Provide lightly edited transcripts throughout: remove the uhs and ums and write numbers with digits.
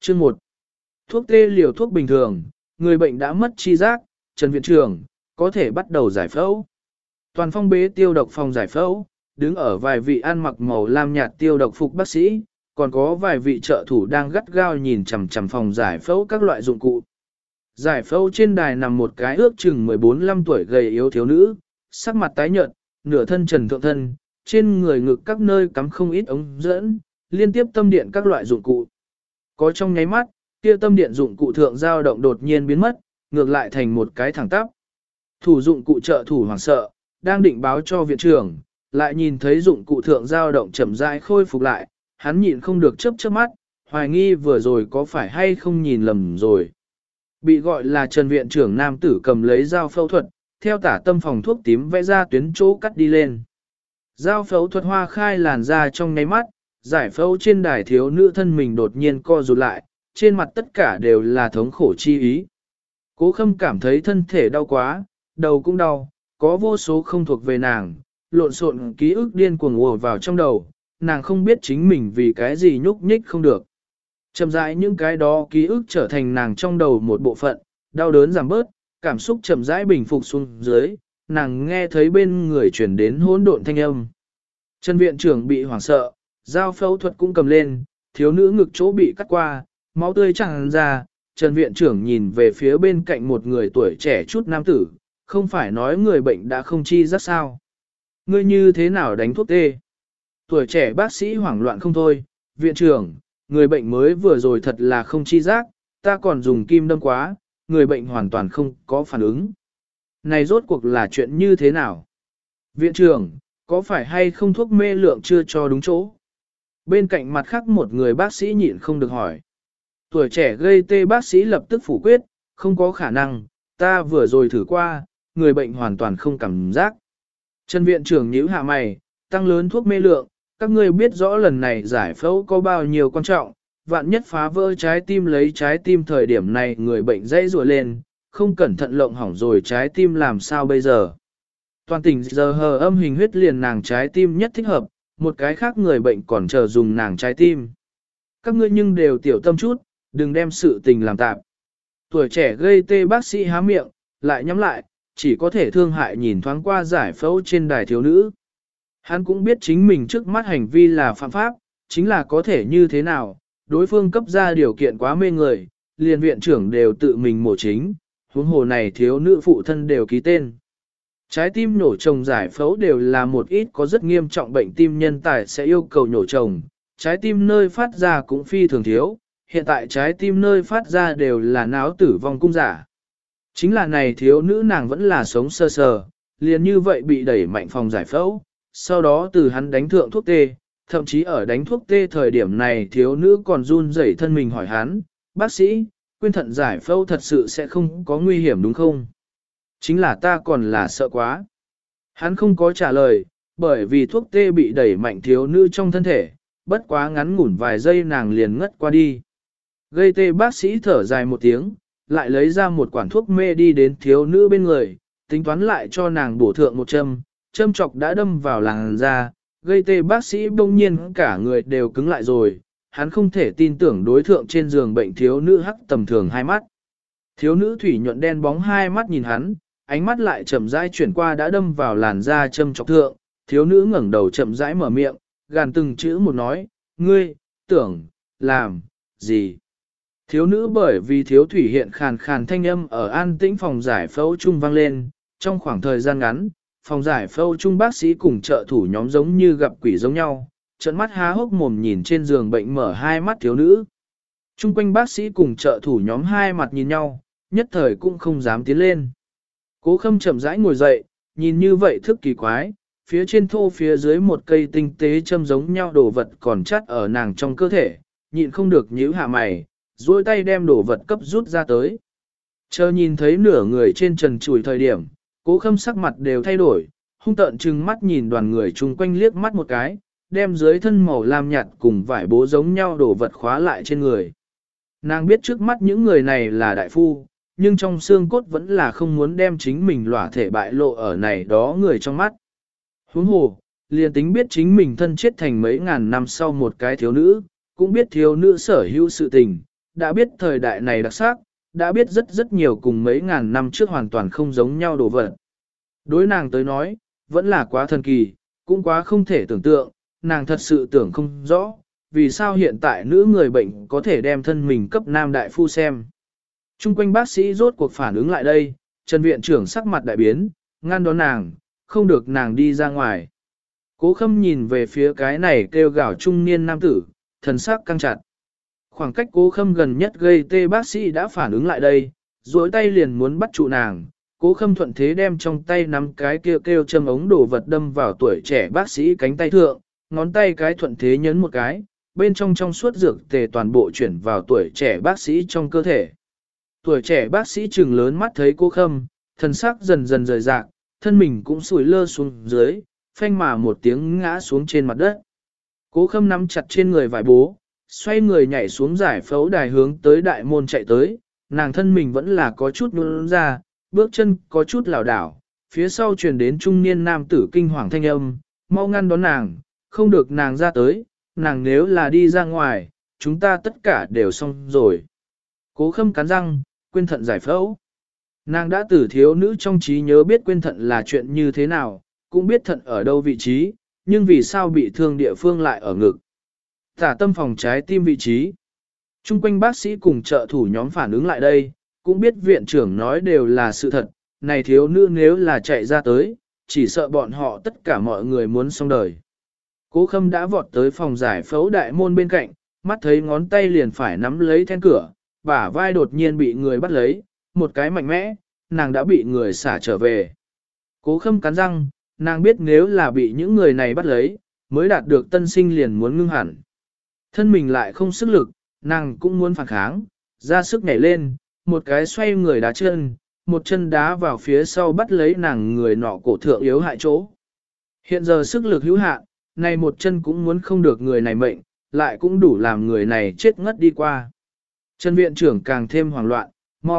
Chương 1. Thuốc tê liều thuốc bình thường, người bệnh đã mất chi giác, Trần viện trưởng, có thể bắt đầu giải phẫu. Toàn phong bế tiêu độc phòng giải phẫu, đứng ở vài vị ăn mặc màu lam nhạt tiêu độc phục bác sĩ, còn có vài vị trợ thủ đang gắt gao nhìn chằm chằm phòng giải phẫu các loại dụng cụ. Giải phẫu trên đài nằm một cái ước chừng 14-15 tuổi gầy yếu thiếu nữ, sắc mặt tái nhợt, nửa thân trần thượng thân, trên người ngực các nơi cắm không ít ống dẫn, liên tiếp tâm điện các loại dụng cụ. Có trong nháy mắt, kia tâm điện dụng cụ thượng dao động đột nhiên biến mất, ngược lại thành một cái thẳng tắp. Thủ dụng cụ trợ thủ hoảng sợ, đang định báo cho viện trưởng, lại nhìn thấy dụng cụ thượng dao động chậm rãi khôi phục lại, hắn nhịn không được chớp mắt, hoài nghi vừa rồi có phải hay không nhìn lầm rồi. Bị gọi là Trần viện trưởng nam tử cầm lấy dao phẫu thuật, theo tả tâm phòng thuốc tím vẽ ra tuyến chỗ cắt đi lên. Dao phẫu thuật hoa khai làn ra trong nháy mắt, giải phẫu trên đài thiếu nữ thân mình đột nhiên co rụt lại, trên mặt tất cả đều là thống khổ chi ý. Cố Khâm cảm thấy thân thể đau quá, đầu cũng đau, có vô số không thuộc về nàng, lộn xộn ký ức điên cuồng ùa vào trong đầu, nàng không biết chính mình vì cái gì nhúc nhích không được. Chậm rãi những cái đó ký ức trở thành nàng trong đầu một bộ phận, đau đớn giảm bớt, cảm xúc chậm rãi bình phục xuống dưới, nàng nghe thấy bên người chuyển đến hỗn độn thanh âm. Trần viện trưởng bị hoảng sợ, dao phẫu thuật cũng cầm lên, thiếu nữ ngực chỗ bị cắt qua, máu tươi tràn ra, Trần viện trưởng nhìn về phía bên cạnh một người tuổi trẻ chút nam tử, không phải nói người bệnh đã không chi giác sao. Ngươi như thế nào đánh thuốc tê? Tuổi trẻ bác sĩ hoảng loạn không thôi, viện trưởng, người bệnh mới vừa rồi thật là không chi giác, ta còn dùng kim đâm quá, người bệnh hoàn toàn không có phản ứng. Này rốt cuộc là chuyện như thế nào? Viện trưởng, có phải hay không thuốc mê lượng chưa cho đúng chỗ? Bên cạnh mặt khác một người bác sĩ nhịn không được hỏi. Tuổi trẻ gây tê bác sĩ lập tức phủ quyết, không có khả năng, ta vừa rồi thử qua, người bệnh hoàn toàn không cảm giác. Trần viện trưởng nhíu hạ mày, tăng lớn thuốc mê lượng, các ngươi biết rõ lần này giải phẫu có bao nhiêu quan trọng, vạn nhất phá vỡ trái tim lấy trái tim thời điểm này người bệnh dãy rùa lên, không cẩn thận lộng hỏng rồi trái tim làm sao bây giờ. Toàn tỉnh giờ hờ âm hình huyết liền nàng trái tim nhất thích hợp, một cái khác người bệnh còn chờ dùng nàng trái tim. Các ngươi nhưng đều tiểu tâm chút, đừng đem sự tình làm tạp. Tuổi trẻ gây tê bác sĩ há miệng, lại nhắm lại, chỉ có thể thương hại nhìn thoáng qua giải phẫu trên đài thiếu nữ. Hắn cũng biết chính mình trước mắt hành vi là phạm pháp, chính là có thể như thế nào, đối phương cấp ra điều kiện quá mê người, liền viện trưởng đều tự mình mổ chính, huống hồ này thiếu nữ phụ thân đều ký tên. Trái tim nhổ trồng giải phẫu đều là một ít có rất nghiêm trọng bệnh tim nhân tài sẽ yêu cầu nhổ trồng, trái tim nơi phát ra cũng phi thường thiếu, hiện tại trái tim nơi phát ra đều là não tử vong cung giả. Chính là này thiếu nữ nàng vẫn là sống sơ sờ, liền như vậy bị đẩy mạnh phòng giải phẫu, sau đó từ hắn đánh thượng thuốc tê, thậm chí ở đánh thuốc tê thời điểm này thiếu nữ còn run rẩy thân mình hỏi hắn, bác sĩ, quyên thận giải phẫu thật sự sẽ không có nguy hiểm đúng không? Chính là ta còn là sợ quá. Hắn không có trả lời, bởi vì thuốc tê bị đẩy mạnh thiếu nữ trong thân thể, bất quá ngắn ngủn vài giây nàng liền ngất qua đi. Gây tê bác sĩ thở dài một tiếng, lại lấy ra một quản thuốc mê đi đến thiếu nữ bên người, tính toán lại cho nàng bổ thượng một châm chọc đã đâm vào làn da, gây tê bác sĩ bỗng nhiên cả người đều cứng lại rồi, hắn không thể tin tưởng đối thượng trên giường bệnh thiếu nữ hắc tầm thường hai mắt. Thiếu nữ thủy nhuận đen bóng hai mắt nhìn hắn, ánh mắt lại chậm rãi chuyển qua đã đâm vào làn da châm chọc thượng, thiếu nữ ngẩng đầu chậm rãi mở miệng, gàn từng chữ một nói, ngươi, tưởng, làm, gì? Thiếu nữ bởi vì thiếu thủy hiện khàn khàn thanh âm ở an tĩnh phòng giải phẫu chung vang lên, trong khoảng thời gian ngắn, phòng giải phẫu chung bác sĩ cùng trợ thủ nhóm giống như gặp quỷ giống nhau, trợn mắt há hốc mồm nhìn trên giường bệnh mở hai mắt thiếu nữ. Trung quanh bác sĩ cùng trợ thủ nhóm hai mặt nhìn nhau, nhất thời cũng không dám tiến lên. Cố Khâm chậm rãi ngồi dậy, nhìn như vậy thức kỳ quái, phía trên thô phía dưới một cây tinh tế châm giống nhau đồ vật còn chắt ở nàng trong cơ thể, nhịn không được nhíu hạ mày, duỗi tay đem đồ vật cấp rút ra tới. Chờ nhìn thấy nửa người trên trần trụi thời điểm, Cố Khâm sắc mặt đều thay đổi, hung tợn trừng mắt nhìn đoàn người chung quanh liếc mắt một cái, đem dưới thân màu lam nhạt cùng vải bố giống nhau đồ vật khóa lại trên người. Nàng biết trước mắt những người này là đại phu, nhưng trong xương cốt vẫn là không muốn đem chính mình lỏa thể bại lộ ở này đó người trong mắt. Huống hồ, liền tính biết chính mình thân chết thành mấy ngàn năm sau một cái thiếu nữ, cũng biết thiếu nữ sở hữu sự tình, đã biết thời đại này đặc sắc, đã biết rất nhiều cùng mấy ngàn năm trước hoàn toàn không giống nhau đồ vật. Đối nàng tới nói, vẫn là quá thần kỳ, cũng quá không thể tưởng tượng, nàng thật sự tưởng không rõ, vì sao hiện tại nữ người bệnh có thể đem thân mình cấp nam đại phu xem. Trung quanh bác sĩ rốt cuộc phản ứng lại đây, Trần viện trưởng sắc mặt đại biến, ngăn đón nàng, không được nàng đi ra ngoài. Cố Khâm nhìn về phía cái này kêu gào trung niên nam tử, thần sắc căng chặt. Khoảng cách Cố Khâm gần nhất gây tê bác sĩ đã phản ứng lại đây, duỗi tay liền muốn bắt trụ nàng. Cố Khâm thuận thế đem trong tay nắm cái kêu châm ống đổ vật đâm vào tuổi trẻ bác sĩ cánh tay thượng, ngón tay cái thuận thế nhấn một cái, bên trong suốt dược tề toàn bộ chuyển vào tuổi trẻ bác sĩ trong cơ thể. Tuổi trẻ bác sĩ trừng lớn mắt thấy Cố Khâm, thần sắc dần dần rời rạc, thân mình cũng sủi lơ xuống dưới, phanh mà một tiếng ngã xuống trên mặt đất. Cố Khâm nắm chặt trên người vải bố, xoay người nhảy xuống giải phẫu đài hướng tới đại môn chạy tới, nàng thân mình vẫn là có chút nhún ra, bước chân có chút lảo đảo, phía sau truyền đến trung niên nam tử kinh hoàng thanh âm, mau ngăn đón nàng, không được nàng ra tới, nàng nếu là đi ra ngoài, chúng ta tất cả đều xong rồi. Cố Khâm cắn răng, quên thận giải phẫu. Nàng đã từ thiếu nữ trong trí nhớ biết quên thận là chuyện như thế nào, cũng biết thận ở đâu vị trí, nhưng vì sao bị thương địa phương lại ở ngực. Tả tâm phòng trái tim vị trí. Trung quanh bác sĩ cùng trợ thủ nhóm phản ứng lại đây, cũng biết viện trưởng nói đều là sự thật, này thiếu nữ nếu là chạy ra tới, chỉ sợ bọn họ tất cả mọi người muốn xong đời. Cố Khâm đã vọt tới phòng giải phẫu đại môn bên cạnh, mắt thấy ngón tay liền phải nắm lấy then cửa, bả vai đột nhiên bị người bắt lấy, một cái mạnh mẽ, nàng đã bị người xả trở về. Cố Khâm cắn răng, nàng biết nếu là bị những người này bắt lấy, mới đạt được tân sinh liền muốn ngưng hẳn. Thân mình lại không sức lực, nàng cũng muốn phản kháng, ra sức nhảy lên, một cái xoay người đá chân, một chân đá vào phía sau bắt lấy nàng người nọ cổ thượng yếu hại chỗ. Hiện giờ sức lực hữu hạn, này một chân cũng muốn không được người này mệnh, lại cũng đủ làm người này chết ngất đi qua. Trần viện trưởng càng thêm hoảng loạn,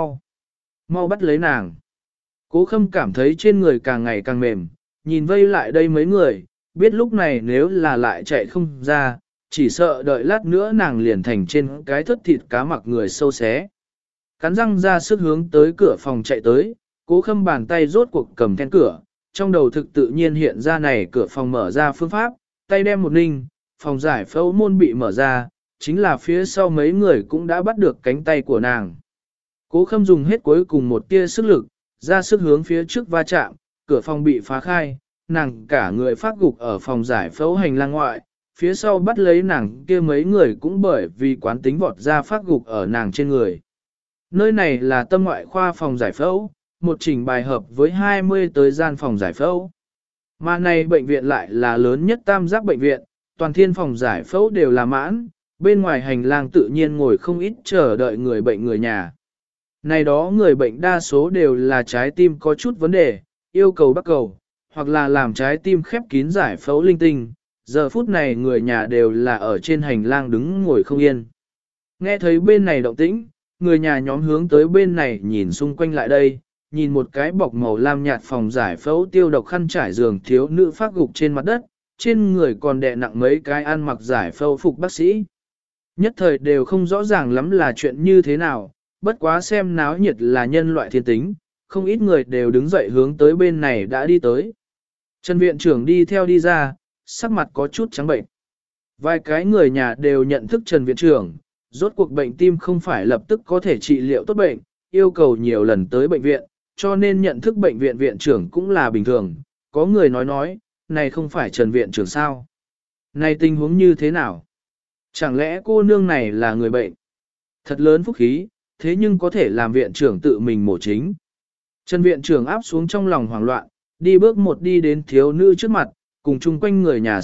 mau bắt lấy nàng. Cố Khâm cảm thấy trên người càng ngày càng mềm, nhìn vây lại đây mấy người, biết lúc này nếu là lại chạy không ra, chỉ sợ đợi lát nữa nàng liền thành trên cái thất thịt cá mặc người sâu xé. Cắn răng ra sức hướng tới cửa phòng chạy tới, Cố Khâm bàn tay rốt cuộc cầm then cửa, trong đầu thực tự nhiên hiện ra này cửa phòng mở ra phương pháp, tay đem một ninh, phòng giải phẫu môn bị mở ra, chính là phía sau mấy người cũng đã bắt được cánh tay của nàng. Cố Khâm dùng hết cuối cùng một tia sức lực, ra sức hướng phía trước va chạm, cửa phòng bị phá khai, nàng cả người phát gục ở phòng giải phẫu hành lang ngoại, phía sau bắt lấy nàng kia mấy người cũng bởi vì quán tính vọt ra phát gục ở nàng trên người. Nơi này là tâm ngoại khoa phòng giải phẫu, một trình bài hợp với 20 tới gian phòng giải phẫu. Mà này bệnh viện lại là lớn nhất tam giác bệnh viện, toàn thiên phòng giải phẫu đều là mãn, bên ngoài hành lang tự nhiên ngồi không ít chờ đợi người bệnh người nhà. Này đó người bệnh đa số đều là trái tim có chút vấn đề, yêu cầu bắt cầu, hoặc là làm trái tim khép kín giải phẫu linh tinh. Giờ phút này người nhà đều là ở trên hành lang đứng ngồi không yên. Nghe thấy bên này động tĩnh, người nhà nhóm hướng tới bên này nhìn xung quanh lại đây, nhìn một cái bọc màu lam nhạt phòng giải phẫu tiêu độc khăn trải giường thiếu nữ phát gục trên mặt đất, trên người còn đè nặng mấy cái ăn mặc giải phẫu phục bác sĩ. Nhất thời đều không rõ ràng lắm là chuyện như thế nào, bất quá xem náo nhiệt là nhân loại thiên tính, không ít người đều đứng dậy hướng tới bên này đã đi tới. Trần viện trưởng đi theo đi ra, sắc mặt có chút trắng bệnh. Vài cái người nhà đều nhận thức Trần viện trưởng, rốt cuộc bệnh tim không phải lập tức có thể trị liệu tốt bệnh, yêu cầu nhiều lần tới bệnh viện, cho nên nhận thức bệnh viện viện trưởng cũng là bình thường. Có người nói, này không phải Trần viện trưởng sao? Này tình huống như thế nào? Chẳng lẽ cô nương này là người bệnh? Thật lớn phúc khí, thế nhưng có thể làm viện trưởng tự mình mổ chính. Trần viện trưởng áp xuống trong lòng hoảng loạn, đi bước một đi đến thiếu nữ trước mặt, cùng chung quanh người nhà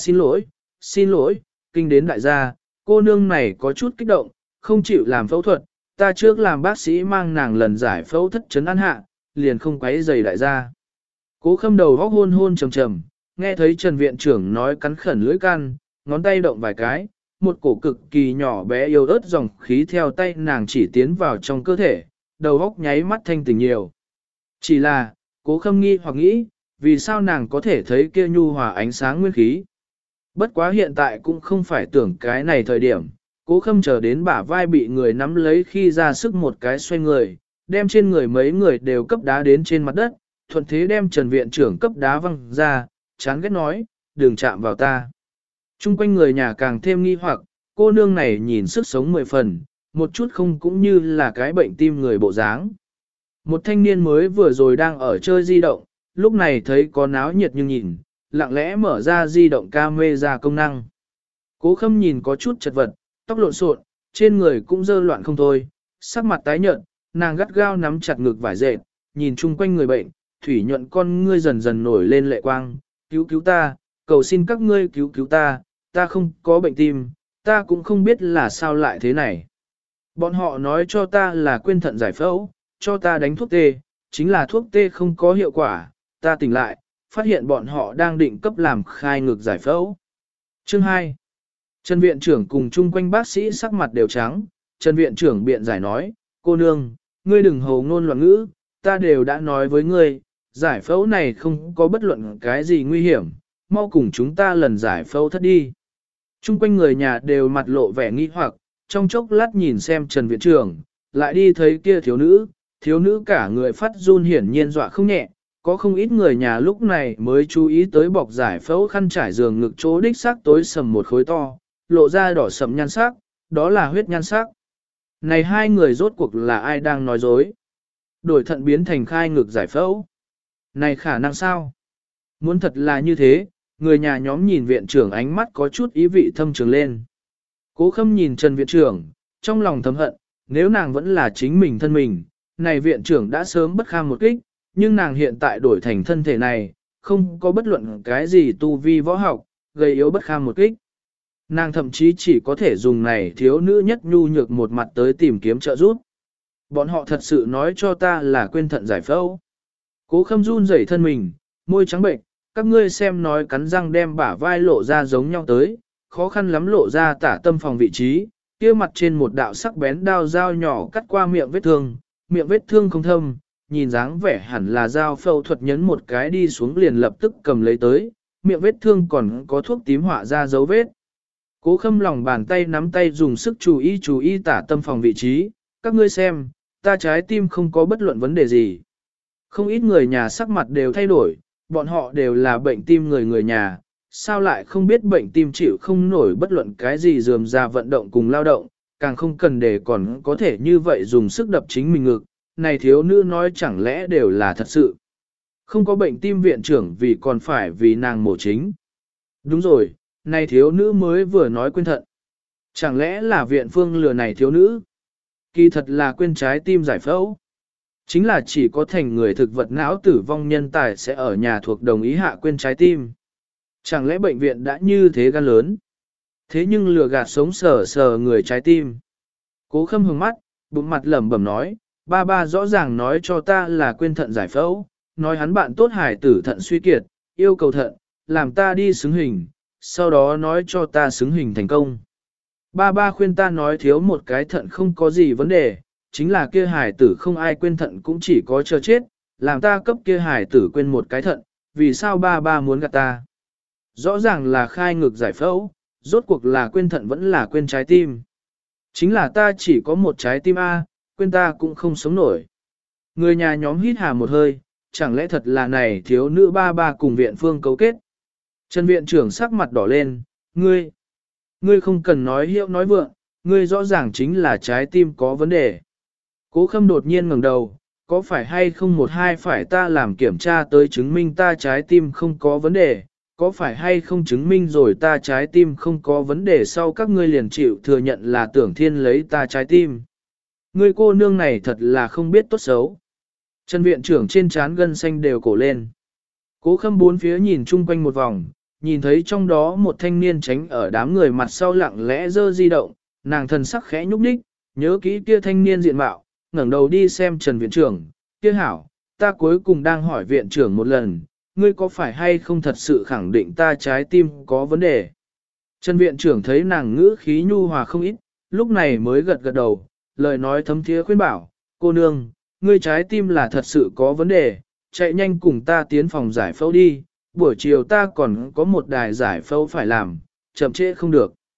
xin lỗi, kinh đến đại gia, cô nương này có chút kích động, không chịu làm phẫu thuật, ta trước làm bác sĩ mang nàng lần giải phẫu thất trấn an hạ, liền không quấy rầy đại gia. Cố Khâm đầu góc hôn trầm trầm, nghe thấy Trần viện trưởng nói cắn khẩn lưỡi can, ngón tay động vài cái, một cổ cực kỳ nhỏ bé yếu ớt dòng khí theo tay nàng chỉ tiến vào trong cơ thể, đầu góc nháy mắt thanh tỉnh nhiều. Chỉ là, Cố Khâm nghi hoặc nghĩ, vì sao nàng có thể thấy kia nhu hòa ánh sáng nguyên khí. Bất quá hiện tại cũng không phải tưởng cái này thời điểm, Cố Khâm chờ đến bả vai bị người nắm lấy khi ra sức một cái xoay người, đem trên người mấy người đều cấp đá đến trên mặt đất, thuận thế đem Trần viện trưởng cấp đá văng ra, chán ghét nói, đừng chạm vào ta. Trung quanh người nhà càng thêm nghi hoặc, cô nương này nhìn sức sống 10 phần, một chút không cũng như là cái bệnh tim người bộ dáng. Một thanh niên mới vừa rồi đang ở chơi di động, lúc này thấy có náo nhiệt nhưng nhìn, lặng lẽ mở ra di động camera công năng. Cố Khâm nhìn có chút chật vật, tóc lộn xộn, trên người cũng dơ loạn không thôi, sắc mặt tái nhợt, nàng gắt gao nắm chặt ngực vải dệt, nhìn chung quanh người bệnh, thủy nhuận con ngươi dần dần nổi lên lệ quang, cứu cứu ta, cầu xin các ngươi cứu cứu ta không có bệnh tim, ta cũng không biết là sao lại thế này. Bọn họ nói cho ta là quên thận giải phẫu, cho ta đánh thuốc tê, chính là thuốc tê không có hiệu quả, ta tỉnh lại, phát hiện bọn họ đang định cấp làm khai ngực giải phẫu. Chương 2. Trần viện trưởng cùng chung quanh bác sĩ sắc mặt đều trắng, Trần viện trưởng biện giải nói, cô nương, ngươi đừng hồ ngôn loạn ngữ, ta đều đã nói với ngươi, giải phẫu này không có bất luận cái gì nguy hiểm, mau cùng chúng ta lần giải phẫu thất đi. Chung quanh người nhà đều mặt lộ vẻ nghi hoặc, trong chốc lát nhìn xem Trần viện trưởng, lại đi thấy kia thiếu nữ cả người phát run hiển nhiên dọa không nhẹ, có không ít người nhà lúc này mới chú ý tới bọc giải phẫu khăn trải giường ngực chỗ đích xác tối sầm một khối to, lộ ra đỏ sầm nhan sắc, đó là huyết nhan sắc. Này hai người rốt cuộc là ai đang nói dối? Đổi thận biến thành khai ngực giải phẫu. Này khả năng sao? Muốn thật là như thế, người nhà nhóm nhìn viện trưởng ánh mắt có chút ý vị thâm trường lên. Cố Khâm nhìn Trần viện trưởng, trong lòng thầm hận, nếu nàng vẫn là chính mình thân mình, này viện trưởng đã sớm bất kham một kích, nhưng nàng hiện tại đổi thành thân thể này, không có bất luận cái gì tu vi võ học, gây yếu bất kham một kích. Nàng thậm chí chỉ có thể dùng này thiếu nữ nhất nhu nhược một mặt tới tìm kiếm trợ giúp. Bọn họ thật sự nói cho ta là quên thận giải phẫu. Cố Khâm run rẩy thân mình, môi trắng bệnh, các ngươi xem nói cắn răng đem bả vai lộ ra giống nhau tới, khó khăn lắm lộ ra tả tâm phòng vị trí, kia mặt trên một đạo sắc bén đao dao nhỏ cắt qua miệng vết thương không thâm, nhìn dáng vẻ hẳn là dao phẫu thuật nhấn một cái đi xuống liền lập tức cầm lấy tới, miệng vết thương còn có thuốc tím họa ra dấu vết. Cố Khâm lòng bàn tay nắm tay dùng sức chú ý tả tâm phòng vị trí, các ngươi xem, ta trái tim không có bất luận vấn đề gì. Không ít người nhà sắc mặt đều thay đổi, bọn họ đều là bệnh tim người nhà, sao lại không biết bệnh tim chịu không nổi bất luận cái gì rườm ra vận động cùng lao động, càng không cần để còn có thể như vậy dùng sức đập chính mình ngực, này thiếu nữ nói chẳng lẽ đều là thật sự. Không có bệnh tim viện trưởng vì còn phải vì nàng mổ chính. Đúng rồi, này thiếu nữ mới vừa nói quên thận. Chẳng lẽ là viện phương lừa này thiếu nữ? Kỳ thật là quên trái tim giải phẫu. Chính là chỉ có thành người thực vật não tử vong nhân tài sẽ ở nhà thuộc đồng ý hạ quên trái tim. Chẳng lẽ bệnh viện đã như thế gan lớn? Thế nhưng lừa gạt sống sờ người trái tim. Cố Khâm hướng mắt, bụng mặt lẩm bẩm nói, ba rõ ràng nói cho ta là quên thận giải phẫu, nói hắn bạn tốt hải tử thận suy kiệt, yêu cầu thận, làm ta đi xứng hình, sau đó nói cho ta xứng hình thành công. Ba khuyên ta nói thiếu một cái thận không có gì vấn đề, chính là kia hải tử không ai quên thận cũng chỉ có chờ chết, làm ta cấp kia hải tử quên một cái thận, vì sao ba muốn gạt ta? Rõ ràng là khai ngực giải phẫu, rốt cuộc là quên thận vẫn là quên trái tim. Chính là ta chỉ có một trái tim A, quên ta cũng không sống nổi. Người nhà nhóm hít hà một hơi, chẳng lẽ thật là này thiếu nữ ba cùng viện phương cấu kết. Trần viện trưởng sắc mặt đỏ lên, ngươi không cần nói hiệu nói vượng, ngươi rõ ràng chính là trái tim có vấn đề. Cố Khâm đột nhiên ngẩng đầu, có phải hay không một hai phải ta làm kiểm tra tới chứng minh ta trái tim không có vấn đề, có phải hay không chứng minh rồi ta trái tim không có vấn đề sau các ngươi liền chịu thừa nhận là tưởng thiên lấy ta trái tim. Ngươi cô nương này thật là không biết tốt xấu. Trần viện trưởng trên trán gân xanh đều cổ lên. Cố Khâm bốn phía nhìn chung quanh một vòng, nhìn thấy trong đó một thanh niên tránh ở đám người mặt sau lặng lẽ dơ di động, nàng thần sắc khẽ nhúc nhích, nhớ kỹ kia thanh niên diện mạo, ngẩng đầu đi xem Trần viện trưởng, kia hảo, ta cuối cùng đang hỏi viện trưởng một lần, ngươi có phải hay không thật sự khẳng định ta trái tim có vấn đề. Trần viện trưởng thấy nàng ngữ khí nhu hòa không ít, lúc này mới gật gật đầu, lời nói thấm thiế khuyên bảo, cô nương, ngươi trái tim là thật sự có vấn đề, chạy nhanh cùng ta tiến phòng giải phẫu đi, buổi chiều ta còn có một đài giải phẫu phải làm, chậm trễ không được.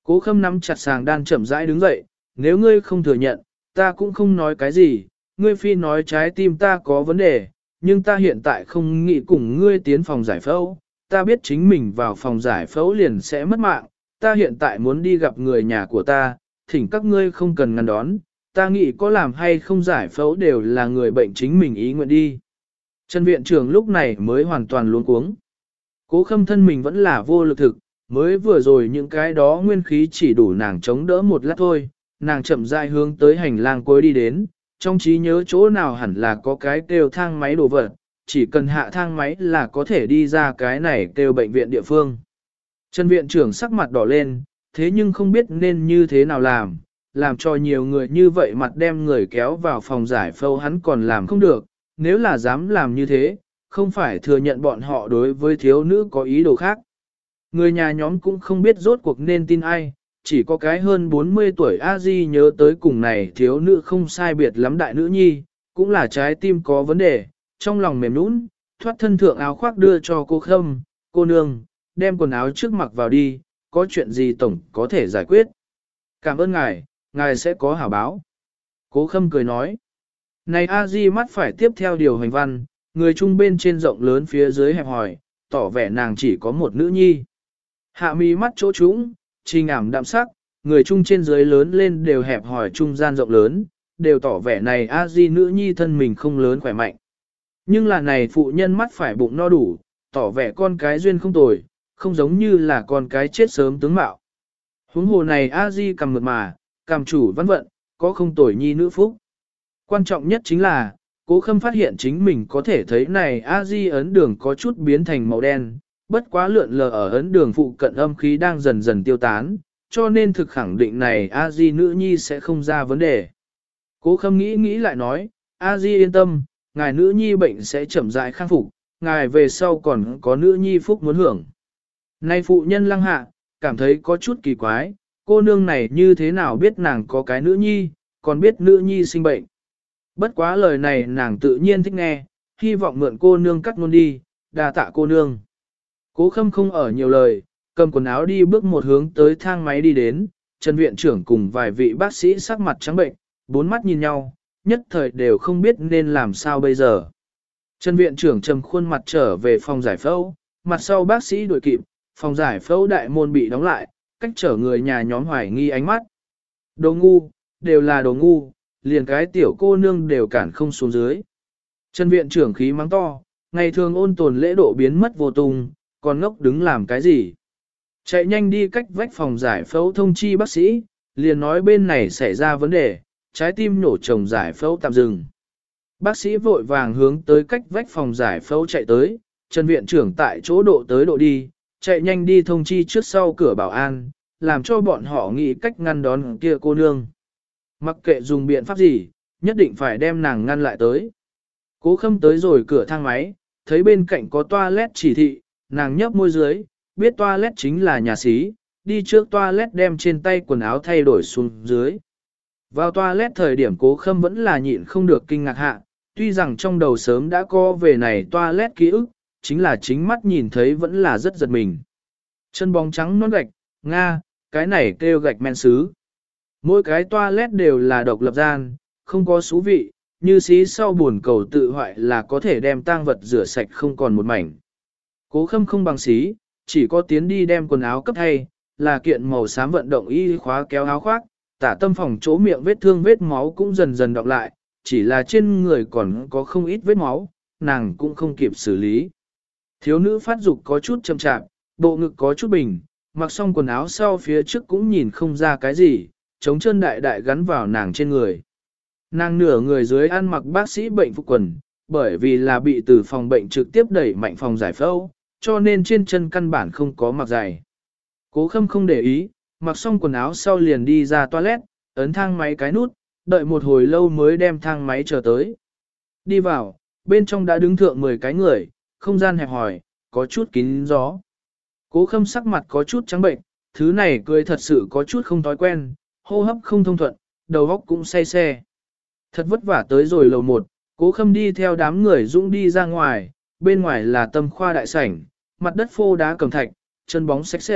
Cố Khâm nắm chặt sàng đan chậm rãi đứng dậy, nếu ngươi không thừa nhận, ta cũng không nói cái gì, ngươi phi nói trái tim ta có vấn đề, nhưng ta hiện tại không nghĩ cùng ngươi tiến phòng giải phẫu, ta biết chính mình vào phòng giải phẫu liền sẽ mất mạng, ta hiện tại muốn đi gặp người nhà của ta, thỉnh các ngươi không cần ngăn đón, ta nghĩ có làm hay không giải phẫu đều là người bệnh chính mình ý nguyện đi. Trần viện trưởng lúc này mới hoàn toàn luống cuống. Cố Khâm thân mình vẫn là vô lực thực, mới vừa rồi những cái đó nguyên khí chỉ đủ nàng chống đỡ một lát thôi, nàng chậm rãi hướng tới hành lang cuối đi đến, trong trí nhớ chỗ nào hẳn là có cái kêu thang máy đồ vật, chỉ cần hạ thang máy là có thể đi ra cái này kêu bệnh viện địa phương. Trần viện trưởng sắc mặt đỏ lên, thế nhưng không biết nên như thế nào làm cho nhiều người như vậy mặt đem người kéo vào phòng giải phẫu hắn còn làm không được, nếu là dám làm như thế, không phải thừa nhận bọn họ đối với thiếu nữ có ý đồ khác. Người nhà nhóm cũng không biết rốt cuộc nên tin ai, chỉ có cái hơn 40 tuổi A-di nhớ tới cùng này thiếu nữ không sai biệt lắm đại nữ nhi, cũng là trái tim có vấn đề, trong lòng mềm nũng, thoát thân thượng áo khoác đưa cho cô Khâm, cô nương, đem quần áo trước mặc vào đi, có chuyện gì tổng có thể giải quyết. Cảm ơn ngài sẽ có hảo báo. Cố Khâm cười nói. Này A-di mắt phải tiếp theo điều hành văn, người trung bên trên rộng lớn phía dưới hẹp hỏi, tỏ vẻ nàng chỉ có một nữ nhi. Hạ mi mắt chỗ trũng, trình ảm đạm sắc, người trung trên dưới lớn lên đều hẹp hỏi trung gian rộng lớn, đều tỏ vẻ này A-di nữ nhi thân mình không lớn khỏe mạnh. Nhưng là này phụ nhân mắt phải bụng no đủ, tỏ vẻ con cái duyên không tồi, không giống như là con cái chết sớm tướng mạo. Huống hồ này A-di cầm mượt mà, cầm chủ văn vận, có không tồi nhi nữ phúc. Quan trọng nhất chính là, Cố Khâm phát hiện chính mình có thể thấy này A-di ấn đường có chút biến thành màu đen, bất quá lượn lờ ở ấn đường phụ cận âm khí đang dần dần tiêu tán, cho nên thực khẳng định này A-di nữ nhi sẽ không ra vấn đề. Cố Khâm nghĩ lại nói, A-di yên tâm, ngài nữ nhi bệnh sẽ chậm rãi khang phục, ngài về sau còn có nữ nhi phúc muốn hưởng. Nay phụ nhân lăng hạ, cảm thấy có chút kỳ quái, cô nương này như thế nào biết nàng có cái nữ nhi, còn biết nữ nhi sinh bệnh. Bất quá lời này nàng tự nhiên thích nghe, hy vọng mượn cô nương cắt ngôn đi, đa tạ cô nương. Cố Khâm không ở nhiều lời, cầm quần áo đi bước một hướng tới thang máy đi đến, Trần viện trưởng cùng vài vị bác sĩ sắc mặt trắng bệnh, bốn mắt nhìn nhau, nhất thời đều không biết nên làm sao bây giờ. Trần viện trưởng trầm khuôn mặt trở về phòng giải phẫu, mặt sau bác sĩ đuổi kịp, phòng giải phẫu đại môn bị đóng lại, cách trở người nhà nhóm hoài nghi ánh mắt. Đồ ngu, đều là đồ ngu, liền cái tiểu cô nương đều cản không xuống dưới. Trần viện trưởng khí mắng to, ngày thường ôn tồn lễ độ biến mất vô tung, còn ngốc đứng làm cái gì. Chạy nhanh đi cách vách phòng giải phẫu thông chi bác sĩ, liền nói bên này xảy ra vấn đề, trái tim nổ chồng giải phẫu tạm dừng. Bác sĩ vội vàng hướng tới cách vách phòng giải phẫu chạy tới, Trần viện trưởng tại chỗ độ tới độ đi, chạy nhanh đi thông chi trước sau cửa bảo an, làm cho bọn họ nghĩ cách ngăn đón kia cô nương. Mặc kệ dùng biện pháp gì, nhất định phải đem nàng ngăn lại tới. Cố Khâm tới rồi cửa thang máy, thấy bên cạnh có toilet chỉ thị, nàng nhấp môi dưới, biết toilet chính là nhà xí, đi trước toilet đem trên tay quần áo thay đổi xuống dưới. Vào toilet thời điểm Cố Khâm vẫn là nhịn không được kinh ngạc hạ, tuy rằng trong đầu sớm đã có về này toilet ký ức, chính là chính mắt nhìn thấy vẫn là rất giật mình. Chân bóng trắng non gạch, Nga, cái này kêu gạch men sứ. Mỗi cái toilet đều là độc lập gian, không có xú vị, như xí sau buồn cầu tự hoại là có thể đem tang vật rửa sạch không còn một mảnh. Cố Khâm không bằng xí, chỉ có tiến đi đem quần áo cấp thay, là kiện màu xám vận động y khóa kéo áo khoác, tả tâm phòng chỗ miệng vết thương vết máu cũng dần dần đọng lại, chỉ là trên người còn có không ít vết máu, nàng cũng không kịp xử lý. Thiếu nữ phát dục có chút chậm chạp, bộ ngực có chút bình, mặc xong quần áo sau phía trước cũng nhìn không ra cái gì, chống chân đại đại gắn vào nàng trên người. Nàng nửa người dưới ăn mặc bác sĩ bệnh phục quần, bởi vì là bị từ phòng bệnh trực tiếp đẩy mạnh phòng giải phẫu, cho nên trên chân căn bản không có mặc giày. Cố Khâm không để ý, mặc xong quần áo sau liền đi ra toilet, ấn thang máy cái nút, đợi một hồi lâu mới đem thang máy chờ tới. Đi vào, bên trong đã đứng thượng 10 cái người, không gian hẹp hòi, có chút kín gió. Cố Khâm sắc mặt có chút trắng bệnh, thứ này cười thật sự có chút không thói quen, hô hấp không thông thuận, đầu óc cũng say xe. Thật vất vả tới rồi lầu 1, Cố Khâm đi theo đám người dũng đi ra ngoài, bên ngoài là tâm khoa đại sảnh, mặt đất phô đá cẩm thạch, chân bóng sạch sẽ,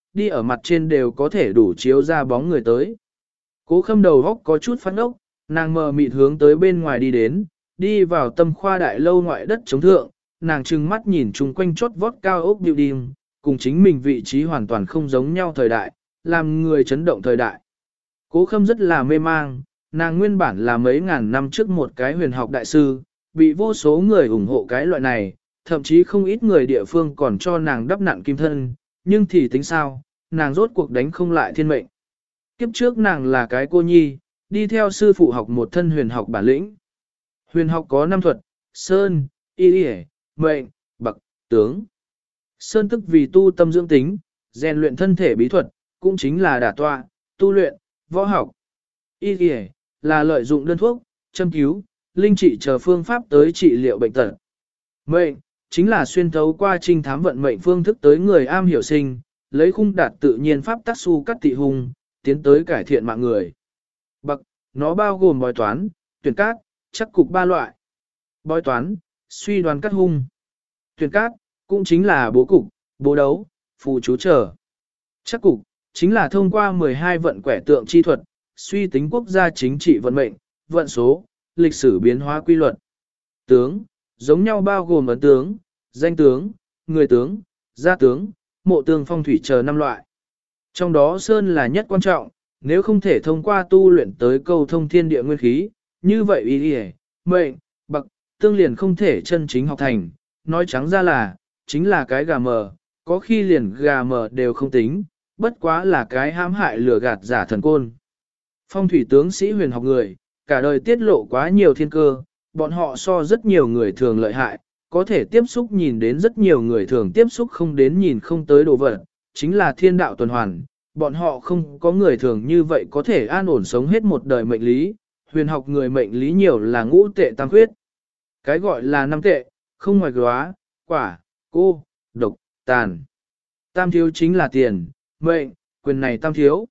đi ở mặt trên đều có thể đủ chiếu ra bóng người tới. Cố Khâm đầu góc có chút phát ốc, nàng mờ mịt hướng tới bên ngoài đi đến, đi vào tâm khoa đại lâu ngoại đất chống thượng, nàng trừng mắt nhìn chung quanh chót vót cao ốc building, cùng chính mình vị trí hoàn toàn không giống nhau thời đại, làm người chấn động thời đại. Cố Khâm rất là mê mang, nàng nguyên bản là mấy ngàn năm trước một cái huyền học đại sư, bị vô số người ủng hộ cái loại này, thậm chí không ít người địa phương còn cho nàng đắp nặn kim thân, nhưng thì tính sao, nàng rốt cuộc đánh không lại thiên mệnh. Kiếp trước nàng là cái cô nhi, đi theo sư phụ học một thân huyền học bản lĩnh. Huyền học có 5 thuật, sơn, y, mệnh, bậc, tướng. Sơn tức vì tu tâm dưỡng tính, rèn luyện thân thể bí thuật, cũng chính là đả tọa, tu luyện, võ học. Y là lợi dụng đơn thuốc, châm cứu, linh trị chờ phương pháp tới trị liệu bệnh tật. Mệnh, chính là xuyên thấu qua trinh thám vận mệnh phương thức tới người am hiểu sinh, lấy khung đạt tự nhiên pháp tác su cắt tị hung, tiến tới cải thiện mạng người. Bậc, nó bao gồm bói toán, tuyển cát, chắc cục 3 loại. Bói toán, suy đoán cắt hung. Tuyển cát, cũng chính là bố cục, bố đấu, phù chú trở. Chắc cục, chính là thông qua 12 vận quẻ tượng chi thuật, suy tính quốc gia chính trị vận mệnh, vận số, lịch sử biến hóa quy luật. Tướng, giống nhau bao gồm ấn tướng, danh tướng, người tướng, gia tướng, mộ tướng phong thủy chờ 5 loại. Trong đó sơn là nhất quan trọng, nếu không thể thông qua tu luyện tới câu thông thiên địa nguyên khí, như vậy y mệnh, bậc, tương liền không thể chân chính học thành, nói trắng ra là, chính là cái gà mờ, có khi liền gà mờ đều không tính, bất quá là cái hãm hại lừa gạt giả thần côn. Phong thủy tướng sĩ huyền học người, cả đời tiết lộ quá nhiều thiên cơ, bọn họ so rất nhiều người thường lợi hại, có thể tiếp xúc nhìn đến rất nhiều người thường tiếp xúc không đến nhìn không tới đồ vật, chính là thiên đạo tuần hoàn, bọn họ không có người thường như vậy có thể an ổn sống hết một đời mệnh lý, huyền học người mệnh lý nhiều là ngũ tệ tam khuyết. Cái gọi là 5 tệ, không ngoài góa, quả, cô, độc, tàn. Tam thiếu chính là tiền, mệnh, quyền này tam thiếu.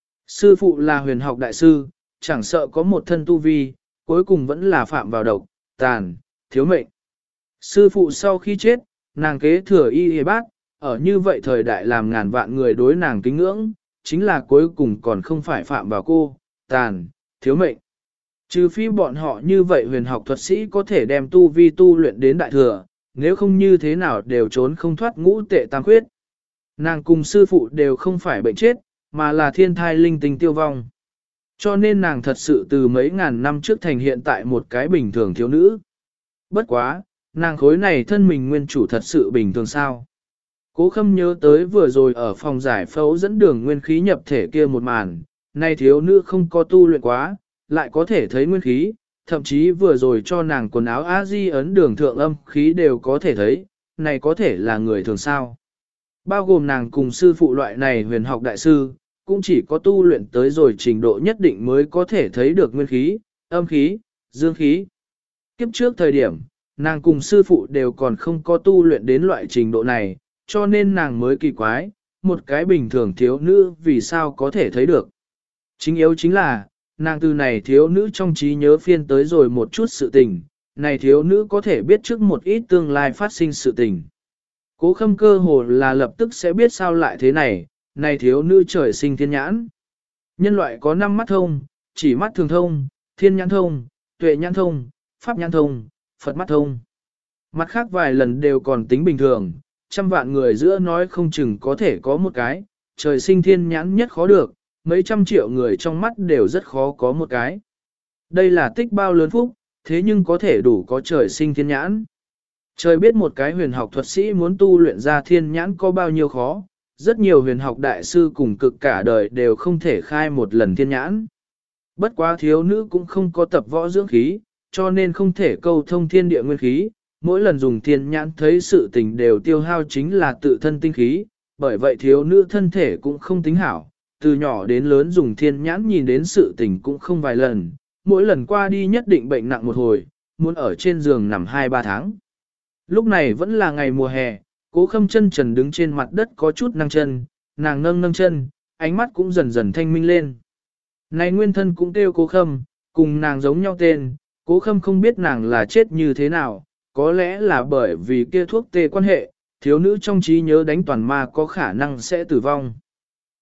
Sư phụ là huyền học đại sư, chẳng sợ có một thân tu vi, cuối cùng vẫn là phạm vào độc, tàn, thiếu mệnh. Sư phụ sau khi chết, nàng kế thừa y bát, ở như vậy thời đại làm ngàn vạn người đối nàng kính ngưỡng, chính là cuối cùng còn không phải phạm vào cô, tàn, thiếu mệnh. Trừ phi bọn họ như vậy huyền học thuật sĩ có thể đem tu vi tu luyện đến đại thừa, nếu không như thế nào đều trốn không thoát ngũ tệ tam khuyết. Nàng cùng sư phụ đều không phải bệnh chết, mà là thiên thai linh tinh tiêu vong. Cho nên nàng thật sự từ mấy ngàn năm trước thành hiện tại một cái bình thường thiếu nữ. Bất quá, nàng khối này thân mình nguyên chủ thật sự bình thường sao. Cố Khâm nhớ tới vừa rồi ở phòng giải phẫu dẫn đường nguyên khí nhập thể kia một màn, nay thiếu nữ không có tu luyện quá, lại có thể thấy nguyên khí, thậm chí vừa rồi cho nàng quần áo A-di ấn đường thượng âm khí đều có thể thấy, này có thể là người thường sao. Bao gồm nàng cùng sư phụ loại này huyền học đại sư, cũng chỉ có tu luyện tới rồi trình độ nhất định mới có thể thấy được nguyên khí, âm khí, dương khí. Kiếp trước thời điểm, nàng cùng sư phụ đều còn không có tu luyện đến loại trình độ này, cho nên nàng mới kỳ quái, một cái bình thường thiếu nữ vì sao có thể thấy được. Chính yếu chính là, nàng từ này thiếu nữ trong trí nhớ phiên tới rồi một chút sự tình, này thiếu nữ có thể biết trước một ít tương lai phát sinh sự tình. Cố Khâm cơ hồ là lập tức sẽ biết sao lại thế này thiếu nữ trời sinh thiên nhãn. Nhân loại có 5 mắt thông, chỉ mắt thường thông, thiên nhãn thông, tuệ nhãn thông, pháp nhãn thông, Phật mắt thông. Mặt khác vài lần đều còn tính bình thường, trăm vạn người giữa nói không chừng có thể có một cái, trời sinh thiên nhãn nhất khó được, mấy trăm triệu người trong mắt đều rất khó có một cái. Đây là tích bao lớn phúc, thế nhưng có thể đủ có trời sinh thiên nhãn. Trời biết một cái huyền học thuật sĩ muốn tu luyện ra thiên nhãn có bao nhiêu khó, rất nhiều huyền học đại sư cùng cực cả đời đều không thể khai một lần thiên nhãn. Bất quá thiếu nữ cũng không có tập võ dưỡng khí, cho nên không thể câu thông thiên địa nguyên khí, mỗi lần dùng thiên nhãn thấy sự tình đều tiêu hao chính là tự thân tinh khí, bởi vậy thiếu nữ thân thể cũng không tính hảo, từ nhỏ đến lớn dùng thiên nhãn nhìn đến sự tình cũng không vài lần, mỗi lần qua đi nhất định bệnh nặng một hồi, muốn ở trên giường nằm 2-3 tháng. Lúc này vẫn là ngày mùa hè, Cố Khâm chân trần đứng trên mặt đất có chút nâng chân, nàng nâng chân, ánh mắt cũng dần dần thanh minh lên. Này nguyên thân cũng kêu Cố Khâm, cùng nàng giống nhau tên, Cố Khâm không biết nàng là chết như thế nào, có lẽ là bởi vì kia thuốc tê quan hệ, thiếu nữ trong trí nhớ đánh toàn ma có khả năng sẽ tử vong.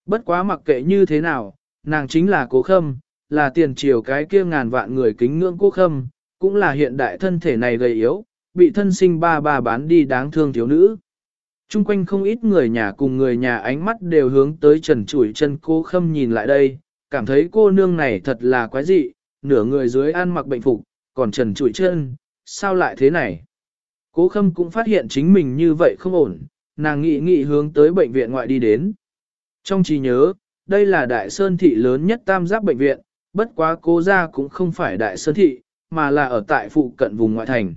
Bất quá mặc kệ như thế nào, nàng chính là Cố Khâm, là tiền triều cái kia ngàn vạn người kính ngưỡng Cố Khâm, cũng là hiện đại thân thể này gầy yếu, bị thân sinh ba bán đi đáng thương thiếu nữ. Trung quanh không ít người nhà cùng người nhà ánh mắt đều hướng tới trần trụi chân Cố Khâm nhìn lại đây, cảm thấy cô nương này thật là quái dị, nửa người dưới ăn mặc bệnh phục, còn trần trụi chân, sao lại thế này? Cố Khâm cũng phát hiện chính mình như vậy không ổn, nàng nghĩ hướng tới bệnh viện ngoại đi đến. Trong trí nhớ, đây là Đại Sơn Thị lớn nhất tam giác bệnh viện, bất quá Cố gia cũng không phải Đại Sơn Thị, mà là ở tại phụ cận vùng ngoại thành.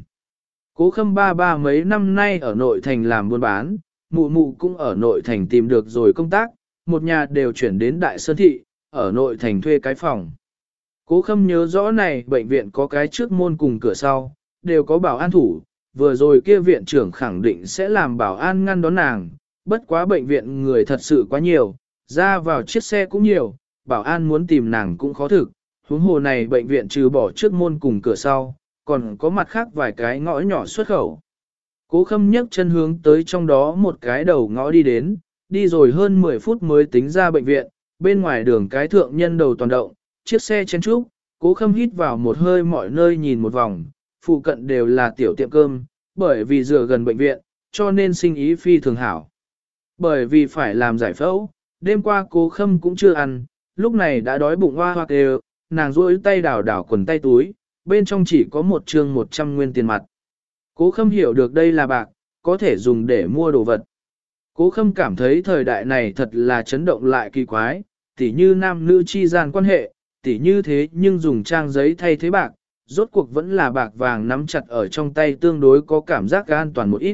Cố Khâm ba mấy năm nay ở nội thành làm buôn bán, mụ mụ cũng ở nội thành tìm được rồi công tác, một nhà đều chuyển đến Đại Sơn Thị, ở nội thành thuê cái phòng. Cố Khâm nhớ rõ này bệnh viện có cái trước môn cùng cửa sau, đều có bảo an thủ, vừa rồi kia viện trưởng khẳng định sẽ làm bảo an ngăn đón nàng, bất quá bệnh viện người thật sự quá nhiều, ra vào chiếc xe cũng nhiều, bảo an muốn tìm nàng cũng khó thực, huống hồ này bệnh viện trừ bỏ trước môn cùng cửa sau, còn có mặt khác vài cái ngõ nhỏ xuất khẩu. Cố Khâm nhấc chân hướng tới trong đó một cái đầu ngõ đi đến, đi rồi hơn 10 phút mới tính ra bệnh viện, bên ngoài đường cái thượng nhân đầu toàn động, chiếc xe chen trúc, Cố Khâm hít vào một hơi mọi nơi nhìn một vòng, phụ cận đều là tiểu tiệm cơm, bởi vì dựa gần bệnh viện, cho nên sinh ý phi thường hảo. Bởi vì phải làm giải phẫu, đêm qua Cố Khâm cũng chưa ăn, lúc này đã đói bụng hoa đều, nàng duỗi tay đảo quần tay túi, bên trong chỉ có một trương 100 nguyên tiền mặt. Cố Khâm hiểu được đây là bạc, có thể dùng để mua đồ vật. Cố Khâm cảm thấy thời đại này thật là chấn động lại kỳ quái, tỉ như nam nữ chi gian quan hệ, tỉ như thế nhưng dùng trang giấy thay thế bạc, rốt cuộc vẫn là bạc vàng nắm chặt ở trong tay tương đối có cảm giác an toàn một ít.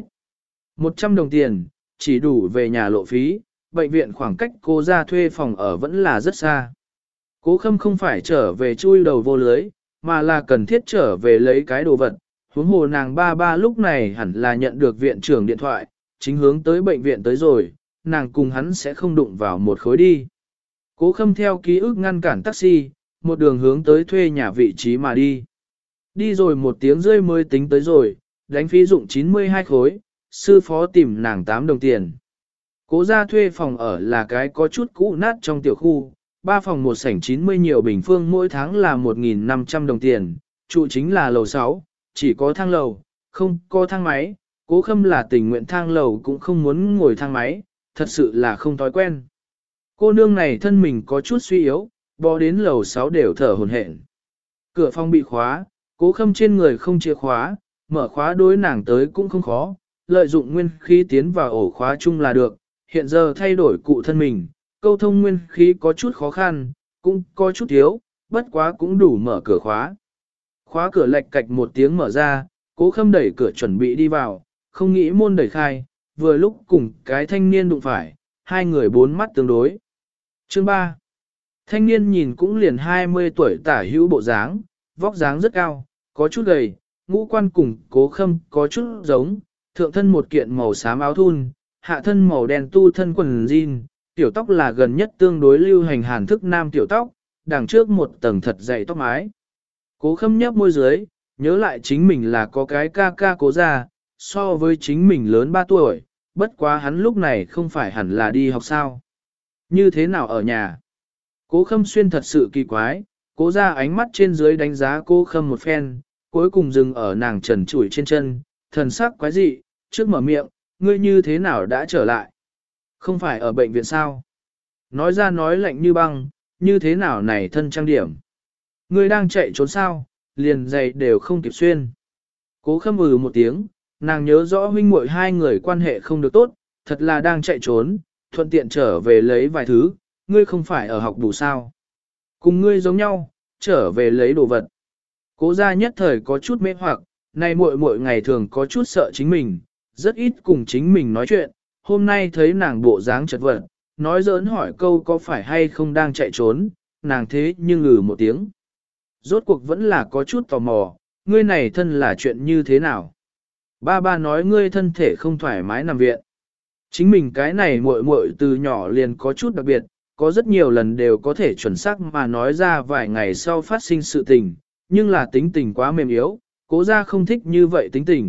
100 đồng tiền, chỉ đủ về nhà lộ phí, bệnh viện khoảng cách cô ra thuê phòng ở vẫn là rất xa. Cố Khâm không phải trở về chui đầu vô lưới, mà là cần thiết trở về lấy cái đồ vật. Huống hồ nàng ba lúc này hẳn là nhận được viện trưởng điện thoại, chính hướng tới bệnh viện tới rồi, nàng cùng hắn sẽ không đụng vào một khối đi. Cố Khâm theo ký ức ngăn cản taxi, một đường hướng tới thuê nhà vị trí mà đi. Đi rồi 1 tiếng rưỡi mới tính tới rồi, đánh phí dụng 92 khối, sư phó tìm nàng 8 đồng tiền. Cố ra thuê phòng ở là cái có chút cũ nát trong tiểu khu, 3 phòng 1 sảnh 90 nhiều bình phương mỗi tháng là 1.500 đồng tiền, trụ chính là lầu 6, chỉ có thang lầu, không có thang máy, Cố Khâm là tình nguyện thang lầu cũng không muốn ngồi thang máy, thật sự là không thói quen. Cô nương này thân mình có chút suy yếu, bò đến lầu 6 đều thở hổn hển. Cửa phòng bị khóa, Cố Khâm trên người không chìa khóa, mở khóa đối nàng tới cũng không khó, lợi dụng nguyên khí tiến vào ổ khóa chung là được, hiện giờ thay đổi cụ thân mình, câu thông nguyên khí có chút khó khăn, cũng có chút thiếu, bất quá cũng đủ mở cửa khóa. Khóa cửa lệch cạch một tiếng mở ra, Cố Khâm đẩy cửa chuẩn bị đi vào, không nghĩ môn đẩy khai, vừa lúc cùng cái thanh niên đụng phải, hai người bốn mắt tương đối. Chương 3. Thanh niên nhìn cũng liền 20 tuổi tả hữu bộ dáng, vóc dáng rất cao, có chút gầy, ngũ quan cùng Cố Khâm có chút giống, thượng thân một kiện màu xám áo thun, hạ thân màu đen tu thân quần jean, tiểu tóc là gần nhất tương đối lưu hành hàn thức nam tiểu tóc, đằng trước một tầng thật dày tóc mái. Cố Khâm nhấp môi dưới, nhớ lại chính mình là có cái ca Cố gia, so với chính mình lớn 3 tuổi, bất quá hắn lúc này không phải hẳn là đi học sao. Như thế nào ở nhà? Cố Khâm xuyên thật sự kỳ quái, Cố gia ánh mắt trên dưới đánh giá Cố Khâm một phen, cuối cùng dừng ở nàng trần trụi trên chân, thần sắc quái dị, trước mở miệng, ngươi như thế nào đã trở lại? Không phải ở bệnh viện sao? Nói ra nói lạnh như băng, như thế nào này thân trang điểm? Ngươi đang chạy trốn sao, liền giày đều không kịp xuyên. Cố Khâm một tiếng, nàng nhớ rõ huynh muội hai người quan hệ không được tốt, thật là đang chạy trốn, thuận tiện trở về lấy vài thứ, ngươi không phải ở học đủ sao. Cùng ngươi giống nhau, trở về lấy đồ vật. Cố gia nhất thời có chút mê hoặc, nay muội muội ngày thường có chút sợ chính mình, rất ít cùng chính mình nói chuyện, hôm nay thấy nàng bộ dáng chật vật, nói giỡn hỏi câu có phải hay không đang chạy trốn, nàng thế nhưng một tiếng. Rốt cuộc vẫn là có chút tò mò, ngươi này thân là chuyện như thế nào? Ba nói ngươi thân thể không thoải mái nằm viện. Chính mình cái này muội muội từ nhỏ liền có chút đặc biệt, có rất nhiều lần đều có thể chuẩn xác mà nói ra vài ngày sau phát sinh sự tình, nhưng là tính tình quá mềm yếu, Cố gia không thích như vậy tính tình.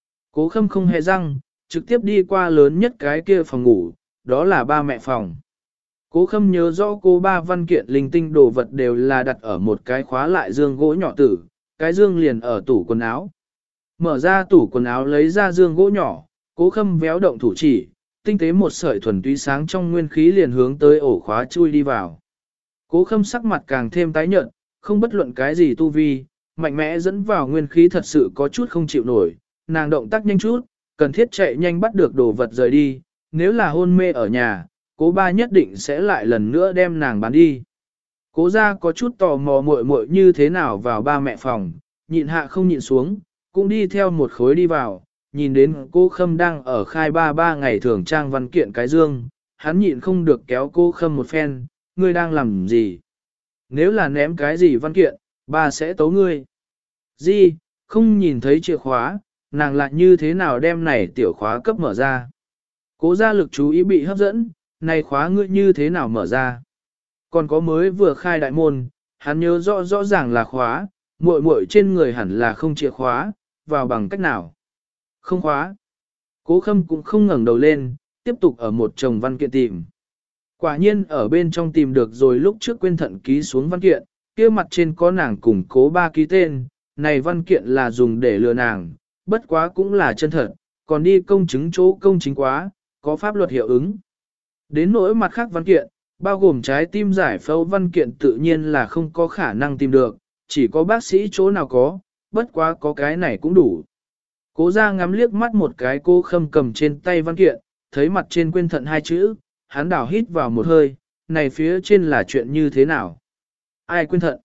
Cố Khâm không hề răng, trực tiếp đi qua lớn nhất cái kia phòng ngủ, đó là ba mẹ phòng. Cố Khâm nhớ rõ cô ba văn kiện linh tinh đồ vật đều là đặt ở một cái khóa lại dương gỗ nhỏ tử, cái dương liền ở tủ quần áo. Mở ra tủ quần áo lấy ra dương gỗ nhỏ, Cố Khâm véo động thủ chỉ, tinh tế một sợi thuần túy sáng trong nguyên khí liền hướng tới ổ khóa chui đi vào. Cố Khâm sắc mặt càng thêm tái nhợt, không bất luận cái gì tu vi, mạnh mẽ dẫn vào nguyên khí thật sự có chút không chịu nổi, nàng động tác nhanh chút, cần thiết chạy nhanh bắt được đồ vật rời đi, nếu là hôn mê ở nhà, Cố ba nhất định sẽ lại lần nữa đem nàng bán đi. Cố gia có chút tò mò muội muội như thế nào vào ba mẹ phòng, nhịn hạ không nhịn xuống, cũng đi theo một khối đi vào, nhìn đến cô Khâm đang ở khai ba ngày thường trang văn kiện cái dương, hắn nhịn không được kéo cô Khâm một phen, ngươi đang làm gì? Nếu là ném cái gì văn kiện, ba sẽ tấu ngươi. Di, không nhìn thấy chìa khóa, nàng lại như thế nào đem này tiểu khóa cấp mở ra. Cố gia lực chú ý bị hấp dẫn, này khóa ngươi như thế nào mở ra. Còn có mới vừa khai đại môn, hắn nhớ rõ ràng là khóa, muội muội trên người hẳn là không chìa khóa, vào bằng cách nào. Không khóa. Cố Khâm cũng không ngẩng đầu lên, tiếp tục ở một chồng văn kiện tìm. Quả nhiên ở bên trong tìm được rồi lúc trước quên thận ký xuống văn kiện, kia mặt trên có nàng cùng Cố ba ký tên, này văn kiện là dùng để lừa nàng, bất quá cũng là chân thật, còn đi công chứng chỗ công chính quá, có pháp luật hiệu ứng. Đến nỗi mặt khác văn kiện, bao gồm trái tim giải phẫu văn kiện tự nhiên là không có khả năng tìm được, chỉ có bác sĩ chỗ nào có, bất quá có cái này cũng đủ. Cố ra ngắm liếc mắt một cái cô Khâm cầm trên tay văn kiện, thấy mặt trên quên thận hai chữ, hắn đảo hít vào một hơi, này phía trên là chuyện như thế nào? Ai quên thận?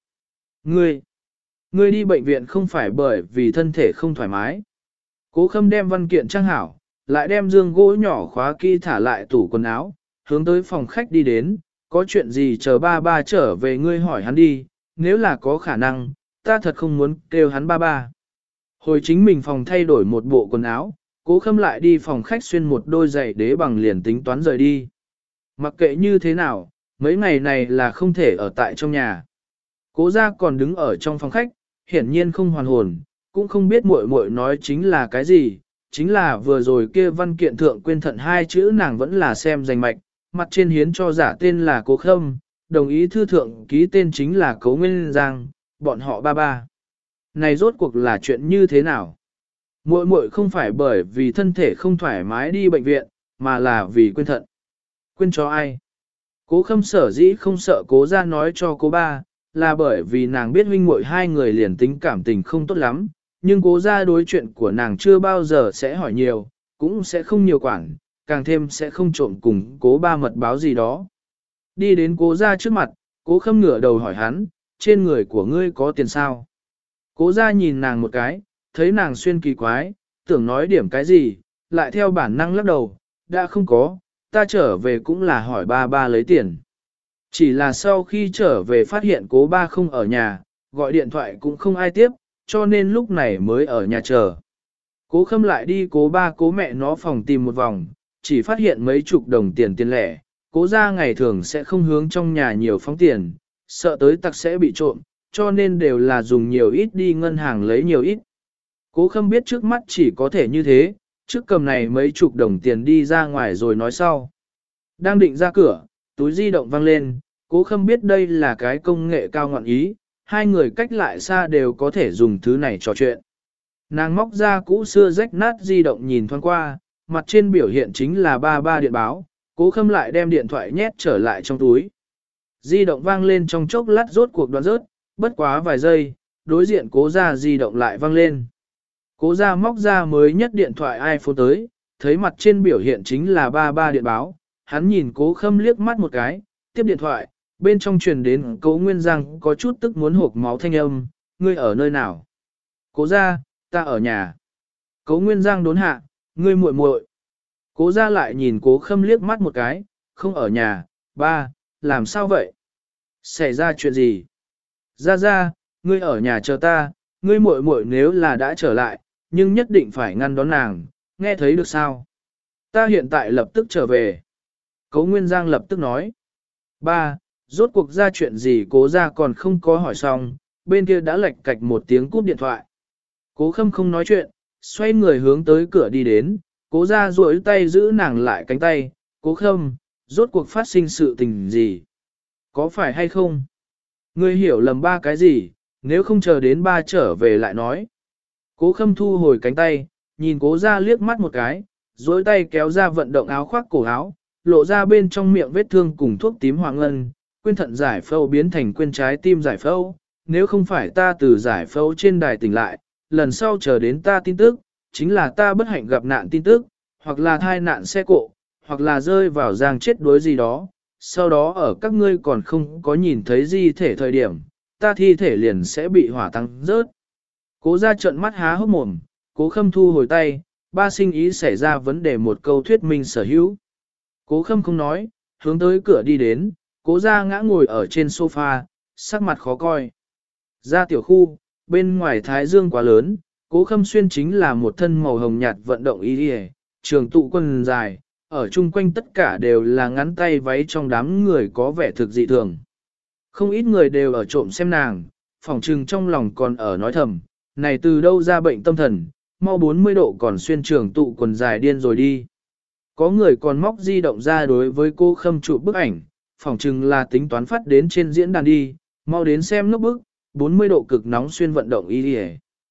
Ngươi đi bệnh viện không phải bởi vì thân thể không thoải mái. Cố Khâm đem văn kiện trang hảo, lại đem dương gỗ nhỏ khóa kỹ thả lại tủ quần áo, hướng tới phòng khách đi đến, có chuyện gì chờ ba trở về ngươi hỏi hắn đi, nếu là có khả năng, ta thật không muốn kêu hắn ba. Hồi chính mình phòng thay đổi một bộ quần áo, Cố Khâm lại đi phòng khách xuyên một đôi giày đế bằng liền tính toán rời đi. Mặc kệ như thế nào, mấy ngày này là không thể ở tại trong nhà. Cố gia còn đứng ở trong phòng khách, hiển nhiên không hoàn hồn, cũng không biết muội muội nói chính là cái gì, chính là vừa rồi kia văn kiện thượng quên thận hai chữ nàng vẫn là xem danh mạch, mặt trên hiến cho giả tên là Cố Khâm, đồng ý thư thượng ký tên chính là Cố Nguyên Giang, bọn họ ba. Này rốt cuộc là chuyện như thế nào? Muội muội không phải bởi vì thân thể không thoải mái đi bệnh viện, mà là vì quên thận. Quên cho ai? Cố Khâm sở dĩ không sợ Cố gia nói cho Cố ba, là bởi vì nàng biết huynh muội hai người liền tính cảm tình không tốt lắm, nhưng Cố gia đối chuyện của nàng chưa bao giờ sẽ hỏi nhiều, cũng sẽ không nhiều quản, càng thêm sẽ không trộm cùng Cố ba mật báo gì đó. Đi đến Cố gia trước mặt, Cố Khâm ngửa đầu hỏi hắn, trên người của ngươi có tiền sao? Cố gia nhìn nàng một cái, thấy nàng xuyên kỳ quái, tưởng nói điểm cái gì, lại theo bản năng lắc đầu, đã không có, ta trở về cũng là hỏi ba lấy tiền. Chỉ là sau khi trở về phát hiện Cố ba không ở nhà, gọi điện thoại cũng không ai tiếp, cho nên lúc này mới ở nhà chờ. Cố Khâm lại đi Cố ba Cố mẹ nó phòng tìm một vòng, chỉ phát hiện mấy chục đồng tiền lẻ, Cố gia ngày thường sẽ không hướng trong nhà nhiều phóng tiền, sợ tới tặc sẽ bị trộm, cho nên đều là dùng nhiều ít đi ngân hàng lấy nhiều ít. Cố Khâm biết trước mắt chỉ có thể như thế, trước cầm này mấy chục đồng tiền đi ra ngoài rồi nói sau. Đang định ra cửa, túi di động vang lên, Cố Khâm biết đây là cái công nghệ cao ngọn ý, hai người cách lại xa đều có thể dùng thứ này trò chuyện. Nàng móc ra cũ xưa rách nát di động nhìn thoáng qua, mặt trên biểu hiện chính là ba điện báo, Cố Khâm lại đem điện thoại nhét trở lại trong túi. Di động vang lên trong chốc lát rốt cuộc đoạn rớt, bất quá vài giây, đối diện Cố gia di động lại vang lên. Cố gia móc ra mới nhất điện thoại iPhone tới, thấy mặt trên biểu hiện chính là ba điện báo, hắn nhìn Cố Khâm liếc mắt một cái, tiếp điện thoại, bên trong truyền đến Cố Nguyên Giang có chút tức muốn hộc máu thanh âm, ngươi ở nơi nào? Cố gia, ta ở nhà. Cố Nguyên Giang đốn hạ, ngươi muội muội. Cố gia lại nhìn Cố Khâm liếc mắt một cái, không ở nhà, ba, làm sao vậy? Xảy ra chuyện gì? Ra, ngươi ở nhà chờ ta, ngươi muội muội nếu là đã trở lại, nhưng nhất định phải ngăn đón nàng, nghe thấy được sao? Ta hiện tại lập tức trở về. Cố Nguyên Giang lập tức nói. Ba, rốt cuộc ra chuyện gì Cố gia còn không có hỏi xong, bên kia đã lệch cạch một tiếng cúp điện thoại. Cố Khâm không nói chuyện, xoay người hướng tới cửa đi đến, Cố gia duỗi tay giữ nàng lại cánh tay, Cố Khâm, rốt cuộc phát sinh sự tình gì? Có phải hay không? Ngươi hiểu lầm ba cái gì, nếu không chờ đến ba trở về lại nói. Cố Khâm thu hồi cánh tay, nhìn Cố Gia liếc mắt một cái, dối tay kéo ra vận động áo khoác cổ áo, lộ ra bên trong miệng vết thương cùng thuốc tím hoàng ngân, quên thận giải phẫu biến thành quên trái tim giải phẫu. Nếu không phải ta từ giải phẫu trên đài tỉnh lại, lần sau chờ đến ta tin tức, chính là ta bất hạnh gặp nạn tin tức, hoặc là thai nạn xe cộ, hoặc là rơi vào giang chết đuối gì đó. Sau đó ở các ngươi còn không có nhìn thấy di thể thời điểm, ta thi thể liền sẽ bị hỏa tăng rớt. Cố Gia trợn mắt há hốc mồm, Cố Khâm thu hồi tay, ba sinh ý xảy ra vấn đề một câu thuyết minh sở hữu. Cố Khâm không nói, hướng tới cửa đi đến, Cố Gia ngã ngồi ở trên sofa, sắc mặt khó coi. Ra tiểu khu, bên ngoài thái dương quá lớn, Cố Khâm xuyên chính là một thân màu hồng nhạt vận động y đi, trường tụ quần dài, ở chung quanh tất cả đều là ngắn tay váy trong đám người có vẻ thực dị thường. Không ít người đều ở trộm xem nàng, phỏng trừng trong lòng còn ở nói thầm, này từ đâu ra bệnh tâm thần, mau 40 độ còn xuyên trường tụ quần dài điên rồi đi. Có người còn móc di động ra đối với cô Khâm chụp bức ảnh, phỏng chừng là tính toán phát đến trên diễn đàn đi, mau đến xem nốt bức, 40 độ cực nóng xuyên vận động y đi.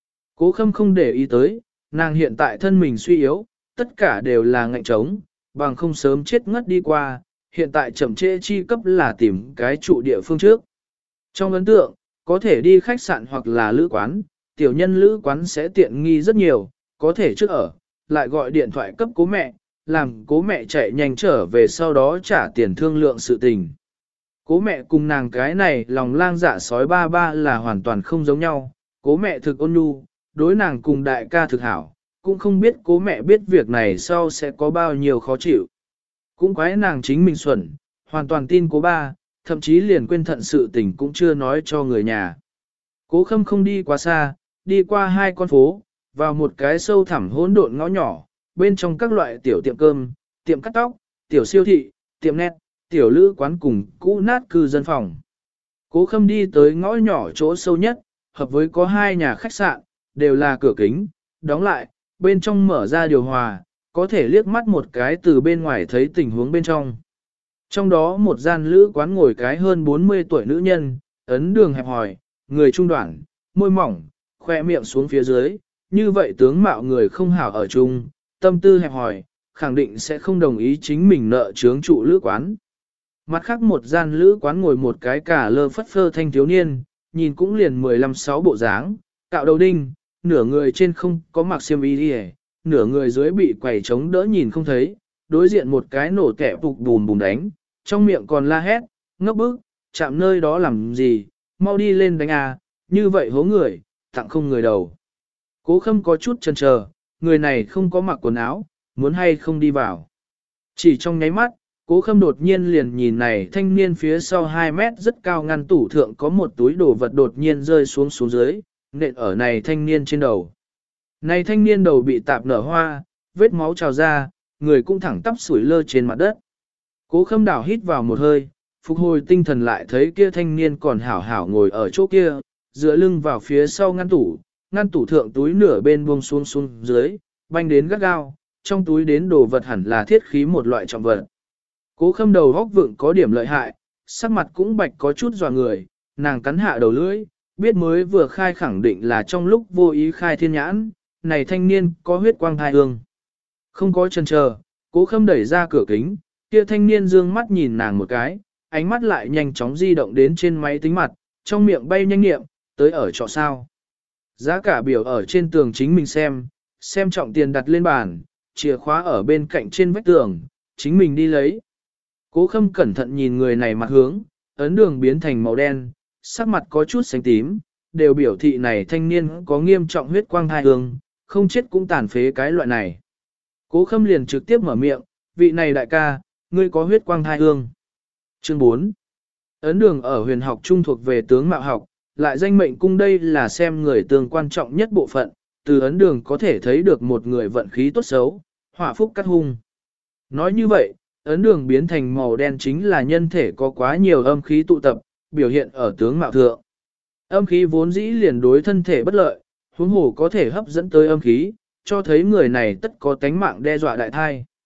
Cố Khâm không để ý tới, nàng hiện tại thân mình suy yếu, tất cả đều là ngạnh trống, bằng không sớm chết ngất đi qua, hiện tại chậm trễ chi cấp là tìm cái trụ địa phương trước. Trong ấn tượng, có thể đi khách sạn hoặc là lữ quán, tiểu nhân lữ quán sẽ tiện nghi rất nhiều, có thể trước ở, lại gọi điện thoại cấp cố mẹ, làm cố mẹ chạy nhanh trở về sau đó trả tiền thương lượng sự tình. Cố mẹ cùng nàng cái này lòng lang dạ sói ba ba là hoàn toàn không giống nhau, cố mẹ thực ôn nhu, đối nàng cùng đại ca thực hảo, cũng không biết cố mẹ biết việc này sau sẽ có bao nhiêu khó chịu. Cũng quái nàng chính mình xuẩn, hoàn toàn tin cố ba, thậm chí liền quên thận sự tình cũng chưa nói cho người nhà. Cố Khâm không đi quá xa, đi qua hai con phố, vào một cái sâu thẳm hỗn độn ngõ nhỏ, bên trong các loại tiểu tiệm cơm, tiệm cắt tóc, tiểu siêu thị, tiệm net, tiểu lữ quán cùng cũ nát cư dân phòng. Cố Khâm đi tới ngõ nhỏ chỗ sâu nhất, hợp với có hai nhà khách sạn, đều là cửa kính, đóng lại, bên trong mở ra điều hòa, có thể liếc mắt một cái từ bên ngoài thấy tình huống bên trong. Trong đó một gian lữ quán ngồi cái hơn 40 tuổi nữ nhân, ấn đường hẹp hòi, người trung đoạn, môi mỏng, khoe miệng xuống phía dưới, như vậy tướng mạo người không hảo ở chung, tâm tư hẹp hòi, khẳng định sẽ không đồng ý chính mình nợ chướng trụ lữ quán. Mặt khác một gian lữ quán ngồi một cái cả lơ phất phơ thanh thiếu niên, nhìn cũng liền 15-6 bộ dáng, cạo đầu đinh, nửa người trên không có mặc xiêm y đi, nửa người dưới bị quẩy chống đỡ nhìn không thấy, đối diện một cái nổ kẻ phục bùm bùm đánh, trong miệng còn la hét, ngốc bức, chạm nơi đó làm gì, mau đi lên đánh à, như vậy hố người, tặng không người đầu. Cố Khâm có chút chần chờ, người này không có mặc quần áo, muốn hay không đi vào. Chỉ trong nháy mắt, Cố Khâm đột nhiên liền nhìn này thanh niên phía sau 2 mét rất cao ngăn tủ thượng có một túi đồ vật đột nhiên rơi xuống dưới, nện ở này thanh niên trên đầu. Này thanh niên đầu bị tạp nở hoa, vết máu trào ra, người cũng thẳng tắp sủi lơ trên mặt đất. Cố Khâm đảo hít vào một hơi, phục hồi tinh thần lại thấy kia thanh niên còn hảo hảo ngồi ở chỗ kia, dựa lưng vào phía sau ngăn tủ thượng túi nửa bên buông xuống dưới, banh đến gắt gao, trong túi đến đồ vật hẳn là thiết khí một loại trọng vật. Cố Khâm đầu góc vượng có điểm lợi hại, sắc mặt cũng bạch có chút dọa người, nàng cắn hạ đầu lưỡi, biết mới vừa khai khẳng định là trong lúc vô ý khai thiên nhãn, này thanh niên có huyết quang thai hương. Không có chần chờ, Cố Khâm đẩy ra cửa kính, kia thanh niên dương mắt nhìn nàng một cái, ánh mắt lại nhanh chóng di động đến trên máy tính mặt, trong miệng bay nhanh niệm, tới ở trọ sao. Giá cả biểu ở trên tường chính mình xem trọng tiền đặt lên bàn, chìa khóa ở bên cạnh trên vách tường, chính mình đi lấy. Cố Khâm cẩn thận nhìn người này mặt hướng, ấn đường biến thành màu đen, sắc mặt có chút xanh tím, đều biểu thị này thanh niên có nghiêm trọng huyết quang thai hương, không chết cũng tàn phế cái loại này. Cố Khâm liền trực tiếp mở miệng, vị này đại ca, ngươi có huyết quang thai hương. Chương 4. Ấn đường ở huyền học trung thuộc về tướng mạo học, lại danh mệnh cung đây là xem người tương quan trọng nhất bộ phận, từ ấn đường có thể thấy được một người vận khí tốt xấu, họa phúc cắt hung. Nói như vậy, ấn đường biến thành màu đen chính là nhân thể có quá nhiều âm khí tụ tập, biểu hiện ở tướng mạo thượng. Âm khí vốn dĩ liền đối thân thể bất lợi, huống hồ có thể hấp dẫn tới âm khí, cho thấy người này tất có tánh mạng đe dọa đại thai.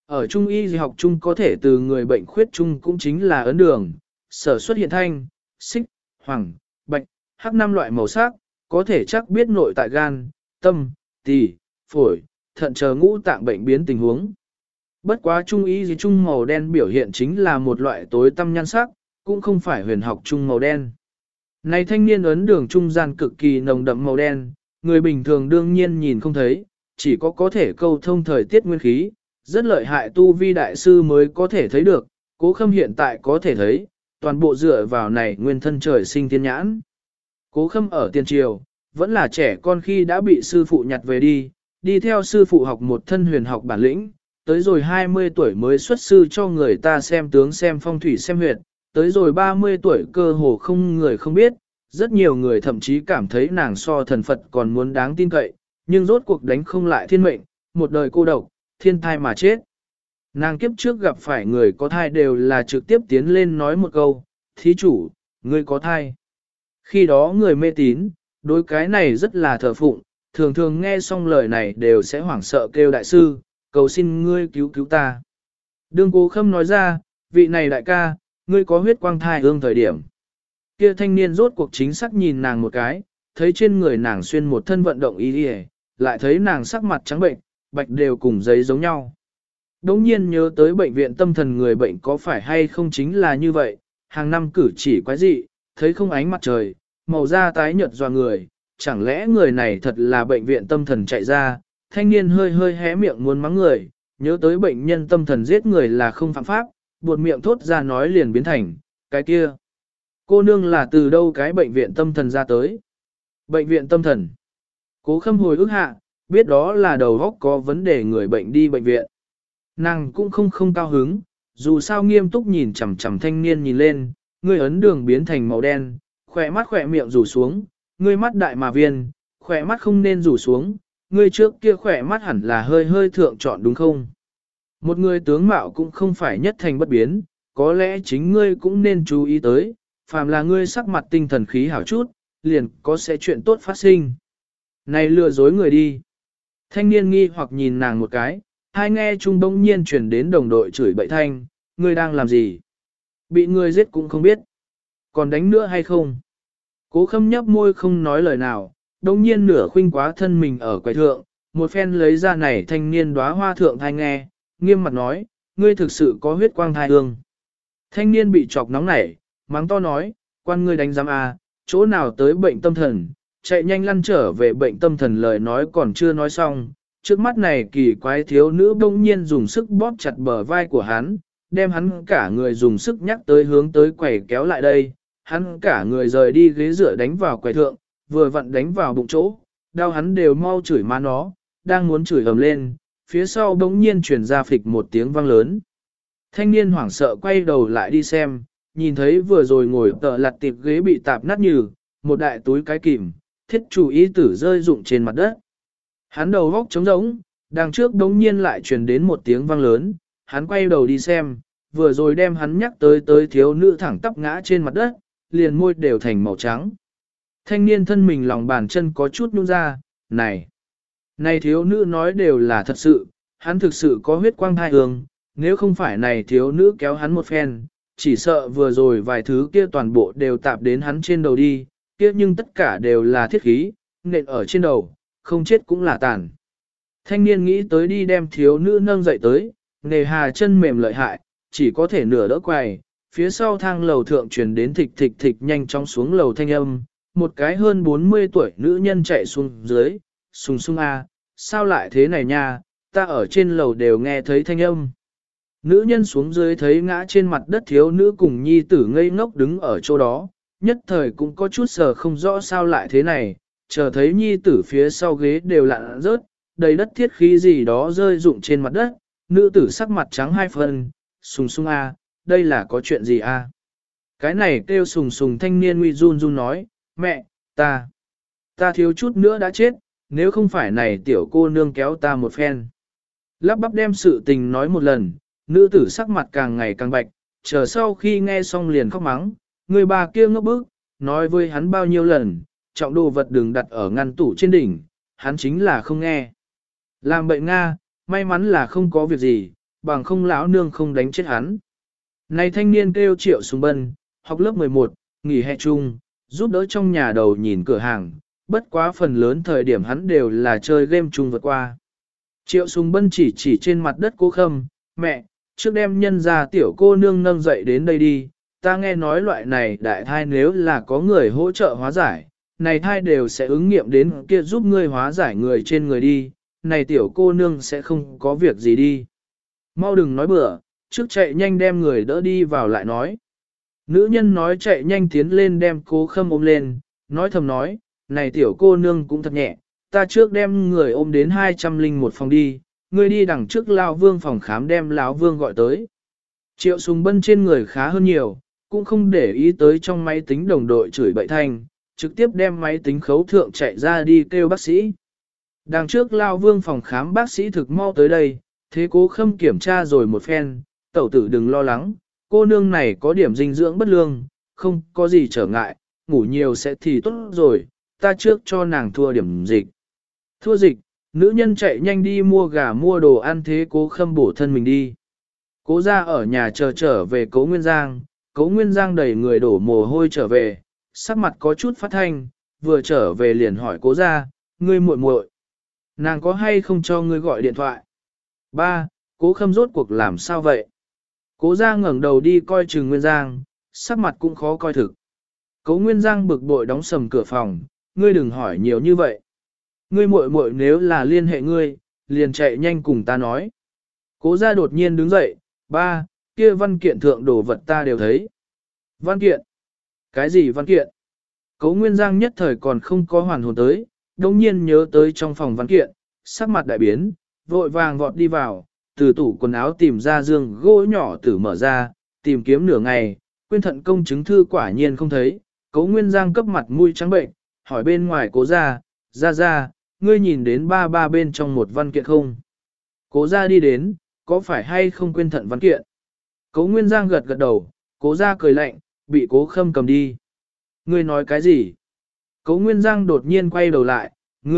Ở trung y học chung có thể từ người bệnh khuyết chung cũng chính là ấn đường, sở xuất hiện thanh, xích, hoàng, bạch, hắc 5 loại màu sắc, có thể chắc biết nội tại gan, tâm, tỳ, phổi, thận chờ ngũ tạng bệnh biến tình huống. Bất quá trung y gì chung màu đen biểu hiện chính là một loại tối tăm nhan sắc, cũng không phải huyền học chung màu đen. Này thanh niên ấn đường trung gian cực kỳ nồng đậm màu đen, người bình thường đương nhiên nhìn không thấy, chỉ có thể câu thông thời tiết nguyên khí, rất lợi hại tu vi đại sư mới có thể thấy được, Cố Khâm hiện tại có thể thấy, toàn bộ dựa vào này nguyên thân trời sinh tiên nhãn. Cố Khâm ở tiền triều, vẫn là trẻ con khi đã bị sư phụ nhặt về đi theo sư phụ học một thân huyền học bản lĩnh, tới rồi 20 tuổi mới xuất sư cho người ta xem tướng xem phong thủy xem huyệt, tới rồi 30 tuổi cơ hồ không người không biết, rất nhiều người thậm chí cảm thấy nàng so thần Phật còn muốn đáng tin cậy, nhưng rốt cuộc đánh không lại thiên mệnh, một đời cô độc, thiên thai mà chết. Nàng kiếp trước gặp phải người có thai đều là trực tiếp tiến lên nói một câu, thí chủ, ngươi có thai. Khi đó người mê tín, đối cái này rất là thờ phụng, thường thường nghe xong lời này đều sẽ hoảng sợ kêu đại sư, cầu xin ngươi cứu cứu ta. Đương Cố Khâm nói ra, vị này đại ca, ngươi có huyết quang thai ương thời điểm. Kia thanh niên rốt cuộc chính xác nhìn nàng một cái, thấy trên người nàng xuyên một thân vận động y lại thấy nàng sắc mặt trắng bệnh, bạch đều cùng giấy giống nhau. Đống nhiên nhớ tới bệnh viện tâm thần người bệnh có phải hay không chính là như vậy, hàng năm cử chỉ quái dị, thấy không ánh mặt trời, màu da tái nhợt doa người, chẳng lẽ người này thật là bệnh viện tâm thần chạy ra, thanh niên hơi hơi hé miệng muốn mắng người, nhớ tới bệnh nhân tâm thần giết người là không phạm pháp, buột miệng thốt ra nói liền biến thành, cái kia. Cô nương là từ đâu cái bệnh viện tâm thần ra tới? Bệnh viện tâm thần. Cố Khâm hồi ức hạ, biết đó là đầu óc có vấn đề người bệnh đi bệnh viện. Nàng cũng không cao hứng, dù sao nghiêm túc nhìn chằm chằm thanh niên nhìn lên, người ấn đường biến thành màu đen, khỏe mắt khỏe miệng rủ xuống, ngươi mắt đại mà viên, khỏe mắt không nên rủ xuống, ngươi trước kia khỏe mắt hẳn là hơi hơi thượng chọn đúng không? Một người tướng mạo cũng không phải nhất thành bất biến, có lẽ chính ngươi cũng nên chú ý tới, phàm là ngươi sắc mặt tinh thần khí hảo chút, liền có sẽ chuyện tốt phát sinh. Này lừa dối người đi. Thanh niên nghi hoặc nhìn nàng một cái, hai nghe chung bỗng nhiên chuyển đến đồng đội chửi bậy thanh, ngươi đang làm gì? Bị ngươi giết cũng không biết. Còn đánh nữa hay không? Cố Khâm nhấp môi không nói lời nào, đồng nhiên nửa khuynh quá thân mình ở quầy thượng, một phen lấy ra này thanh niên đóa hoa thượng thai nghe, nghiêm mặt nói, ngươi thực sự có huyết quang thai ương. Thanh niên bị chọc nóng nảy, mắng to nói, quan ngươi đánh giám à, chỗ nào tới bệnh tâm thần, chạy nhanh lăn trở về bệnh tâm thần lời nói còn chưa nói xong. Trước mắt này kỳ quái thiếu nữ bỗng nhiên dùng sức bóp chặt bờ vai của hắn, đem hắn cả người dùng sức nhắc tới hướng tới quầy kéo lại đây, hắn cả người rời đi ghế dựa đánh vào quầy thượng, vừa vặn đánh vào bụng chỗ, đau hắn đều mau chửi má nó, đang muốn chửi ầm lên, phía sau bỗng nhiên truyền ra phịch một tiếng vang lớn. Thanh niên hoảng sợ quay đầu lại đi xem, nhìn thấy vừa rồi ngồi tợ lặt tiệp ghế bị tạp nát nhừ, một đại túi cái kìm, thiết chủ y tử rơi rụng trên mặt đất. Hắn đầu góc trống rỗng, đằng trước đống nhiên lại truyền đến một tiếng vang lớn, hắn quay đầu đi xem, vừa rồi đem hắn nhắc tới thiếu nữ thẳng tắp ngã trên mặt đất, liền môi đều thành màu trắng. Thanh niên thân mình lòng bàn chân có chút nhún ra, này thiếu nữ nói đều là thật sự, hắn thực sự có huyết quang thai hương, nếu không phải này thiếu nữ kéo hắn một phen, chỉ sợ vừa rồi vài thứ kia toàn bộ đều tạp đến hắn trên đầu đi, kia nhưng tất cả đều là thiết khí, nện ở trên đầu, không chết cũng là tàn. Thanh niên nghĩ tới đi đem thiếu nữ nâng dậy tới, nề hà chân mềm lợi hại, chỉ có thể nửa đỡ quài, phía sau thang lầu thượng truyền đến thịch thịch thịch nhanh chóng xuống lầu thanh âm, một cái hơn 40 tuổi nữ nhân chạy xuống dưới, sung sung a, sao lại thế này nha, ta ở trên lầu đều nghe thấy thanh âm. Nữ nhân xuống dưới thấy ngã trên mặt đất thiếu nữ cùng nhi tử ngây ngốc đứng ở chỗ đó, nhất thời cũng có chút sờ không rõ sao lại thế này, chờ thấy nhi tử phía sau ghế đều lặn rớt, đầy đất thiết khí gì đó rơi rụng trên mặt đất, nữ tử sắc mặt trắng hai phần, sung sung a, đây là có chuyện gì a? Cái này kêu sùng sùng thanh niên nguy run run nói, mẹ, ta thiếu chút nữa đã chết, nếu không phải này tiểu cô nương kéo ta một phen. Lắp bắp đem sự tình nói một lần, nữ tử sắc mặt càng ngày càng bạch, chờ sau khi nghe xong liền khóc mắng, người bà kia ngốc bức, nói với hắn bao nhiêu lần, trọng đồ vật đừng đặt ở ngăn tủ trên đỉnh, hắn chính là không nghe. Làm bệnh Nga, may mắn là không có việc gì, bằng không lão nương không đánh chết hắn. Này thanh niên kêu Triệu Sùng Bân, học lớp 11, nghỉ hè chung, giúp đỡ trong nhà đầu nhìn cửa hàng, bất quá phần lớn thời điểm hắn đều là chơi game chung vượt qua. Triệu Sùng Bân chỉ trên mặt đất Cố Khâm, mẹ, trước đem nhân ra tiểu cô nương nâng dậy đến đây đi, ta nghe nói loại này đại thai nếu là có người hỗ trợ hóa giải, này thai đều sẽ ứng nghiệm đến kia giúp ngươi hóa giải người trên người đi, này tiểu cô nương sẽ không có việc gì đi. Mau đừng nói bừa, trước chạy nhanh đem người đỡ đi vào lại nói. Nữ nhân nói chạy nhanh tiến lên đem Cố Khâm ôm lên, nói thầm nói, này tiểu cô nương cũng thật nhẹ, ta trước đem người ôm đến 201 phòng đi, ngươi đi đằng trước Lão Vương phòng khám đem Lão Vương gọi tới. Triệu Sùng Bân trên người khá hơn nhiều, cũng không để ý tới trong máy tính đồng đội chửi bậy thanh, trực tiếp đem máy tính khấu thượng chạy ra đi kêu bác sĩ. Đằng trước Lão Vương phòng khám bác sĩ thực mau tới đây, thế Cố Khâm kiểm tra rồi một phen, tẩu tử đừng lo lắng, cô nương này có điểm dinh dưỡng bất lương, không có gì trở ngại, ngủ nhiều sẽ thì tốt rồi, ta trước cho nàng thua điểm dịch. Thua dịch, nữ nhân chạy nhanh đi mua gà mua đồ ăn thế Cố Khâm bổ thân mình đi. Cố ra ở nhà chờ trở về Cố Nguyên Giang, Cố Nguyên Giang đẩy người đổ mồ hôi trở về, sắc mặt có chút phát thanh, vừa trở về liền hỏi Cố ra, ngươi muội muội, nàng có hay không cho ngươi gọi điện thoại? Ba, Cố Khâm rốt cuộc làm sao vậy? Cố ra ngẩng đầu đi coi Trừng Nguyên Giang, sắc mặt cũng khó coi thực. Cố Nguyên Giang bực bội đóng sầm cửa phòng, ngươi đừng hỏi nhiều như vậy. Ngươi muội muội nếu là liên hệ ngươi, liền chạy nhanh cùng ta nói. Cố ra đột nhiên đứng dậy, ba, kia văn kiện thượng đồ vật ta đều thấy. Văn kiện? Cái gì văn kiện? Cố Nguyên Giang nhất thời còn không có hoàn hồn tới, đồng nhiên nhớ tới trong phòng văn kiện, sắc mặt đại biến, vội vàng vọt đi vào, từ tủ quần áo tìm ra giường gỗ nhỏ tử mở ra, tìm kiếm nửa ngày, quên thận công chứng thư quả nhiên không thấy. Cố Nguyên Giang cấp mặt mũi trắng bệnh, hỏi bên ngoài Cố ra, ra, ngươi nhìn đến ba bên trong một văn kiện không? Cố ra đi đến, có phải hay không quên thận văn kiện? Cố Nguyên Giang gật gật đầu, Cố ra cười lạnh, bị Cố Khâm cầm đi. Ngươi nói cái gì? Cố Nguyên Giang đột nhiên quay đầu lại,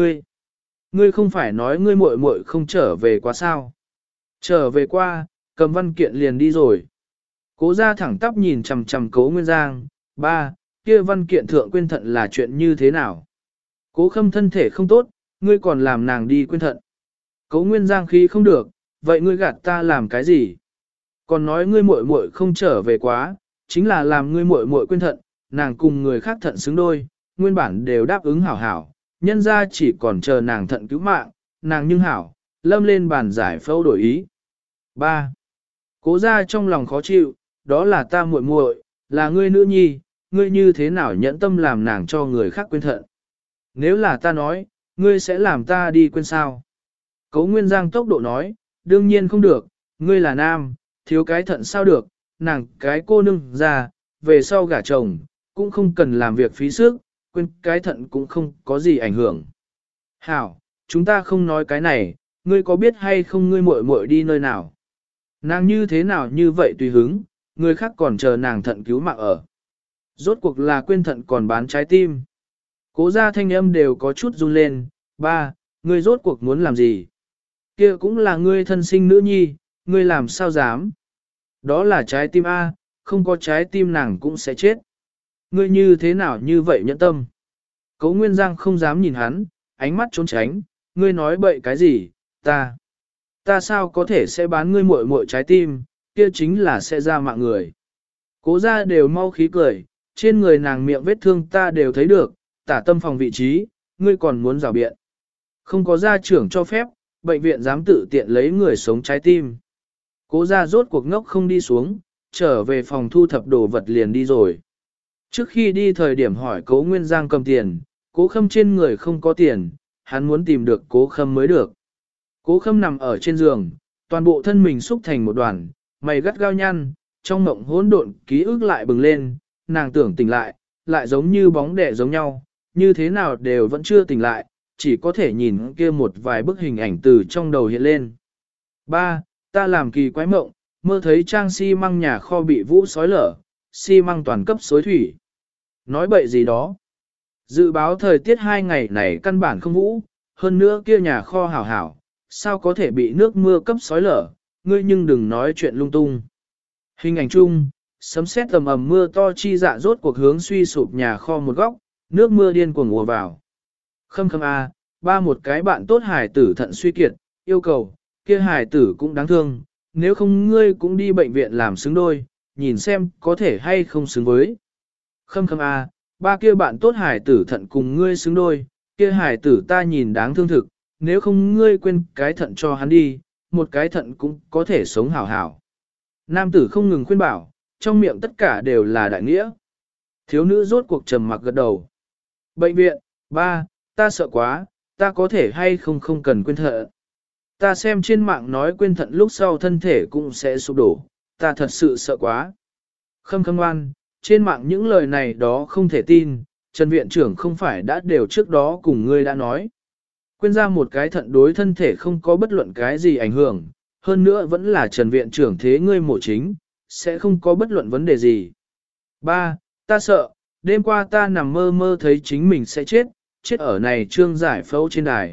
ngươi không phải nói ngươi muội muội không trở về quá sao? Trở về qua, cầm văn kiện liền đi rồi. Cố ra thẳng tắp nhìn chằm chằm Cố Nguyên Giang, ba, kia văn kiện thượng quên thận là chuyện như thế nào? Cố Khâm thân thể không tốt, ngươi còn làm nàng đi quên thận. Cố Nguyên Giang khí không được, vậy ngươi gạt ta làm cái gì? Còn nói ngươi muội muội không trở về quá, chính là làm ngươi muội muội quên thận, nàng cùng người khác thận xứng đôi, nguyên bản đều đáp ứng hảo hảo, nhân ra chỉ còn chờ nàng thận cứu mạng, nàng nhưng hảo, lâm lên bàn giải phẫu đổi ý. 3. Cố ra trong lòng khó chịu, đó là ta muội muội, là ngươi nữ nhi, ngươi như thế nào nhẫn tâm làm nàng cho người khác quên thận. Nếu là ta nói, ngươi sẽ làm ta đi quên sao? Cố Nguyên Giang tốc độ nói, đương nhiên không được, ngươi là nam, thiếu cái thận sao được, nàng cái cô nương già, về sau gả chồng, cũng không cần làm việc phí sức, quên cái thận cũng không có gì ảnh hưởng. Hảo, chúng ta không nói cái này, ngươi có biết hay không ngươi muội muội đi nơi nào? Nàng như thế nào như vậy tùy hứng, người khác còn chờ nàng thận cứu mạng ở. Rốt cuộc là quên thận còn bán trái tim. Cố ra thanh âm đều có chút run lên, ba, ngươi rốt cuộc muốn làm gì? Kia cũng là ngươi thân sinh nữ nhi, ngươi làm sao dám? Đó là trái tim A, không có trái tim nàng cũng sẽ chết. Ngươi như thế nào như vậy nhẫn tâm? Cố Nguyên Giang không dám nhìn hắn, ánh mắt trốn tránh, ngươi nói bậy cái gì, ta sao có thể sẽ bán ngươi muội muội trái tim, kia chính là sẽ ra mạng người. Cố ra đều mau khí cười, trên người nàng miệng vết thương ta đều thấy được, tả tâm phòng vị trí, ngươi còn muốn rào biện. Không có gia trưởng cho phép, bệnh viện dám tự tiện lấy người sống trái tim. Cố ra rốt cuộc ngốc không đi xuống, trở về phòng thu thập đồ vật liền đi rồi. Trước khi đi thời điểm hỏi Cố Nguyên Giang cầm tiền, Cố Khâm trên người không có tiền, hắn muốn tìm được Cố Khâm mới được. Cố Khâm nằm ở trên giường, toàn bộ thân mình xúc thành một đoàn, mày gắt gao nhăn, trong mộng hỗn độn ký ức lại bừng lên, nàng tưởng tỉnh lại giống như bóng đẻ giống nhau, như thế nào đều vẫn chưa tỉnh lại, chỉ có thể nhìn kia một vài bức hình ảnh từ trong đầu hiện lên. Ba, ta làm kỳ quái mộng, mơ thấy trang xi măng nhà kho bị vũ sói lở, xi măng toàn cấp xối thủy. Nói bậy gì đó. Dự báo thời tiết 2 ngày này căn bản không vũ, hơn nữa kia nhà kho hảo hảo, sao có thể bị nước mưa cấp xói lở, ngươi nhưng đừng nói chuyện lung tung. Hình ảnh chung, sấm sét ầm ầm mưa to chi dạ rốt cuộc hướng suy sụp nhà kho một góc, nước mưa điên cuồng ùa vào. Khâm khâm a, ba một cái bạn tốt hải tử thận suy kiệt, yêu cầu, kia hải tử cũng đáng thương, nếu không ngươi cũng đi bệnh viện làm xứng đôi, nhìn xem có thể hay không xứng với. Khâm khâm a, ba kia bạn tốt hải tử thận cùng ngươi xứng đôi, kia hải tử ta nhìn đáng thương thực, nếu không ngươi quên cái thận cho hắn đi, một cái thận cũng có thể sống hảo hảo. Nam tử không ngừng khuyên bảo, trong miệng tất cả đều là đại nghĩa. Thiếu nữ rốt cuộc trầm mặc gật đầu. Bệnh viện, ba, ta sợ quá, ta có thể hay không cần quên thận. Ta xem trên mạng nói quên thận lúc sau thân thể cũng sẽ sụp đổ, ta thật sự sợ quá. Khâm khâm ngoan, trên mạng những lời này đó không thể tin, Trần viện trưởng không phải đã đều trước đó cùng ngươi đã nói. Quên ra một cái thận đối thân thể không có bất luận cái gì ảnh hưởng, hơn nữa vẫn là Trần viện trưởng thế ngươi mổ chính, sẽ không có bất luận vấn đề gì. Ba, ta sợ, đêm qua ta nằm mơ mơ thấy chính mình sẽ chết, chết ở này trương giải phẫu trên đài.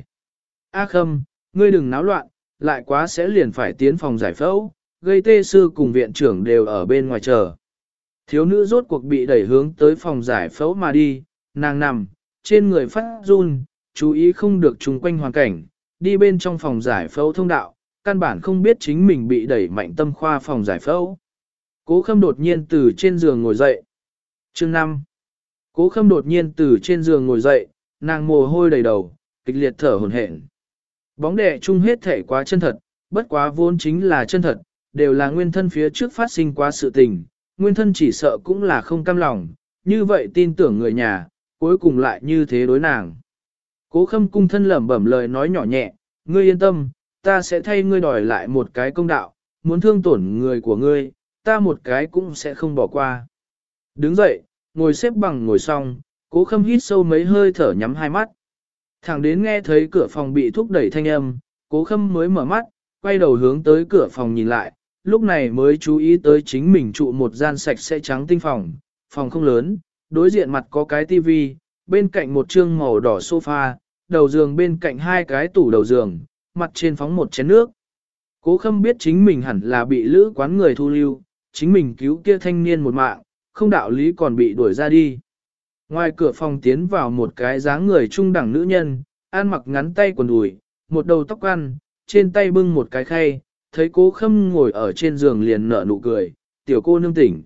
A Khâm, ngươi đừng náo loạn, lại quá sẽ liền phải tiến phòng giải phẫu, gây tê sư cùng viện trưởng đều ở bên ngoài chờ. Thiếu nữ rốt cuộc bị đẩy hướng tới phòng giải phẫu mà đi, nàng nằm, trên người phát run, chú ý không được chung quanh hoàn cảnh, đi bên trong phòng giải phẫu thông đạo, căn bản không biết chính mình bị đẩy mạnh tâm khoa phòng giải phẫu. Cố Khâm đột nhiên từ trên giường ngồi dậy. Chương 5. Cố Khâm đột nhiên từ trên giường ngồi dậy, nàng mồ hôi đầy đầu, kịch liệt thở hổn hển. Bóng đè chung hết thể quá chân thật, bất quá vốn chính là chân thật, đều là nguyên thân phía trước phát sinh quá sự tình, nguyên thân chỉ sợ cũng là không cam lòng, như vậy tin tưởng người nhà, cuối cùng lại như thế đối nàng. Cố Khâm cung thân lẩm bẩm lời nói nhỏ nhẹ, ngươi yên tâm, ta sẽ thay ngươi đòi lại một cái công đạo, muốn thương tổn người của ngươi, ta một cái cũng sẽ không bỏ qua. Đứng dậy, ngồi xếp bằng ngồi xong, Cố Khâm hít sâu mấy hơi thở nhắm hai mắt. Thẳng đến nghe thấy cửa phòng bị thúc đẩy thanh âm, Cố Khâm mới mở mắt, quay đầu hướng tới cửa phòng nhìn lại, lúc này mới chú ý tới chính mình trụ một gian sạch sẽ trắng tinh phòng, phòng không lớn, đối diện mặt có cái tivi, bên cạnh một trương màu đỏ sofa, đầu giường bên cạnh hai cái tủ đầu giường, mặt trên phóng một chén nước. Cố Khâm biết chính mình hẳn là bị lữ quán người thu lưu, chính mình cứu kia thanh niên một mạng, không đạo lý còn bị đuổi ra đi. Ngoài cửa phòng tiến vào một cái dáng người trung đẳng nữ nhân, ăn mặc ngắn tay quần đùi, một đầu tóc ăn, trên tay bưng một cái khay, thấy Cố Khâm ngồi ở trên giường liền nở nụ cười, tiểu cô nương tỉnh.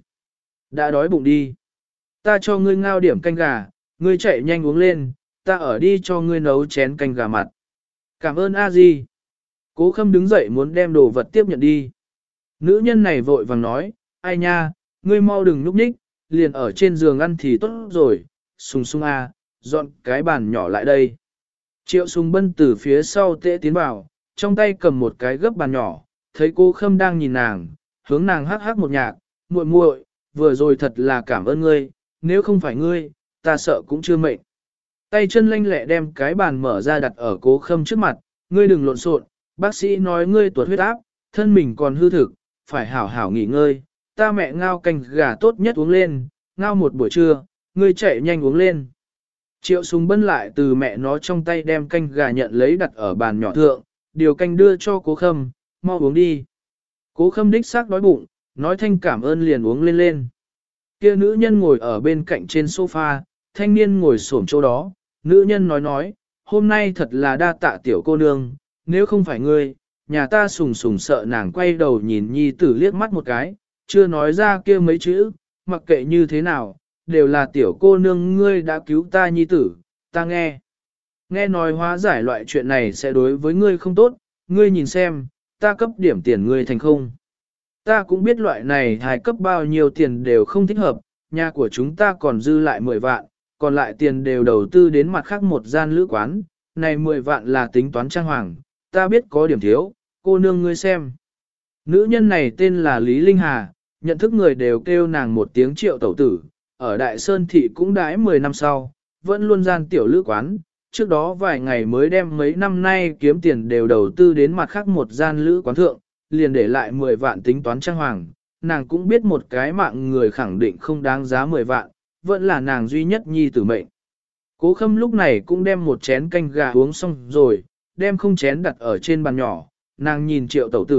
Đã đói bụng đi. Ta cho ngươi ngao điểm canh gà, ngươi chạy nhanh uống lên, ta ở đi cho ngươi nấu chén canh gà mặt. Cảm ơn a di. Cố Khâm đứng dậy muốn đem đồ vật tiếp nhận đi. Nữ nhân này vội vàng nói, ai nha, ngươi mau đừng núp ních, liền ở trên giường ăn thì tốt rồi, Sùng Sùng a, dọn cái bàn nhỏ lại đây. Triệu Sùng Bân từ phía sau tễ tiến vào, trong tay cầm một cái gấp bàn nhỏ, thấy Cố Khâm đang nhìn nàng, hướng nàng hắc hắc một nhạc, muội muội, vừa rồi thật là cảm ơn ngươi, nếu không phải ngươi, ta sợ cũng chưa mệnh. Tay chân lanh lẹ đem cái bàn mở ra đặt ở Cố Khâm trước mặt, ngươi đừng lộn xộn, bác sĩ nói ngươi tuột huyết áp, thân mình còn hư thực, phải hảo hảo nghỉ ngơi, ta mẹ ngao canh gà tốt nhất uống lên, ngao một buổi trưa, ngươi chạy nhanh uống lên. Triệu Sùng Bân lại từ mẹ nó trong tay đem canh gà nhận lấy đặt ở bàn nhỏ thượng, điều canh đưa cho Cố Khâm, mau uống đi. Cố Khâm đích xác đói bụng, nói thanh cảm ơn liền uống lên lên. Kia nữ nhân ngồi ở bên cạnh trên sofa, thanh niên ngồi xổm chỗ đó, nữ nhân nói, hôm nay thật là đa tạ tiểu cô nương, nếu không phải ngươi, nhà ta Sùng Sùng sợ nàng quay đầu nhìn nhi tử liếc mắt một cái, chưa nói ra kia mấy chữ, mặc kệ như thế nào, đều là tiểu cô nương ngươi đã cứu ta nhi tử, ta nghe. Nghe nói hóa giải loại chuyện này sẽ đối với ngươi không tốt, ngươi nhìn xem, ta cấp điểm tiền ngươi thành không. Ta cũng biết loại này hài cấp bao nhiêu tiền đều không thích hợp, nhà của chúng ta còn dư lại 10 vạn, còn lại tiền đều đầu tư đến mặt khác một gian lữ quán, này 10 vạn là tính toán trang hoàng, ta biết có điểm thiếu, cô nương ngươi xem. Nữ nhân này tên là Lý Linh Hà, nhận thức người đều kêu nàng một tiếng Triệu tẩu tử, ở Đại Sơn Thị cũng đãi 10 năm sau, vẫn luôn gian tiểu lữ quán, trước đó vài ngày mới đem mấy năm nay kiếm tiền đều đầu tư đến mặt khác một gian lữ quán thượng, liền để lại 10 vạn tính toán trang hoàng, nàng cũng biết một cái mạng người khẳng định không đáng giá 10 vạn, vẫn là nàng duy nhất nhi tử mệnh. Cố Khâm lúc này cũng đem một chén canh gà uống xong rồi, đem không chén đặt ở trên bàn nhỏ, nàng nhìn Triệu tẩu tử,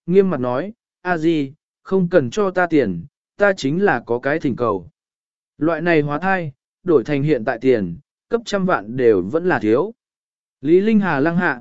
nghiêm mặt nói, a di, không cần cho ta tiền, ta chính là có cái thỉnh cầu. Loại này hóa thai, đổi thành hiện tại tiền, cấp trăm vạn đều vẫn là thiếu. Lý Linh Hà lăng hạ,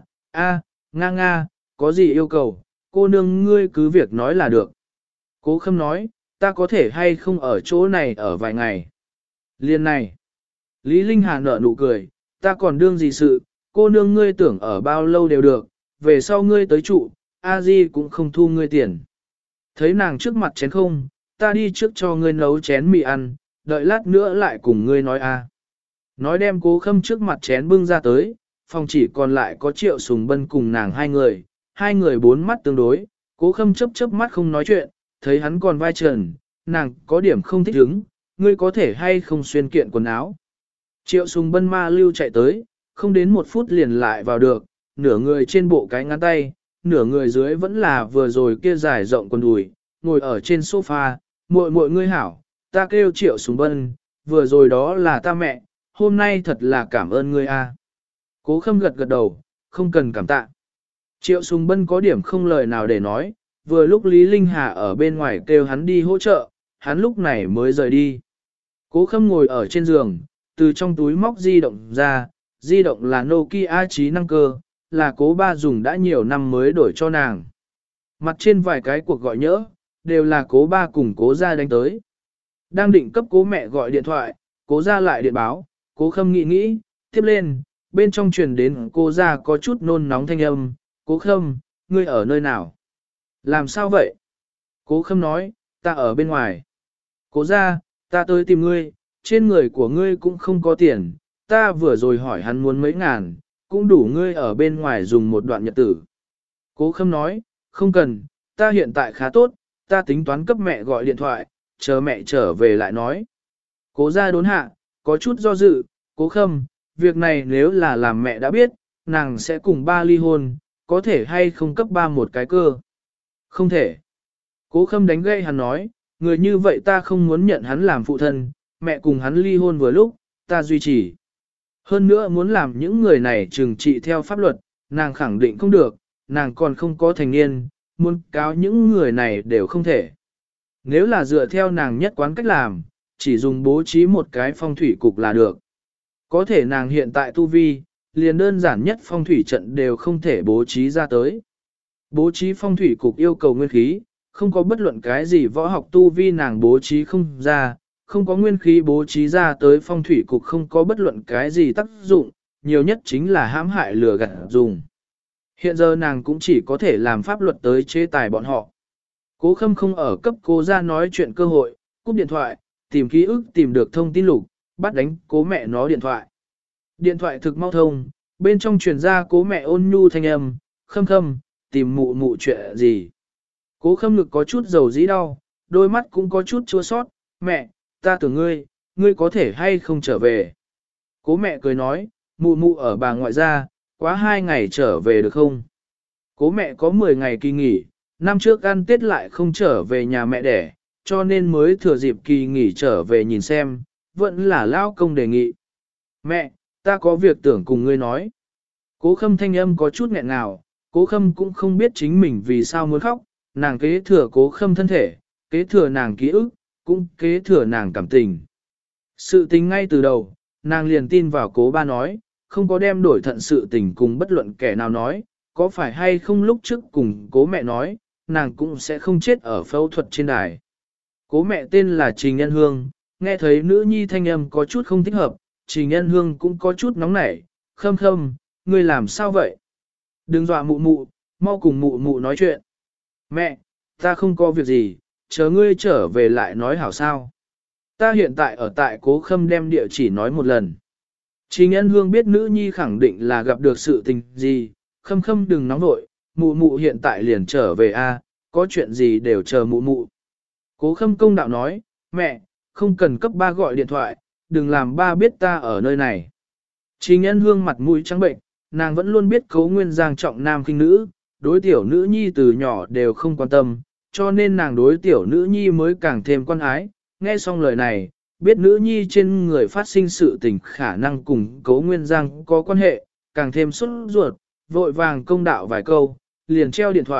nga, có gì yêu cầu, cô nương ngươi cứ việc nói là được. Cố Khâm nói, ta có thể hay không ở chỗ này ở vài ngày. Liên này. Lý Linh Hà nở nụ cười, ta còn đương gì sự, cô nương ngươi tưởng ở bao lâu đều được, về sau ngươi tới trụ, a di cũng không thu ngươi tiền. Thấy nàng trước mặt chén không, ta đi trước cho ngươi nấu chén mì ăn, đợi lát nữa lại cùng ngươi nói a. Nói đem Cố Khâm trước mặt chén bưng ra tới, phòng chỉ còn lại có Triệu Sùng Bân cùng nàng hai người bốn mắt tương đối, Cố Khâm chớp mắt không nói chuyện, thấy hắn còn vai trần, nàng có điểm không thích ứng, ngươi có thể hay không xuyên kiện quần áo. Triệu Sùng Bân ma lưu chạy tới, không đến 1 phút liền lại vào được, nửa người trên bộ cái ngắn tay, nửa người dưới vẫn là vừa rồi kia dài rộng quần đùi, ngồi ở trên sofa, muội ngươi hảo, ta kêu Triệu Sùng Bân, vừa rồi đó là ta mẹ, hôm nay thật là cảm ơn ngươi a. Cố Khâm gật gật đầu, không cần cảm tạ. Triệu Sùng Bân có điểm không lời nào để nói, vừa lúc Lý Linh Hà ở bên ngoài kêu hắn đi hỗ trợ, hắn lúc này mới rời đi. Cố Khâm ngồi ở trên giường, từ trong túi móc di động ra, di động là Nokia trí năng cơ, là Cố ba dùng đã nhiều năm mới đổi cho nàng. Mặt trên vài cái cuộc gọi nhỡ, đều là Cố ba cùng Cố gia đánh tới. Đang định cấp Cố mẹ gọi điện thoại, Cố gia lại điện báo, Cố Khâm nghĩ, tiếp lên, bên trong truyền đến Cố gia có chút nôn nóng thanh âm, Cố Khâm, ngươi ở nơi nào? Làm sao vậy? Cố Khâm nói, ta ở bên ngoài. Cố gia, ta tới tìm ngươi, trên người của ngươi cũng không có tiền, ta vừa rồi hỏi hắn muốn mấy ngàn, cũng đủ ngươi ở bên ngoài dùng một đoạn nhật tử. Cố Khâm nói, không cần, ta hiện tại khá tốt, ta tính toán cấp mẹ gọi điện thoại, chờ mẹ trở về lại nói. Cố gia đốn hạ, có chút do dự, Cố Khâm, việc này nếu là làm mẹ đã biết, nàng sẽ cùng ba ly hôn, có thể hay không cấp ba một cái cơ. Không thể. Cố Khâm đánh gậy hắn nói, người như vậy ta không muốn nhận hắn làm phụ thân, mẹ cùng hắn ly hôn vừa lúc, ta duy trì. Hơn nữa muốn làm những người này trừng trị theo pháp luật, nàng khẳng định không được, nàng còn không có thành niên, muốn cáo những người này đều không thể. Nếu là dựa theo nàng nhất quán cách làm, chỉ dùng bố trí một cái phong thủy cục là được. Có thể nàng hiện tại tu vi, liền đơn giản nhất phong thủy trận đều không thể bố trí ra tới. Bố trí phong thủy cục yêu cầu nguyên khí, không có bất luận cái gì võ học tu vi nàng bố trí không ra, không có nguyên khí bố trí ra tới phong thủy cục không có bất luận cái gì tác dụng, nhiều nhất chính là hãm hại lừa gạt dùng. Hiện giờ nàng cũng chỉ có thể làm pháp luật tới chế tài bọn họ. Cố Khâm không ở cấp Cố gia nói chuyện cơ hội, cúp điện thoại, tìm ký ức tìm được thông tin lục, bắt đánh Cố mẹ nó điện thoại. Điện thoại thực mau thông, bên trong truyền ra Cố mẹ ôn nhu thanh âm, Khâm, tìm mụ mụ chuyện gì. Cố Khâm ngực có chút dầu dĩ đau, đôi mắt cũng có chút chua sót, mẹ, ta tưởng ngươi có thể hay không trở về. Cố mẹ cười nói, mụ mụ ở bà ngoại gia, quá 2 ngày trở về được không? Cố mẹ có 10 ngày kỳ nghỉ, năm trước ăn Tết lại không trở về nhà mẹ đẻ, cho nên mới thừa dịp kỳ nghỉ trở về nhìn xem, vẫn là lao công đề nghị. Mẹ, ta có việc tưởng cùng ngươi nói. Cố Khâm thanh âm có chút nghẹn ngào, Cố Khâm cũng không biết chính mình vì sao muốn khóc, nàng kế thừa Cố Khâm thân thể, kế thừa nàng ký ức, cũng kế thừa nàng cảm tình. Sự tình ngay từ đầu, nàng liền tin vào Cố ba nói, không có đem đổi thận sự tình cùng bất luận kẻ nào nói, có phải hay không lúc trước cùng Cố mẹ nói, nàng cũng sẽ không chết ở phẫu thuật trên đài. Cố mẹ tên là Trình Nhân Hương, nghe thấy nữ nhi thanh âm có chút không thích hợp, Trình Nhân Hương cũng có chút nóng nảy, Khâm, ngươi làm sao vậy? Đừng dọa mụ mụ, mau cùng mụ mụ nói chuyện. Mẹ, ta không có việc gì, chờ ngươi trở về lại nói hảo sao. Ta hiện tại ở tại Cố Khâm đem địa chỉ nói một lần. Trình Nhân Hương biết nữ nhi khẳng định là gặp được sự tình gì, Khâm đừng nóng vội, mụ mụ hiện tại liền trở về a, có chuyện gì đều chờ mụ mụ. Cố Khâm công đạo nói, mẹ, không cần cấp ba gọi điện thoại, đừng làm ba biết ta ở nơi này. Trình Nhân Hương mặt mũi trắng bệnh, nàng vẫn luôn biết Cố Nguyên Giang trọng nam khinh nữ, đối tiểu nữ nhi từ nhỏ đều không quan tâm, cho nên nàng đối tiểu nữ nhi mới càng thêm quan ái. Nghe xong lời này, biết nữ nhi trên người phát sinh sự tình khả năng cùng Cố Nguyên Giang có quan hệ, càng thêm sốt ruột, vội vàng công đạo vài câu, liền treo điện thoại,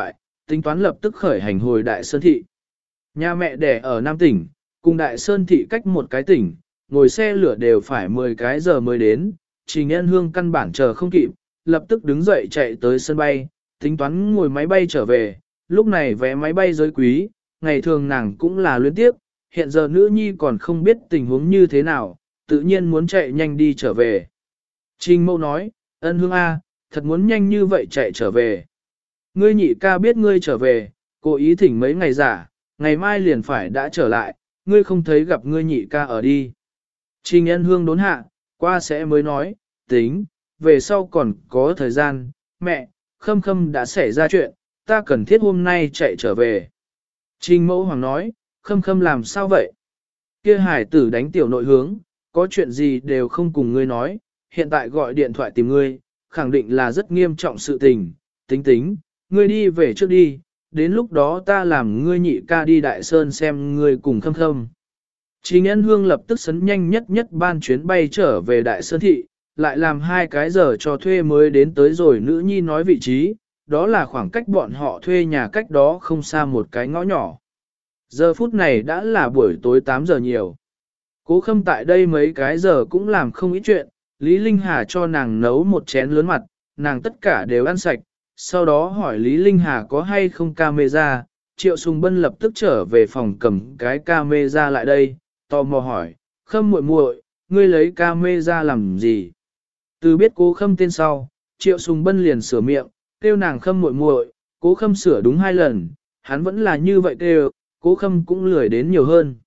tính toán lập tức khởi hành hồi Đại Sơn Thị. Nhà mẹ đẻ ở Nam tỉnh, cùng Đại Sơn Thị cách một cái tỉnh, ngồi xe lửa đều phải 10 cái giờ mới đến, Trình Ân Hương căn bản chờ không kịp, lập tức đứng dậy chạy tới sân bay, tính toán ngồi máy bay trở về, lúc này vé máy bay giới quý, ngày thường nàng cũng là luyến tiếp, hiện giờ nữ nhi còn không biết tình huống như thế nào, tự nhiên muốn chạy nhanh đi trở về. Trình Mâu nói, Ân Hương A, thật muốn nhanh như vậy chạy trở về. Ngươi nhị ca biết ngươi trở về, cố ý thỉnh mấy ngày giả, ngày mai liền phải đã trở lại, ngươi không thấy gặp ngươi nhị ca ở đi. Trình Ân Hương đốn hạ, qua sẽ mới nói, tính, về sau còn có thời gian, mẹ, Khâm Khâm đã xảy ra chuyện, ta cần thiết hôm nay chạy trở về. Trình Mẫu Hoàng nói, Khâm Khâm làm sao vậy? Kia hải tử đánh tiểu nội hướng, có chuyện gì đều không cùng ngươi nói, hiện tại gọi điện thoại tìm ngươi, khẳng định là rất nghiêm trọng sự tình, tính, ngươi đi về trước đi, đến lúc đó ta làm ngươi nhị ca đi Đại Sơn xem ngươi cùng Khâm Khâm. Trình Ân Hương lập tức sấn nhanh nhất ban chuyến bay trở về Đại Sơn Thị, lại làm 2 cái giờ cho thuê mới đến tới rồi nữ nhi nói vị trí, đó là khoảng cách bọn họ thuê nhà cách đó không xa một cái ngõ nhỏ. Giờ phút này đã là buổi tối 8 giờ nhiều. Cố Khâm tại đây mấy cái giờ cũng làm không ít chuyện, Lý Linh Hà cho nàng nấu một chén lớn mặt, nàng tất cả đều ăn sạch, sau đó hỏi Lý Linh Hà có hay không camera, Triệu Sùng Bân lập tức trở về phòng cầm cái camera lại đây, tò mò hỏi, Khâm muội muội, ngươi lấy camera làm gì? Từ biết Cố Khâm tên sau, Triệu Sùng Bân liền sửa miệng, kêu nàng Khâm muội muội, Cố Khâm sửa đúng 2 lần, hắn vẫn là như vậy kêu, Cố Khâm cũng lười đến nhiều hơn.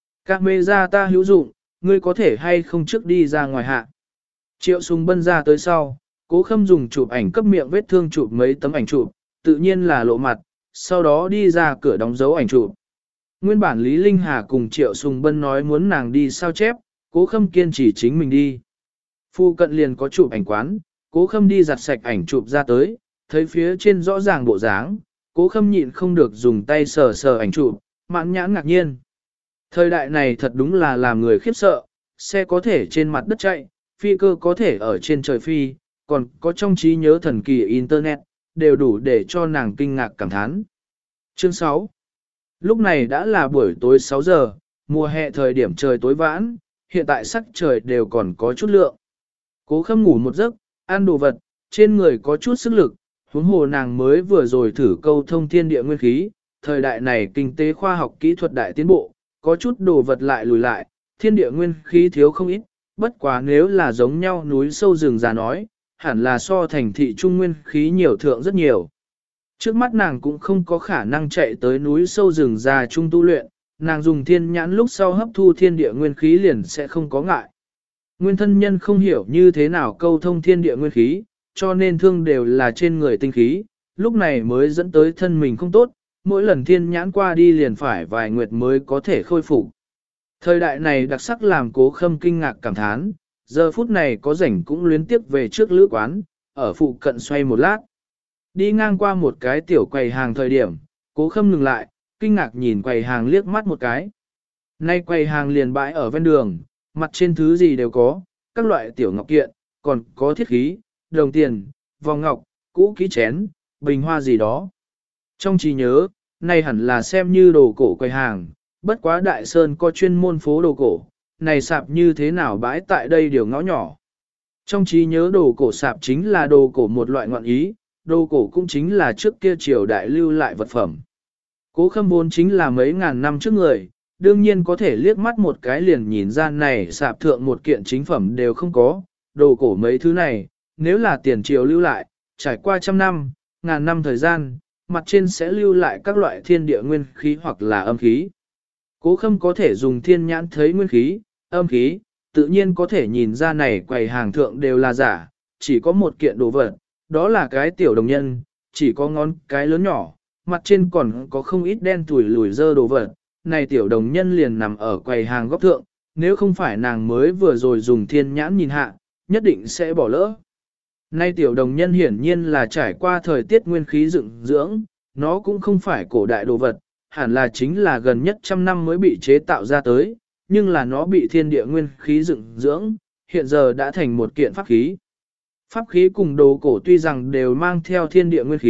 Camera ta hữu dụng, ngươi có thể hay không trước đi ra ngoài hạ. Triệu Sùng Bân ra tới sau, Cố Khâm dùng chụp ảnh cấp miệng vết thương chụp mấy tấm ảnh chụp, tự nhiên là lộ mặt, sau đó đi ra cửa đóng dấu ảnh chụp. Nguyên bản Lý Linh Hà cùng Triệu Sùng Bân nói muốn nàng đi sao chép, Cố Khâm kiên trì chính mình đi. Phu cận liền có chụp ảnh quán, Cố Khâm đi giặt sạch ảnh chụp ra tới, thấy phía trên rõ ràng bộ dáng, Cố Khâm nhịn không được dùng tay sờ sờ ảnh chụp, mãn nhãn ngạc nhiên. Thời đại này thật đúng là làm người khiếp sợ, xe có thể trên mặt đất chạy, phi cơ có thể ở trên trời phi, còn có trong trí nhớ thần kỳ Internet, đều đủ để cho nàng kinh ngạc cảm thán. Chương 6. Lúc này đã là buổi tối 6 giờ, mùa hè thời điểm trời tối vãn, hiện tại sắc trời đều còn có chút lượng. Cố Khâm ngủ một giấc, ăn đồ vật, trên người có chút sức lực, huống hồ nàng mới vừa rồi thử câu thông thiên địa nguyên khí, thời đại này kinh tế khoa học kỹ thuật đại tiến bộ, có chút đồ vật lại lùi lại, thiên địa nguyên khí thiếu không ít, bất quá nếu là giống nhau núi sâu rừng già nói, hẳn là so thành thị trung nguyên khí nhiều thượng rất nhiều. Trước mắt nàng cũng không có khả năng chạy tới núi sâu rừng già trung tu luyện, nàng dùng thiên nhãn lúc sau hấp thu thiên địa nguyên khí liền sẽ không có ngại. Nguyên thân nhân không hiểu như thế nào câu thông thiên địa nguyên khí, cho nên thương đều là trên người tinh khí, lúc này mới dẫn tới thân mình không tốt, mỗi lần thiên nhãn qua đi liền phải vài nguyệt mới có thể khôi phục. Thời đại này đặc sắc làm Cố Khâm kinh ngạc cảm thán, giờ phút này có rảnh cũng luyến tiếp về trước lữ quán, ở phụ cận xoay một lát. Đi ngang qua một cái tiểu quầy hàng thời điểm, Cố Khâm ngừng lại, kinh ngạc nhìn quầy hàng liếc mắt một cái. Nay quầy hàng liền bãi ở ven đường, mặt trên thứ gì đều có, các loại tiểu ngọc kiện, còn có thiết khí, đồng tiền, vòng ngọc, cũ kỹ chén, bình hoa gì đó. Trong trí nhớ, này hẳn là xem như đồ cổ quầy hàng, bất quá Đại Sơn có chuyên môn phố đồ cổ, này sạp như thế nào bãi tại đây điều ngõ nhỏ. Trong trí nhớ đồ cổ sạp chính là đồ cổ một loại ngoạn ý, đồ cổ cũng chính là trước kia triều đại lưu lại vật phẩm. Cố Khâm vốn chính là mấy ngàn năm trước người, đương nhiên có thể liếc mắt một cái liền nhìn ra này sạp thượng một kiện chính phẩm đều không có, đồ cổ mấy thứ này, nếu là tiền triều lưu lại, trải qua trăm năm, ngàn năm thời gian, mặt trên sẽ lưu lại các loại thiên địa nguyên khí hoặc là âm khí. Cố Khâm có thể dùng thiên nhãn thấy nguyên khí, âm khí, tự nhiên có thể nhìn ra này quầy hàng thượng đều là giả, chỉ có một kiện đồ vật, đó là cái tiểu đồng nhân, chỉ có ngón cái lớn nhỏ, mặt trên còn có không ít đen tủi lùi dơ đồ vật, này tiểu đồng nhân liền nằm ở quầy hàng góc thượng, nếu không phải nàng mới vừa rồi dùng thiên nhãn nhìn hạ, nhất định sẽ bỏ lỡ. Nay tiểu đồng nhân hiển nhiên là trải qua thời tiết nguyên khí dựng dưỡng, nó cũng không phải cổ đại đồ vật, hẳn là chính là gần nhất trăm năm mới bị chế tạo ra tới, nhưng là nó bị thiên địa nguyên khí dựng dưỡng, hiện giờ đã thành một kiện pháp khí. Pháp khí cùng đồ cổ tuy rằng đều mang theo thiên địa nguyên khí,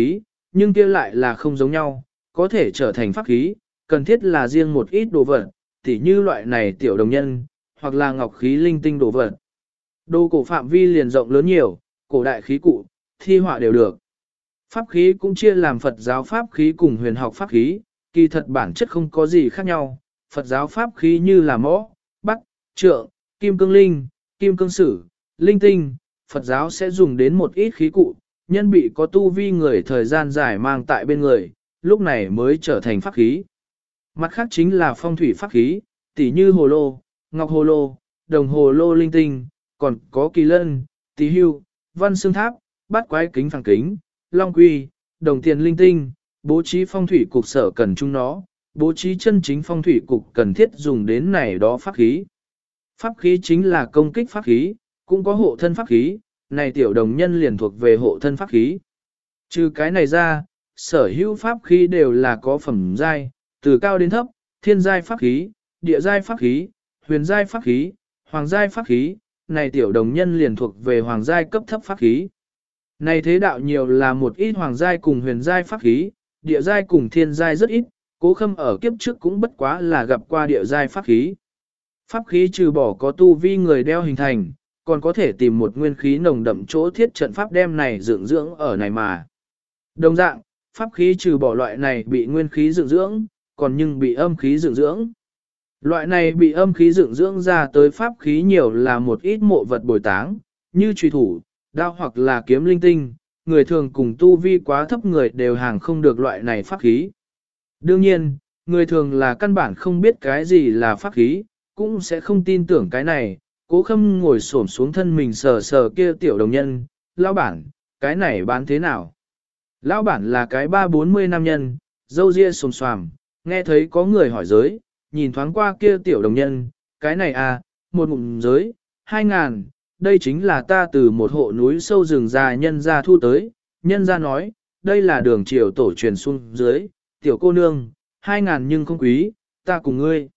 nhưng kia lại là không giống nhau, có thể trở thành pháp khí, cần thiết là riêng một ít đồ vật, tỉ như loại này tiểu đồng nhân, hoặc là ngọc khí linh tinh đồ vật. Đồ cổ phạm vi liền rộng lớn nhiều, cổ đại khí cụ, thi họa đều được. Pháp khí cũng chia làm Phật giáo pháp khí cùng huyền học pháp khí, kỳ thật bản chất không có gì khác nhau. Phật giáo pháp khí như là mõ, bắc, trượng, kim cương linh, kim cương sử, linh tinh, Phật giáo sẽ dùng đến một ít khí cụ, nhân bị có tu vi người thời gian dài mang tại bên người, lúc này mới trở thành pháp khí. Mặt khác chính là phong thủy pháp khí, tỉ như hồ lô, ngọc hồ lô, đồng hồ lô linh tinh, còn có kỳ lân, tí hưu, văn xương tháp, bát quái kính phẳng kính, long quy, đồng tiền linh tinh, bố trí phong thủy cục sở cần chúng nó, bố trí chân chính phong thủy cục cần thiết dùng đến này đó pháp khí. Pháp khí chính là công kích pháp khí, cũng có hộ thân pháp khí, này tiểu đồng nhân liền thuộc về hộ thân pháp khí. Trừ cái này ra, sở hữu pháp khí đều là có phẩm giai, từ cao đến thấp, thiên giai pháp khí, địa giai pháp khí, huyền giai pháp khí, hoàng giai pháp khí, này tiểu đồng nhân liền thuộc về hoàng giai cấp thấp pháp khí. Này thế đạo nhiều là một ít hoàng giai cùng huyền giai pháp khí, địa giai cùng thiên giai rất ít, Cố Khâm ở kiếp trước cũng bất quá là gặp qua địa giai pháp khí. Pháp khí trừ bỏ có tu vi người đeo hình thành, còn có thể tìm một nguyên khí nồng đậm chỗ thiết trận pháp đem này dưỡng dưỡng ở này mà. Đồng dạng, pháp khí trừ bỏ loại này bị nguyên khí dưỡng dưỡng, còn nhưng bị âm khí dưỡng dưỡng. Loại này bị âm khí dưỡng dưỡng ra tới pháp khí nhiều là một ít mộ vật bồi táng, như truy thủ, đao hoặc là kiếm linh tinh, người thường cùng tu vi quá thấp người đều hàng không được loại này pháp khí. Đương nhiên, người thường là căn bản không biết cái gì là pháp khí, cũng sẽ không tin tưởng cái này. Cố Khâm ngồi xổm xuống thân mình sờ sờ kia tiểu đồng nhân, lão bản, cái này bán thế nào? Lão bản là cái 30-40 nam nhân, râu ria xồm xoàm, nghe thấy có người hỏi giới, nhìn thoáng qua kia tiểu đồng nhân, cái này à, một ngụm giới, 2.000, đây chính là ta từ một hộ núi sâu rừng già nhân ra thu tới, nhân ra nói, đây là đường triều tổ truyền xuống dưới, tiểu cô nương, 2.000 nhưng không quý, ta cùng ngươi.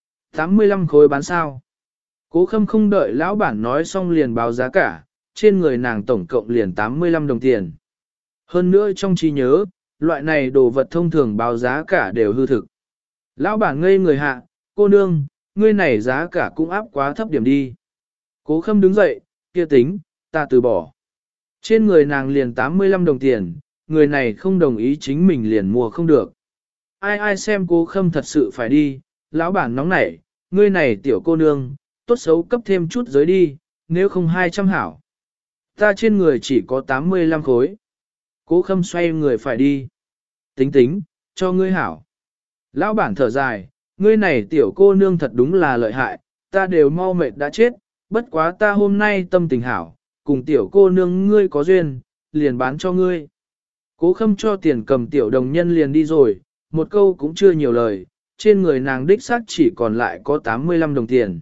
85 khối bán sao? Cố Khâm không đợi lão bản nói xong liền báo giá cả, trên người nàng tổng cộng liền 85 đồng tiền. Hơn nữa trong trí nhớ, loại này đồ vật thông thường báo giá cả đều hư thực. Lão bản ngây người hạ, cô nương, ngươi này giá cả cũng áp quá thấp điểm đi. Cố Khâm đứng dậy, kia tính, ta từ bỏ. Trên người nàng liền 85 đồng tiền, người này không đồng ý chính mình liền mua không được. Ai xem Cố Khâm thật sự phải đi, lão bản nóng nảy, ngươi này tiểu cô nương, tốt xấu cấp thêm chút giới đi, nếu không 200 hảo. Ta trên người chỉ có 85 khối. Cố Khâm xoay người phải đi. Tính tính, cho ngươi hảo. Lão bản thở dài, ngươi này tiểu cô nương thật đúng là lợi hại, ta đều mau mệt đã chết, bất quá ta hôm nay tâm tình hảo, cùng tiểu cô nương ngươi có duyên, liền bán cho ngươi. Cố Khâm cho tiền cầm tiểu đồng nhân liền đi rồi, một câu cũng chưa nhiều lời, trên người nàng đích xác chỉ còn lại có 85 đồng tiền.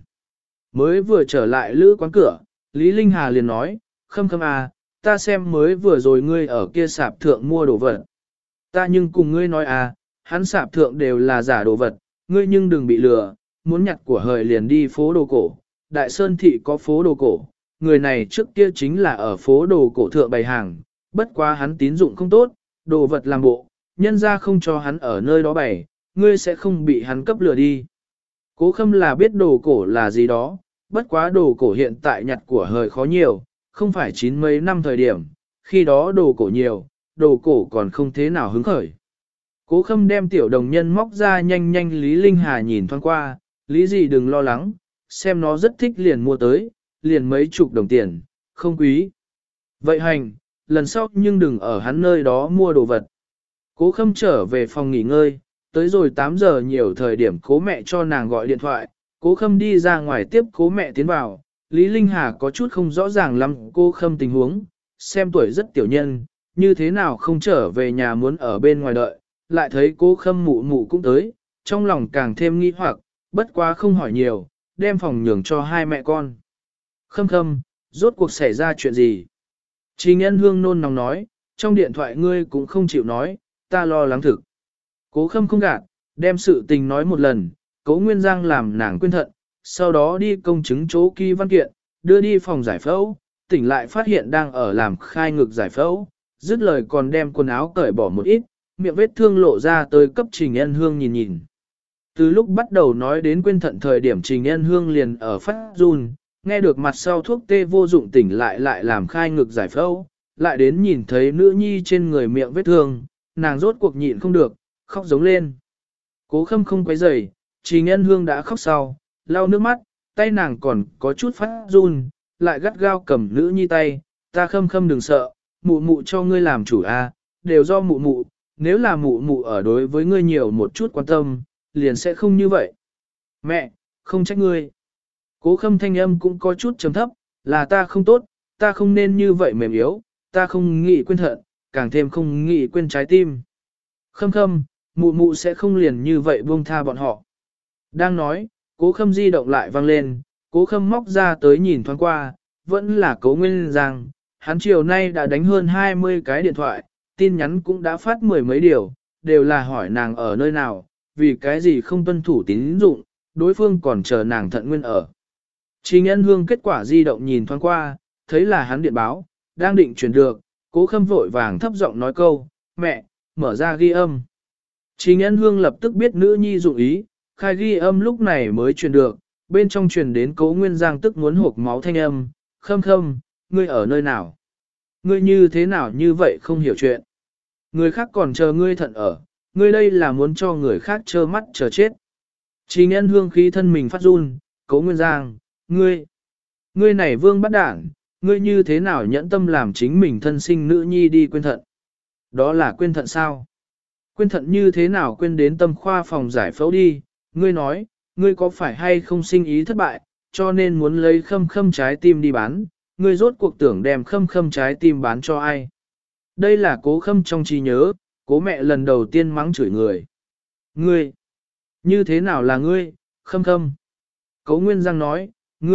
Mới vừa trở lại lữ quán cửa, Lý Linh Hà liền nói, Khâm Khâm à, ta xem mới vừa rồi ngươi ở kia sạp thượng mua đồ vật. Ta nhưng cùng ngươi nói à, hắn sạp thượng đều là giả đồ vật, ngươi nhưng đừng bị lừa, muốn nhặt của hời liền đi phố đồ cổ. Đại Sơn Thị có phố đồ cổ, người này trước kia chính là ở phố đồ cổ thượng bày hàng, bất quá hắn tín dụng không tốt, đồ vật làm bộ, nhân ra không cho hắn ở nơi đó bày, ngươi sẽ không bị hắn cấp lừa đi. Cố Khâm là biết đồ cổ là gì đó, bất quá đồ cổ hiện tại nhặt của hời khó nhiều, không phải 9 mấy năm thời điểm, khi đó đồ cổ nhiều, đồ cổ còn không thế nào hứng khởi. Cố Khâm đem tiểu đồng nhân móc ra nhanh nhanh Lý Linh Hà nhìn thoáng qua, Lý gì đừng lo lắng, xem nó rất thích liền mua tới, liền mấy chục đồng tiền, không quý. Vậy hành, lần sau nhưng đừng ở hắn nơi đó mua đồ vật. Cố Khâm trở về phòng nghỉ ngơi, tới rồi 8 giờ nhiều thời điểm cố mẹ cho nàng gọi điện thoại, Cố Khâm đi ra ngoài tiếp cố mẹ tiến vào, Lý Linh Hà có chút không rõ ràng lắm cô Khâm tình huống, xem tuổi rất tiểu nhân, như thế nào không trở về nhà muốn ở bên ngoài đợi, lại thấy cố Khâm mụ mụ cũng tới, trong lòng càng thêm nghi hoặc, bất quá không hỏi nhiều, đem phòng nhường cho hai mẹ con. Khâm Khâm, rốt cuộc xảy ra chuyện gì? Trình Nhân Hương nôn nóng nói, trong điện thoại ngươi cũng không chịu nói, ta lo lắng thực. Cố Khâm không gạt, đem sự tình nói một lần, Cố Nguyên Giang làm nàng quên thận, sau đó đi công chứng chỗ ký văn kiện, đưa đi phòng giải phẫu, tỉnh lại phát hiện đang ở làm khai ngực giải phẫu, Dứt lời còn đem quần áo cởi bỏ một ít, miệng vết thương lộ ra tới cấp Trình Ân Hương nhìn nhìn. Từ lúc bắt đầu nói đến quên thận thời điểm Trình Ân Hương liền ở phát run, nghe được mặt sau thuốc tê vô dụng tỉnh lại làm khai ngực giải phẫu, lại đến nhìn thấy nữ nhi trên người miệng vết thương, nàng rốt cuộc nhịn không được, khóc giống lên. Cố Khâm không quấy rầy, Trình Ân Hương đã khóc sau, lau nước mắt, tay nàng còn có chút phát run, lại gắt gao cầm nữ nhi tay, ta Khâm đừng sợ, mụ mụ cho ngươi làm chủ a, đều do mụ mụ, nếu là mụ mụ ở đối với ngươi nhiều một chút quan tâm, liền sẽ không như vậy. Mẹ, không trách ngươi. Cố Khâm thanh âm cũng có chút trầm thấp, là ta không tốt, ta không nên như vậy mềm yếu, ta không nghĩ quên thận, càng thêm không nghĩ quên trái tim. Khâm, mụ mụ sẽ không liền như vậy buông tha bọn họ. Đang nói, Cố Khâm di động lại vang lên, Cố Khâm móc ra tới nhìn thoáng qua, vẫn là Cố Nguyên Giang, hắn chiều nay đã đánh hơn 20 cái điện thoại, tin nhắn cũng đã phát mười mấy điều, đều là hỏi nàng ở nơi nào, vì cái gì không tuân thủ tín dụng, đối phương còn chờ nàng thận nguyên ở. Trình Ân Hương kết quả di động nhìn thoáng qua, thấy là hắn điện báo, đang định chuyển được, Cố Khâm vội vàng thấp giọng nói câu, mẹ, mở ra ghi âm. Trình Ân Hương lập tức biết nữ nhi dụng ý, khai ghi âm lúc này mới truyền được, bên trong truyền đến Cố Nguyên Giang tức muốn hộc máu thanh âm, Khâm, ngươi ở nơi nào? Ngươi như thế nào như vậy không hiểu chuyện? Người khác còn chờ ngươi thận ở, ngươi đây là muốn cho người khác trơ mắt chờ chết. Trình Ân Hương khí thân mình phát run, Cố Nguyên Giang, ngươi này vương bắt đảng, ngươi như thế nào nhẫn tâm làm chính mình thân sinh nữ nhi đi quên thận? Đó là quên thận sao? Quên thận như thế nào quên đến tâm khoa phòng giải phẫu đi? Ngươi nói, ngươi có phải hay không sinh ý thất bại, cho nên muốn lấy Khâm trái tim đi bán, ngươi rốt cuộc tưởng đem Khâm trái tim bán cho ai? Đây là Cố Khâm trong trí nhớ, Cố mẹ lần đầu tiên mắng chửi người. Ngươi, như thế nào là ngươi, Khâm? Cố Nguyên Giang nói,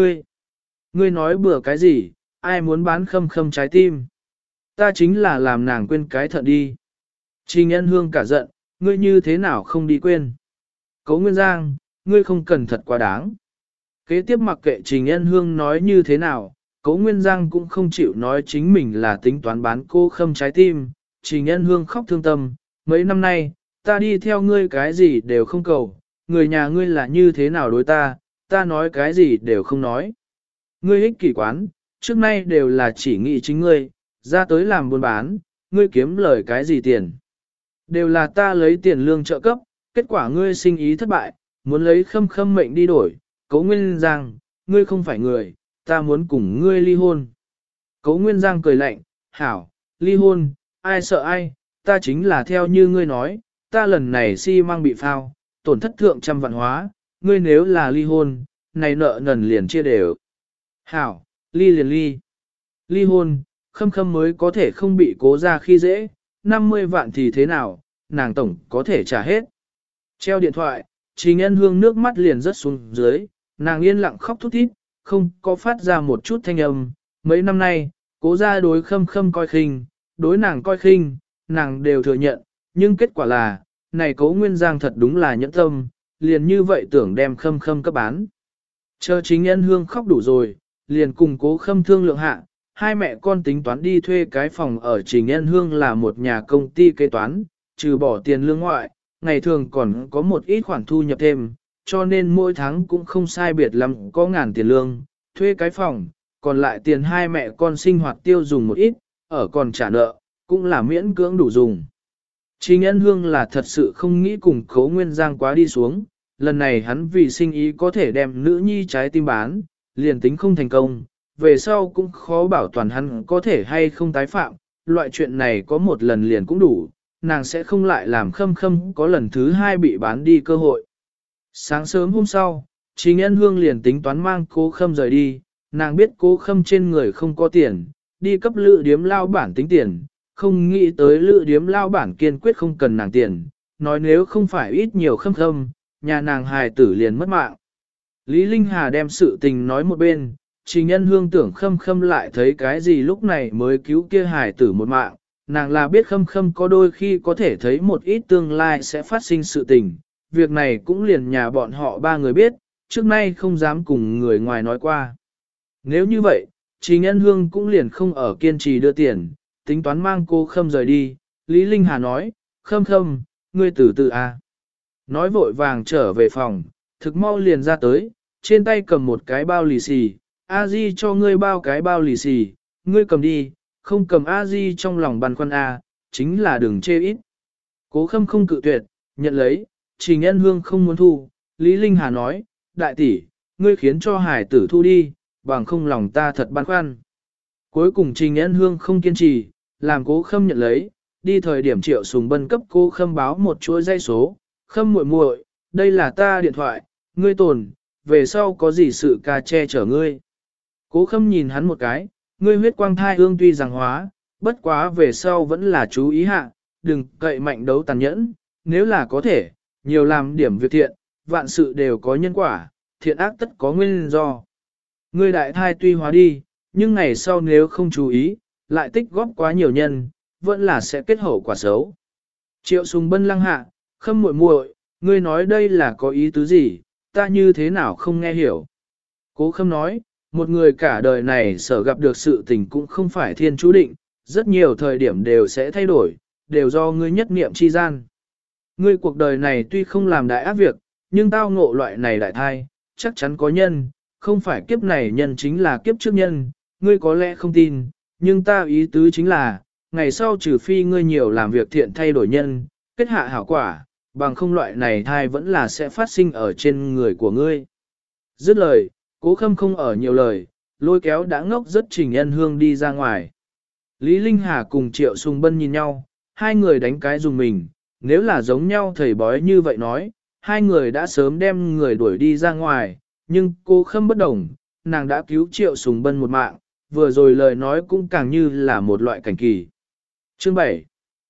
ngươi nói bừa cái gì, ai muốn bán Khâm trái tim? Ta chính là làm nàng quên cái thận đi. Trình Ân Hương cả giận, ngươi như thế nào không đi quên? Cố Nguyên Giang, ngươi không cần thật quá đáng. Kế tiếp mặc kệ Trình Ân Hương nói như thế nào, Cố Nguyên Giang cũng không chịu nói chính mình là tính toán bán cô Khâm trái tim. Trình Ân Hương khóc thương tâm, mấy năm nay, ta đi theo ngươi cái gì đều không cầu, người nhà ngươi là như thế nào đối ta, ta nói cái gì đều không nói. Ngươi ích kỷ quán, trước nay đều là chỉ nghĩ chính ngươi, ra tới làm buôn bán, ngươi kiếm lời cái gì tiền. Đều là ta lấy tiền lương trợ cấp, kết quả ngươi sinh ý thất bại, muốn lấy Khâm mệnh đi đổi, Cố Nguyên Giang, ngươi không phải người, ta muốn cùng ngươi ly hôn. Cố Nguyên Giang cười lạnh, hảo, ly hôn, ai sợ ai, ta chính là theo như ngươi nói, ta lần này xi măng bị phao, tổn thất thượng trăm vạn hóa, ngươi nếu là ly hôn, này nợ nần liền chia đều. Hảo, ly liền ly. Ly hôn, Khâm mới có thể không bị Cố ra khi dễ, 50 vạn thì thế nào, nàng tổng có thể trả hết. Treo điện thoại, Trình Ân Hương nước mắt liền rớt xuống dưới, nàng yên lặng khóc thút thít, không có phát ra một chút thanh âm. Mấy năm nay, Cố ra đối Khâm coi khinh, đối nàng coi khinh, nàng đều thừa nhận, nhưng kết quả là, này Cố Nguyên Giang thật đúng là nhẫn tâm, liền như vậy tưởng đem Khâm cấp bán. Chờ Trình Ân Hương khóc đủ rồi, liền cùng Cố Khâm thương lượng hạ, hai mẹ con tính toán đi thuê cái phòng ở Trình Ân Hương là một nhà công ty kế toán, trừ bỏ tiền lương ngoại, ngày thường còn có một ít khoản thu nhập thêm, cho nên mỗi tháng cũng không sai biệt lắm có ngàn tiền lương, thuê cái phòng, còn lại tiền hai mẹ con sinh hoạt tiêu dùng một ít, ở còn trả nợ, cũng là miễn cưỡng đủ dùng. Trình Ân Hương là thật sự không nghĩ cùng Cố Nguyên Giang quá đi xuống, lần này hắn vì sinh ý có thể đem nữ nhi trái tim bán, liền tính không thành công, về sau cũng khó bảo toàn hắn có thể hay không tái phạm, loại chuyện này có một lần liền cũng đủ, nàng sẽ không lại làm Khâm có lần thứ hai bị bán đi cơ hội. Sáng sớm hôm sau, Trình Ân Hương liền tính toán mang Cố Khâm rời đi, nàng biết Cố Khâm trên người không có tiền, đi cấp lữ điếm lao bản tính tiền, không nghĩ tới lữ điếm lao bản kiên quyết không cần nàng tiền, nói nếu không phải ít nhiều Khâm, nhà nàng hài tử liền mất mạng. Lý Linh Hà đem sự tình nói một bên, Trình Ân Hương tưởng Khâm lại thấy cái gì lúc này mới cứu kia hài tử một mạng, nàng là biết Khâm có đôi khi có thể thấy một ít tương lai sẽ phát sinh sự tình, việc này cũng liền nhà bọn họ ba người biết, trước nay không dám cùng người ngoài nói qua. Nếu như vậy, Trình Ân Hương cũng liền không ở kiên trì đưa tiền, tính toán mang cô Khâm rời đi, Lý Linh Hà nói, Khâm Khâm, ngươi từ từ à. Nói vội vàng trở về phòng, thực mau liền ra tới, trên tay cầm một cái bao lì xì, A Di cho ngươi bao cái bao lì xì, ngươi cầm đi, không cầm A Di trong lòng băn khoăn A, chính là đừng chê ít. Cố Khâm không cự tuyệt, nhận lấy, Trình Ân Hương không muốn thu, Lý Linh Hà nói, đại tỷ, ngươi khiến cho hải tử thu đi, bằng không lòng ta thật băn khoăn. Cuối cùng Trình Ân Hương không kiên trì, làm Cố Khâm nhận lấy, đi thời điểm Triệu Sùng Bân cấp Cố Khâm báo một chuỗi dây số, Khâm muội muội, đây là ta điện thoại, ngươi tồn, về sau có gì sự ca che chở ngươi. Cố Khâm nhìn hắn một cái, ngươi huyết quang thai ương tuy rằng hóa, bất quá về sau vẫn là chú ý hạ, đừng cậy mạnh đấu tàn nhẫn, nếu là có thể, nhiều làm điểm việc thiện, vạn sự đều có nhân quả, thiện ác tất có nguyên do. Ngươi đại thai tuy hóa đi, nhưng ngày sau nếu không chú ý, lại tích góp quá nhiều nhân, vẫn là sẽ kết hậu quả xấu. Triệu Sùng Bân lăng hạ, Khâm muội muội, ngươi nói đây là có ý tứ gì, ta như thế nào không nghe hiểu. Cố Khâm nói, một người cả đời này sở gặp được sự tình cũng không phải thiên chú định, rất nhiều thời điểm đều sẽ thay đổi, đều do ngươi nhất niệm chi gian. Ngươi cuộc đời này tuy không làm đại ác việc, nhưng tao ngộ loại này đại thai, chắc chắn có nhân, không phải kiếp này nhân chính là kiếp trước nhân, ngươi có lẽ không tin, nhưng ta ý tứ chính là, ngày sau trừ phi ngươi nhiều làm việc thiện thay đổi nhân, kết hạ hảo quả, bằng không loại này thai vẫn là sẽ phát sinh ở trên người của ngươi. Dứt lời, Cố Khâm không ở nhiều lời, lôi kéo đã ngốc rất Trình Ân Hương đi ra ngoài. Lý Linh Hà cùng Triệu Sùng Bân nhìn nhau, hai người đánh cái dùng mình, nếu là giống nhau thầy bói như vậy nói, hai người đã sớm đem người đuổi đi ra ngoài, nhưng Cố Khâm bất đồng, nàng đã cứu Triệu Sùng Bân một mạng, vừa rồi lời nói cũng càng như là một loại cảnh kỳ. Chương 7.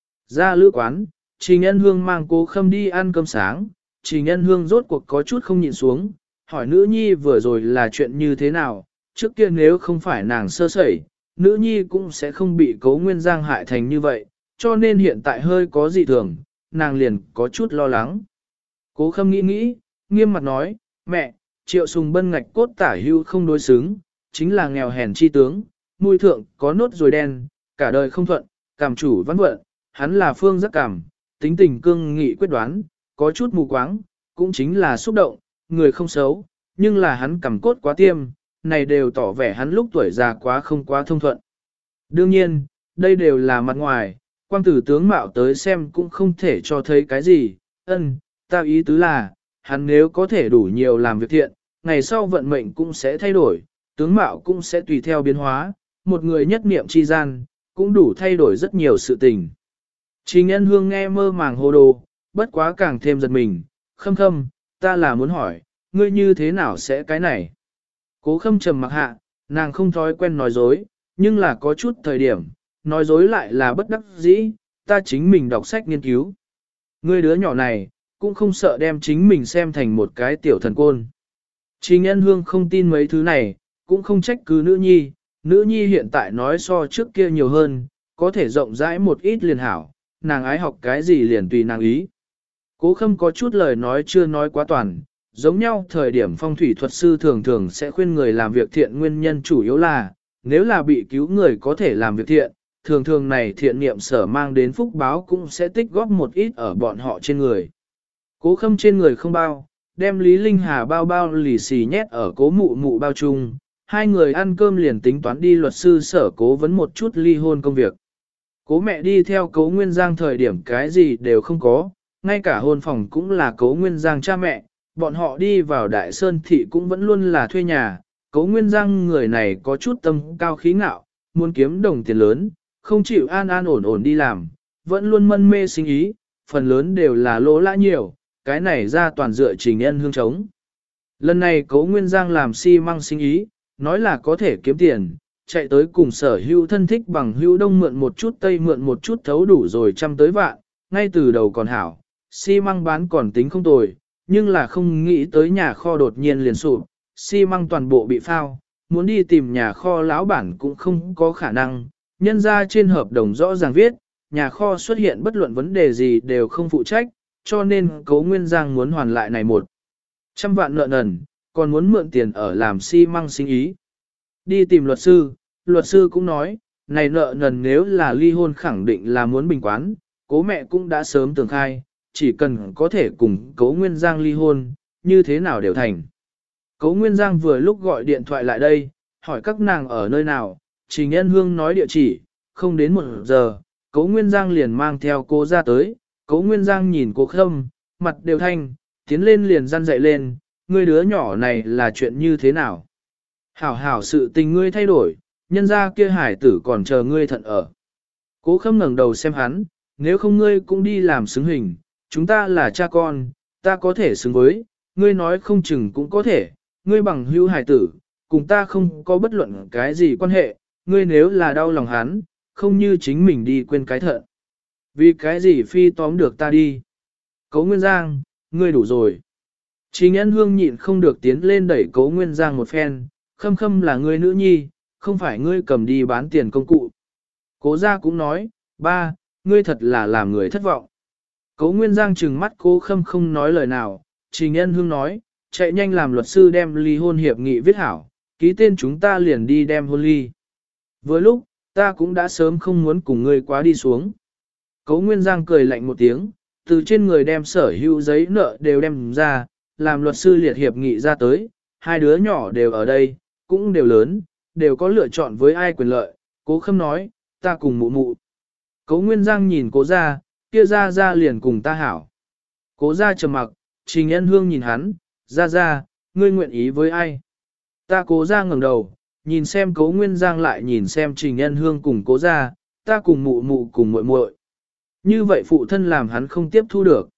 Ra lữ quán, Trình Ân Hương mang Cố Khâm đi ăn cơm sáng, Trình Ân Hương rốt cuộc có chút không nhịn xuống, hỏi nữ nhi vừa rồi là chuyện như thế nào, trước kia nếu không phải nàng sơ sẩy, nữ nhi cũng sẽ không bị Cố Nguyên Giang hại thành như vậy, cho nên hiện tại hơi có dị thường, nàng liền có chút lo lắng. Cố Khâm nghĩ nghĩ, nghiêm mặt nói, mẹ, Triệu Sùng Bân ngạch cốt tả hưu không đối xứng, chính là nghèo hèn chi tướng, mũi thượng có nốt ruồi đen, cả đời không thuận, cảm chủ văn vận, hắn là phương giác cảm, tính tình cương nghị quyết đoán, có chút mù quáng, cũng chính là xúc động, người không xấu, nhưng là hắn cầm cốt quá tiêm, này đều tỏ vẻ hắn lúc tuổi già quá không quá thông thuận. Đương nhiên, đây đều là mặt ngoài, quang tử tướng mạo tới xem cũng không thể cho thấy cái gì, ta ý tứ là, hắn nếu có thể đủ nhiều làm việc thiện, ngày sau vận mệnh cũng sẽ thay đổi, tướng mạo cũng sẽ tùy theo biến hóa, một người nhất niệm chi gian, cũng đủ thay đổi rất nhiều sự tình. Trình Ân Hương nghe mơ màng hồ đồ, bất quá càng thêm giật mình, Khâm Khâm, ta là muốn hỏi, ngươi như thế nào sẽ cái này? Cố Khâm trầm mặc hạ, nàng không thói quen nói dối, nhưng là có chút thời điểm, nói dối lại là bất đắc dĩ, ta chính mình đọc sách nghiên cứu. Ngươi đứa nhỏ này, cũng không sợ đem chính mình xem thành một cái tiểu thần côn. Trình Ân Hương không tin mấy thứ này, cũng không trách cứ nữ nhi hiện tại nói so trước kia nhiều hơn, có thể rộng rãi một ít liền hảo, nàng ái học cái gì liền tùy nàng ý. Cố Khâm có chút lời nói chưa nói quá toàn, giống nhau thời điểm phong thủy thuật sư thường thường sẽ khuyên người làm việc thiện nguyên nhân chủ yếu là, nếu là bị cứu người có thể làm việc thiện, thường thường này thiện niệm sở mang đến phúc báo cũng sẽ tích góp một ít ở bọn họ trên người. Cố Khâm trên người không bao, đem Lý Linh Hà bao bao lì xì nhét ở Cố mụ mụ bao chung, hai người ăn cơm liền tính toán đi luật sư sở cố vấn một chút ly hôn công việc. Cố mẹ đi theo Cố Nguyên Giang thời điểm cái gì đều không có, ngay cả hôn phòng cũng là Cố Nguyên Giang cha mẹ, bọn họ đi vào Đại Sơn Thị cũng vẫn luôn là thuê nhà. Cố Nguyên Giang người này có chút tâm cao khí ngạo, muốn kiếm đồng tiền lớn, không chịu an an ổn ổn đi làm, vẫn luôn mân mê sinh ý, phần lớn đều là lỗ lã nhiều, cái này ra toàn dựa Trình Ân Hương chống. Lần này Cố Nguyên Giang làm xi măng sinh ý, nói là có thể kiếm tiền, chạy tới cùng sở hữu thân thích bằng hữu đông mượn một chút tây mượn một chút thấu đủ rồi trăm tới vạn, ngay từ đầu còn hảo, xi măng bán còn tính không tồi, nhưng là không nghĩ tới nhà kho đột nhiên liền sụp, xi măng toàn bộ bị phao, muốn đi tìm nhà kho lão bản cũng không có khả năng, nhân ra trên hợp đồng rõ ràng viết, nhà kho xuất hiện bất luận vấn đề gì đều không phụ trách, cho nên Cố Nguyên Giang muốn hoàn lại này 100 vạn nợ nần, còn muốn mượn tiền ở làm xi măng sinh ý. Đi tìm luật sư cũng nói, này nợ nần nếu là ly hôn khẳng định là muốn bình quán, cố mẹ cũng đã sớm tường khai, chỉ cần có thể cùng Cố Nguyên Giang ly hôn, như thế nào đều thành. Cố Nguyên Giang vừa lúc gọi điện thoại lại đây, hỏi các nàng ở nơi nào, Trình Nhân Hương nói địa chỉ, không đến 1 giờ, Cố Nguyên Giang liền mang theo cô ra tới, Cố Nguyên Giang nhìn cô Khâm, mặt đều thanh, tiến lên liền răn dậy lên, ngươi đứa nhỏ này là chuyện như thế nào? Hảo hảo sự tình ngươi thay đổi, nhân ra kia hải tử còn chờ ngươi thận ở. Cố Khâm ngẩng đầu xem hắn, nếu không ngươi cũng đi làm xứng hình, chúng ta là cha con, ta có thể xứng với, ngươi nói không chừng cũng có thể, ngươi bằng hữu hải tử, cùng ta không có bất luận cái gì quan hệ, ngươi nếu là đau lòng hắn, không như chính mình đi quên cái thận. Vì cái gì phi tóm được ta đi? Cố Nguyên Giang, ngươi đủ rồi. Trình Nhân Hương nhịn không được tiến lên đẩy Cố Nguyên Giang một phen, Khâm Khâm là ngươi nữ nhi, không phải ngươi cầm đi bán tiền công cụ. Cố gia cũng nói, ba, ngươi thật là làm người thất vọng. Cố Nguyên Giang trừng mắt Cố Khâm không nói lời nào, Trình Nhân Hương nói, chạy nhanh làm luật sư đem ly hôn hiệp nghị viết hảo, ký tên chúng ta liền đi đem hôn ly. Vừa lúc, ta cũng đã sớm không muốn cùng ngươi quá đi xuống. Cố Nguyên Giang cười lạnh một tiếng, từ trên người đem sở hữu giấy nợ đều đem ra, làm luật sư liệt hiệp nghị ra tới, hai đứa nhỏ đều ở đây, cũng đều lớn, đều có lựa chọn với ai quyền lợi. Cố Khâm nói, ta cùng mụ mụ. Cố Nguyên Giang nhìn Cố gia, kia ra liền cùng ta hảo. Cố gia trầm mặc, Trình Nhân Hương nhìn hắn, ra, ngươi nguyện ý với ai? Ta Cố gia ngẩng đầu, nhìn xem Cố Nguyên Giang lại nhìn xem Trình Nhân Hương cùng Cố gia, ta cùng mụ mụ cùng muội muội. Như vậy phụ thân làm hắn không tiếp thu được.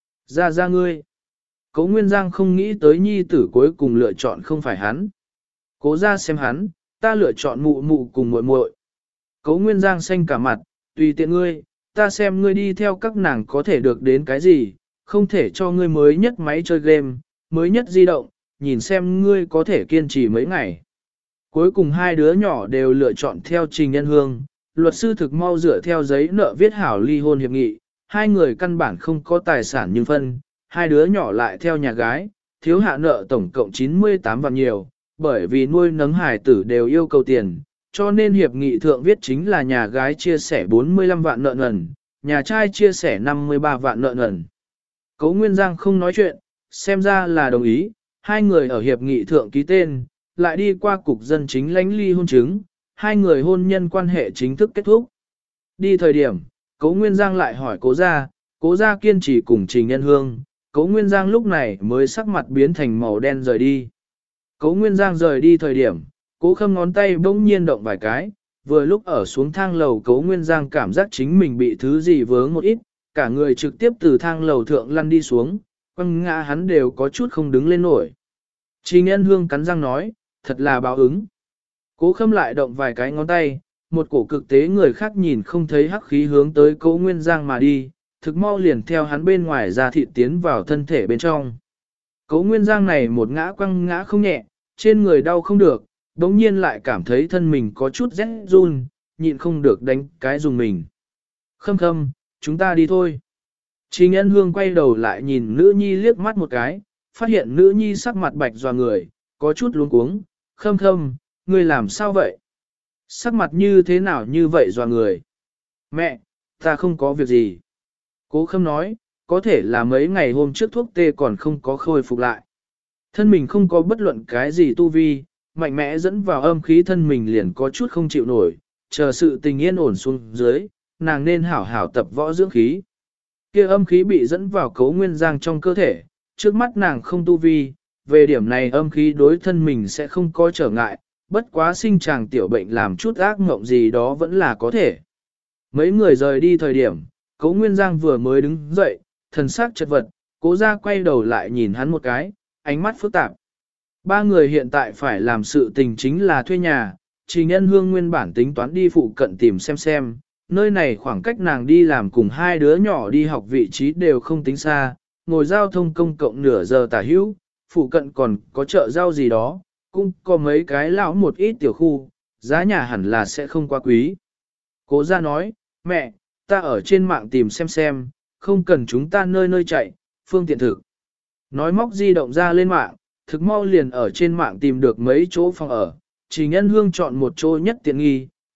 Ra ngươi. Cố Nguyên Giang không nghĩ tới nhi tử cuối cùng lựa chọn không phải hắn. Cố gia xem hắn, ta lựa chọn mụ mụ cùng muội muội. Cố Nguyên Giang xanh cả mặt, tùy tiện ngươi, ta xem ngươi đi theo các nàng có thể được đến cái gì, không thể cho ngươi mới nhất máy chơi game, mới nhất di động, nhìn xem ngươi có thể kiên trì mấy ngày. Cuối cùng hai đứa nhỏ đều lựa chọn theo Trình Nhân Hương, luật sư thực mau dựa theo giấy nợ viết hảo ly hôn hiệp nghị, hai người căn bản không có tài sản nhưng phân, hai đứa nhỏ lại theo nhà gái, thiếu hạ nợ tổng cộng 98 vạn nhiều, bởi vì nuôi nấng hài tử đều yêu cầu tiền, cho nên hiệp nghị thượng viết chính là nhà gái chia sẻ 45 vạn nợ nần, nhà trai chia sẻ 53 vạn nợ nần. Cố Nguyên Giang không nói chuyện, xem ra là đồng ý, hai người ở hiệp nghị thượng ký tên, lại đi qua cục dân chính lãnh ly hôn chứng, hai người hôn nhân quan hệ chính thức kết thúc. Đi thời điểm, Cố Nguyên Giang lại hỏi Cố gia kiên trì cùng Trình Nhân Hương, Cố Nguyên Giang lúc này mới sắc mặt biến thành màu đen rời đi. Cố Nguyên Giang rời đi thời điểm, Cố Khâm ngón tay bỗng nhiên động vài cái, vừa lúc ở xuống thang lầu Cố Nguyên Giang cảm giác chính mình bị thứ gì vướng một ít, cả người trực tiếp từ thang lầu thượng lăn đi xuống, quăng ngã hắn đều có chút không đứng lên nổi. Trình Nhân Hương cắn răng nói, thật là báo ứng. Cố Khâm lại động vài cái ngón tay, một cổ cực tế người khác nhìn không thấy hắc khí hướng tới Cố Nguyên Giang mà đi, thực mau liền theo hắn bên ngoài ra thịt tiến vào thân thể bên trong. Cố Nguyên Giang này một ngã quăng ngã không nhẹ, trên người đau không được, đống nhiên lại cảm thấy thân mình có chút rét run, nhịn không được đánh cái dùng mình. Khâm, chúng ta đi thôi. Trình Nhân Hương quay đầu lại nhìn nữ nhi liếc mắt một cái, phát hiện nữ nhi sắc mặt bạch dò người, có chút luống cuống. Khâm, ngươi làm sao vậy? Sắc mặt như thế nào như vậy dò người? Mẹ, ta không có việc gì. Cố Khâm nói, có thể là mấy ngày hôm trước thuốc tê còn không có khôi phục lại. Thân mình không có bất luận cái gì tu vi, mạnh mẽ dẫn vào âm khí thân mình liền có chút không chịu nổi, chờ sự tình yên ổn xuống dưới, nàng nên hảo hảo tập võ dưỡng khí. Kia âm khí bị dẫn vào Cố Nguyên Giang trong cơ thể, trước mắt nàng không tu vi, về điểm này âm khí đối thân mình sẽ không có trở ngại, bất quá sinh chàng tiểu bệnh làm chút ác mộng gì đó vẫn là có thể. Mấy người rời đi thời điểm, Cố Nguyên Giang vừa mới đứng dậy, thần sắc chật vật, Cố gia quay đầu lại nhìn hắn một cái, ánh mắt phức tạp. Ba người hiện tại phải làm sự tình chính là thuê nhà, Trình Nhân Hương nguyên bản tính toán đi phụ cận tìm xem, nơi này khoảng cách nàng đi làm cùng hai đứa nhỏ đi học vị trí đều không tính xa, ngồi giao thông công cộng nửa giờ tả hữu, phụ cận còn có chợ rau gì đó, cũng có mấy cái lão một ít tiểu khu, giá nhà hẳn là sẽ không quá quý. Cố gia nói, mẹ, ta ở trên mạng tìm xem, không cần chúng ta nơi chạy, phương tiện thực. Nói móc di động ra lên mạng, thực mau liền ở trên mạng tìm được mấy chỗ phòng ở, Trình Nhân Hương chọn một chỗ nhất tiện nghi,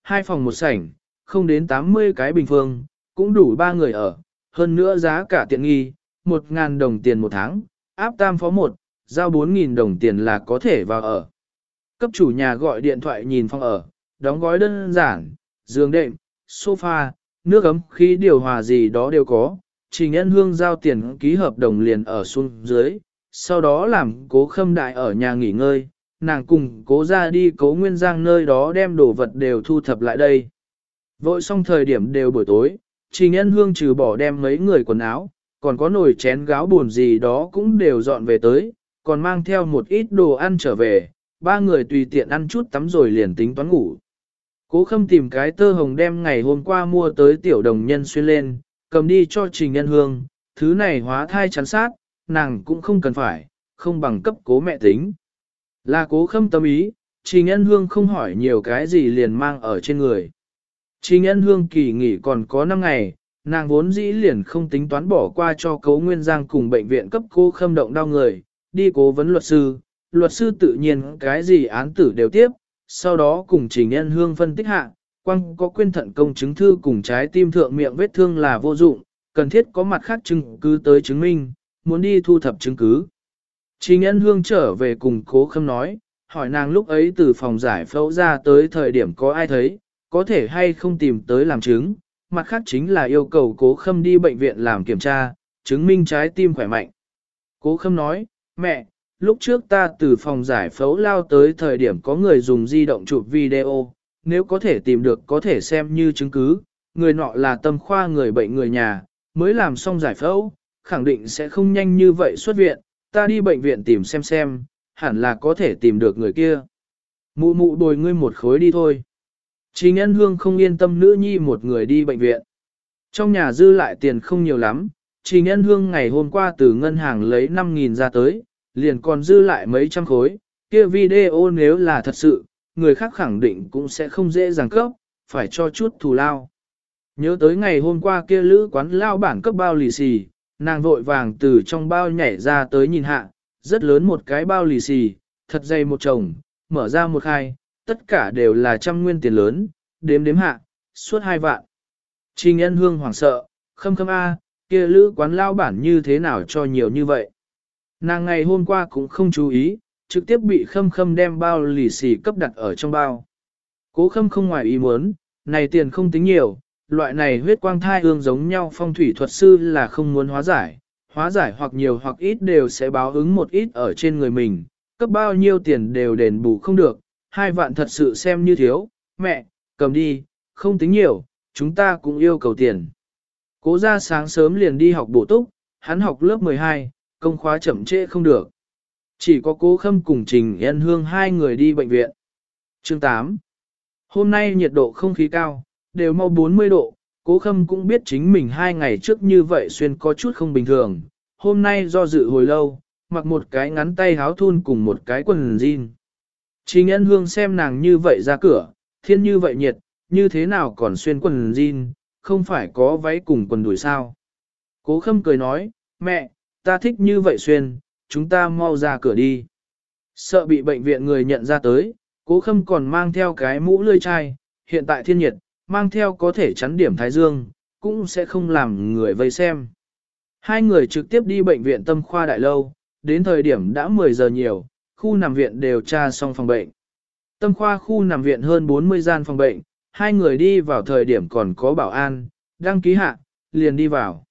2 phòng một sảnh, không đến 80 cái bình phương, cũng đủ 3 người ở, hơn nữa giá cả tiện nghi, 1.000 đồng tiền một tháng, áp tam phó một, giao 4.000 đồng tiền là có thể vào ở. Cấp chủ nhà gọi điện thoại nhìn phòng ở, đóng gói đơn giản, giường đệm, sofa, nước ấm, khí điều hòa gì đó đều có. Trình Ân Hương giao tiền ký hợp đồng liền ở xuống dưới, sau đó làm Cố Khâm Đại ở nhà nghỉ ngơi, nàng cùng Cố ra đi Cố Nguyên Giang nơi đó đem đồ vật đều thu thập lại đây. Vội xong thời điểm đều buổi tối, Trình Ân Hương trừ bỏ đem mấy người quần áo, còn có nồi chén gáo buồn gì đó cũng đều dọn về tới, còn mang theo một ít đồ ăn trở về, 3 người tùy tiện ăn chút tắm rồi liền tính toán ngủ. Cố Khâm tìm cái tơ hồng đem ngày hôm qua mua tới tiểu đồng nhân xuyên lên, cầm đi cho Trình Ân Hương, thứ này hóa thai chắn sát, nàng cũng không cần phải, không bằng cấp Cố mẹ tính. Là Cố Khâm tâm ý, Trình Ân Hương không hỏi nhiều cái gì liền mang ở trên người. Trình Ân Hương kỳ nghỉ còn có 5 ngày, nàng vốn dĩ liền không tính toán bỏ qua cho Cố Nguyên Giang cùng bệnh viện cấp Cố Khâm động đau người, đi cố vấn luật sư tự nhiên cái gì án tử đều tiếp, sau đó cùng Trình Ân Hương phân tích hạ, quăng có quyên thận công chứng thư cùng trái tim thượng miệng vết thương là vô dụng, cần thiết có mặt khác chứng cứ tới chứng minh, muốn đi thu thập chứng cứ. Trình Ân Hương trở về cùng Cố Khâm nói, hỏi nàng lúc ấy từ phòng giải phẫu ra tới thời điểm có ai thấy, có thể hay không tìm tới làm chứng, mặt khác chính là yêu cầu Cố Khâm đi bệnh viện làm kiểm tra, chứng minh trái tim khỏe mạnh. Cố Khâm nói, mẹ, lúc trước ta từ phòng giải phẫu lao tới thời điểm có người dùng di động chụp video, nếu có thể tìm được có thể xem như chứng cứ, người nọ là tâm khoa người bệnh người nhà, mới làm xong giải phẫu, khẳng định sẽ không nhanh như vậy xuất viện, ta đi bệnh viện tìm xem, hẳn là có thể tìm được người kia. Mụ mụ bồi ngươi một khối đi thôi. Trình Ân Hương không yên tâm nữ nhi một người đi bệnh viện. Trong nhà dư lại tiền không nhiều lắm, Trình Ân Hương ngày hôm qua từ ngân hàng lấy 5.000 ra tới, liền còn dư lại mấy trăm khối, kia video nếu là thật sự, người khác khẳng định cũng sẽ không dễ dàng cấp, phải cho chút thù lao. Nhớ tới ngày hôm qua kia lữ quán lao bản cấp bao lì xì, nàng vội vàng từ trong bao nhảy ra tới nhìn hạ, rất lớn một cái bao lì xì, thật dày một chồng, mở ra một khai, tất cả đều là 100 nguyên tiền lớn, đếm hạ, suốt 2 vạn. Trình Ân Hương hoảng sợ, khâm a, kia lữ quán lao bản như thế nào cho nhiều như vậy. Nàng ngày hôm qua cũng không chú ý, trực tiếp bị khâm đem bao lì xì cấp đặt ở trong bao. Cố Khâm không ngoài ý muốn, này tiền không tính nhiều, loại này huyết quang thai ương giống nhau phong thủy thuật sư là không muốn hóa giải hoặc nhiều hoặc ít đều sẽ báo ứng một ít ở trên người mình, cấp bao nhiêu tiền đều đền bù không được, 2 vạn thật sự xem như thiếu, mẹ, cầm đi, không tính nhiều, chúng ta cũng yêu cầu tiền. Cố ra sáng sớm liền đi học bổ túc, hắn học lớp 12, công khóa chậm trễ không được. Chỉ có Cố Khâm cùng Trình Ân Hương 2 người đi bệnh viện. Chương 8. Hôm nay nhiệt độ không khí cao, đều mau 40 độ, Cố Khâm cũng biết chính mình 2 ngày trước như vậy xuyên có chút không bình thường. Hôm nay do dự hồi lâu, mặc một cái ngắn tay áo thun cùng một cái quần jean. Trình Ân Hương xem nàng như vậy ra cửa, thiên như vậy nhiệt, như thế nào còn xuyên quần jean, không phải có váy cùng quần đùi sao. Cố Khâm cười nói, mẹ, ta thích như vậy xuyên, chúng ta mau ra cửa đi. Sợ bị bệnh viện người nhận ra tới, Cố Khâm còn mang theo cái mũ lươi chai, hiện tại thiên nhiệt, mang theo có thể chắn điểm thái dương, cũng sẽ không làm người vây xem. 2 người trực tiếp đi bệnh viện tâm khoa đại lâu, đến thời điểm đã 10 giờ nhiều, khu nằm viện đều tra xong phòng bệnh. Tâm khoa khu nằm viện hơn 40 gian phòng bệnh, 2 người đi vào thời điểm còn có bảo an, đăng ký hạ, liền đi vào.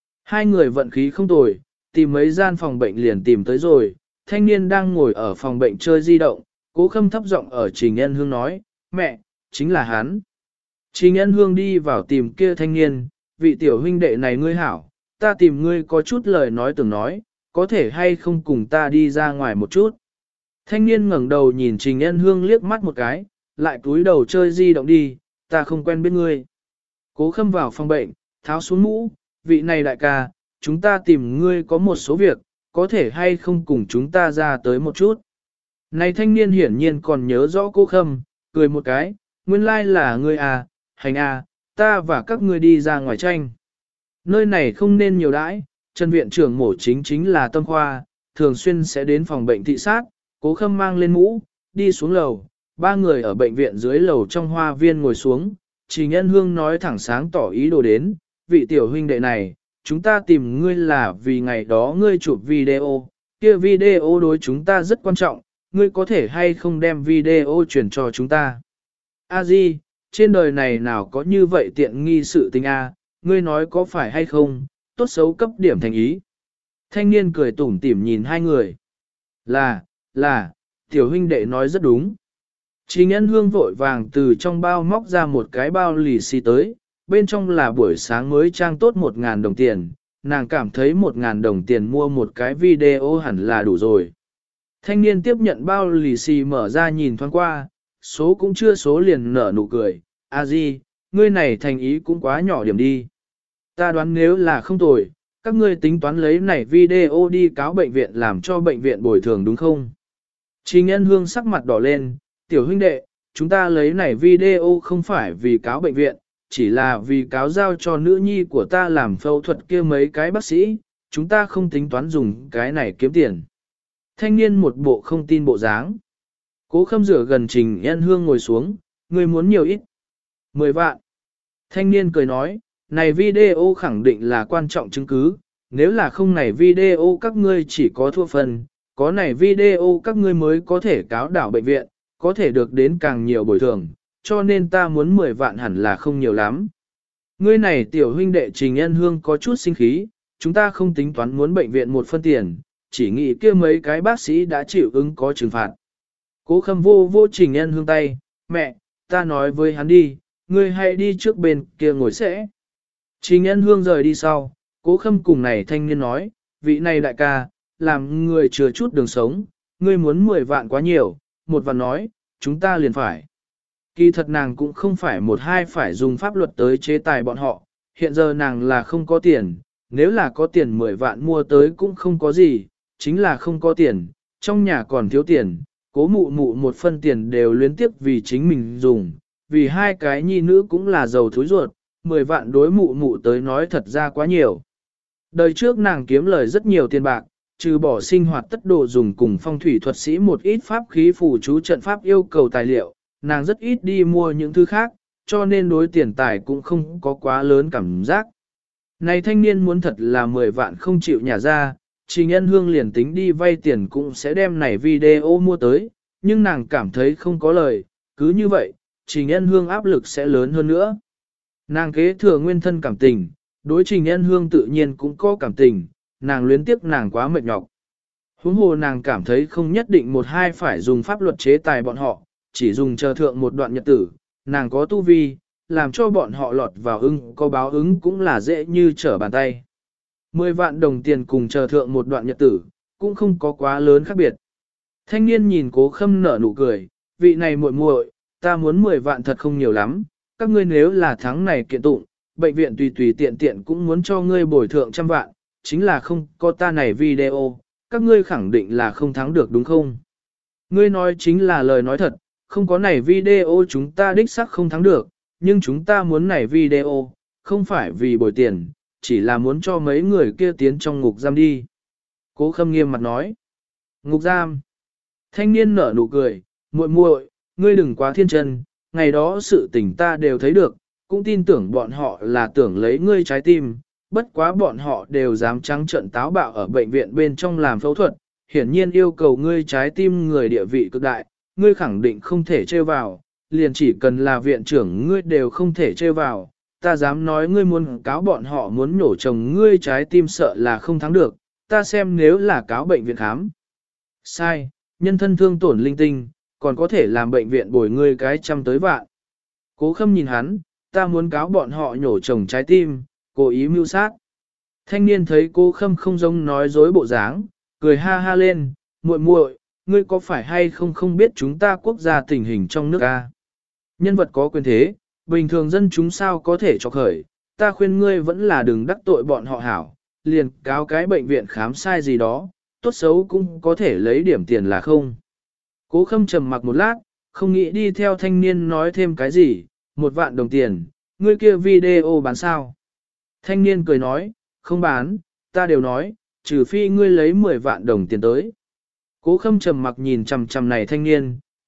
2 người vận khí không tồi, tìm mấy gian phòng bệnh liền tìm tới rồi, thanh niên đang ngồi ở phòng bệnh chơi di động, Cố Khâm thấp giọng ở Trình Ân Hương nói, mẹ, chính là hắn. Trình Ân Hương đi vào tìm kia thanh niên, vị tiểu huynh đệ này ngươi hảo, ta tìm ngươi có chút lời nói tưởng nói, có thể hay không cùng ta đi ra ngoài một chút. Thanh niên ngẩng đầu nhìn Trình Ân Hương liếc mắt một cái, lại cúi đầu chơi di động đi, ta không quen biết ngươi. Cố Khâm vào phòng bệnh, tháo xuống mũ, vị này đại ca, chúng ta tìm ngươi có một số việc, có thể hay không cùng chúng ta ra tới một chút. Này thanh niên hiển nhiên còn nhớ rõ Cố Khâm, cười một cái, nguyên lai là ngươi à, hành à, ta và các ngươi đi ra ngoài tranh. Nơi này không nên nhiều đãi, Trần viện trưởng mổ chính là tâm khoa, thường xuyên sẽ đến phòng bệnh thị sát, Cố Khâm mang lên mũ, đi xuống lầu, ba người ở bệnh viện dưới lầu trong hoa viên ngồi xuống, Trình Nhân Hương nói thẳng sáng tỏ ý đồ đến, vị tiểu huynh đệ này, chúng ta tìm ngươi là vì ngày đó ngươi chụp video, kia video đối chúng ta rất quan trọng, ngươi có thể hay không đem video chuyển cho chúng ta. A Di, trên đời này nào có như vậy tiện nghi sự tình a, ngươi nói có phải hay không, tốt xấu cấp điểm thành ý. Thanh niên cười tủm tỉm nhìn hai người. Là, tiểu huynh đệ nói rất đúng. Trình Nhân Hương vội vàng từ trong bao móc ra một cái bao lì xì tới, bên trong là buổi sáng mới trang tốt 1.000 đồng tiền, nàng cảm thấy 1.000 đồng tiền mua một cái video hẳn là đủ rồi. Thanh niên tiếp nhận bao lì xì mở ra nhìn thoáng qua, số cũng chưa số liền nở nụ cười, a di, ngươi này thành ý cũng quá nhỏ điểm đi. Ta đoán nếu là không tồi, các ngươi tính toán lấy này video đi cáo bệnh viện làm cho bệnh viện bồi thường đúng không? Trình Nhân Hương sắc mặt đỏ lên, tiểu huynh đệ, chúng ta lấy này video không phải vì cáo bệnh viện, chỉ là vì cáo giao cho nữ nhi của ta làm phẫu thuật kia mấy cái bác sĩ, chúng ta không tính toán dùng cái này kiếm tiền. Thanh niên một bộ không tin bộ dáng. Cố Khâm rửa gần Trình Nhân Hương ngồi xuống, ngươi muốn nhiều ít. 10 vạn. Thanh niên cười nói, này video khẳng định là quan trọng chứng cứ, nếu là không này video các ngươi chỉ có thua phần, có này video các ngươi mới có thể cáo đảo bệnh viện, có thể được đến càng nhiều bồi thường, cho nên ta muốn 10 vạn hẳn là không nhiều lắm. Ngươi này tiểu huynh đệ Trình Nhân Hương có chút sinh khí, chúng ta không tính toán muốn bệnh viện một phân tiền, chỉ nghĩ kia mấy cái bác sĩ đã chịu ứng có trừng phạt. Cố Khâm vô Trình Nhân Hương tay, mẹ, ta nói với hắn đi, ngươi hãy đi trước bên kia ngồi sẽ. Trình Nhân Hương rời đi sau, Cố Khâm cùng này thanh niên nói, vị này đại ca, làm người chừa chút đường sống, ngươi muốn 10 vạn quá nhiều, một vạn nói, chúng ta liền phải. Kỳ thật nàng cũng không phải một hai phải dùng pháp luật tới chế tài bọn họ, hiện giờ nàng là không có tiền, nếu là có tiền 10 vạn mua tới cũng không có gì, chính là không có tiền, trong nhà còn thiếu tiền, Cố mụ mụ một phân tiền đều luyến tiếp vì chính mình dùng, vì hai cái nhi nữ cũng là giàu thúi ruột, 10 vạn đối mụ mụ tới nói thật ra quá nhiều. Đời trước nàng kiếm lời rất nhiều tiền bạc, trừ bỏ sinh hoạt tất đồ dùng cùng phong thủy thuật sĩ một ít pháp khí phù chú trận pháp yêu cầu tài liệu, nàng rất ít đi mua những thứ khác, cho nên đối tiền tài cũng không có quá lớn cảm giác. Này thanh niên muốn thật là 10 vạn không chịu nhả ra, Trình Nhân Hương liền tính đi vay tiền cũng sẽ đem này video mua tới, nhưng nàng cảm thấy không có lời, cứ như vậy, Trình Nhân Hương áp lực sẽ lớn hơn nữa. Nàng kế thừa nguyên thân cảm tình, đối Trình Nhân Hương tự nhiên cũng có cảm tình, nàng luyến tiếc nàng quá mệt nhọc. Huống hồ nàng cảm thấy không nhất định một hai phải dùng pháp luật chế tài bọn họ, chỉ dùng chờ thượng một đoạn nhật tử, nàng có tu vi, làm cho bọn họ lọt vào ưng có báo ứng cũng là dễ như trở bàn tay. 10 vạn đồng tiền cùng chờ thượng một đoạn nhật tử, cũng không có quá lớn khác biệt. Thanh niên nhìn Cố Khâm nở nụ cười, vị này muội muội, ta muốn 10 vạn thật không nhiều lắm, các ngươi nếu là thắng này kiện tụng, bệnh viện tùy tùy tiện tiện cũng muốn cho ngươi bồi thượng 100 vạn, chính là không có ta này video, các ngươi khẳng định là không thắng được đúng không? Ngươi nói chính là lời nói thật, không có này video chúng ta đích xác không thắng được, nhưng chúng ta muốn này video, không phải vì bồi tiền, chỉ là muốn cho mấy người kia tiến trong ngục giam đi. Cố Khâm nghiêm mặt nói. Ngục giam. Thanh niên nở nụ cười, muội muội, ngươi đừng quá thiên chân, ngày đó sự tình ta đều thấy được, cũng tin tưởng bọn họ là tưởng lấy ngươi trái tim, bất quá bọn họ đều dám trắng trợn táo bạo ở bệnh viện bên trong làm phẫu thuật, hiển nhiên yêu cầu ngươi trái tim người địa vị cực đại, ngươi khẳng định không thể trêu vào, liền chỉ cần là viện trưởng ngươi đều không thể trêu vào, ta dám nói ngươi muốn cáo bọn họ muốn nổ chồng ngươi trái tim sợ là không thắng được, ta xem nếu là cáo bệnh viện khám. Sai, nhân thân thương tổn linh tinh, còn có thể làm bệnh viện bồi ngươi cái trăm tới vạn. Cố Khâm nhìn hắn, ta muốn cáo bọn họ nhổ chồng trái tim, cố ý mưu sát. Thanh niên thấy Cố Khâm không giống nói dối bộ dáng, cười ha ha lên, muội muội, ngươi có phải hay không biết chúng ta quốc gia tình hình trong nước a? Nhân vật có quyền thế, bình thường dân chúng sao có thể cho khởi, ta khuyên ngươi vẫn là đừng đắc tội bọn họ hảo, liền cáo cái bệnh viện khám sai gì đó, tốt xấu cũng có thể lấy điểm tiền là không. Cố Khâm trầm mặc một lát, không nghĩ đi theo thanh niên nói thêm cái gì, 1 vạn đồng tiền, ngươi kia video bán sao? Thanh niên cười nói, không bán, ta đều nói, trừ phi ngươi lấy 10 vạn đồng tiền tới. Cố Khâm trầm mặc nhìn chằm chằm này thanh niên,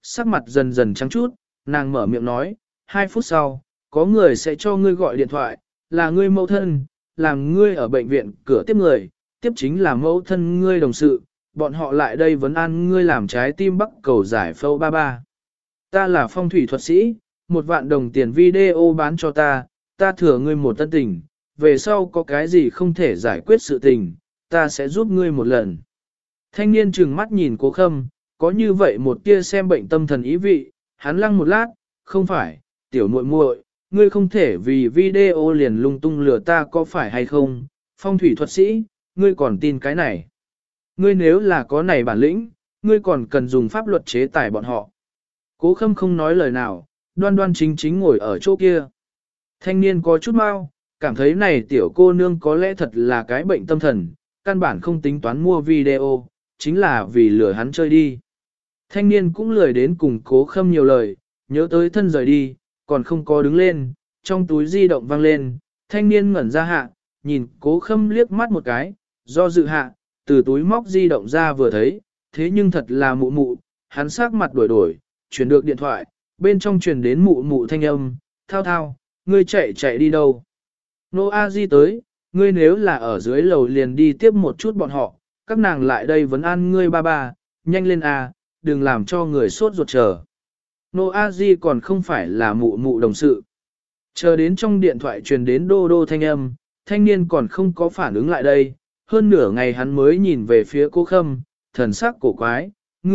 sắc mặt dần dần trắng chút, nàng mở miệng nói, 2 phút sau, có người sẽ cho ngươi gọi điện thoại, là ngươi mẫu thân, làm ngươi ở bệnh viện cửa tiếp người, tiếp chính là mẫu thân ngươi đồng sự, bọn họ lại đây vấn an ngươi làm trái tim bắc cầu giải phẫu 33. Ta là phong thủy thuật sĩ, 1 vạn đồng tiền video bán cho ta thừa ngươi một tân tình, về sau có cái gì không thể giải quyết sự tình, ta sẽ giúp ngươi một lần. Thanh niên trừng mắt nhìn Cố Khâm, có như vậy một tia xem bệnh tâm thần ý vị, hắn lăng một lát, không phải, tiểu muội muội, ngươi không thể vì video liền lung tung lừa ta có phải hay không, phong thủy thuật sĩ, ngươi còn tin cái này. Ngươi nếu là có này bản lĩnh, ngươi còn cần dùng pháp luật chế tài bọn họ. Cố Khâm không nói lời nào, đoan đoan chính chính ngồi ở chỗ kia. Thanh niên có chút mau, cảm thấy này tiểu cô nương có lẽ thật là cái bệnh tâm thần, căn bản không tính toán mua video, chính là vì lừa hắn chơi đi. Thanh niên cũng lười đến cùng Cố Khâm nhiều lời, nhớ tới thân rời đi, còn không có đứng lên, trong túi di động vang lên, thanh niên ngẩn ra hạ, nhìn Cố Khâm liếc mắt một cái, do dự hạ, từ túi móc di động ra vừa thấy, thế nhưng thật là mụ mụ, hắn sắc mặt đổi, chuyển được điện thoại, bên trong truyền đến mụ mụ thanh âm, thao thao, ngươi chạy đi đâu? Nô A Di tới, ngươi nếu là ở dưới lầu liền đi tiếp một chút bọn họ, các nàng lại đây vấn an ngươi ba, nhanh lên à, đừng làm cho người sốt ruột chờ. Nô A Di còn không phải là mụ mụ đồng sự. Chờ đến trong điện thoại truyền đến đô đô thanh âm, thanh niên còn không có phản ứng lại đây, hơn nửa ngày hắn mới nhìn về phía Cố Khâm, thần sắc cổ quái,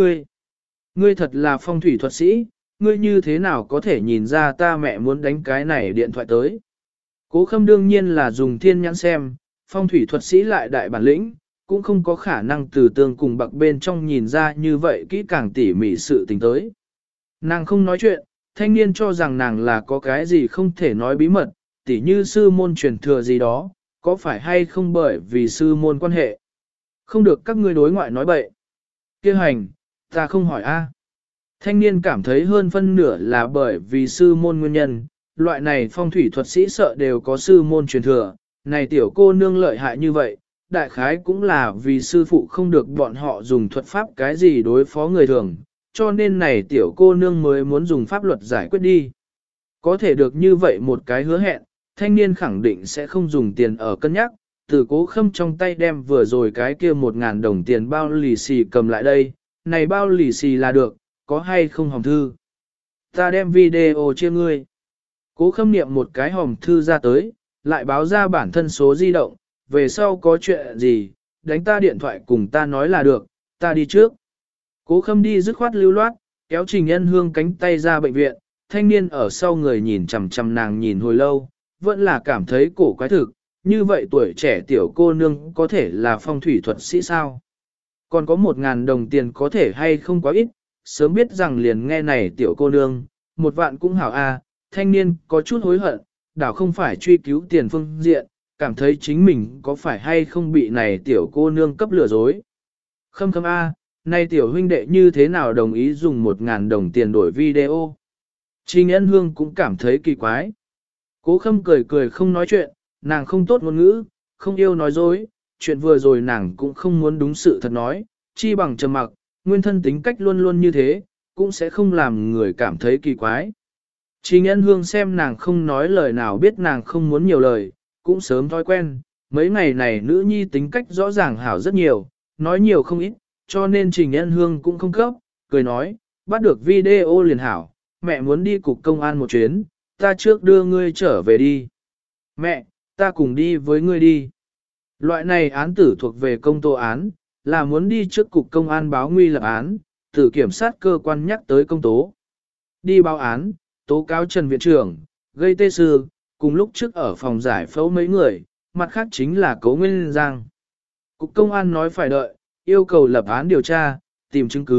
ngươi thật là phong thủy thuật sĩ, ngươi như thế nào có thể nhìn ra ta mẹ muốn đánh cái này điện thoại tới. Cố Khâm đương nhiên là dùng thiên nhãn xem, phong thủy thuật sĩ lại đại bản lĩnh, cũng không có khả năng từ tương cùng bậc bên trong nhìn ra như vậy kỹ càng tỉ mỉ sự tình tới. Nàng không nói chuyện, thanh niên cho rằng nàng là có cái gì không thể nói bí mật, tỉ như sư môn truyền thừa gì đó, có phải hay không bởi vì sư môn quan hệ. Không được các ngươi đối ngoại nói bậy. Kêu hành, ta không hỏi a. Thanh niên cảm thấy hơn phân nửa là bởi vì sư môn nguyên nhân, loại này phong thủy thuật sĩ sợ đều có sư môn truyền thừa, này tiểu cô nương lợi hại như vậy, đại khái cũng là vì sư phụ không được bọn họ dùng thuật pháp cái gì đối phó người thường, cho nên này tiểu cô nương mới muốn dùng pháp luật giải quyết đi. Có thể được như vậy một cái hứa hẹn, thanh niên khẳng định sẽ không dùng tiền ở cân nhắc, từ Cố Khâm trong tay đem vừa rồi cái kia 1.000 đồng tiền bao lì xì cầm lại đây, này bao lì xì là được, có hay không hòm thư. Ta đem video chia ngươi. Cố Khâm niệm một cái hòm thư ra tới, lại báo ra bản thân số di động, về sau có chuyện gì, đánh ta điện thoại cùng ta nói là được, ta đi trước. Cố Khâm đi dứt khoát lưu loát, kéo Trình Ân Hương cánh tay ra bệnh viện, thanh niên ở sau người nhìn chằm chằm nàng nhìn hồi lâu, vẫn là cảm thấy cổ quái thực, như vậy tuổi trẻ tiểu cô nương có thể là phong thủy thuật sĩ sao? Còn có 1.000 đồng tiền có thể hay không quá ít, sớm biết rằng liền nghe này tiểu cô nương, 1 vạn cũng hảo a. Thanh niên có chút hối hận, đảo không phải truy cứu tiền phương diện, cảm thấy chính mình có phải hay không bị này tiểu cô nương cấp lừa dối. Khâm a, nay tiểu huynh đệ như thế nào đồng ý dùng 1.000 đồng tiền đổi video? Trình Ân Hương cũng cảm thấy kỳ quái. Cố Khâm cười không nói chuyện, nàng không tốt ngôn ngữ, không yêu nói dối, chuyện vừa rồi nàng cũng không muốn đúng sự thật nói, chi bằng trầm mặc, nguyên thân tính cách luôn luôn như thế, cũng sẽ không làm người cảm thấy kỳ quái. Trình Ân Hương xem nàng không nói lời nào biết nàng không muốn nhiều lời, cũng sớm thói quen, mấy ngày này nữ nhi tính cách rõ ràng hảo rất nhiều, nói nhiều không ít, cho nên Trình Ân Hương cũng không cấp, cười nói, bắt được video liền hảo, mẹ muốn đi cục công an một chuyến, ta trước đưa ngươi trở về đi. Mẹ, ta cùng đi với ngươi đi. Loại này án tử thuộc về công tố án, là muốn đi trước cục công an báo nguy lập án, từ kiểm sát cơ quan nhắc tới công tố. Đi báo án, tố cáo Trần Viện trưởng, gây tê sư, cùng lúc trước ở phòng giải phẫu mấy người, mặt khác chính là Cố Nguyên Giang. Cục công an nói phải đợi, yêu cầu lập án điều tra, tìm chứng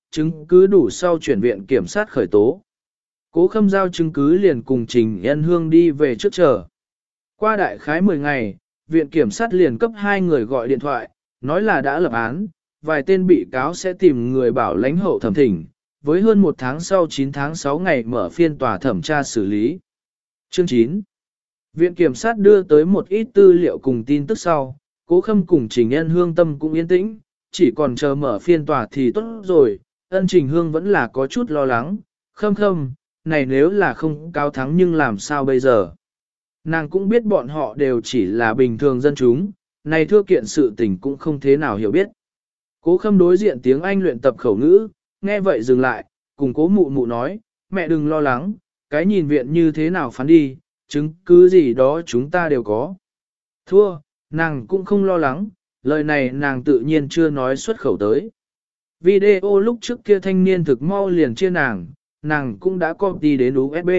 cứ đủ sau chuyển viện kiểm sát khởi tố. Cố Khâm giao chứng cứ liền cùng Trình Ân Hương đi về trước chờ. Qua đại khái 10 ngày, viện kiểm sát liền cấp 2 người gọi điện thoại, nói là đã lập án, vài tên bị cáo sẽ tìm người bảo lãnh hậu thẩm thỉnh, với hơn 1 tháng sau 9 tháng 6 ngày mở phiên tòa thẩm tra xử lý. Chương 9. Viện kiểm sát đưa tới một ít tư liệu cùng tin tức sau, Cố Khâm cùng Trình Ân Hương tâm cũng yên tĩnh, chỉ còn chờ mở phiên tòa thì tốt rồi, Ân Trình Hương vẫn là có chút lo lắng, khâm khâm, này nếu là không cao thắng nhưng làm sao bây giờ? Nàng cũng biết bọn họ đều chỉ là bình thường dân chúng, này thưa kiện sự tình cũng không thế nào hiểu biết. Cố khâm đối diện tiếng Anh luyện tập khẩu ngữ, nghe vậy dừng lại, cùng cố mụ mụ nói, mẹ đừng lo lắng, cái nhìn viện như thế nào phán đi, chứng cứ gì đó chúng ta đều có. Thua, nàng cũng không lo lắng, lời này nàng tự nhiên chưa nói xuất khẩu tới. Video lúc trước kia thanh niên thực mau liền chia nàng cũng đã copy đến USB.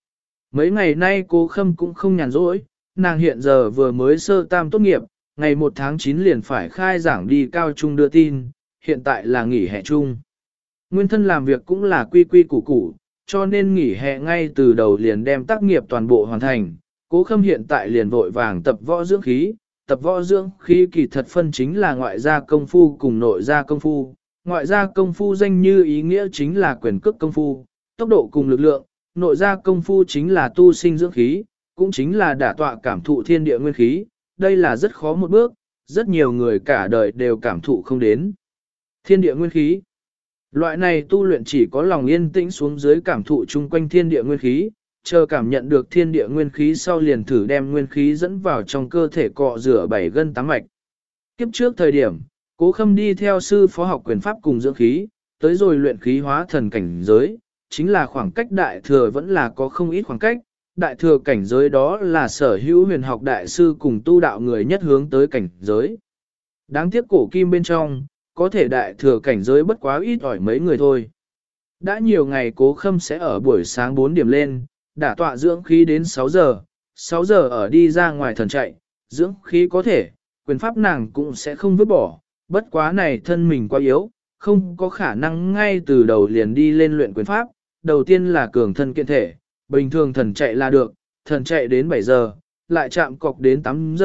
Mấy ngày nay cô Khâm cũng không nhàn rỗi, nàng hiện giờ vừa mới sơ tam tốt nghiệp, ngày 1 tháng 9 liền phải khai giảng đi cao trung đưa tin, hiện tại là nghỉ hè chung. Nguyên thân làm việc cũng là quy quy củ củ, cho nên nghỉ hè ngay từ đầu liền đem tác nghiệp toàn bộ hoàn thành. Cố Khâm hiện tại liền vội vàng tập võ dưỡng khí, tập võ dưỡng khí kỳ thật phân chính là ngoại gia công phu cùng nội gia công phu. Ngoại gia công phu danh như ý nghĩa chính là quyền cước công phu, tốc độ cùng lực lượng, nội gia công phu chính là tu sinh dưỡng khí, cũng chính là đả tọa cảm thụ thiên địa nguyên khí. Đây là rất khó một bước, rất nhiều người cả đời đều cảm thụ không đến. Thiên địa nguyên khí. Loại này tu luyện chỉ có lòng yên tĩnh xuống dưới cảm thụ chung quanh thiên địa nguyên khí, chờ cảm nhận được thiên địa nguyên khí sau liền thử đem nguyên khí dẫn vào trong cơ thể cọ rửa 7 gân 8 mạch. Kiếp trước thời điểm, Cố Khâm đi theo sư phó học quyền pháp cùng dưỡng khí, tới rồi luyện khí hóa thần cảnh giới, chính là khoảng cách đại thừa vẫn là có không ít khoảng cách, đại thừa cảnh giới đó là sở hữu huyền học đại sư cùng tu đạo người nhất hướng tới cảnh giới. Đáng tiếc cổ kim bên trong, có thể đại thừa cảnh giới bất quá ít ỏi mấy người thôi. Đã nhiều ngày Cố Khâm sẽ ở buổi sáng 4 điểm lên, đả tọa dưỡng khí đến 6 giờ, 6 giờ ở đi ra ngoài thần chạy, dưỡng khí có thể, quyền pháp nàng cũng sẽ không vứt bỏ, bất quá này thân mình quá yếu, không có khả năng ngay từ đầu liền đi lên luyện quyền pháp, đầu tiên là cường thân kiện thể, bình thường thần chạy là được, thần chạy đến 7 giờ, lại chạm cọc đến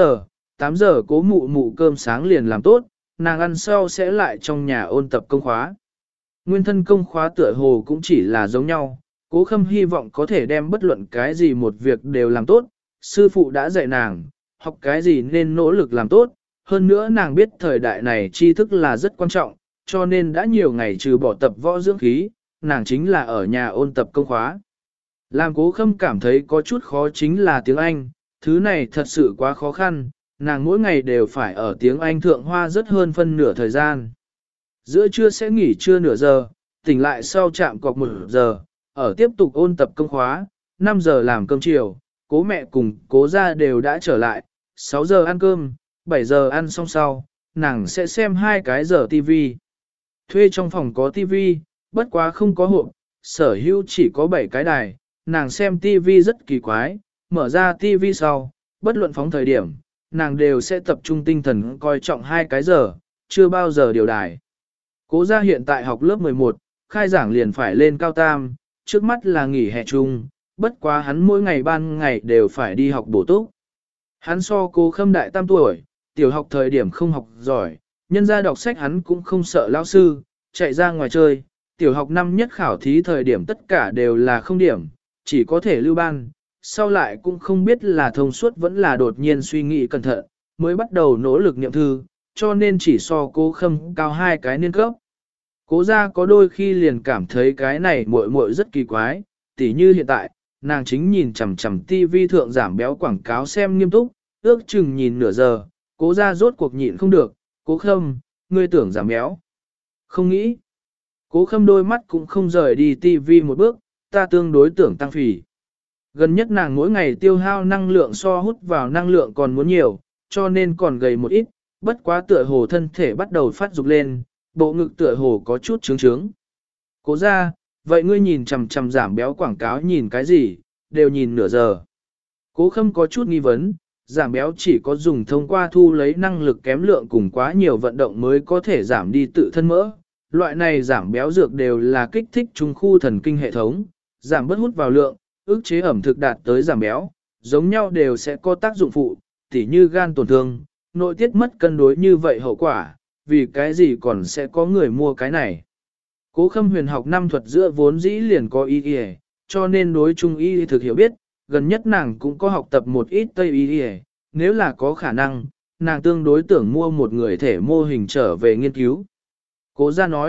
8 giờ Cố mụ mụ cơm sáng liền làm tốt, nàng ăn sau sẽ lại trong nhà ôn tập công khóa. Nguyên thân công khóa tựa hồ cũng chỉ là giống nhau, Cố Khâm hy vọng có thể đem bất luận cái gì một việc đều làm tốt, sư phụ đã dạy nàng, học cái gì nên nỗ lực làm tốt, hơn nữa nàng biết thời đại này tri thức là rất quan trọng, cho nên đã nhiều ngày trừ bỏ tập võ dưỡng khí, nàng chính là ở nhà ôn tập công khóa. Làm Cố Khâm cảm thấy có chút khó chính là tiếng Anh, thứ này thật sự quá khó khăn, nàng mỗi ngày đều phải ở tiếng Anh thượng hoa rất hơn phân nửa thời gian. Giữa trưa sẽ nghỉ trưa nửa giờ, tỉnh lại sau chạm cọc 1 giờ, ở tiếp tục ôn tập công khóa, 5 giờ làm cơm chiều, Cố mẹ cùng Cố gia đều đã trở lại, 6 giờ ăn cơm, 7 giờ ăn xong sau, nàng sẽ xem 2 cái giờ TV. Thuê trong phòng có TV, bất quá không có hộp, sở hữu chỉ có 7 cái đài, nàng xem TV rất kỳ quái, mở ra TV sau, bất luận phóng thời điểm, nàng đều sẽ tập trung tinh thần coi trọng 2 cái giờ, chưa bao giờ điều đài. Cố gia hiện tại học lớp 11, khai giảng liền phải lên cao tam, trước mắt là nghỉ hè chung, bất quá hắn mỗi ngày ban ngày đều phải đi học bổ túc. Hắn so Cố Khâm đại tam tuổi, tiểu học thời điểm không học giỏi, nhân ra đọc sách hắn cũng không sợ lão sư, chạy ra ngoài chơi, tiểu học năm nhất khảo thí thời điểm tất cả đều là không điểm, chỉ có thể lưu ban, sau lại cũng không biết là thông suốt vẫn là đột nhiên suy nghĩ cẩn thận, mới bắt đầu nỗ lực niệm thư, cho nên chỉ so Cố Khâm cao 2 cái niên cấp. Cố gia có đôi khi liền cảm thấy cái này muội muội rất kỳ quái, tỉ như hiện tại, nàng chính nhìn chằm chằm tivi thượng giảm béo quảng cáo xem nghiêm túc, ước chừng nhìn nửa giờ, Cố gia rốt cuộc nhịn không được, Cố Khâm, ngươi tưởng giảm béo. Không nghĩ. Cố Khâm đôi mắt cũng không rời đi tivi một bước, ta tương đối tưởng tăng phì. Gần nhất nàng mỗi ngày tiêu hao năng lượng so hút vào năng lượng còn muốn nhiều, cho nên còn gầy một ít, bất quá tựa hồ thân thể bắt đầu phát dục lên, bộ ngực tựa hồ có chút trướng trướng. Cố ra, vậy ngươi nhìn chằm chằm giảm béo quảng cáo nhìn cái gì, đều nhìn nửa giờ. Cố Khâm có chút nghi vấn, giảm béo chỉ có dùng thông qua thu lấy năng lực kém lượng cùng quá nhiều vận động mới có thể giảm đi tự thân mỡ. Loại này giảm béo dược đều là kích thích trung khu thần kinh hệ thống, giảm bớt hút vào lượng, ức chế ẩm thực đạt tới giảm béo, giống nhau đều sẽ có tác dụng phụ, tỉ như gan tổn thương, nội tiết mất cân đối như vậy hậu quả, vì cái gì còn sẽ có người mua cái này. Cố Khâm huyền học năm thuật giữa vốn dĩ liền có y, cho nên đối trung y thực hiểu biết, gần nhất nàng cũng có học tập một ít tây y, nếu là có khả năng, nàng tương đối tưởng mua một người thể mô hình trở về nghiên cứu. Cố gia nói,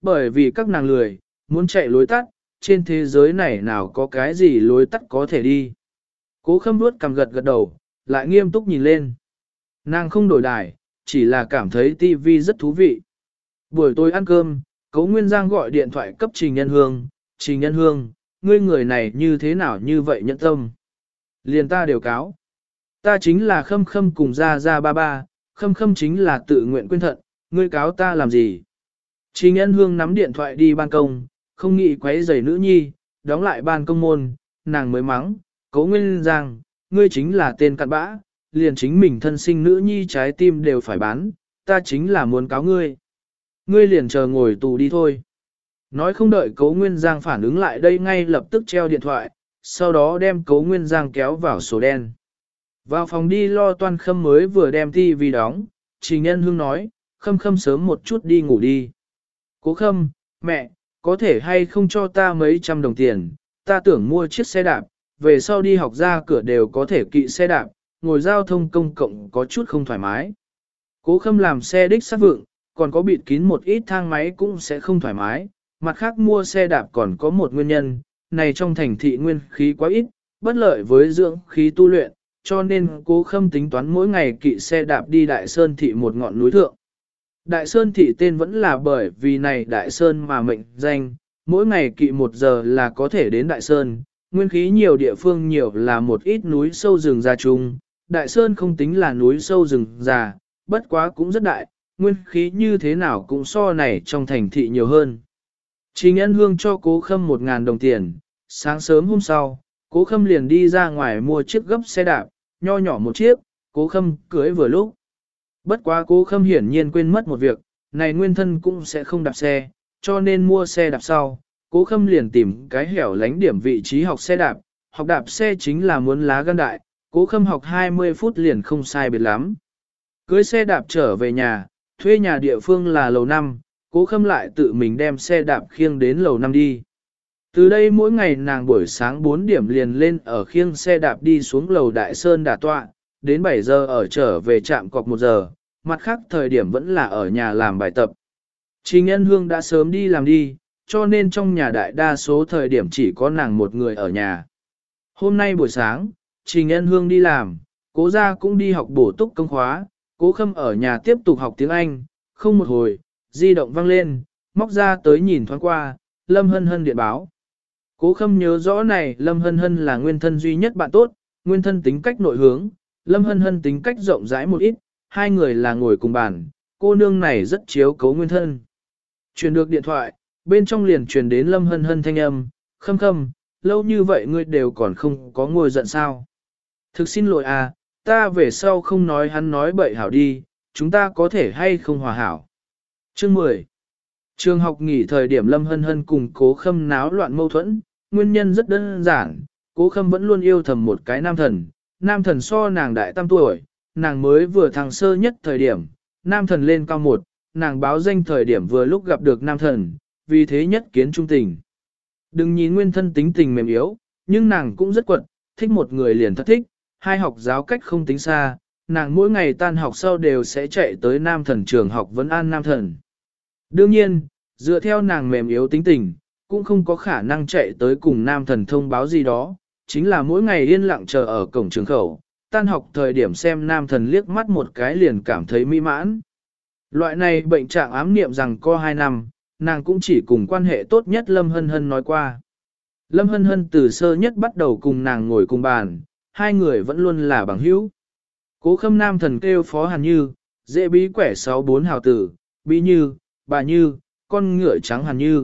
bởi vì các nàng lười, muốn chạy lối tắt, trên thế giới này nào có cái gì lối tắt có thể đi. Cố Khâm vuốt cằm gật gật đầu, lại nghiêm túc nhìn lên. Nàng không đổi đài, chỉ là cảm thấy tivi rất thú vị. Buổi tối ăn cơm, Cố Nguyên Giang gọi điện thoại cấp Trình Nhân Hương. Trình Nhân Hương, ngươi người này như thế nào như vậy nhẫn tâm? Liền ta đều cáo. Ta chính là Khâm Khâm cùng ra ba ba, Khâm Khâm chính là tự nguyện quyên thận, ngươi cáo ta làm gì? Trình Nhân Hương nắm điện thoại đi ban công, không nghĩ quấy rầy nữ nhi, đóng lại ban công môn, nàng mới mắng, Cố Nguyên Giang, ngươi chính là tên cặn bã, liền chính mình thân sinh nữ nhi trái tim đều phải bán, ta chính là muốn cáo ngươi. Ngươi liền chờ ngồi tù đi thôi. Nói không đợi Cố Nguyên Giang phản ứng lại đây ngay lập tức treo điện thoại, sau đó đem Cố Nguyên Giang kéo vào sổ đen. Vào phòng đi lo toan Khâm mới vừa đem tivi đóng, Trình Nhân Hương nói, Khâm Khâm sớm một chút đi ngủ đi. Cố Khâm, mẹ, có thể hay không cho ta mấy trăm đồng tiền, ta tưởng mua chiếc xe đạp, về sau đi học ra cửa đều có thể kỵ xe đạp, ngồi giao thông công cộng có chút không thoải mái. Cố Khâm làm xe đích sát vượng, còn có bịt kín một ít thang máy cũng sẽ không thoải mái, mặt khác mua xe đạp còn có một nguyên nhân, này trong thành thị nguyên khí quá ít, bất lợi với dưỡng khí tu luyện, cho nên Cố Khâm tính toán mỗi ngày kỵ xe đạp đi Đại Sơn thị một ngọn núi thượng. Đại Sơn thị tên vẫn là bởi vì này Đại Sơn mà mệnh danh, mỗi ngày kỵ 1 giờ là có thể đến Đại Sơn, nguyên khí nhiều địa phương nhiều là một ít núi sâu rừng già chung, Đại Sơn không tính là núi sâu rừng già, bất quá cũng rất đại, nguyên khí như thế nào cũng so này trong thành thị nhiều hơn. Trình Nhân Hương cho Cố Khâm 1.000 đồng tiền, sáng sớm hôm sau, Cố Khâm liền đi ra ngoài mua chiếc gấp xe đạp, nho nhỏ một chiếc, Cố Khâm cưới vừa lúc. Bất quá Cố Khâm hiển nhiên quên mất một việc, này nguyên thân cũng sẽ không đạp xe, cho nên mua xe đạp sau, Cố Khâm liền tìm cái hẻo lánh điểm vị trí học xe đạp, học đạp xe chính là muốn lá gan đại, Cố Khâm học 20 phút liền không sai biệt lắm. Cưới xe đạp trở về nhà, thuê nhà địa phương là lầu 5, Cố Khâm lại tự mình đem xe đạp khiêng đến lầu 5 đi. Từ đây mỗi ngày nàng buổi sáng 4 điểm liền lên ở khiêng xe đạp đi xuống lầu Đại Sơn đả tọa, đến 7 giờ ở trở về trạm cọc 1 giờ, mặt khác thời điểm vẫn là ở nhà làm bài tập. Trình Nhân Hương đã sớm đi làm đi, cho nên trong nhà đại đa số thời điểm chỉ có nàng một người ở nhà. Hôm nay buổi sáng, Trình Nhân Hương đi làm, Cố gia cũng đi học bổ túc công khóa, Cố Khâm ở nhà tiếp tục học tiếng Anh, không một hồi, di động vang lên, móc ra tới nhìn thoáng qua, Lâm Hân Hân điện báo. Cố Khâm nhớ rõ này Lâm Hân Hân là nguyên thân duy nhất bạn tốt, nguyên thân tính cách nội hướng, Lâm Hân Hân tính cách rộng rãi một ít, hai người là ngồi cùng bàn, cô nương này rất chiếu cố nguyên thân. Truyền được điện thoại, bên trong liền truyền đến Lâm Hân Hân thanh âm, Khâm Khâm, lâu như vậy ngươi đều còn không có ngồi giận sao. Thực xin lỗi à, ta về sau không nói hắn nói bậy hảo đi, chúng ta có thể hay không hòa hảo. Chương 10. Trường học nghỉ thời điểm Lâm Hân Hân cùng Cố Khâm náo loạn mâu thuẫn, nguyên nhân rất đơn giản, Cố Khâm vẫn luôn yêu thầm một cái nam thần so nàng đại 8 tuổi, nàng mới vừa thăng sơ nhất thời điểm, nam thần lên cao 1, nàng báo danh thời điểm vừa lúc gặp được nam thần, vì thế nhất kiến trung tình. Đừng nhìn nguyên thân tính tình mềm yếu, nhưng nàng cũng rất quật, thích một người liền thật thích, hai học giáo cách không tính xa, nàng mỗi ngày tan học sau đều sẽ chạy tới nam thần trường học vấn an nam thần. Đương nhiên, dựa theo nàng mềm yếu tính tình, cũng không có khả năng chạy tới cùng nam thần thông báo gì đó, chính là mỗi ngày yên lặng chờ ở cổng trường khẩu, tan học thời điểm xem nam thần liếc mắt một cái liền cảm thấy mỹ mãn. Loại này bệnh trạng ám niệm rằng có 2 năm, nàng cũng chỉ cùng quan hệ tốt nhất Lâm Hân Hân nói qua. Lâm Hân Hân từ sơ nhất bắt đầu cùng nàng ngồi cùng bàn, hai người vẫn luôn là bằng hữu. Cố Khâm nam thần kêu Phó Hàn Như, dễ bí quẻ 64 hào tử, bí như, bà như, con ngựa trắng Hàn Như.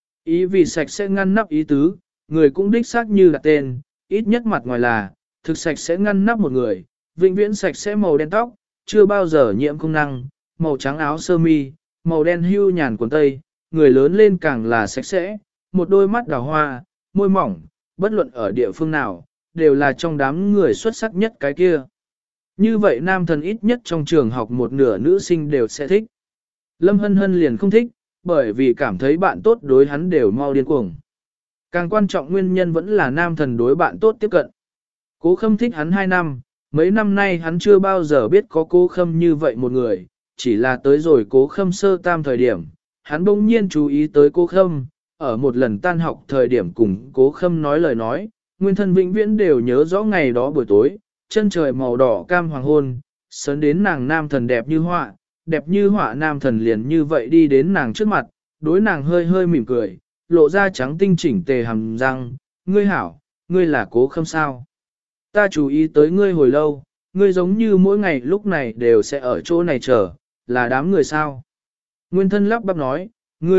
Ý vì sạch sẽ ngăn nắp ý tứ, người cũng đích xác như đặt tên, ít nhất mặt ngoài là, thực sạch sẽ ngăn nắp một người, vĩnh viễn sạch sẽ màu đen tóc, chưa bao giờ nhiễm công năng, màu trắng áo sơ mi, màu đen hưu nhàn quần tây, người lớn lên càng là sạch sẽ, một đôi mắt đào hoa, môi mỏng, bất luận ở địa phương nào, đều là trong đám người xuất sắc nhất cái kia. Như vậy nam thần ít nhất trong trường học một nửa nữ sinh đều sẽ thích. Lâm Hân Hân liền không thích, bởi vì cảm thấy bạn tốt đối hắn đều mau điên cuồng. Càng quan trọng nguyên nhân vẫn là nam thần đối bạn tốt tiếp cận. Cố Khâm thích hắn 2 năm, mấy năm nay hắn chưa bao giờ biết có Cố Khâm như vậy một người, chỉ là tới rồi Cố Khâm sơ tam thời điểm, hắn bỗng nhiên chú ý tới Cố Khâm, ở một lần tan học thời điểm cùng Cố Khâm nói lời nói, nguyên thân vĩnh viễn đều nhớ rõ ngày đó buổi tối, chân trời màu đỏ cam hoàng hôn, sớn đến nàng nam thần đẹp như họa nam thần liền như vậy đi đến nàng trước mặt, đối nàng hơi hơi mỉm cười, lộ ra trắng tinh chỉnh tề hàm răng, ngươi hảo, ngươi là Cố Khâm sao? Ta chú ý tới ngươi hồi lâu, ngươi giống như mỗi ngày lúc này đều sẽ ở chỗ này chờ, là đám người sao? Nguyên thân lắp bắp nói,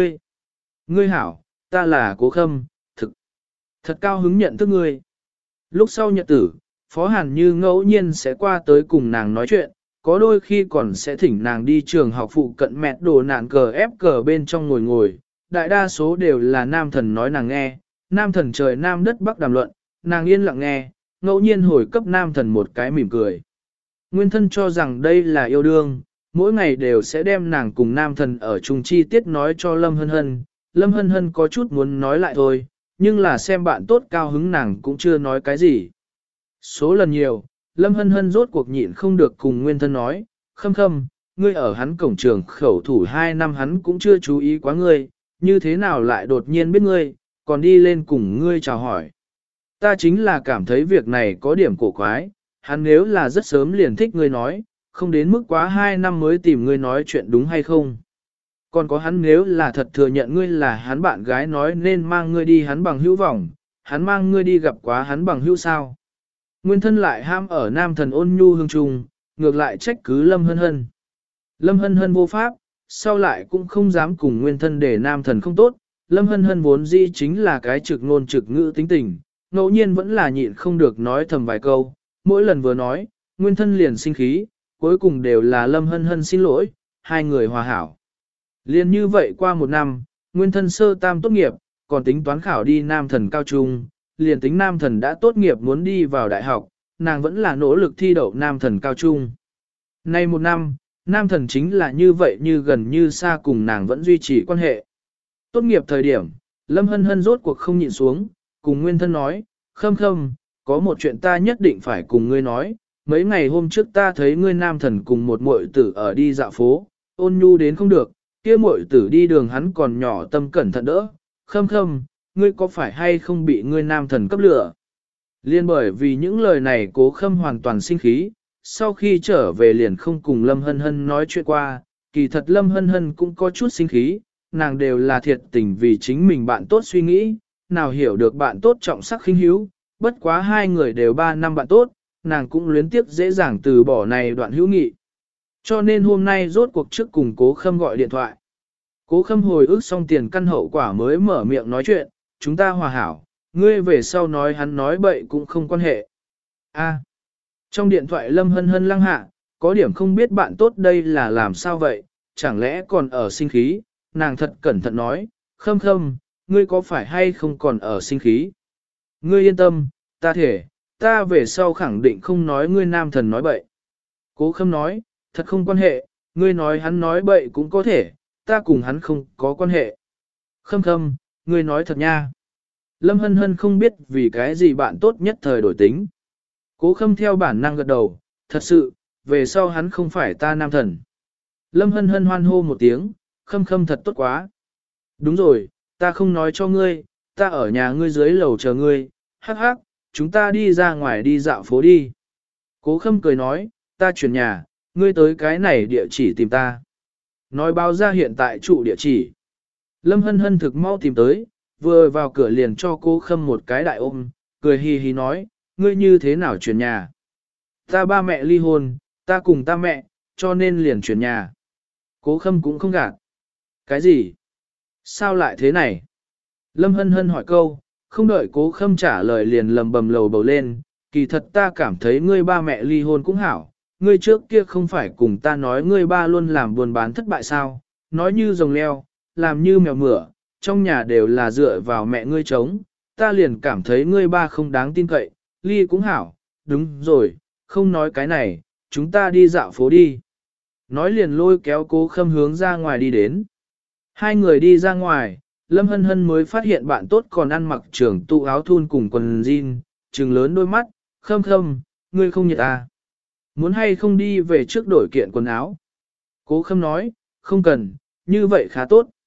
ngươi hảo, ta là Cố Khâm, thật cao hứng nhận thức ngươi. Lúc sau nhật tử, Phó Hàn Như ngẫu nhiên sẽ qua tới cùng nàng nói chuyện, có đôi khi còn sẽ thỉnh nàng đi trường học phụ cận mẹ đồ nạn cờ ép cờ bên trong ngồi, đại đa số đều là nam thần nói nàng nghe, nam thần trời nam đất bắc đàm luận, nàng yên lặng nghe, ngẫu nhiên hồi cấp nam thần một cái mỉm cười. Nguyên thân cho rằng đây là yêu đương, mỗi ngày đều sẽ đem nàng cùng nam thần ở chung chi tiết nói cho Lâm Hân Hân, Lâm Hân Hân có chút muốn nói lại thôi, nhưng là xem bạn tốt cao hứng nàng cũng chưa nói cái gì. Số lần nhiều, Lâm Hân Hân rốt cuộc nhịn không được cùng Nguyên thân nói, Khâm Khâm, ngươi ở hắn cổng trường khẩu thủ 2 năm hắn cũng chưa chú ý quá ngươi, như thế nào lại đột nhiên biết ngươi, còn đi lên cùng ngươi chào hỏi. Ta chính là cảm thấy việc này có điểm cổ quái, hắn nếu là rất sớm liền thích ngươi nói, không đến mức quá 2 năm mới tìm ngươi nói chuyện đúng hay không. Còn có hắn nếu là thật thừa nhận ngươi là hắn bạn gái nói nên mang ngươi đi hắn bằng hữu vọng, hắn mang ngươi đi gặp quá hắn bằng hữu sao. Nguyên thân lại ham ở nam thần ôn nhu hương trùng, ngược lại trách cứ Lâm Hân Hân. Lâm Hân Hân vô pháp, sau lại cũng không dám cùng nguyên thân để nam thần không tốt. Lâm Hân Hân vốn dĩ chính là cái trực ngôn trực ngữ tính tình, ngẫu nhiên vẫn là nhịn không được nói thầm vài câu, mỗi lần vừa nói, nguyên thân liền sinh khí, cuối cùng đều là Lâm Hân Hân xin lỗi, hai người hòa hảo. Liên như vậy qua 1 năm, nguyên thân sơ tam tốt nghiệp, còn tính toán khảo đi nam thần cao trung, liền tính nam thần đã tốt nghiệp muốn đi vào đại học, nàng vẫn là nỗ lực thi đậu nam thần cao trung. Nay 1 năm, nam thần chính là như vậy như gần như xa cùng nàng vẫn duy trì quan hệ. Tốt nghiệp thời điểm, Lâm Hân Hân rốt cuộc không nhịn xuống, cùng nguyên thân nói, Khâm Khâm, có một chuyện ta nhất định phải cùng ngươi nói, mấy ngày hôm trước ta thấy ngươi nam thần cùng một muội tử ở đi dạo phố, ôn nhu đến không được, kia muội tử đi đường hắn còn nhỏ tâm cẩn thận đỡ, Khâm Khâm, ngươi có phải hay không bị ngươi nam thần cấp lửa? Liên bởi vì những lời này Cố Khâm hoàn toàn sinh khí, sau khi trở về liền không cùng Lâm Hân Hân nói chuyện qua, kỳ thật Lâm Hân Hân cũng có chút sinh khí, nàng đều là thiệt tình vì chính mình bạn tốt suy nghĩ, nào hiểu được bạn tốt trọng sắc khinh hiếu, bất quá hai người đều 3 năm bạn tốt, nàng cũng luyến tiếp dễ dàng từ bỏ này đoạn hữu nghị. Cho nên hôm nay rốt cuộc trước cùng Cố Khâm gọi điện thoại. Cố Khâm hồi ức xong tiền căn hậu quả mới mở miệng nói chuyện, chúng ta hòa hảo, ngươi về sau nói hắn nói bậy cũng không quan hệ. A. Trong điện thoại Lâm Hân Hân lăng hạ, có điểm không biết bạn tốt đây là làm sao vậy, chẳng lẽ còn ở sinh khí, nàng thật cẩn thận nói, Khâm Khâm, ngươi có phải hay không còn ở sinh khí? Ngươi yên tâm, ta thể, ta về sau khẳng định không nói ngươi nam thần nói bậy. Cố Khâm nói, thật không quan hệ, ngươi nói hắn nói bậy cũng có thể, ta cùng hắn không có quan hệ. Khâm Khâm, ngươi nói thật nha. Lâm Hân Hân không biết vì cái gì bạn tốt nhất thời đổi tính. Cố Khâm theo bản năng gật đầu, thật sự, về sau hắn không phải ta nam thần. Lâm Hân Hân hoan hô một tiếng, Khâm Khâm thật tốt quá. Đúng rồi, ta không nói cho ngươi, ta ở nhà ngươi dưới lầu chờ ngươi, hắc hắc, chúng ta đi ra ngoài đi dạo phố đi. Cố Khâm cười nói, ta chuyển nhà, ngươi tới cái này địa chỉ tìm ta. Nói báo ra hiện tại trụ địa chỉ. Lâm Hân Hân thực mau tìm tới, vừa vào cửa liền cho Cố Khâm một cái đại ôm, cười hì hì nói, ngươi như thế nào chuyển nhà? Ta ba mẹ ly hôn, ta cùng ta mẹ, cho nên liền chuyển nhà. Cố Khâm cũng không gạt. Cái gì? Sao lại thế này? Lâm Hân Hân hỏi câu, không đợi Cố Khâm trả lời liền lầm bầm lầu bầu lên, kỳ thật ta cảm thấy ngươi ba mẹ ly hôn cũng hảo, ngươi trước kia không phải cùng ta nói ngươi ba luôn làm buôn bán thất bại sao, nói như rồng leo, làm như mèo mửa, trong nhà đều là dựa vào mẹ ngươi chống, ta liền cảm thấy ngươi ba không đáng tin cậy, ly cũng hảo, đúng rồi, không nói cái này, chúng ta đi dạo phố đi. Nói liền lôi kéo Cố Khâm hướng ra ngoài đi đến. Hai người đi ra ngoài, Lâm Hân Hân mới phát hiện bạn tốt còn ăn mặc trưởng tụ áo thun cùng quần jean, trừng lớn đôi mắt, Khâm Khâm, ngươi không nhiệt à? Muốn hay không đi về trước đổi kiện quần áo? Cố Khâm nói, không cần, như vậy khá tốt.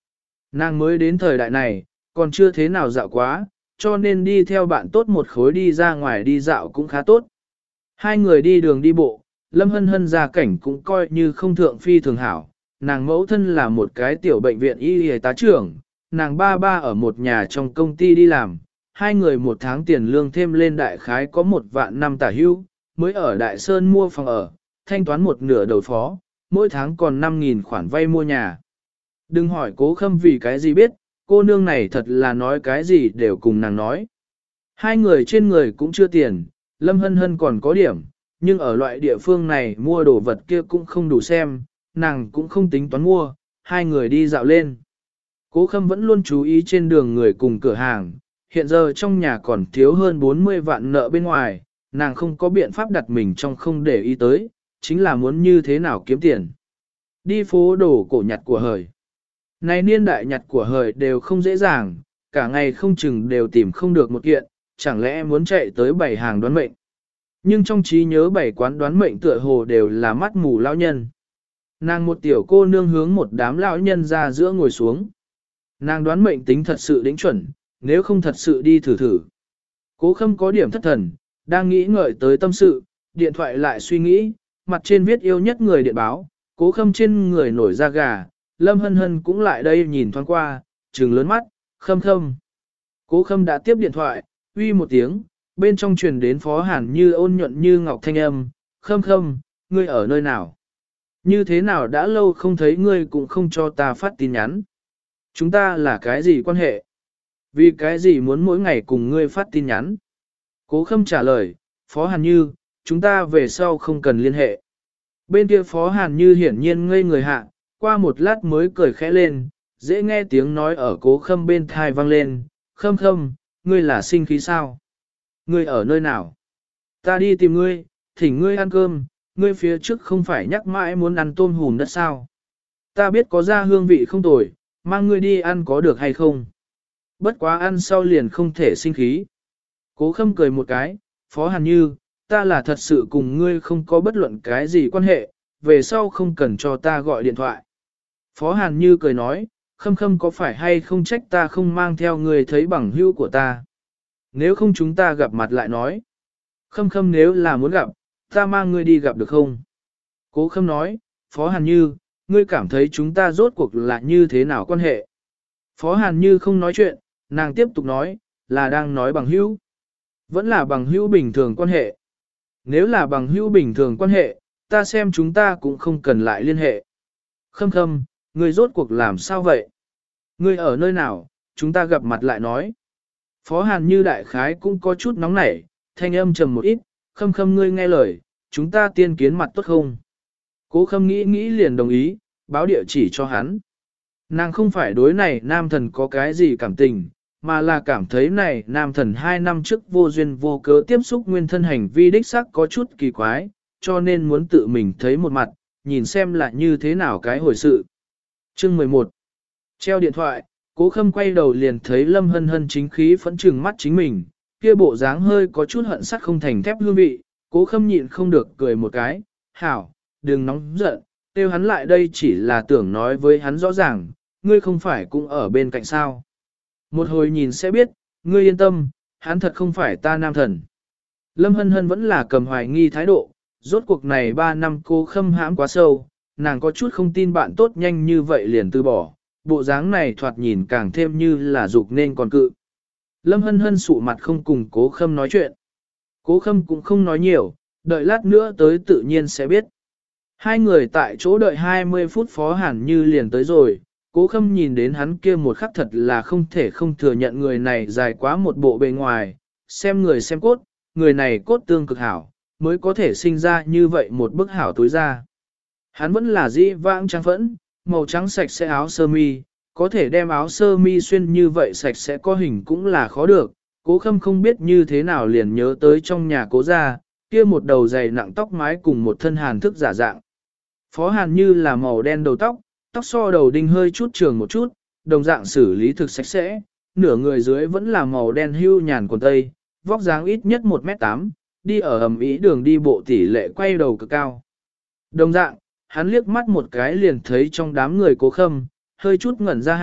Nàng mới đến thời đại này, còn chưa thế nào dạo quá, cho nên đi theo bạn tốt một khối đi ra ngoài đi dạo cũng khá tốt. Hai người đi đường đi bộ, Lâm Hân Hân ra cảnh cũng coi như không thượng phi thường hảo. Nàng mẫu thân là một cái tiểu bệnh viện y y tá trưởng, nàng ba ba ở một nhà trong công ty đi làm, hai người một tháng tiền lương thêm lên đại khái có 1.000.000 tả hưu, mới ở Đại Sơn mua phòng ở, thanh toán một nửa đầu phó, mỗi tháng còn 5.000 khoản vay mua nhà. Đừng hỏi Cố Khâm vì cái gì biết, cô nương này thật là nói cái gì đều cùng nàng nói. Hai người trên người cũng chưa tiền, Lâm Hân Hân còn có điểm, nhưng ở loại địa phương này mua đồ vật kia cũng không đủ xem, nàng cũng không tính toán mua, hai người đi dạo lên. Cố Khâm vẫn luôn chú ý trên đường người cùng cửa hàng, hiện giờ trong nhà còn thiếu hơn 40 vạn nợ bên ngoài, nàng không có biện pháp đặt mình trong không để ý tới, chính là muốn như thế nào kiếm tiền. Đi phố đồ cổ nhặt của hời. Này niên đại nhặt của hời đều không dễ dàng, cả ngày không chừng đều tìm không được một kiện, chẳng lẽ muốn chạy tới 7 hàng đoán mệnh. Nhưng trong trí nhớ 7 quán đoán mệnh tựa hồ đều là mắt mù lão nhân. Nàng một tiểu cô nương hướng một đám lão nhân ra giữa ngồi xuống. Nàng đoán mệnh tính thật sự đỉnh chuẩn, nếu không thật sự đi thử thử. Cố Khâm có điểm thất thần, đang nghĩ ngợi tới tâm sự, điện thoại lại suy nghĩ, mặt trên viết yêu nhất người điện báo, Cố Khâm trên người nổi da gà, Lâm Hân Hân cũng lại đây nhìn thoáng qua, trừng lớn mắt, Khâm Khâm. Cố Khâm đã tiếp điện thoại, uy một tiếng, bên trong truyền đến Phó Hàn Như ôn nhuận như ngọc thanh âm, Khâm Khâm, ngươi ở nơi nào? Như thế nào đã lâu không thấy ngươi cũng không cho ta phát tin nhắn. Chúng ta là cái gì quan hệ? Vì cái gì muốn mỗi ngày cùng ngươi phát tin nhắn? Cố Khâm trả lời, Phó Hàn Như, chúng ta về sau không cần liên hệ. Bên kia Phó Hàn Như hiển nhiên ngây người hạ, qua một lát mới cười khẽ lên, dễ nghe tiếng nói ở Cố Khâm bên thai vang lên, Khâm Khâm, ngươi là sinh khí sao? Ngươi ở nơi nào? Ta đi tìm ngươi, thỉnh ngươi ăn cơm, ngươi phía trước không phải nhắc mãi muốn ăn tôm hùm đất sao? Ta biết có ra hương vị không tồi, mang ngươi đi ăn có được hay không? Bất quá ăn sau liền không thể sinh khí. Cố Khâm cười một cái, Phó Hàn Như, ta là thật sự cùng ngươi không có bất luận cái gì quan hệ, về sau không cần cho ta gọi điện thoại. Phó Hàn Như cười nói, Khâm Khâm có phải hay không trách ta không mang theo ngươi thấy bằng hữu của ta? Nếu không chúng ta gặp mặt lại nói. Khâm Khâm nếu là muốn gặp, ta mang ngươi đi gặp được không? Cố Khâm nói, Phó Hàn Như, ngươi cảm thấy chúng ta rốt cuộc là như thế nào quan hệ? Phó Hàn Như không nói chuyện, nàng tiếp tục nói, là đang nói bằng hữu. Vẫn là bằng hữu bình thường quan hệ. Nếu là bằng hữu bình thường quan hệ, ta xem chúng ta cũng không cần lại liên hệ. Khâm Khâm, ngươi rốt cuộc làm sao vậy? Ngươi ở nơi nào, chúng ta gặp mặt lại nói. Phó Hàn Như đại khái cũng có chút nóng nảy, thanh âm trầm một ít, Khâm Khâm ngươi nghe lời, chúng ta tiên kiến mặt tốt không? Cố Khâm nghĩ nghĩ liền đồng ý, báo địa chỉ cho hắn. Nàng không phải đối này nam thần có cái gì cảm tình, mà là cảm thấy này nam thần 2 năm trước vô duyên vô cớ tiếp xúc nguyên thân hành vi đích sắc có chút kỳ quái, cho nên muốn tự mình thấy một mặt, nhìn xem là như thế nào cái hồi sự. Chương 11 Treo điện thoại, Cố Khâm quay đầu liền thấy Lâm Hân Hân chính khí phẫn trừng mắt chính mình, kia bộ dáng hơi có chút hận sắt không thành thép hương vị, Cố Khâm nhịn không được cười một cái, hảo, đừng nóng giận, kêu hắn lại đây chỉ là tưởng nói với hắn rõ ràng, ngươi không phải cũng ở bên cạnh sao. Một hồi nhìn sẽ biết, ngươi yên tâm, hắn thật không phải ta nam thần. Lâm Hân Hân vẫn là cầm hoài nghi thái độ, rốt cuộc này 3 năm Cố Khâm hãm quá sâu, nàng có chút không tin bạn tốt nhanh như vậy liền từ bỏ, bộ dáng này thoạt nhìn càng thêm như là dục nên còn cự. Lâm Hân Hân sụ mặt không cùng Cố Khâm nói chuyện. Cố Khâm cũng không nói nhiều, đợi lát nữa tới tự nhiên sẽ biết. Hai người tại chỗ đợi 20 phút Phó Hàn Như liền tới rồi, Cố Khâm nhìn đến hắn kia một khắc thật là không thể không thừa nhận người này dài quá một bộ bề ngoài, xem người xem cốt, người này cốt tương cực hảo, mới có thể sinh ra như vậy một bức hảo tối ra. Hắn vẫn là dĩ vãng trang phẫn, màu trắng sạch sẽ áo sơ mi, có thể đem áo sơ mi xuyên như vậy sạch sẽ có hình cũng là khó được. Cố Khâm không biết như thế nào liền nhớ tới trong nhà Cố gia, kia một đầu dày nặng tóc mái cùng một thân hàn thức giả dạng. Phó Hàn Như là màu đen đầu tóc, tóc so đầu đinh hơi chút trường một chút, đồng dạng xử lý thực sạch sẽ, nửa người dưới vẫn là màu đen hưu nhàn quần tây, vóc dáng ít nhất 1m8, đi ở ẩm ý đường đi bộ tỷ lệ quay đầu cực cao. Đồng dạng, hắn liếc mắt một cái liền thấy trong đám người Cố Khâm, hơi chút ngẩn ra hạ,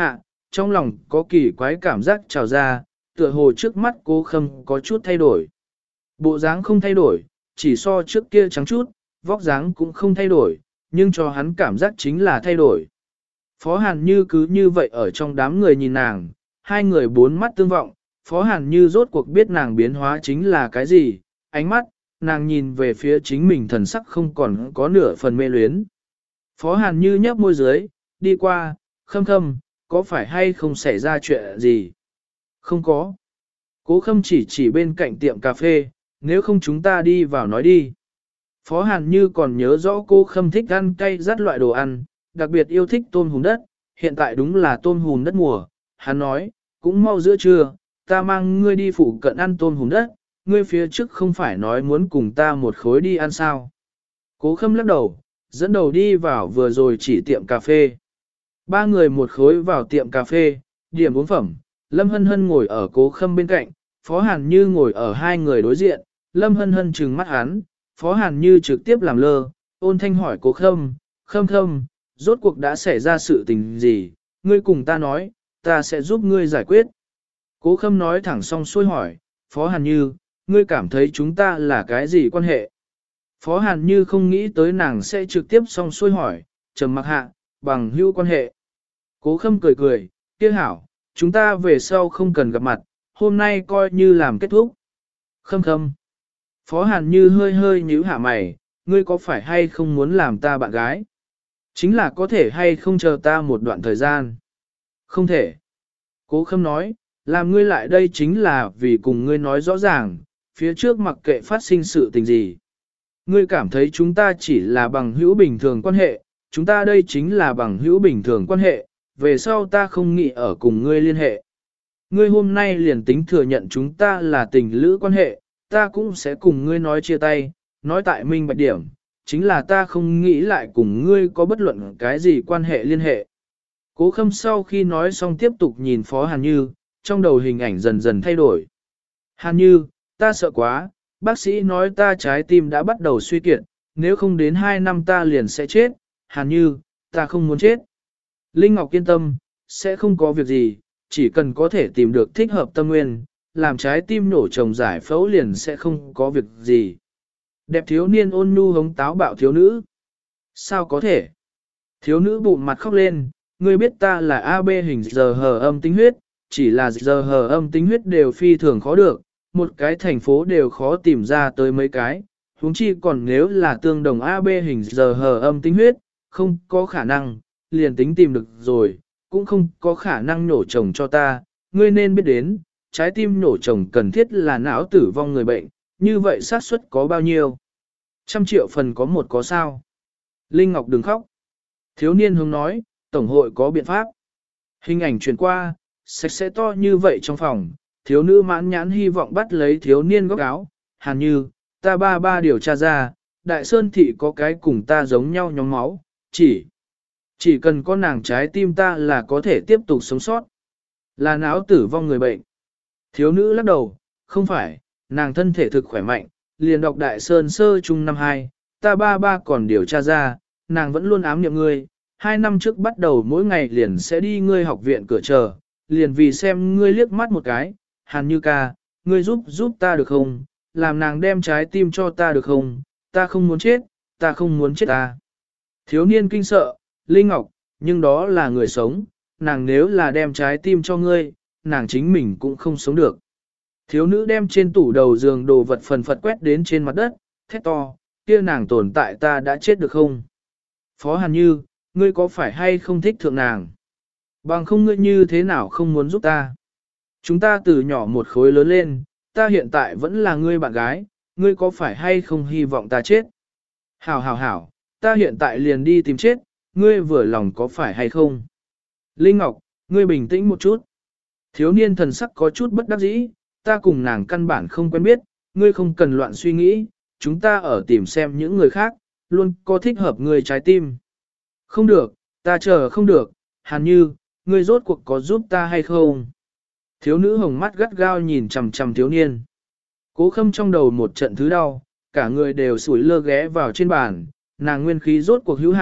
trong lòng có kỳ quái cảm giác trào ra, tựa hồ trước mắt Cố Khâm có chút thay đổi. Bộ dáng không thay đổi, chỉ so trước kia trắng chút, vóc dáng cũng không thay đổi, nhưng cho hắn cảm giác chính là thay đổi. Phó Hàn Như cứ như vậy ở trong đám người nhìn nàng, hai người bốn mắt tương vọng, Phó Hàn Như rốt cuộc biết nàng biến hóa chính là cái gì, ánh mắt, nàng nhìn về phía chính mình thần sắc không còn có nửa phần mê luyến. Phó Hàn Như nhấp môi dưới, đi qua, Khâm Khâm, có phải hay không xảy ra chuyện gì? Không có. Cố Khâm chỉ bên cạnh tiệm cà phê, nếu không chúng ta đi vào nói đi. Phó Hàn Như còn nhớ rõ cô Khâm thích ăn cay rắt loại đồ ăn, đặc biệt yêu thích tôm hùm đất, hiện tại đúng là tôm hùm đất mùa. Hắn nói, cũng mau giữa trưa, ta mang ngươi đi phụ cận ăn tôm hùm đất, ngươi phía trước không phải nói muốn cùng ta một khối đi ăn sao. Cố Khâm lắc đầu, dẫn đầu đi vào vừa rồi chỉ tiệm cà phê. Ba người một khối vào tiệm cà phê, điểm uống phẩm, Lâm Hân Hân ngồi ở Cố Khâm bên cạnh, Phó Hàn Như ngồi ở hai người đối diện, Lâm Hân Hân trừng mắt hắn, Phó Hàn Như trực tiếp làm lơ, ôn thanh hỏi Cố Khâm, Khâm Khâm, rốt cuộc đã xảy ra sự tình gì, ngươi cùng ta nói, ta sẽ giúp ngươi giải quyết. Cố Khâm nói thẳng xong xuôi hỏi, Phó Hàn Như, ngươi cảm thấy chúng ta là cái gì quan hệ? Phó Hàn Như không nghĩ tới nàng sẽ trực tiếp xong xuôi hỏi, trầm mặc hạ, bằng hữu quan hệ. Cố Khâm cười cười, kia hảo, chúng ta về sau không cần gặp mặt, hôm nay coi như làm kết thúc. Khâm Khâm. Phó Hàn Như hơi hơi nhíu hạ mày, ngươi có phải hay không muốn làm ta bạn gái? Chính là có thể hay không chờ ta một đoạn thời gian? Không thể. Cố Khâm nói, làm ngươi lại đây chính là vì cùng ngươi nói rõ ràng, phía trước mặc kệ phát sinh sự tình gì. Ngươi cảm thấy chúng ta chỉ là bằng hữu bình thường quan hệ, chúng ta đây chính là bằng hữu bình thường quan hệ, về sau ta không nghĩ ở cùng ngươi liên hệ. Ngươi hôm nay liền tính thừa nhận chúng ta là tình lữ quan hệ, ta cũng sẽ cùng ngươi nói chia tay, nói tại minh bạch điểm, chính là ta không nghĩ lại cùng ngươi có bất luận cái gì quan hệ liên hệ. Cố Khâm sau khi nói xong tiếp tục nhìn Phó Hàn Như, trong đầu hình ảnh dần dần thay đổi. Hàn Như, ta sợ quá, bác sĩ nói ta trái tim đã bắt đầu suy kiệt, nếu không đến 2 năm ta liền sẽ chết, Hàn Như, ta không muốn chết. Linh Ngọc yên tâm, sẽ không có việc gì, chỉ cần có thể tìm được thích hợp tâm nguyên, làm trái tim nổ chồng giải phẫu liền sẽ không có việc gì. Đẹp thiếu niên ôn nhu hống táo bạo thiếu nữ. Sao có thể? Thiếu nữ bụng mặt khóc lên, ngươi biết ta là AB hình giờ hờ âm tính huyết, chỉ là giờ hờ âm tính huyết đều phi thường khó được, một cái thành phố đều khó tìm ra tới mấy cái, huống chi còn nếu là tương đồng AB hình giờ hờ âm tính huyết, không có khả năng, liền tính tìm được rồi, cũng không có khả năng nổ chồng cho ta, ngươi nên biết đến, trái tim nổ chồng cần thiết là não tử vong người bệnh, như vậy xác suất có bao nhiêu? 100 triệu phần có một có sao? Linh Ngọc đừng khóc. Thiếu niên hướng nói, Tổng hội có biện pháp. Hình ảnh truyền qua, sạch sẽ to như vậy trong phòng, thiếu nữ mãn nhãn hy vọng bắt lấy thiếu niên góc áo. Hàn Như, ta ba điều tra ra, Đại Sơn Thị có cái cùng ta giống nhau nhóm máu, chỉ cần có nàng trái tim ta là có thể tiếp tục sống sót. Là não tử vong người bệnh. Thiếu nữ lắc đầu, không phải, nàng thân thể thực khỏe mạnh, liền đọc Đại Sơn sơ trung năm 2, ta ba còn điều tra ra, nàng vẫn luôn ám niệm ngươi, 2 năm trước bắt đầu mỗi ngày liền sẽ đi ngươi học viện cửa chờ, liền vì xem ngươi liếc mắt một cái, Hàn Như ca, ngươi giúp ta được không, làm nàng đem trái tim cho ta được không, ta không muốn chết, ta không muốn chết ta. Thiếu niên kinh sợ, Linh Ngọc, nhưng đó là người sống, nàng nếu là đem trái tim cho ngươi, nàng chính mình cũng không sống được. Thiếu nữ đem trên tủ đầu giường đồ vật phần phật quét đến trên mặt đất, thét to, kia nàng tồn tại ta đã chết được không? Phó Hàn Như, ngươi có phải hay không thích thượng nàng? Bằng không ngươi như thế nào không muốn giúp ta? Chúng ta từ nhỏ một khối lớn lên, ta hiện tại vẫn là ngươi bạn gái, ngươi có phải hay không hy vọng ta chết? Hảo, ta hiện tại liền đi tìm chết, ngươi vừa lòng có phải hay không? Linh Ngọc, ngươi bình tĩnh một chút. Thiếu niên thần sắc có chút bất đắc dĩ, ta cùng nàng căn bản không quen biết, ngươi không cần loạn suy nghĩ, chúng ta ở tìm xem những người khác, luôn có thích hợp ngươi trái tim. Không được, ta chờ không được, Hàn Như, ngươi rốt cuộc có giúp ta hay không? Thiếu nữ hồng mắt gắt gao nhìn chằm chằm thiếu niên. Cố Khâm trong đầu một trận thứ đau, cả người đều sủi lơ ghé vào trên bàn, nàng nguyên khí rốt cuộc hữu hạn,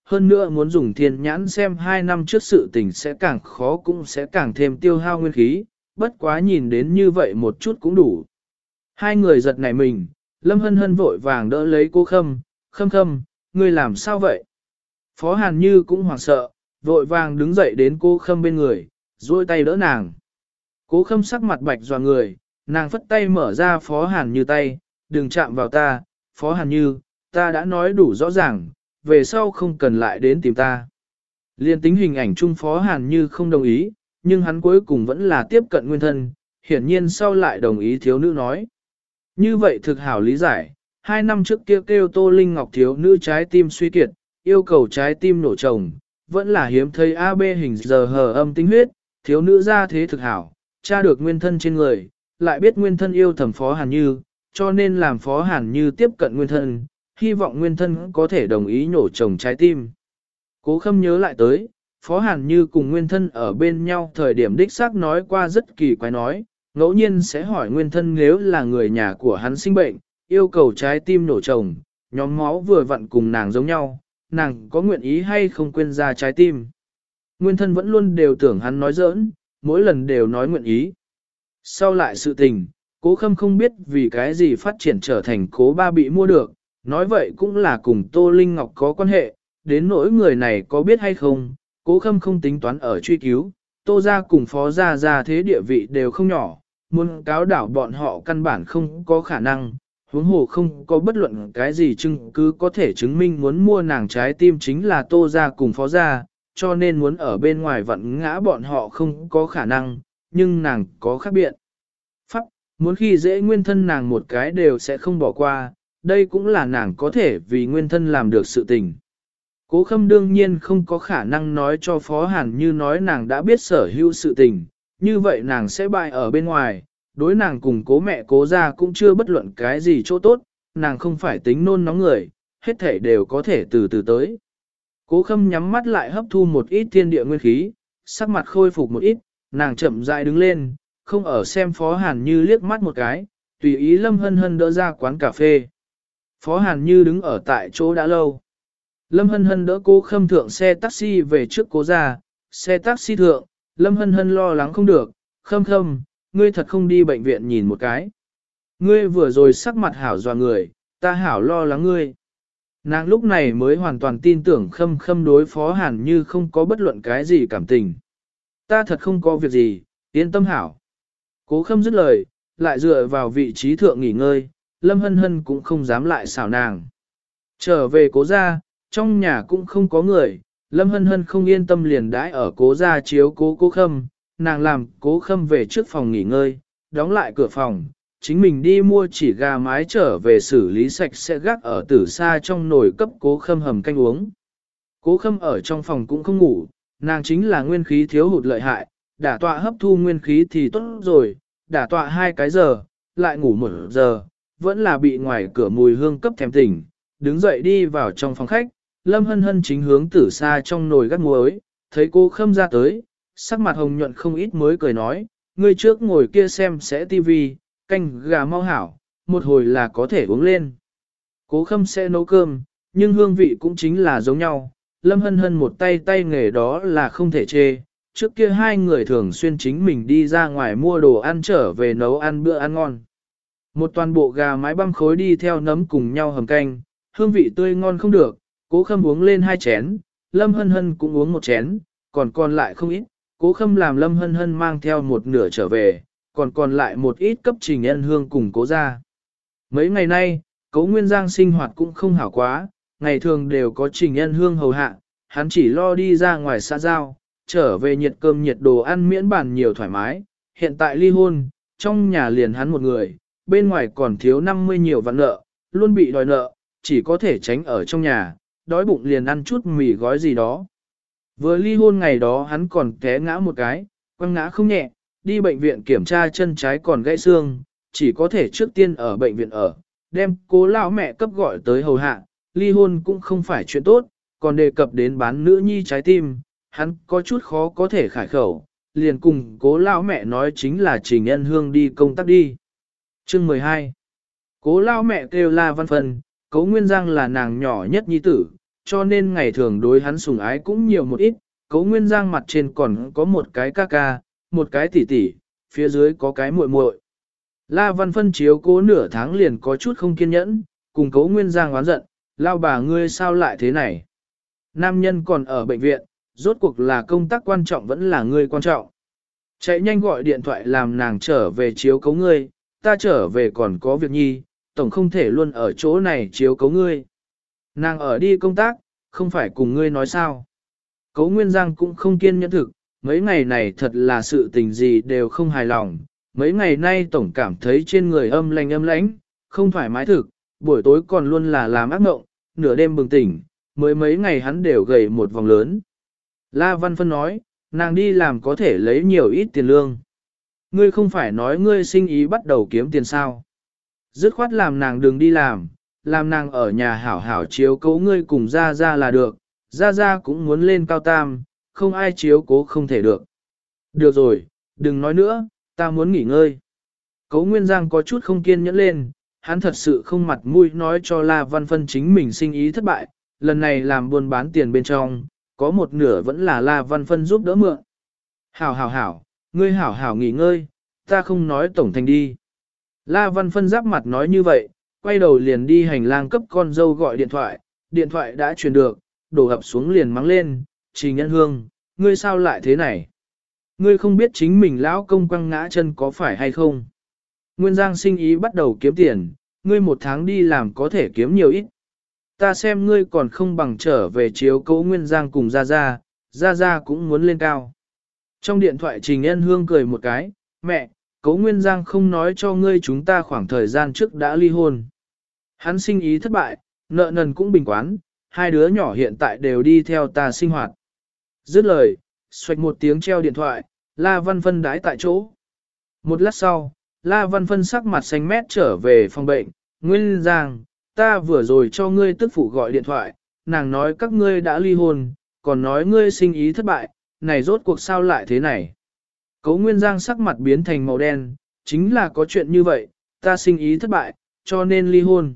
hơn nữa muốn dùng thiên nhãn xem 2 năm trước sự tình sẽ càng khó cũng sẽ càng thêm tiêu hao nguyên khí, bất quá nhìn đến như vậy một chút cũng đủ. Hai người giật nảy mình, Lâm Hân Hân vội vàng đỡ lấy cô Khâm, Khâm Khâm, ngươi làm sao vậy? Phó Hàn Như cũng hoảng sợ, vội vàng đứng dậy đến cô Khâm bên người, duỗi tay đỡ nàng. Cố Khâm sắc mặt bạch dò người, nàng phất tay mở ra Phó Hàn Như tay, đừng chạm vào ta, Phó Hàn Như, ta đã nói đủ rõ ràng, về sau không cần lại đến tìm ta. Liên tính hình ảnh chung Phó Hàn Như không đồng ý, nhưng hắn cuối cùng vẫn là tiếp cận nguyên thân, hiển nhiên sau lại đồng ý thiếu nữ nói. Như vậy thực hảo lý giải, 2 năm trước kia kêu Tô Linh Ngọc thiếu nữ trái tim suy kiệt, yêu cầu trái tim nổ trồng, vẫn là hiếm thấy AB hình giờ hờ âm tinh huyết, thiếu nữ ra thế thực hảo, tra được nguyên thân trên người, lại biết nguyên thân yêu thầm Phó Hàn Như, cho nên làm Phó Hàn Như tiếp cận nguyên thân, hy vọng nguyên thân có thể đồng ý nổ trồng trái tim. Cố Khâm nhớ lại tới, Phó Hàn Như cùng nguyên thân ở bên nhau thời điểm đích xác nói qua rất kỳ quái nói, ngẫu nhiên sẽ hỏi nguyên thân nếu là người nhà của hắn sinh bệnh, yêu cầu trái tim nổ trồng, nhóm máu vừa vặn cùng nàng giống nhau, nàng có nguyện ý hay không quên ra trái tim. Nguyên thân vẫn luôn đều tưởng hắn nói giỡn, mỗi lần đều nói nguyện ý. Sau lại sự tình, Cố Khâm không biết vì cái gì phát triển trở thành Cố Ba bị mua được, nói vậy cũng là cùng Tô Linh Ngọc có quan hệ, đến nỗi người này có biết hay không, Cố Khâm không tính toán ở truy cứu, Tô gia cùng Phó gia thế địa vị đều không nhỏ, muốn cáo đảo bọn họ căn bản không có khả năng, huống hồ không có bất luận cái gì chứng cứ có thể chứng minh muốn mua nàng trái tim chính là Tô gia cùng Phó gia, cho nên muốn ở bên ngoài vận ngã bọn họ không có khả năng, nhưng nàng có khác biện. Pháp, muốn khi dễ nguyên thân nàng một cái đều sẽ không bỏ qua, đây cũng là nàng có thể vì nguyên thân làm được sự tình. Cố Khâm đương nhiên không có khả năng nói cho Phó Hàn Như nói nàng đã biết sở hữu sự tình, như vậy nàng sẽ bại ở bên ngoài, đối nàng cùng cố mẹ cố ra cũng chưa bất luận cái gì chỗ tốt, nàng không phải tính nôn nóng người, hết thể đều có thể từ từ tới. Cố Khâm nhắm mắt lại hấp thu một ít thiên địa nguyên khí, sắc mặt khôi phục một ít, nàng chậm rãi đứng lên, không ở xem Phó Hàn Như liếc mắt một cái, tùy ý Lâm Hân Hân đỡ ra quán cà phê. Phó Hàn Như đứng ở tại chỗ đã lâu. Lâm Hân Hân đỡ Cố Khâm thượng xe taxi về trước cố ra, xe taxi thượng, Lâm Hân Hân lo lắng không được, Khâm Khâm, ngươi thật không đi bệnh viện nhìn một cái. Ngươi vừa rồi sắc mặt hảo dọa người, ta hảo lo lắng ngươi. Nàng lúc này mới hoàn toàn tin tưởng Khâm Khâm đối Phó Hàn Như không có bất luận cái gì cảm tình. Ta thật không có việc gì, yên tâm hảo. Cố Khâm dứt lời, lại dựa vào vị trí thượng nghỉ ngơi, Lâm Hân Hân cũng không dám lại xảo nàng. Trở về cố gia, trong nhà cũng không có người, Lâm Hân Hân không yên tâm liền đãi ở cố gia chiếu Cố Khâm, nàng làm Cố Khâm về trước phòng nghỉ ngơi, đóng lại cửa phòng, chính mình đi mua chỉ gà mái trở về xử lý sạch sẽ gác ở tử xa trong nồi cấp Cố Khâm hầm canh uống. Cố Khâm ở trong phòng cũng không ngủ, nàng chính là nguyên khí thiếu hụt lợi hại, đả tọa hấp thu nguyên khí thì tốt rồi, đả tọa 2 cái giờ, lại ngủ 1 giờ, vẫn là bị ngoài cửa mùi hương cấp thèm tỉnh, đứng dậy đi vào trong phòng khách, Lâm Hân Hân chính hướng tử xa trong nồi gắt muối, thấy Cố Khâm ra tới, sắc mặt hồng nhuận không ít mới cười nói, ngươi trước ngồi kia xem sẽ tivi, canh gà mau hảo, một hồi là có thể uống lên. Cố Khâm sẽ nấu cơm, nhưng hương vị cũng chính là giống nhau, Lâm Hân Hân một tay nghề đó là không thể chê, trước kia hai người thường xuyên chính mình đi ra ngoài mua đồ ăn trở về nấu ăn bữa ăn ngon. Một toàn bộ gà mái băm khối đi theo nấm cùng nhau hầm canh, hương vị tươi ngon không được, Cố Khâm uống lên 2 chén, Lâm Hân Hân cũng uống 1 chén, còn lại không ít, Cố Khâm làm Lâm Hân Hân mang theo một nửa trở về, còn lại một ít cấp Trình Ân Hương cùng Cố ra. Mấy ngày nay, Cố Nguyên Giang sinh hoạt cũng không hảo quá, ngày thường đều có Trình Ân Hương hầu hạ, hắn chỉ lo đi ra ngoài xã giao, trở về nhiệt cơm nhiệt đồ ăn miễn bàn nhiều thoải mái, hiện tại ly hôn, trong nhà liền hắn một người, bên ngoài còn thiếu 50 nhiều vạn nợ, luôn bị đòi nợ, chỉ có thể tránh ở trong nhà, đói bụng liền ăn chút mì gói gì đó. Vừa ly hôn ngày đó hắn còn té ngã một cái, quăng ngã không nhẹ, đi bệnh viện kiểm tra chân trái còn gãy xương, chỉ có thể trước tiên ở bệnh viện ở, đem Cố lão mẹ cấp gọi tới hầu hạ, ly hôn cũng không phải chuyện tốt, còn đề cập đến bán nữ nhi trái tim, hắn có chút khó có thể khải khẩu, liền cùng Cố lão mẹ nói chính là Trình Ân Hương đi công tác đi. Chương 12. Cố lão mẹ kêu La Văn Phân, Cố Nguyên Giang là nàng nhỏ nhất nhi tử, cho nên ngày thường đối hắn sủng ái cũng nhiều một ít. Cố Nguyên Giang mặt trên còn có một cái ca ca, một cái tỷ tỷ, phía dưới có cái muội muội. La Văn Phân chiếu cố nửa tháng liền có chút không kiên nhẫn, cùng Cố Nguyên Giang oán giận, lao bà ngươi sao lại thế này? Nam nhân còn ở bệnh viện, rốt cuộc là công tác quan trọng vẫn là ngươi quan trọng. Chạy nhanh gọi điện thoại làm nàng trở về chiếu cấu ngươi, ta trở về còn có việc nhi, tổng không thể luôn ở chỗ này chiếu cấu ngươi. Nàng ở đi công tác, không phải cùng ngươi nói sao. Cấu Nguyên Giang cũng không kiên nhẫn thực, mấy ngày này thật là sự tình gì đều không hài lòng. Mấy ngày nay tổng cảm thấy trên người âm lãnh, không thoải mái thực, buổi tối còn luôn là làm ác mộng, nửa đêm bừng tỉnh, mới mấy ngày hắn đều gầy một vòng lớn. La Văn Phân nói, nàng đi làm có thể lấy nhiều ít tiền lương. Ngươi không phải nói ngươi sinh ý bắt đầu kiếm tiền sao. Dứt khoát làm nàng đừng đi làm nàng ở nhà hảo hảo chiếu cố ngươi cùng ra là được, ra cũng muốn lên cao tam, không ai chiếu cố không thể được. Được rồi, đừng nói nữa, ta muốn nghỉ ngơi. Cố Nguyên Giang có chút không kiên nhẫn lên, hắn thật sự không mặt mũi nói cho La Văn Phân chính mình sinh ý thất bại, lần này làm buôn bán tiền bên trong, có một nửa vẫn là La Văn Phân giúp đỡ mượn. Hảo, ngươi hảo nghỉ ngơi, ta không nói tổng thành đi. La Văn Phân giáp mặt nói như vậy, quay đầu liền đi hành lang cấp con dâu gọi điện thoại đã truyền được, đổ ập xuống liền mắng lên, Trình Nhân Hương, ngươi sao lại thế này? Ngươi không biết chính mình lão công quăng ngã chân có phải hay không? Nguyên Giang sinh ý bắt đầu kiếm tiền, ngươi một tháng đi làm có thể kiếm nhiều ít. Ta xem ngươi còn không bằng trở về chiếu cố Nguyên Giang cùng Gia cũng muốn lên cao. Trong điện thoại Trình Nhân Hương cười một cái, mẹ, Cố Nguyên Giang không nói cho ngươi chúng ta khoảng thời gian trước đã ly hôn. Hắn sinh ý thất bại, nợ nần cũng bình quán, hai đứa nhỏ hiện tại đều đi theo ta sinh hoạt. Dứt lời, xoạch một tiếng treo điện thoại, La Văn Phân đái tại chỗ. Một lát sau, La Văn Phân sắc mặt xanh mét trở về phòng bệnh, Nguyên Giang, ta vừa rồi cho ngươi tức phụ gọi điện thoại, nàng nói các ngươi đã ly hôn, còn nói ngươi sinh ý thất bại, này rốt cuộc sao lại thế này. Cố Nguyên Giang sắc mặt biến thành màu đen, chính là có chuyện như vậy, ta sinh ý thất bại, cho nên ly hôn.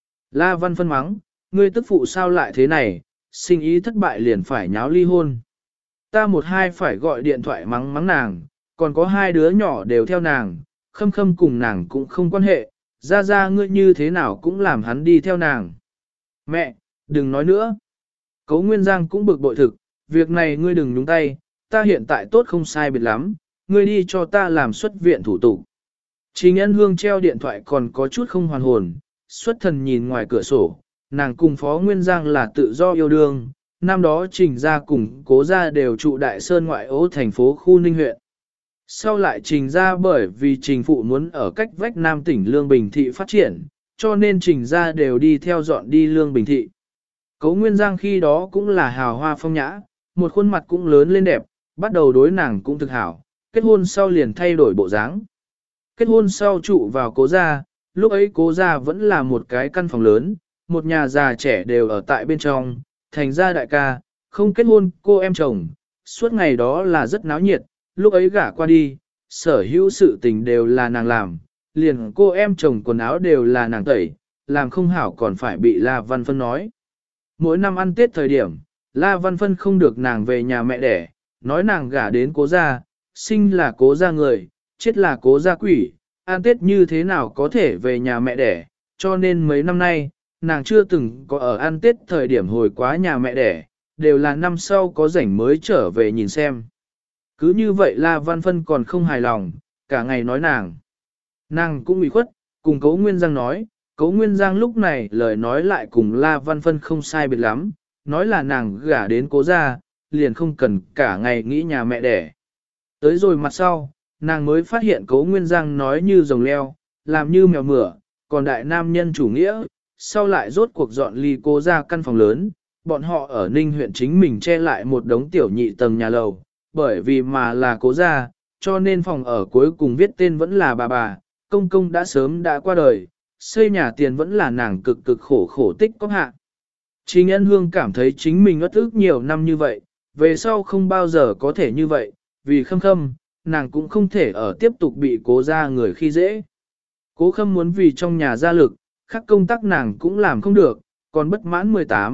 La Văn Phân mắng, ngươi tức phụ sao lại thế này, sinh ý thất bại liền phải nháo ly hôn. Ta một hai phải gọi điện thoại mắng nàng, còn có hai đứa nhỏ đều theo nàng, Khâm cùng nàng cũng không quan hệ, ra ngươi như thế nào cũng làm hắn đi theo nàng. Mẹ, đừng nói nữa. Cố Nguyên Giang cũng bực bội thực, việc này ngươi đừng nhúng tay, ta hiện tại tốt không sai biệt lắm, ngươi đi cho ta làm xuất viện thủ tục. Trình Nhân Hương treo điện thoại còn có chút không hoàn hồn, xuất thần nhìn ngoài cửa sổ, nàng cùng Phó Nguyên Giang là tự do yêu đương, năm đó Trình gia cùng Cố gia đều trụ Đại Sơn ngoại ô thành phố khu Ninh huyện. Sau lại Trình gia bởi vì Trình phụ muốn ở cách vách Nam tỉnh Lương Bình Thị phát triển, cho nên Trình gia đều đi theo dọn đi Lương Bình Thị. Cố Nguyên Giang khi đó cũng là hào hoa phong nhã, một khuôn mặt cũng lớn lên đẹp, bắt đầu đối nàng cũng thực hảo, kết hôn sau liền thay đổi bộ dáng. Kết hôn sau trụ vào Cố gia, lúc ấy Cố gia vẫn là một cái căn phòng lớn, một nhà già trẻ đều ở tại bên trong, thành ra đại ca, không kết hôn cô em chồng, suốt ngày đó là rất náo nhiệt, lúc ấy gả qua đi, sở hữu sự tình đều là nàng làm, liền cô em chồng quần áo đều là nàng tẩy, làm không hảo còn phải bị La Văn Phân nói. Mỗi năm ăn Tết thời điểm, La Văn Phân không được nàng về nhà mẹ đẻ, nói nàng gả đến Cố gia, sinh là Cố gia người, chết là Cố gia quỷ, ăn Tết như thế nào có thể về nhà mẹ đẻ, cho nên mấy năm nay, nàng chưa từng có ở ăn Tết thời điểm hồi quá nhà mẹ đẻ, đều là năm sau có rảnh mới trở về nhìn xem. Cứ như vậy La Văn Phân còn không hài lòng, cả ngày nói nàng. Nàng cũng ủy khuất, cùng Cố Nguyên Giang nói, Cố Nguyên Giang lúc này lời nói lại cùng La Văn Phân không sai biệt lắm, nói là nàng gả đến Cố gia, liền không cần cả ngày nghĩ nhà mẹ đẻ. Tới rồi mặt sau, nàng mới phát hiện Cố Nguyên Giang nói như rồng leo, làm như mèo mửa, còn đại nam nhân chủ nghĩa, sau lại rốt cuộc dọn ly Cố gia căn phòng lớn, bọn họ ở Ninh huyện chính mình che lại một đống tiểu nhị tầng nhà lầu, bởi vì mà là Cố gia, cho nên phòng ở cuối cùng viết tên vẫn là bà, công công đã sớm đã qua đời, xây nhà tiền vẫn là nàng cực khổ tích có hạ. Trình Nhân Hương cảm thấy chính mình uất ức nhiều năm như vậy, về sau không bao giờ có thể như vậy, vì Khâm, nàng cũng không thể ở tiếp tục bị Cố gia người khi dễ. Cố Khâm muốn vì trong nhà gia lực, khác công tác nàng cũng làm không được, còn bất mãn 18,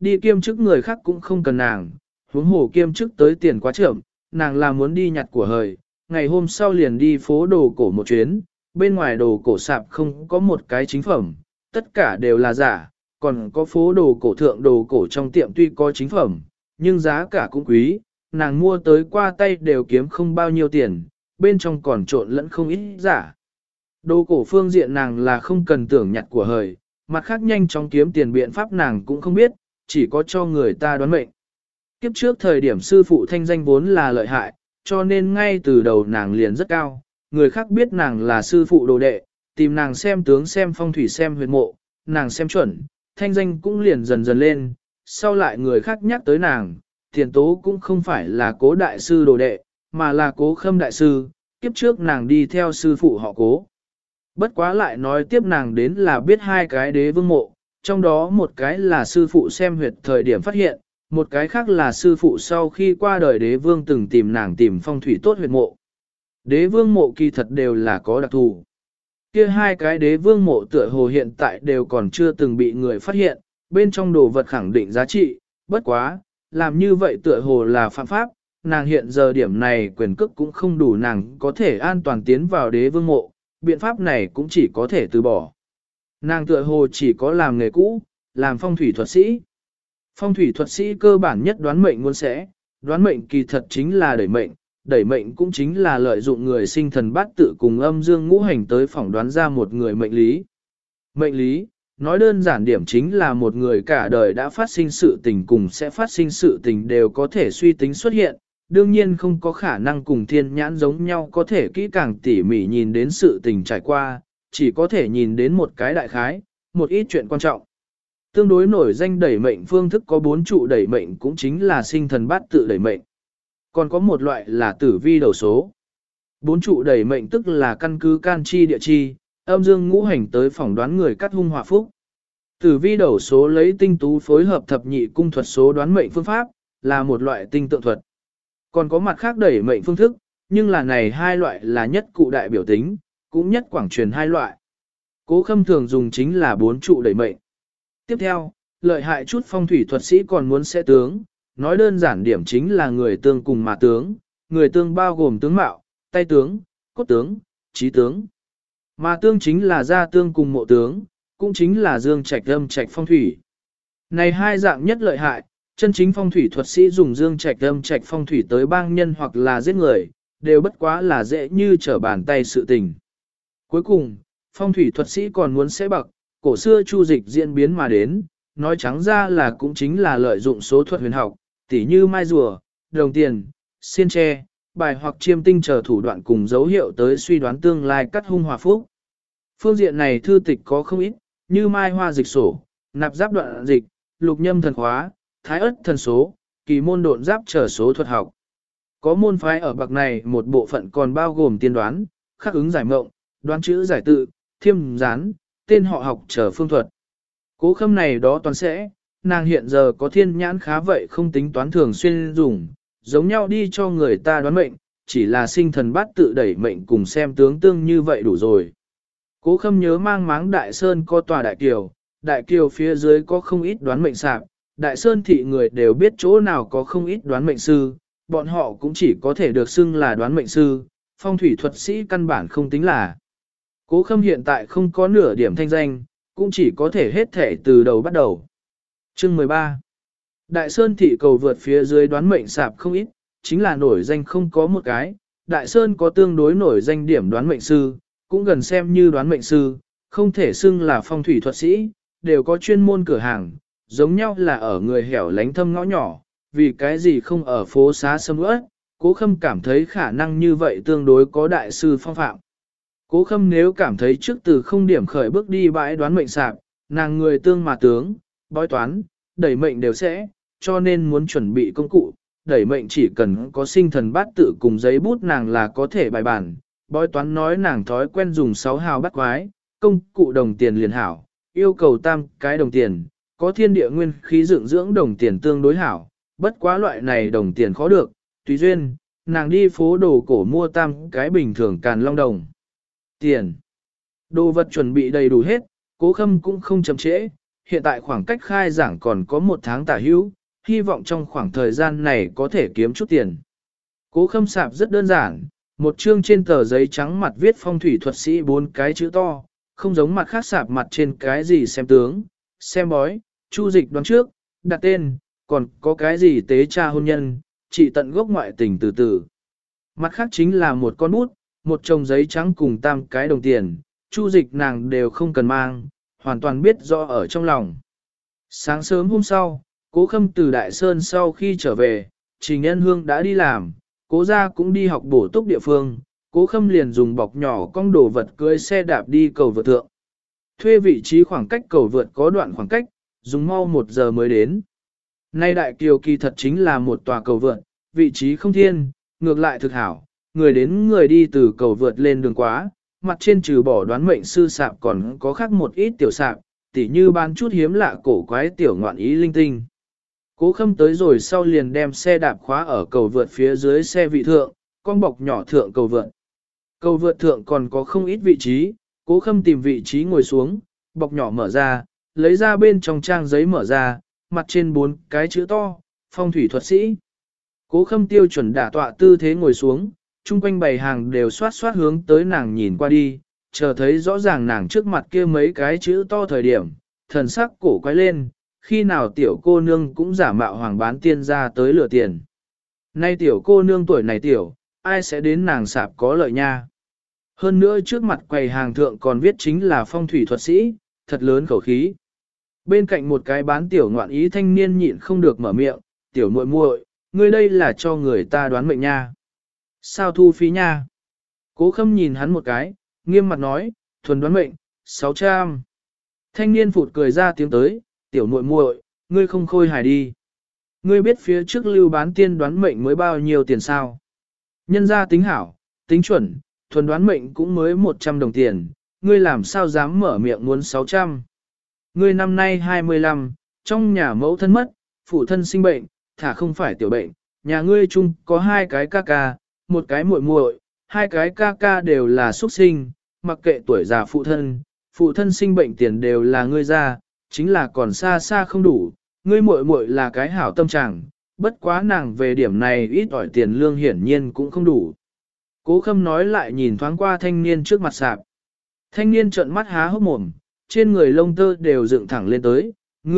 Đi kiêm chức người khác cũng không cần nàng, huống hồ kiêm chức tới tiền quá chậm, nàng là muốn đi nhặt của hời, ngày hôm sau liền đi phố đồ cổ một chuyến, bên ngoài đồ cổ sạp không có một cái chính phẩm, tất cả đều là giả, còn có phố đồ cổ thượng đồ cổ trong tiệm tuy có chính phẩm, nhưng giá cả cũng quý, nàng mua tới qua tay đều kiếm không bao nhiêu tiền, bên trong còn trộn lẫn không ít giả. Đồ cổ phương diện nàng là không cần tưởng nhặt của hời, mặt khác nhanh chóng kiếm tiền biện pháp nàng cũng không biết, chỉ có cho người ta đoán mệnh. Kiếp trước thời điểm sư phụ thanh danh vốn là lợi hại, cho nên ngay từ đầu nàng liền rất cao, người khác biết nàng là sư phụ đồ đệ, tìm nàng xem tướng xem phong thủy xem huyệt mộ, nàng xem chuẩn, thanh danh cũng liền dần dần lên, sau lại người khác nhắc tới nàng, tiền tố cũng không phải là cố đại sư đồ đệ, mà là cố khâm đại sư, kiếp trước nàng đi theo sư phụ họ cố. Bất quá lại nói tiếp nàng đến là biết hai cái đế vương mộ, trong đó một cái là sư phụ xem huyệt thời điểm phát hiện, một cái khác là sư phụ sau khi qua đời đế vương từng tìm nàng tìm phong thủy tốt huyệt mộ. Đế vương mộ kỳ thật đều là có đặc thù. Kia hai cái đế vương mộ tựa hồ hiện tại đều còn chưa từng bị người phát hiện, bên trong đồ vật khẳng định giá trị, bất quá, làm như vậy tựa hồ là phạm pháp, nàng hiện giờ điểm này quyền cước cũng không đủ nàng có thể an toàn tiến vào đế vương mộ, biện pháp này cũng chỉ có thể từ bỏ. Nàng tựa hồ chỉ có làm nghề cũ, làm phong thủy thuật sĩ. Phong thủy thuật sĩ cơ bản nhất đoán mệnh muốn sẽ, đoán mệnh kỳ thật chính là đẩy mệnh cũng chính là lợi dụng người sinh thần bát tự cùng âm dương ngũ hành tới phỏng đoán ra một người mệnh lý. Mệnh lý, nói đơn giản điểm chính là một người cả đời đã phát sinh sự tình cùng sẽ phát sinh sự tình đều có thể suy tính xuất hiện, đương nhiên không có khả năng cùng thiên nhãn giống nhau có thể kỹ càng tỉ mỉ nhìn đến sự tình trải qua, chỉ có thể nhìn đến một cái đại khái, một ít chuyện quan trọng. Tương đối nổi danh đẩy mệnh phương thức có 4 trụ đẩy mệnh cũng chính là sinh thần bát tự đẩy mệnh. Còn có một loại là tử vi đầu số. 4 trụ đẩy mệnh tức là căn cứ can chi địa chi, âm dương ngũ hành tới phỏng đoán người cắt hung hòa phúc. Tử vi đầu số lấy tinh tú phối hợp thập nhị cung thuật số đoán mệnh phương pháp, là một loại tinh tượng thuật. Còn có mặt khác đẩy mệnh phương thức, nhưng là này hai loại là nhất cụ đại biểu tính, cũng nhất quảng truyền hai loại. Cố Khâm thường dùng chính là 4 trụ đẩy mệnh. Tiếp theo, lợi hại chút phong thủy thuật sĩ còn muốn sẽ tướng, nói đơn giản điểm chính là người tương cùng mà tướng, người tương bao gồm tướng mạo, tay tướng, cốt tướng, trí tướng. Mà tương chính là gia tương cùng mộ tướng, cũng chính là dương trạch âm trạch phong thủy. Này hai dạng nhất lợi hại, chân chính phong thủy thuật sĩ dùng dương trạch âm trạch phong thủy tới bang nhân hoặc là giết người, đều bất quá là dễ như trở bàn tay sự tình. Cuối cùng, phong thủy thuật sĩ còn muốn sẽ bậc, cổ xưa chu dịch diễn biến mà đến, nói trắng ra là cũng chính là lợi dụng số thuật huyền học, tỉ như mai rùa, đồng tiền, xiên tre, bài hoặc chiêm tinh chờ thủ đoạn cùng dấu hiệu tới suy đoán tương lai cắt hung hòa phúc. Phương diện này thư tịch có không ít, như mai hoa dịch sổ, nạp giáp đoạn dịch, lục nhâm thần khóa, thái ất thần số, kỳ môn độn giáp trở số thuật học. Có môn phái ở bậc này một bộ phận còn bao gồm tiên đoán, khắc ứng giải mộng, đoán chữ giải tự, thiêm gián, tên họ học trở phương thuật. Cố Khâm này đó toàn sẽ, nàng hiện giờ có thiên nhãn khá vậy không tính toán thường xuyên dùng, giống nhau đi cho người ta đoán mệnh, chỉ là sinh thần bát tự đẩy mệnh cùng xem tướng tương như vậy đủ rồi. Cố Khâm nhớ mang máng Đại Sơn có tòa Đại Kiều phía dưới có không ít đoán mệnh sạp, Đại Sơn thị người đều biết chỗ nào có không ít đoán mệnh sư, bọn họ cũng chỉ có thể được xưng là đoán mệnh sư, phong thủy thuật sĩ căn bản không tính là. Cố Khâm hiện tại không có nửa điểm thanh danh, cũng chỉ có thể hết thể từ đầu bắt đầu. Chương 13. Đại Sơn thị cầu vượt phía dưới đoán mệnh sạp không ít, chính là nổi danh không có một cái. Đại Sơn có tương đối nổi danh điểm đoán mệnh sư, cũng gần xem như đoán mệnh sư, không thể xưng là phong thủy thuật sĩ, đều có chuyên môn cửa hàng, giống nhau là ở người hẻo lánh thâm ngõ nhỏ, vì cái gì không ở phố xá sầm uất. Cố Khâm cảm thấy khả năng như vậy tương đối có đại sư phong phạm. Cố Khâm nếu cảm thấy trước từ không điểm khởi bước đi bãi đoán mệnh sạp, nàng người tương mà tướng, bói toán, đẩy mệnh đều sẽ, cho nên muốn chuẩn bị công cụ, đẩy mệnh chỉ cần có sinh thần bát tự cùng giấy bút nàng là có thể bài bản, bói toán nói nàng thói quen dùng 6 hào bắt quái, công cụ đồng tiền liền hảo, yêu cầu tam cái đồng tiền, có thiên địa nguyên khí dựng dưỡng đồng tiền tương đối hảo, bất quá loại này đồng tiền khó được, tùy duyên, nàng đi phố đồ cổ mua tam cái bình thường càn long đồng. Tiền. Đồ vật chuẩn bị đầy đủ hết, Cố Khâm cũng không chậm trễ, hiện tại khoảng cách khai giảng còn có 1 tháng tả hữu, hy vọng trong khoảng thời gian này có thể kiếm chút tiền. Cố Khâm sạp rất đơn giản, một chương trên tờ giấy trắng mặt viết phong thủy thuật sĩ 4 cái chữ to, không giống mặt khác sạp mặt trên cái gì xem tướng, xem bói, chu dịch đoán trước, đặt tên, còn có cái gì tế cha hôn nhân, trị tận gốc ngoại tình từ từ. Mặt khác chính là một con bút, một chồng giấy trắng cùng 3 cái đồng tiền, chu dịch nàng đều không cần mang, hoàn toàn biết rõ ở trong lòng. Sáng sớm hôm sau, Cố Khâm từ Đại Sơn sau khi trở về, Trình Nhân Hương đã đi làm, Cố gia cũng đi học bổ túc địa phương, Cố Khâm liền dùng bọc nhỏ cong đồ vật cưỡi xe đạp đi cầu vượt thượng. Thuê vị trí khoảng cách cầu vượt có đoạn khoảng cách, dùng mau 1 giờ mới đến. Nay Đại Kiều kỳ thật chính là một tòa cầu vượt, vị trí không thiên, ngược lại thực hảo, người đến người đi từ cầu vượt lên đường quá, mặt trên trừ bỏ đoán mệnh sư sạp còn có khác một ít tiểu sạp, tỉ như bán chút hiếm lạ cổ quái tiểu ngoạn ý linh tinh. Cố Khâm tới rồi sau liền đem xe đạp khóa ở cầu vượt phía dưới xe vị thượng, con bọc nhỏ thượng cầu vượt. Cầu vượt thượng còn có không ít vị trí, Cố Khâm tìm vị trí ngồi xuống, bọc nhỏ mở ra, lấy ra bên trong trang giấy mở ra, mặt trên 4 cái chữ to, phong thủy thuật sĩ. Cố Khâm tiêu chuẩn đả tọa tư thế ngồi xuống, chung quanh bày hàng đều xoát xoát hướng tới nàng nhìn qua đi, chờ thấy rõ ràng nàng trước mặt kia mấy cái chữ to thời điểm, thần sắc cổ quay lên, khi nào tiểu cô nương cũng giả mạo hoàng bán tiên ra tới lừa tiền. Nay tiểu cô nương tuổi này tiểu, ai sẽ đến nàng sạp có lợi nha. Hơn nữa trước mặt quầy hàng thượng còn viết chính là phong thủy thuật sĩ, thật lớn khẩu khí. Bên cạnh một cái bán tiểu ngoạn ý thanh niên nhịn không được mở miệng, tiểu muội muội, ngươi đây là cho người ta đoán mệnh nha. Sao thu phí nha? Cố Khâm nhìn hắn một cái, nghiêm mặt nói, thuần đoán mệnh, 600. Thanh niên phụt cười ra tiếng tới, tiểu muội muội, ngươi không khôi hài đi. Ngươi biết phía trước lưu bán tiên đoán mệnh mới bao nhiêu tiền sao? Nhân ra tính hảo, tính chuẩn, thuần đoán mệnh cũng mới 100 đồng tiền, ngươi làm sao dám mở miệng muốn 600. Ngươi năm nay 25, trong nhà mẫu thân mất, phụ thân sinh bệnh, thả không phải tiểu bệnh, nhà ngươi chung có 2 cái ca ca, một cái muội muội, 2 cái ca ca đều là xuất sinh, mặc kệ tuổi già phụ thân sinh bệnh tiền đều là ngươi ra, chính là còn xa xa không đủ, ngươi muội muội là cái hảo tâm trạng, bất quá nàng về điểm này ít ỏi tiền lương hiển nhiên cũng không đủ. Cố Khâm nói lại nhìn thoáng qua thanh niên trước mặt sạp. Thanh niên trợn mắt há hốc mồm, trên người lông tơ đều dựng thẳng lên tới,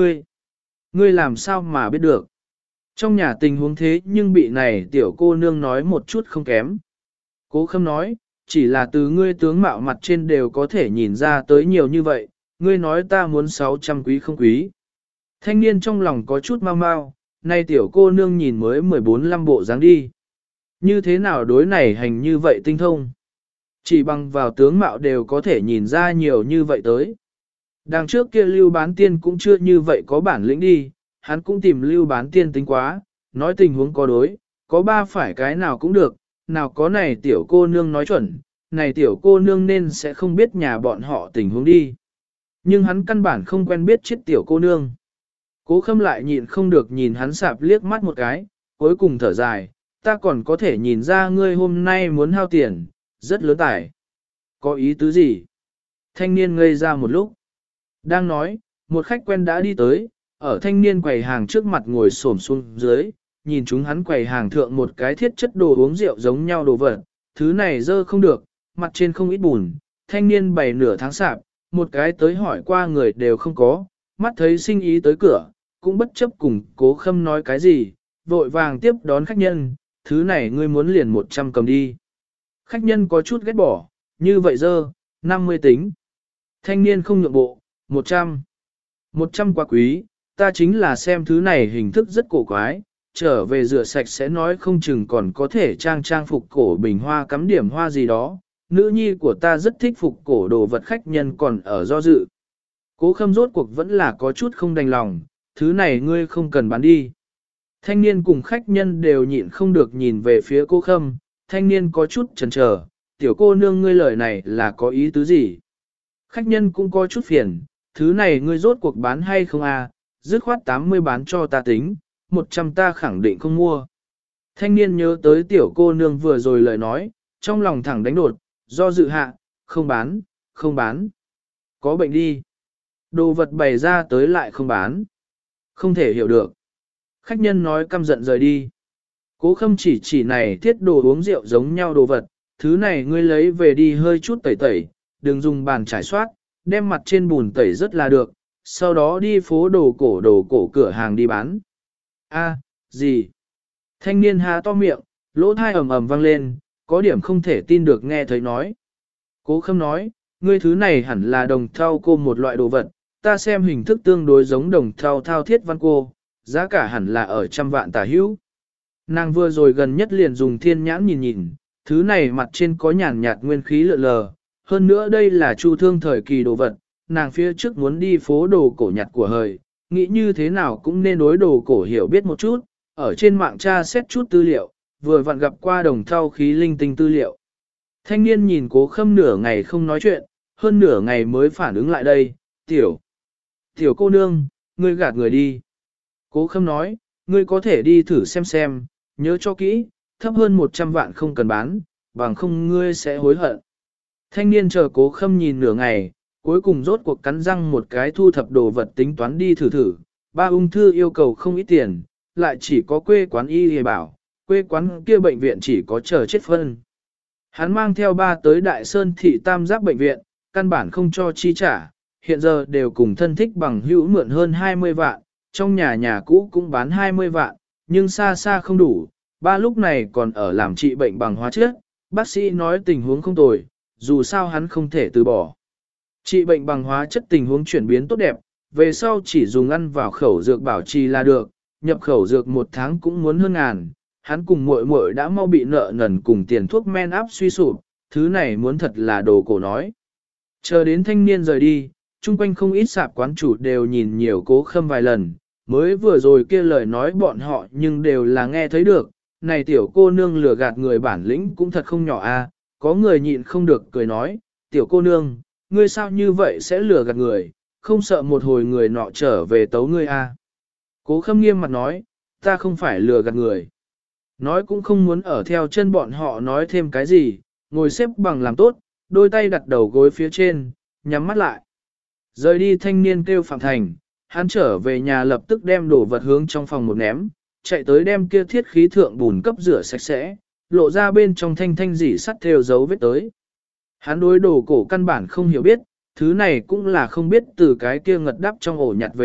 ngươi làm sao mà biết được. Trong nhà tình huống thế nhưng bị này tiểu cô nương nói một chút không kém. Cố Khâm nói, chỉ là từ ngươi tướng mạo mặt trên đều có thể nhìn ra tới nhiều như vậy, ngươi nói ta muốn 600 quý không quý. Thanh niên trong lòng có chút mau mau, nay tiểu cô nương nhìn mới 14-15 bộ dáng đi. Như thế nào đối này hành như vậy tinh thông? Chỉ bằng vào tướng mạo đều có thể nhìn ra nhiều như vậy tới. Đằng trước kia lưu bán tiên cũng chưa như vậy có bản lĩnh đi, hắn cũng tìm lưu bán tiên tính quá, nói tình huống có đối, có 3 phải cái nào cũng được, nào có này tiểu cô nương nói chuẩn, này tiểu cô nương nên sẽ không biết nhà bọn họ tình huống đi. Nhưng hắn căn bản không quen biết chết tiểu cô nương. Cố Khâm lại nhịn không được nhìn hắn sạp liếc mắt một cái, cuối cùng thở dài, ta còn có thể nhìn ra ngươi hôm nay muốn hao tiền, rất lớn tài. Có ý tứ gì? Thanh niên ngây ra một lúc. Đang nói, một khách quen đã đi tới, ở thanh niên quầy hàng trước mặt ngồi xổm xuống dưới, nhìn chúng hắn quầy hàng thượng một cái thiết chất đồ uống rượu giống nhau đồ vật, thứ này dơ không được, mặt trên không ít bùn, thanh niên bày nửa tháng sạp, một cái tới hỏi qua người đều không có, mắt thấy sinh ý tới cửa, cũng bất chấp cùng Cố Khâm nói cái gì, vội vàng tiếp đón khách nhân, thứ này ngươi muốn liền 100 cầm đi. Khách nhân có chút ghét bỏ, như vậy dơ, 50 tính. Thanh niên không nhượng bộ, 100. 100 quá quý, ta chính là xem thứ này hình thức rất cổ quái, trở về rửa sạch sẽ nói không chừng còn có thể trang phục cổ bình hoa cắm điểm hoa gì đó. Nữ nhi của ta rất thích phục cổ đồ vật, khách nhân còn ở do dự. Cố Khâm rốt cuộc vẫn là có chút không đành lòng, thứ này ngươi không cần bán đi. Thanh niên cùng khách nhân đều nhịn không được nhìn về phía Cố Khâm, thanh niên có chút chần chờ, tiểu cô nương ngươi lời này là có ý tứ gì? Khách nhân cũng có chút phiền, thứ này ngươi rốt cuộc bán hay không à, dứt khoát 80 bán cho ta tính, 100 ta khẳng định không mua. Thanh niên nhớ tới tiểu cô nương vừa rồi lời nói, trong lòng thẳng đánh đột, do dự hạ, không bán, không bán. Có bệnh đi. Đồ vật bày ra tới lại không bán. Không thể hiểu được. Khách nhân nói căm giận rời đi. Cố Khâm chỉ này thiết đồ uống rượu giống nhau đồ vật, thứ này ngươi lấy về đi hơi chút tẩy tẩy, đừng dùng bàn trải soát, đem mặt trên bùn tẩy rất là được, sau đó đi phố đồ cổ cửa hàng đi bán. A, gì? Thanh niên há to miệng, lỗ thai ầm ầm vang lên, có điểm không thể tin được nghe thấy nói. Cố Khâm nói, ngươi thứ này hẳn là đồng thau cô một loại đồ vật, ta xem hình thức tương đối giống đồng thau thao thiết văn cô, giá cả hẳn là ở 100 vạn tả hữu. Nàng vừa rồi gần nhất liền dùng thiên nhãn nhìn nhìn, thứ này mặt trên có nhàn nhạt nguyên khí lượn lờ, hơn nữa đây là chu thương thời kỳ đồ vật, nàng phía trước muốn đi phố đồ cổ nhặt của hời, nghĩ như thế nào cũng nên đối đồ cổ hiểu biết một chút, ở trên mạng tra xét chút tư liệu, vừa vặn gặp qua đồng thau khí linh tinh tư liệu. Thanh niên nhìn Cố Khâm nửa ngày không nói chuyện, hơn nửa ngày mới phản ứng lại đây, tiểu cô nương, ngươi gạt người đi. Cố Khâm nói, ngươi có thể đi thử xem, nhớ cho kỹ, thấp hơn 100 vạn không cần bán, bằng không ngươi sẽ hối hận. Thanh niên chờ Cố Khâm nhìn nửa ngày, cuối cùng rốt cuộc cắn răng một cái thu thập đồ vật tính toán đi thử. Ba ung thư yêu cầu không ít tiền, lại chỉ có quê quán y hề bảo, quê quán kia bệnh viện chỉ có chờ chết phân. Hắn mang theo ba tới Đại Sơn thị tam giác bệnh viện, căn bản không cho chi trả, hiện giờ đều cùng thân thích bằng hữu mượn hơn 20 vạn, trong nhà cũ cũng bán 20 vạn, nhưng xa xa không đủ, ba lúc này còn ở làm trị bệnh bằng hóa chất, bác sĩ nói tình huống không tồi, dù sao hắn không thể từ bỏ. Trị bệnh bằng hóa chất tình huống chuyển biến tốt đẹp, về sau chỉ dùng ăn vào khẩu dược bảo trì là được, nhập khẩu dược 1 tháng cũng muốn hơn ngàn, hắn cùng muội muội đã mau bị nợ nần cùng tiền thuốc men áp suy sụp, thứ này muốn thật là đồ cổ nói. Chờ đến thanh niên rời đi, chung quanh không ít sạp quán chủ đều nhìn nhiều Cố Khâm vài lần, mới vừa rồi kia lời nói bọn họ nhưng đều là nghe thấy được, này tiểu cô nương lừa gạt người bản lĩnh cũng thật không nhỏ a. Có người nhịn không được cười nói, tiểu cô nương, ngươi sao như vậy sẽ lừa gạt người, không sợ một hồi người nọ trở về tấu ngươi a. Cố Khâm nghiêm mặt nói, ta không phải lừa gạt người. Nói cũng không muốn ở theo chân bọn họ nói thêm cái gì, ngồi xếp bằng làm tốt, đôi tay đặt đầu gối phía trên, nhắm mắt lại. Rời đi thanh niên kêu Phạm Thành, hắn trở về nhà lập tức đem đồ vật hướng trong phòng một ném, chạy tới đem kia thiết khí thượng bùn cấp rửa sạch sẽ, lộ ra bên trong thanh dỉ sắt theo dấu vết tới. Hắn đối đồ cổ căn bản không hiểu biết, thứ này cũng là không biết từ cái kia ngật đắp trong ổ nhặt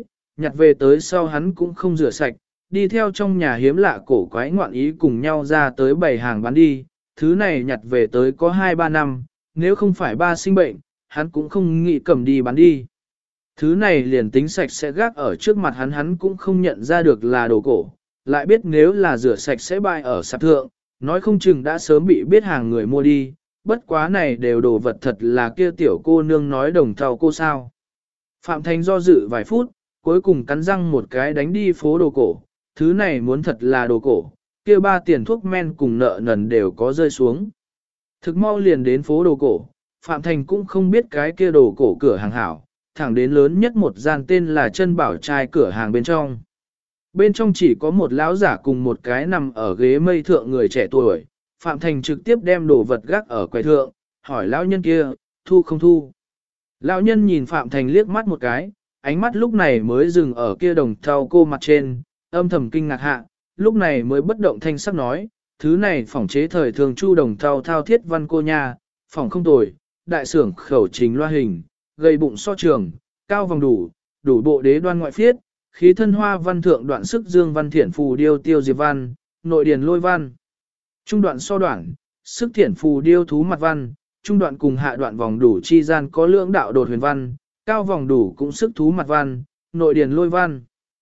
về tới sau hắn cũng không rửa sạch, đi theo trong nhà hiếm lạ cổ quái ngoạn ý cùng nhau ra tới bày hàng bán đi, thứ này nhặt về tới có 2-3 năm, nếu không phải ba sinh bệnh, hắn cũng không nghĩ cầm đi bán đi. Thứ này liền tính sạch sẽ gác ở trước mặt hắn cũng không nhận ra được là đồ cổ, lại biết nếu là rửa sạch sẽ bày ở sạp thượng, nói không chừng đã sớm bị biết hàng người mua đi, bất quá này đều đồ vật thật là kia tiểu cô nương nói đồng thau cô sao. Phạm Thành do dự vài phút, cuối cùng cắn răng một cái đánh đi phố đồ cổ, thứ này muốn thật là đồ cổ, kia ba tiền thuốc men cùng nợ nần đều có rơi xuống. Thực mau liền đến phố đồ cổ, Phạm Thành cũng không biết cái kia đồ cổ cửa hàng hảo, thẳng đến lớn nhất một gian tên là Chân Bảo Trai cửa hàng bên trong. Bên trong chỉ có một lão giả cùng một cái nằm ở ghế mây thượng người trẻ tuổi, Phạm Thành trực tiếp đem đồ vật gác ở quầy thượng, hỏi lão nhân kia, thu không thu. Lão nhân nhìn Phạm Thành liếc mắt một cái, ánh mắt lúc này mới dừng ở kia đồng thau cô mặt trên, âm thầm kinh ngạc hạ, lúc này mới bất động thanh sắc nói, thứ này phỏng chế thời thường chu đồng thau thao thiết văn cô nha, phỏng không tồi, đại xưởng khẩu trình loa hình, gây bụng so trường, cao vòng đủ bộ đế đoan ngoại phiết, khí thân hoa văn thượng đoạn sức dương văn thiển phù điêu tiêu diệp văn, nội điển lôi văn. Trung đoạn so đoạn, sức thiển phù điêu thú mặt văn, trung đoạn cùng hạ đoạn vòng đủ chi gian có lưỡng đạo đột huyền văn, cao vòng đủ cũng sức thú mặt văn, nội điển lôi văn.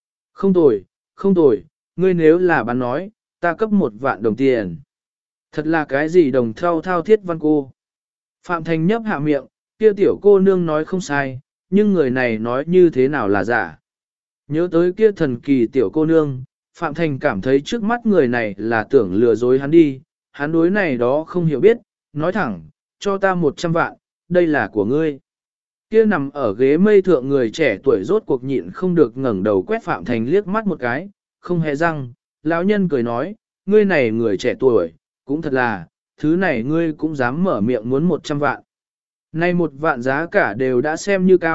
Không tồi, ngươi nếu là bán nói, ta cấp 1 vạn đồng tiền. Thật là cái gì đồng thau thao thiết văn cô. Phạm Thành nhấp hạ miệng, kia tiểu cô nương nói không sai, nhưng người này nói như thế nào là giả. Nhớ tới kia thần kỳ tiểu cô nương, Phạm Thành cảm thấy trước mắt người này là tưởng lừa dối hắn đi, hắn đối này đó không hiểu biết, nói thẳng, cho ta 100 vạn, đây là của ngươi. Kia nằm ở ghế mây thượng người trẻ tuổi rốt cuộc nhịn không được ngẩng đầu quét Phạm Thành liếc mắt một cái, không hề răng, lão nhân cười nói, ngươi này người trẻ tuổi, cũng thật là, thứ này ngươi cũng dám mở miệng muốn 100 vạn. Nay 1 vạn giá cả đều đã xem như cao,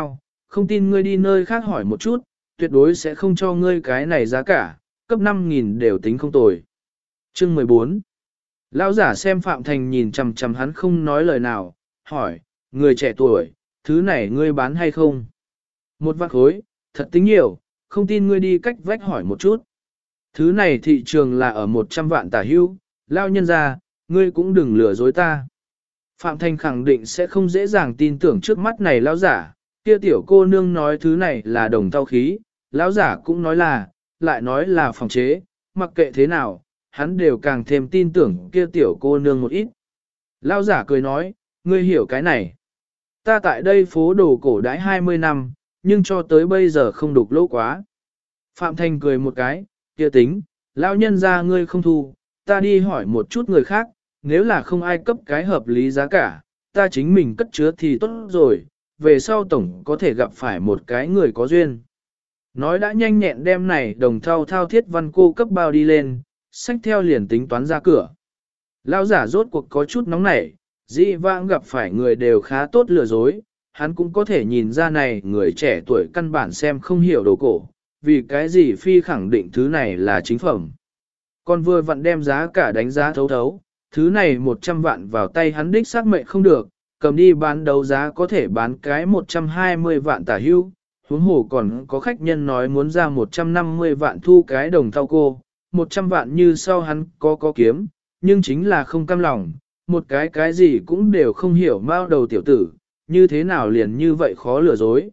không tin ngươi đi nơi khác hỏi một chút, tuyệt đối sẽ không cho ngươi cái này giá cả, cấp 5.000 đều tính không tồi. Chương 14. Lão giả xem Phạm Thành nhìn chằm chằm hắn không nói lời nào, hỏi, người trẻ tuổi, thứ này ngươi bán hay không? 1 vạn khối, thật tính nhiều, không tin ngươi đi cách vách hỏi một chút. Thứ này thị trường là ở 100 vạn tả hưu, lao nhân ra, ngươi cũng đừng lừa dối ta. Phạm Thành khẳng định sẽ không dễ dàng tin tưởng trước mắt này lão giả, kia tiểu cô nương nói thứ này là đồng tao khí, lão giả cũng nói là, lại nói là phòng chế, mặc kệ thế nào, hắn đều càng thêm tin tưởng kia tiểu cô nương một ít. Lão giả cười nói, ngươi hiểu cái này. Ta tại đây phố đồ cổ đãi 20 năm, nhưng cho tới bây giờ không đục lỗ quá. Phạm Thành cười một cái, kia tính, lão nhân ra ngươi không thu, ta đi hỏi một chút người khác, nếu là không ai cấp cái hợp lý giá cả, ta chính mình cất chứa thì tốt rồi, về sau tổng có thể gặp phải một cái người có duyên. Nói đã nhanh nhẹn đem này đồng thau thao thiết văn cô cấp bao đi lên, xách theo liền tính toán ra cửa. Lão giả rốt cuộc có chút nóng nảy, dĩ vãng gặp phải người đều khá tốt lừa dối, hắn cũng có thể nhìn ra này người trẻ tuổi căn bản xem không hiểu đồ cổ, vì cái gì phi khẳng định thứ này là chính phẩm. Còn vừa vặn đem giá cả đánh giá thấu thấu, thứ này 100 vạn vào tay hắn đích xác mệnh không được, cầm đi bán đấu giá có thể bán cái 120 vạn tả hưu, huống hồ còn có khách nhân nói muốn ra 150 vạn thu cái đồng thau cô, 100 vạn như sau hắn có kiếm, nhưng chính là không cam lòng, một cái gì cũng đều không hiểu mao đầu tiểu tử, như thế nào liền như vậy khó lừa dối.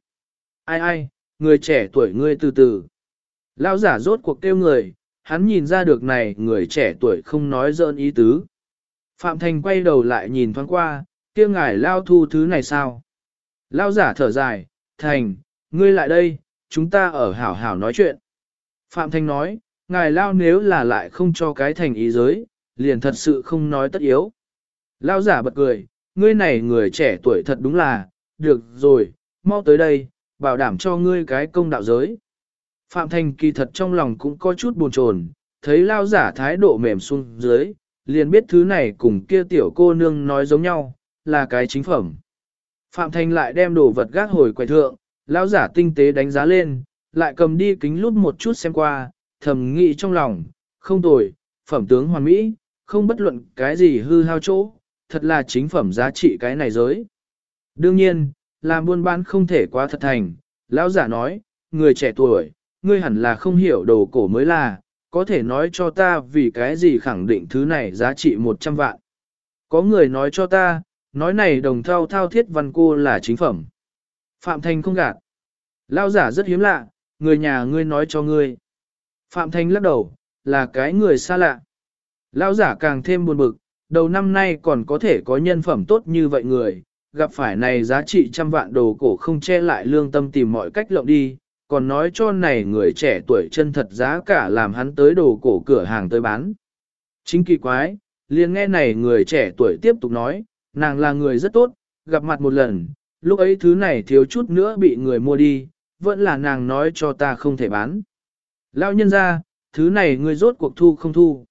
Ai, người trẻ tuổi ngươi từ từ. Lão giả rốt cuộc kêu người, hắn nhìn ra được này người trẻ tuổi không nói dỡn ý tứ. Phạm Thành quay đầu lại nhìn thoáng qua, kia ngài lao thu thứ này sao? Lão giả thở dài, Thành, ngươi lại đây, chúng ta ở hảo hảo nói chuyện. Phạm Thành nói, ngài lao nếu là lại không cho cái thành ý giới, liền thật sự không nói tất yếu. Lão giả bật cười, ngươi này người trẻ tuổi thật đúng là, được rồi, mau tới đây, bảo đảm cho ngươi cái công đạo giới. Phạm Thành kỳ thật trong lòng cũng có chút buồn chồn, thấy lao giả thái độ mềm xuống dưới, liền biết thứ này cùng kia tiểu cô nương nói giống nhau, là cái chính phẩm. Phạm Thành lại đem đồ vật gác hồi quầy thượng, lao giả tinh tế đánh giá lên, lại cầm đi kính lút một chút xem qua, thầm nghĩ trong lòng, không tồi, phẩm tướng hoàn mỹ, không bất luận cái gì hư hao chỗ, thật là chính phẩm giá trị cái này giới. Đương nhiên, làm buôn bán không thể quá thật thành, lão giả nói, người trẻ tuổi, ngươi hẳn là không hiểu đồ cổ mới là, có thể nói cho ta vì cái gì khẳng định thứ này giá trị 100 vạn. Có người nói cho ta, nói này đồng thau thao thiết văn cô là chính phẩm. Phạm Thành không gạt. Lão giả rất hiếm lạ, người nhà ngươi nói cho ngươi. Phạm Thành lắc đầu, là cái người xa lạ. Lão giả càng thêm buồn bực, đầu năm nay còn có thể có nhân phẩm tốt như vậy người, gặp phải này giá trị 100 vạn đồ cổ không che lại lương tâm tìm mọi cách lộng đi, còn nói cho này người trẻ tuổi chân thật giá cả làm hắn tới đồ cổ cửa hàng tới bán. Chính kỳ quái, liền nghe này người trẻ tuổi tiếp tục nói, nàng là người rất tốt, gặp mặt một lần, lúc ấy thứ này thiếu chút nữa bị người mua đi, vẫn là nàng nói cho ta không thể bán. Lão nhân ra, thứ này người rốt cuộc thu không thu?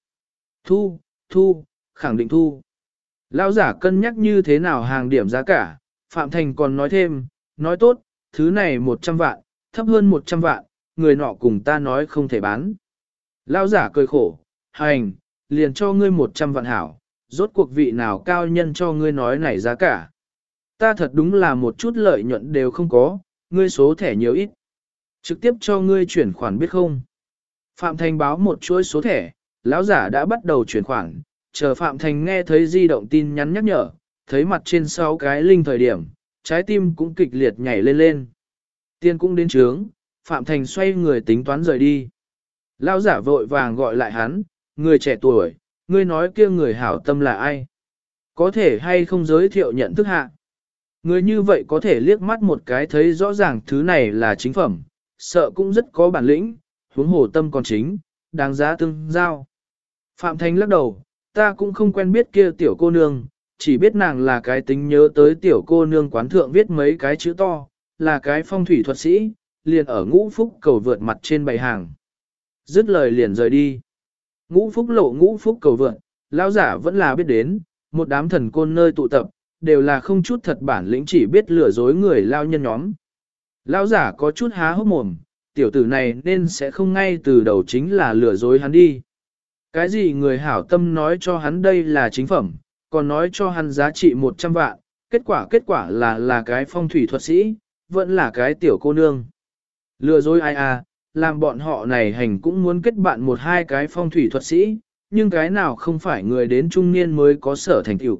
Thu, khẳng định thu. Lão giả cân nhắc như thế nào hàng điểm giá cả, Phạm Thành còn nói thêm, nói tốt, thứ này 100 vạn, thấp hơn 100 vạn, người nọ cùng ta nói không thể bán. Lão giả cười khổ, hành, liền cho ngươi 100 vạn hảo, rốt cuộc vị nào cao nhân cho ngươi nói này giá cả. Ta thật đúng là một chút lợi nhuận đều không có, ngươi số thẻ nhiều ít. Trực tiếp cho ngươi chuyển khoản biết không? Phạm Thành báo một chuỗi số thẻ, lão giả đã bắt đầu chuyển khoản, chờ Phạm Thành nghe thấy di động tin nhắn nhắc nhở, thấy mặt trên 6 cái linh thời điểm, trái tim cũng kịch liệt nhảy lên lên. Tiên cũng đến trướng, Phạm Thành xoay người tính toán rời đi. Lão giả vội vàng gọi lại hắn, người trẻ tuổi, ngươi nói kia người hảo tâm là ai? Có thể hay không giới thiệu nhận thức hạ? Người như vậy có thể liếc mắt một cái thấy rõ ràng thứ này là chính phẩm, sợ cũng rất có bản lĩnh, huống hồ tâm còn chính, đáng giá tương giao. Phạm Thành lắc đầu, ta cũng không quen biết kia tiểu cô nương, chỉ biết nàng là cái tính nhớ tới tiểu cô nương quán thượng viết mấy cái chữ to, là cái phong thủy thuật sĩ, liền ở Ngũ Phúc cầu vượt mặt trên bày hàng. Dứt lời liền rời đi. Ngũ Phúc lộ Ngũ Phúc cầu vượt, lão giả vẫn là biết đến, một đám thần côn nơi tụ tập, đều là không chút thật bản lĩnh chỉ biết lừa dối người lao nhân nhóm. Lão giả có chút há hốc mồm, tiểu tử này nên sẽ không ngay từ đầu chính là lừa dối hắn đi. Cái gì người hảo tâm nói cho hắn đây là chính phẩm, còn nói cho hắn giá trị 100 vạn, kết quả là cái phong thủy thuật sĩ, vẫn là cái tiểu cô nương. Lừa dối ai à, làm bọn họ này hành cũng muốn kết bạn một hai cái phong thủy thuật sĩ, nhưng cái nào không phải người đến trung niên mới có sở thành tựu.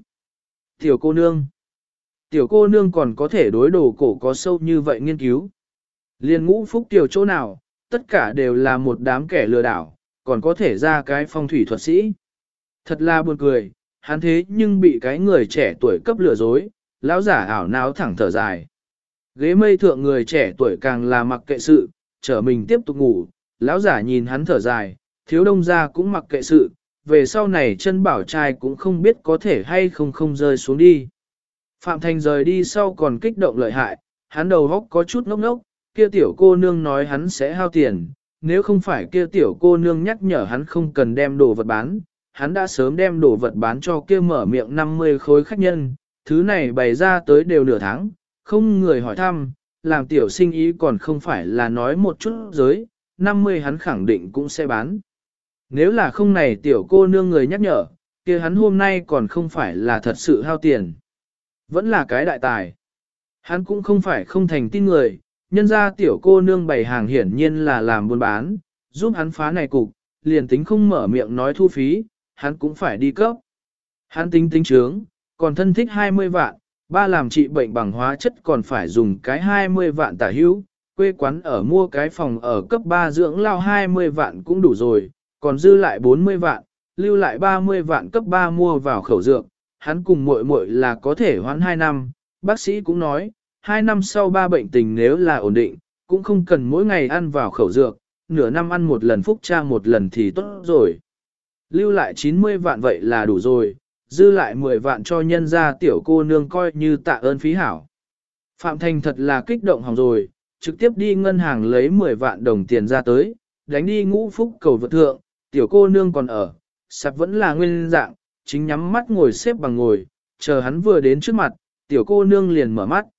Tiểu cô nương còn có thể đối đồ cổ có sâu như vậy nghiên cứu. Liên Ngũ Phúc tiểu chỗ nào, tất cả đều là một đám kẻ lừa đảo, còn có thể ra cái phong thủy thuật sĩ. Thật là buồn cười, hắn thế nhưng bị cái người trẻ tuổi cấp lừa dối, lão giả ảo não thẳng thở dài. Ghế mây thượng người trẻ tuổi càng là mặc kệ sự, trở mình tiếp tục ngủ, lão giả nhìn hắn thở dài, thiếu đông gia cũng mặc kệ sự, về sau này chân bảo trai cũng không biết có thể hay không rơi xuống đi. Phạm Thành rời đi sau còn kích động lợi hại, hắn đầu góc có chút ngốc ngốc, kia tiểu cô nương nói hắn sẽ hao tiền, nếu không phải kia tiểu cô nương nhắc nhở hắn không cần đem đồ vật bán, hắn đã sớm đem đồ vật bán cho kia mở miệng 50 khối khách nhân, thứ này bày ra tới đều nửa tháng, không người hỏi thăm, làm tiểu sinh ý còn không phải là nói một chút giới, 50 hắn khẳng định cũng sẽ bán. Nếu là không này tiểu cô nương người nhắc nhở, kia hắn hôm nay còn không phải là thật sự hao tiền. Vẫn là cái đại tài. Hắn cũng không phải không thành tin người, nhân ra tiểu cô nương bày hàng hiển nhiên là làm buôn bán, giúp hắn phá này cục, liền tính không mở miệng nói thu phí, hắn cũng phải đi cấp. Hắn tính trướng, còn thân thích 20 vạn, ba làm trị bệnh bằng hóa chất còn phải dùng cái 20 vạn tả hữu, quê quán ở mua cái phòng ở cấp 3 dưỡng lao 20 vạn cũng đủ rồi, còn dư lại 40 vạn, lưu lại 30 vạn cấp 3 mua vào khẩu dược, hắn cùng muội muội là có thể hoãn 2 năm, bác sĩ cũng nói, 2 năm sau ba bệnh tình nếu là ổn định, cũng không cần mỗi ngày ăn vào khẩu dược, nửa năm ăn một lần phúc tra một lần thì tốt rồi. Lưu lại 90 vạn vậy là đủ rồi, dư lại 10 vạn cho nhân gia tiểu cô nương coi như tạ ơn phí hảo. Phạm Thành thật là kích động hỏng rồi, trực tiếp đi ngân hàng lấy 10 vạn đồng tiền ra tới, đánh đi Ngũ Phúc cầu vượt thượng, tiểu cô nương còn ở, sạp vẫn là nguyên dạng, chính nhắm mắt ngồi xếp bằng ngồi, chờ hắn vừa đến trước mặt, tiểu cô nương liền mở mắt,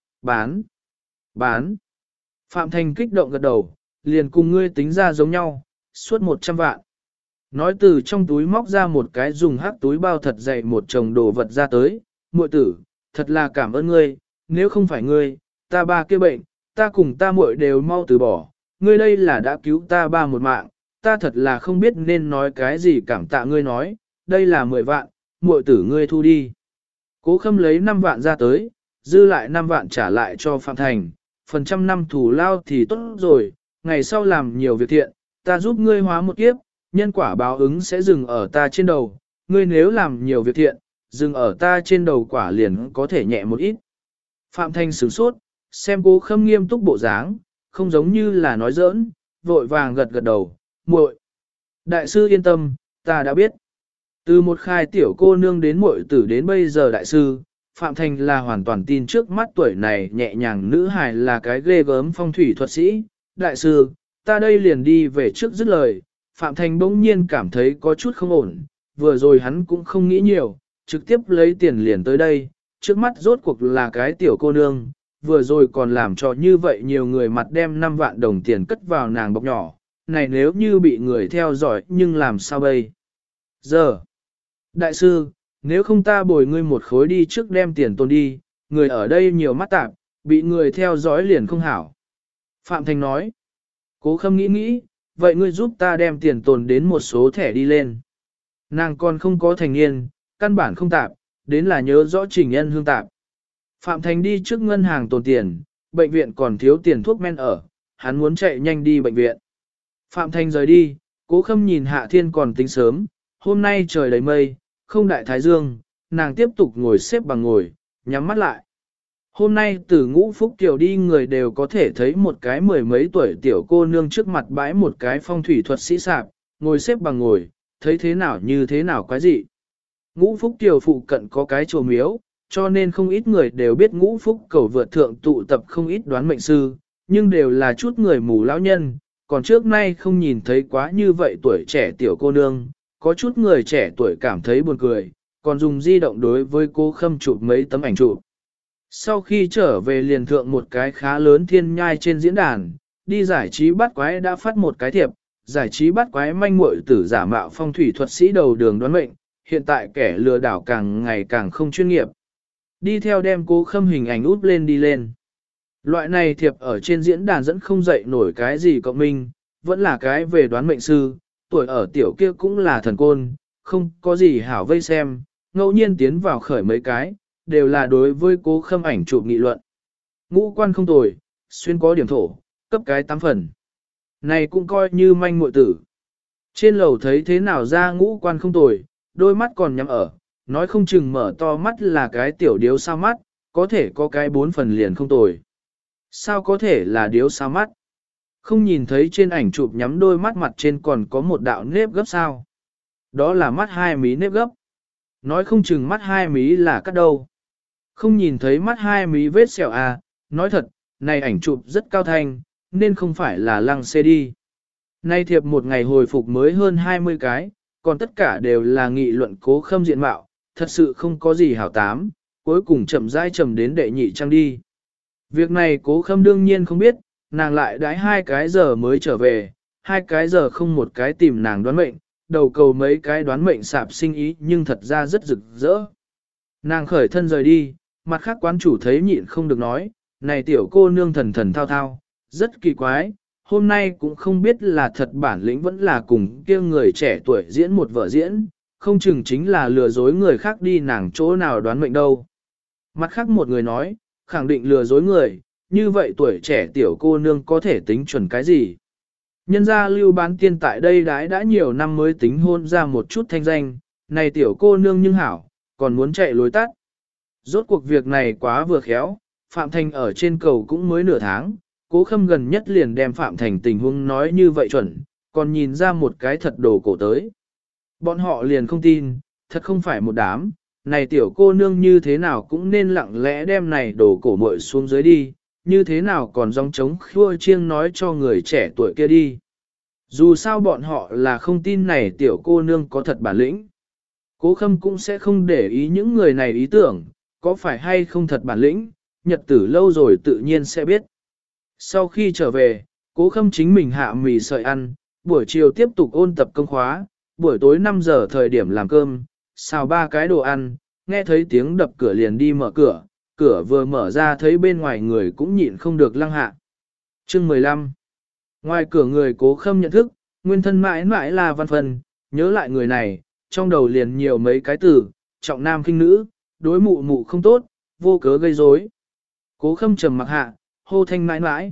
bán. Phạm Thành kích động gật đầu, liền cùng ngươi tính ra giống nhau, suốt 100 vạn. Nói từ trong túi móc ra một cái dùng hắc túi bao thật dày một chồng đồ vật ra tới, muội tử, thật là cảm ơn ngươi, nếu không phải ngươi, ta ba kia bệnh, ta cùng ta muội đều mau từ bỏ, ngươi đây là đã cứu ta ba một mạng, ta thật là không biết nên nói cái gì cảm tạ ngươi nói, đây là 10 vạn, muội tử ngươi thu đi. Cố Khâm lấy 5 vạn ra tới, dư lại 5 vạn trả lại cho Phạm Thành, phần trăm năm thù lao thì tốt rồi, ngày sau làm nhiều việc thiện, ta giúp ngươi hóa một kiếp, nhân quả báo ứng sẽ dừng ở ta trên đầu, ngươi nếu làm nhiều việc thiện, dừng ở ta trên đầu quả liền có thể nhẹ một ít. Phạm Thành sửng sốt, xem Cố Khâm nghiêm túc bộ dáng, không giống như là nói giỡn, vội vàng gật gật đầu, muội. Đại sư yên tâm, ta đã biết. Từ một khai tiểu cô nương đến muội tử đến bây giờ đại sư, Phạm Thành là hoàn toàn tin trước mắt tuổi này nhẹ nhàng nữ hài là cái ghê gớm phong thủy thuật sĩ. Đại sư, ta đây liền đi về trước dứt lời, Phạm Thành bỗng nhiên cảm thấy có chút không ổn, vừa rồi hắn cũng không nghĩ nhiều, trực tiếp lấy tiền liền tới đây, trước mắt rốt cuộc là cái tiểu cô nương, vừa rồi còn làm cho như vậy nhiều người mặt đem 5 vạn đồng tiền cất vào nàng bọc nhỏ, này nếu như bị người theo dõi nhưng làm sao bây giờ? Đại sư, nếu không ta bồi ngươi một khối đi trước đem tiền tồn đi, người ở đây nhiều mắt tạp, bị người theo dõi liền không hảo. Phạm Thành nói, Cố Khâm nghĩ, vậy ngươi giúp ta đem tiền tồn đến một số thẻ đi lên. Nàng còn không có thành niên, căn bản không tạp, đến là nhớ rõ Trình Nhân Hương tạp. Phạm Thành đi trước ngân hàng tồn tiền, bệnh viện còn thiếu tiền thuốc men ở, hắn muốn chạy nhanh đi bệnh viện. Phạm Thành rời đi, Cố Khâm nhìn Hạ Thiên còn tính sớm, hôm nay trời đầy mây, không đại thái dương, nàng tiếp tục ngồi xếp bằng ngồi, nhắm mắt lại. Hôm nay từ Ngũ Phúc Kiều đi người đều có thể thấy một cái mười mấy tuổi tiểu cô nương trước mặt bãi một cái phong thủy thuật sĩ sạp, ngồi xếp bằng ngồi, thấy thế nào như thế nào quái dị. Ngũ Phúc Kiều phụ cận có cái chùa miếu, cho nên không ít người đều biết Ngũ Phúc cầu vượt thượng tụ tập không ít đoán mệnh sư, nhưng đều là chút người mù lão nhân, còn trước nay không nhìn thấy quá như vậy tuổi trẻ tiểu cô nương, có chút người trẻ tuổi cảm thấy buồn cười, còn dùng di động đối với cô Khâm chụp mấy tấm ảnh chụp. Sau khi trở về liền thượng một cái khá lớn thiên nhai trên diễn đàn, đi giải trí bắt quái đã phát một cái thiệp, giải trí bắt quái manh muội tử giả mạo phong thủy thuật sĩ đầu đường đoán mệnh, hiện tại kẻ lừa đảo càng ngày càng không chuyên nghiệp. Đi theo đem Cố Khâm hình ảnh út lên đi lên. Loại này thiệp ở trên diễn đàn dẫn không dậy nổi cái gì cộng minh, vẫn là cái về đoán mệnh sư, tuổi ở tiểu kia cũng là thần côn, không có gì hảo vây xem, ngẫu nhiên tiến vào khởi mấy cái, đều là đối với Cố Khâm ảnh chụp nghị luận. Ngũ quan không tồi, xuyên có điểm thổ, cấp cái 8 phần. Này cũng coi như manh muội tử. Trên lầu thấy thế nào ra ngũ quan không tồi, đôi mắt còn nhắm ở, nói không chừng mở to mắt là cái tiểu điếu sao mắt, có thể có cái 4 phần liền không tồi. Sao có thể là điếu sao mắt? Không nhìn thấy trên ảnh chụp nhắm đôi mắt mặt trên còn có một đạo nếp gấp sao? Đó là mắt hai mí nếp gấp. Nói không chừng mắt hai mí là cắt đâu. Không nhìn thấy mắt hai mí vết sẹo à, nói thật, này ảnh chụp rất cao thanh, nên không phải là lăng xê đi. Nay thiệp một ngày hồi phục mới hơn 20 cái, còn tất cả đều là nghị luận Cố Khâm diện mạo, thật sự không có gì hảo tám, cuối cùng chậm rãi chậm đến đệ nhị trang đi. Việc này Cố Khâm đương nhiên không biết, nàng lại đãi 2 cái giờ mới trở về, 2 cái giờ không một cái tìm nàng đoán mệnh, đầu cầu mấy cái đoán mệnh sạp sinh ý nhưng thật ra rất rực rỡ. Nàng khởi thân rời đi, mặt khác quán chủ thấy nhịn không được nói, này tiểu cô nương thần thần thao thao, rất kỳ quái, hôm nay cũng không biết là thật bản lĩnh vẫn là cùng kia người trẻ tuổi diễn một vở diễn, không chừng chính là lừa dối người khác đi nàng chỗ nào đoán mệnh đâu. Mặt khác một người nói, khẳng định lừa dối người, như vậy tuổi trẻ tiểu cô nương có thể tính chuẩn cái gì. Nhân gia Lưu Bán Tiên tại đây đãi đã nhiều năm mới tính hôn ra một chút thanh danh, này tiểu cô nương nhưng hảo, còn muốn chạy lối tắt. Rốt cuộc việc này quá vừa khéo, Phạm Thành ở trên cầu cũng mới nửa tháng, Cố Khâm gần nhất liền đem Phạm Thành tình huống nói như vậy chuẩn, còn nhìn ra một cái thật đồ cổ tới. Bọn họ liền không tin, thật không phải một đám, này tiểu cô nương như thế nào cũng nên lặng lẽ đem này đồ cổ muội xuống dưới đi, như thế nào còn dòng trống khua chiêng nói cho người trẻ tuổi kia đi. Dù sao bọn họ là không tin này tiểu cô nương có thật bản lĩnh. Cố Khâm cũng sẽ không để ý những người này ý tưởng, có phải hay không thật bản lĩnh, nhật tử lâu rồi tự nhiên sẽ biết. Sau khi trở về, Cố Khâm chính mình hạ mì sợi ăn, buổi chiều tiếp tục ôn tập công khóa, buổi tối 5 giờ thời điểm làm cơm, xào 3 cái đồ ăn, nghe thấy tiếng đập cửa liền đi mở cửa, cửa vừa mở ra thấy bên ngoài người cũng nhịn không được lăng hạ. Chương 15. Ngoài cửa người Cố Khâm nhận thức, nguyên thân mãi mãi là Văn Phân, nhớ lại người này, trong đầu liền nhiều mấy cái từ, trọng nam khinh nữ, đối mụ mụ không tốt, vô cớ gây rối. Cố Khâm trầm mặc hạ, hô thanh mãi mãi.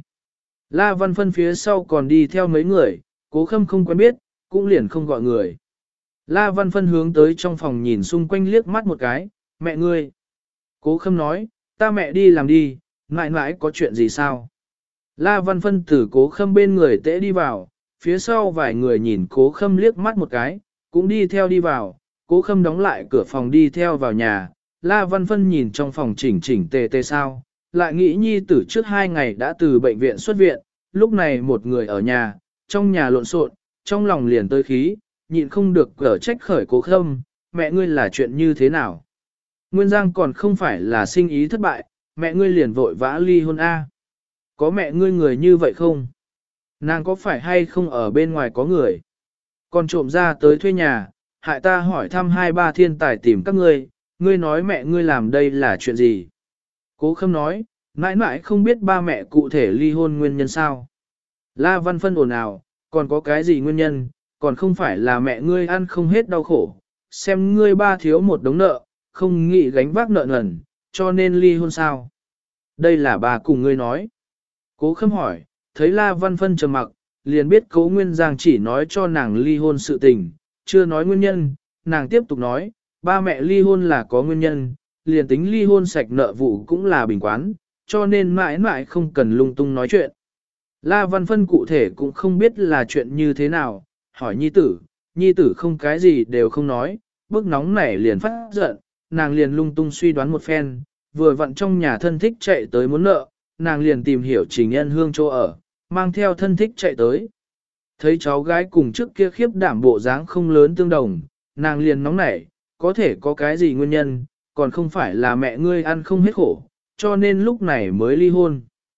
La Văn Phân phía sau còn đi theo mấy người, Cố Khâm không quen biết, cũng liền không gọi người. La Văn Phân hướng tới trong phòng nhìn xung quanh liếc mắt một cái, mẹ ngươi. Cố Khâm nói, ta mẹ đi làm đi, mãi mãi có chuyện gì sao? La Văn Phân từ Cố Khâm bên người tễ đi vào, phía sau vài người nhìn Cố Khâm liếc mắt một cái, cũng đi theo đi vào, Cố Khâm đóng lại cửa phòng đi theo vào nhà, La Văn Phân nhìn trong phòng chỉnh chỉnh tề tề sao, lại nghĩ nhi tử trước 2 ngày đã từ bệnh viện xuất viện, lúc này một người ở nhà, trong nhà lộn xộn, trong lòng liền tới khí, nhịn không được cở trách khởi Cố Khâm, mẹ ngươi là chuyện như thế nào? Nguyên Giang còn không phải là sinh ý thất bại, mẹ ngươi liền vội vã ly hôn A. Có mẹ ngươi người như vậy không? Nàng có phải hay không ở bên ngoài có người? Còn trộm ra tới thuê nhà, hại ta hỏi thăm 2-3 thiên tài tìm các ngươi, ngươi nói mẹ ngươi làm đây là chuyện gì? Cố Khâm nói, mãi mãi không biết ba mẹ cụ thể ly hôn nguyên nhân sao? La Văn Phân ồn ào, còn có cái gì nguyên nhân, còn không phải là mẹ ngươi ăn không hết đau khổ, xem ngươi ba thiếu một đống nợ, không nghĩ gánh vác nợ nần, cho nên ly hôn sao? Đây là bà cùng ngươi nói. Cố Khâm hỏi, thấy La Văn Phân trầm mặc, liền biết Cố Nguyên Giang chỉ nói cho nàng ly hôn sự tình, chưa nói nguyên nhân, nàng tiếp tục nói, ba mẹ ly hôn là có nguyên nhân, liền tính ly hôn sạch nợ vụ cũng là bình quán, cho nên mãi mãi không cần lung tung nói chuyện. La Văn Phân cụ thể cũng không biết là chuyện như thế nào, hỏi nhi tử không cái gì đều không nói, bức nóng nảy liền phát giận, nàng liền lung tung suy đoán một phen, vừa vặn trong nhà thân thích chạy tới muốn nợ, nàng liền tìm hiểu Trình Nhân Hương chỗ ở, mang theo thân thích chạy tới. Thấy cháu gái cùng trước kia khiếp đảm bộ dáng không lớn tương đồng, nàng liền nóng nảy, có thể có cái gì nguyên nhân, còn không phải là mẹ ngươi ăn không hết khổ, cho nên lúc này mới ly hôn.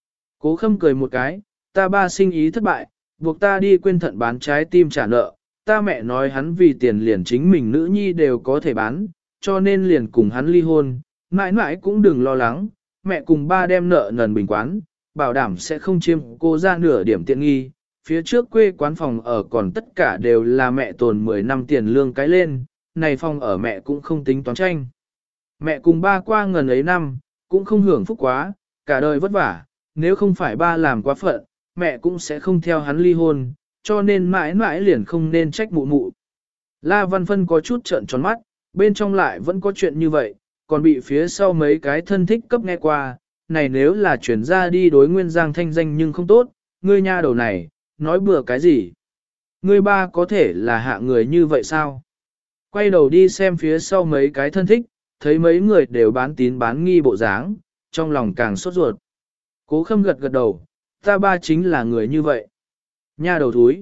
Cố Khâm cười một cái, ta ba sinh ý thất bại, buộc ta đi quên thận bán trái tim trả nợ, ta mẹ nói hắn vì tiền liền chính mình nữ nhi đều có thể bán, cho nên liền cùng hắn ly hôn, mãi mãi cũng đừng lo lắng, mẹ cùng ba đem nợ nần bình quán, bảo đảm sẽ không chiêm cô ra nửa điểm tiện nghi. Phía trước quê quán phòng ở còn tất cả đều là mẹ tồn 10 năm tiền lương cái lên, này phòng ở mẹ cũng không tính toán tranh. Mẹ cùng ba qua ngần ấy năm, cũng không hưởng phúc quá, cả đời vất vả, nếu không phải ba làm quá phận, mẹ cũng sẽ không theo hắn ly hôn, cho nên mãi mãi liền không nên trách mụ mụ. La Văn Phân có chút trợn tròn mắt, bên trong lại vẫn có chuyện như vậy, còn bị phía sau mấy cái thân thích cấp nghe qua, này nếu là chuyển ra đi đối Nguyên Giang thanh danh nhưng không tốt, ngươi nha đầu này, nói bừa cái gì? Ngươi ba có thể là hạ người như vậy sao? Quay đầu đi xem phía sau mấy cái thân thích, thấy mấy người đều bán tín bán nghi bộ dáng, trong lòng càng sốt ruột. Cố Khâm gật gật đầu, ta ba chính là người như vậy. Nha đầu thúi.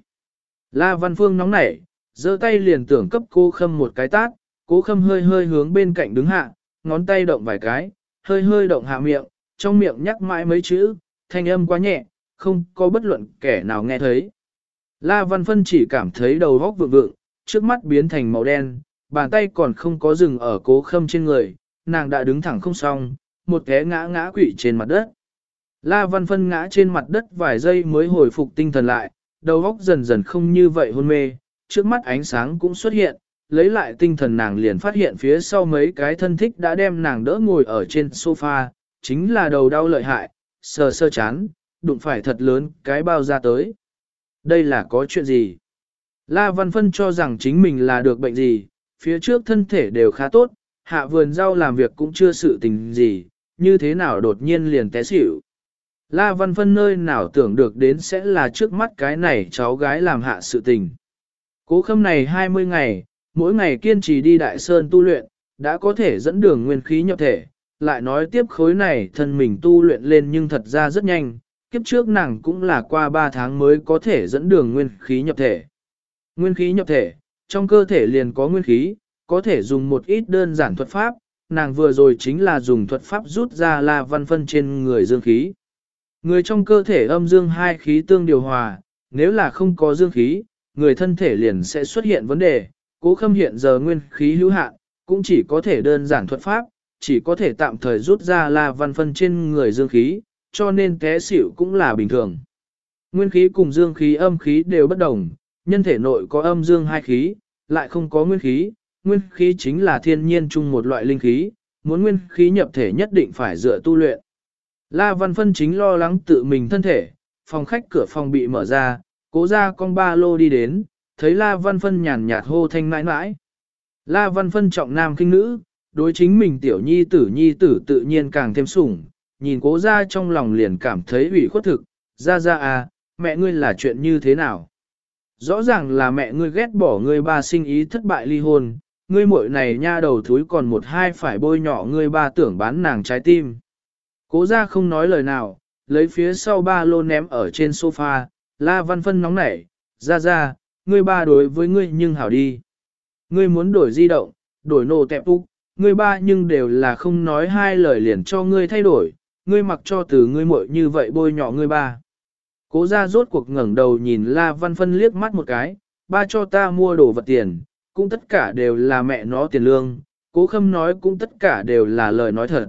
La Văn Phương nóng nảy, giơ tay liền tưởng cấp Cố Khâm một cái tát, Cố Khâm hơi hơi hướng bên cạnh đứng hạ, ngón tay động vài cái, hơi hơi động hạ miệng, trong miệng nhắc mãi mấy chữ, thanh âm quá nhẹ, không có bất luận kẻ nào nghe thấy. La Văn Phân chỉ cảm thấy đầu óc vượng vượng, trước mắt biến thành màu đen, bàn tay còn không có dừng ở Cố Khâm trên người, nàng đã đứng thẳng không xong, một té ngã quỵ trên mặt đất. La Văn Phân ngã trên mặt đất vài giây mới hồi phục tinh thần lại, đầu óc dần dần không như vậy hôn mê, trước mắt ánh sáng cũng xuất hiện, lấy lại tinh thần nàng liền phát hiện phía sau mấy cái thân thích đã đem nàng đỡ ngồi ở trên sofa, chính là đầu đau lợi hại, sờ sơ chán, đụng phải thật lớn cái bao ra tới. Đây là có chuyện gì? La Văn Phân cho rằng chính mình là được bệnh gì, phía trước thân thể đều khá tốt, hạ vườn rau làm việc cũng chưa sự tình gì, như thế nào đột nhiên liền té xỉu. La Văn Phân nơi nào tưởng được đến sẽ là trước mắt cái này cháu gái làm hạ sự tình. Cố Khâm này 20 ngày, mỗi ngày kiên trì đi Đại Sơn tu luyện, đã có thể dẫn đường nguyên khí nhập thể, lại nói tiếp khối này thân mình tu luyện lên nhưng thật ra rất nhanh, kiếp trước nàng cũng là qua 3 tháng mới có thể dẫn đường nguyên khí nhập thể. Nguyên khí nhập thể, trong cơ thể liền có nguyên khí, có thể dùng một ít đơn giản thuật pháp, nàng vừa rồi chính là dùng thuật pháp rút ra La Văn Phân trên người dương khí. Người trong cơ thể âm dương hai khí tương điều hòa, nếu là không có dương khí, người thân thể liền sẽ xuất hiện vấn đề. Cố Khâm hiện giờ nguyên khí hữu hạn, cũng chỉ có thể đơn giản thuật pháp, chỉ có thể tạm thời rút ra La Văn Phân trên người dương khí, cho nên té xỉu cũng là bình thường. Nguyên khí cùng dương khí âm khí đều bất đồng, nhân thể nội có âm dương hai khí, lại không có nguyên khí. Nguyên khí chính là thiên nhiên chung một loại linh khí, muốn nguyên khí nhập thể nhất định phải dựa tu luyện. La Văn Phân chính lo lắng tự mình thân thể, phòng khách cửa phòng bị mở ra, Cố ra con ba lô đi đến, thấy La Văn Phân nhàn nhạt hô thanh mãi mãi. La Văn Phân trọng nam khinh nữ, đối chính mình tiểu nhi tử tự nhiên càng thêm sủng, nhìn Cố ra trong lòng liền cảm thấy ủy khuất thực, ra à, mẹ ngươi là chuyện như thế nào? Rõ ràng là mẹ ngươi ghét bỏ ngươi ba sinh ý thất bại ly hôn, ngươi muội này nha đầu thúi còn một hai phải bôi nhỏ ngươi ba tưởng bán nàng trái tim. Cố ra không nói lời nào, lấy phía sau ba lô ném ở trên sofa, La Văn Phân nóng nảy, ra, ngươi ba đối với ngươi nhưng hảo đi. Ngươi muốn đổi di động, đổi nổ tẹp úc, ngươi ba nhưng đều là không nói hai lời liền cho ngươi thay đổi, ngươi mặc cho từ ngươi muội như vậy bôi nhỏ ngươi ba. Cố ra rốt cuộc ngẩng đầu nhìn La Văn Phân liếc mắt một cái, ba cho ta mua đồ vật tiền, cũng tất cả đều là mẹ nó tiền lương, Cố Khâm nói cũng tất cả đều là lời nói thật.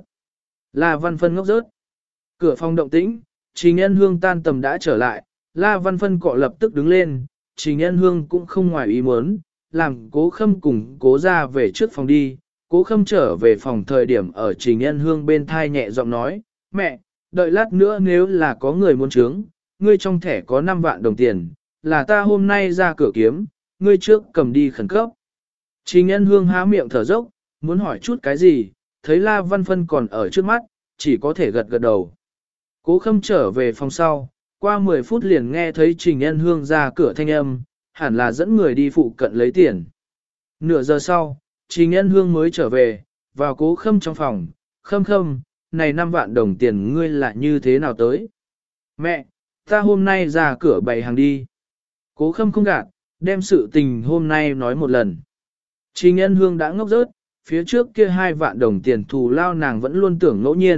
La Văn Phân ngốc rớt. Cửa phòng động tĩnh, Trình Nhân Hương tan tầm đã trở lại, La Văn Phân cọ lập tức đứng lên, Trình Nhân Hương cũng không ngoài ý muốn, làm Cố Khâm cùng Cố ra về trước phòng đi. Cố Khâm trở về phòng thời điểm ở Trình Nhân Hương bên thai nhẹ giọng nói, mẹ, đợi lát nữa nếu là có người muốn trướng, ngươi trong thẻ có 5 vạn đồng tiền, là ta hôm nay ra cửa kiếm, ngươi trước cầm đi khẩn cấp. Trình Nhân Hương há miệng thở dốc, muốn hỏi chút cái gì, thấy La Văn Phân còn ở trước mắt, chỉ có thể gật gật đầu. Cố Khâm trở về phòng sau, qua 10 phút liền nghe thấy Trình Nhân Hương ra cửa thanh âm, hẳn là dẫn người đi phụ cận lấy tiền. Nửa giờ sau, Trình Nhân Hương mới trở về, vào Cố Khâm trong phòng, Khâm, này 5 vạn đồng tiền ngươi là như thế nào tới? Mẹ, ta hôm nay ra cửa bày hàng đi. Cố Khâm không gạt, đem sự tình hôm nay nói một lần. Trình Nhân Hương đã ngốc rớt, phía trước kia 2 vạn đồng tiền thù lao nàng vẫn luôn tưởng ngẫu nhiên,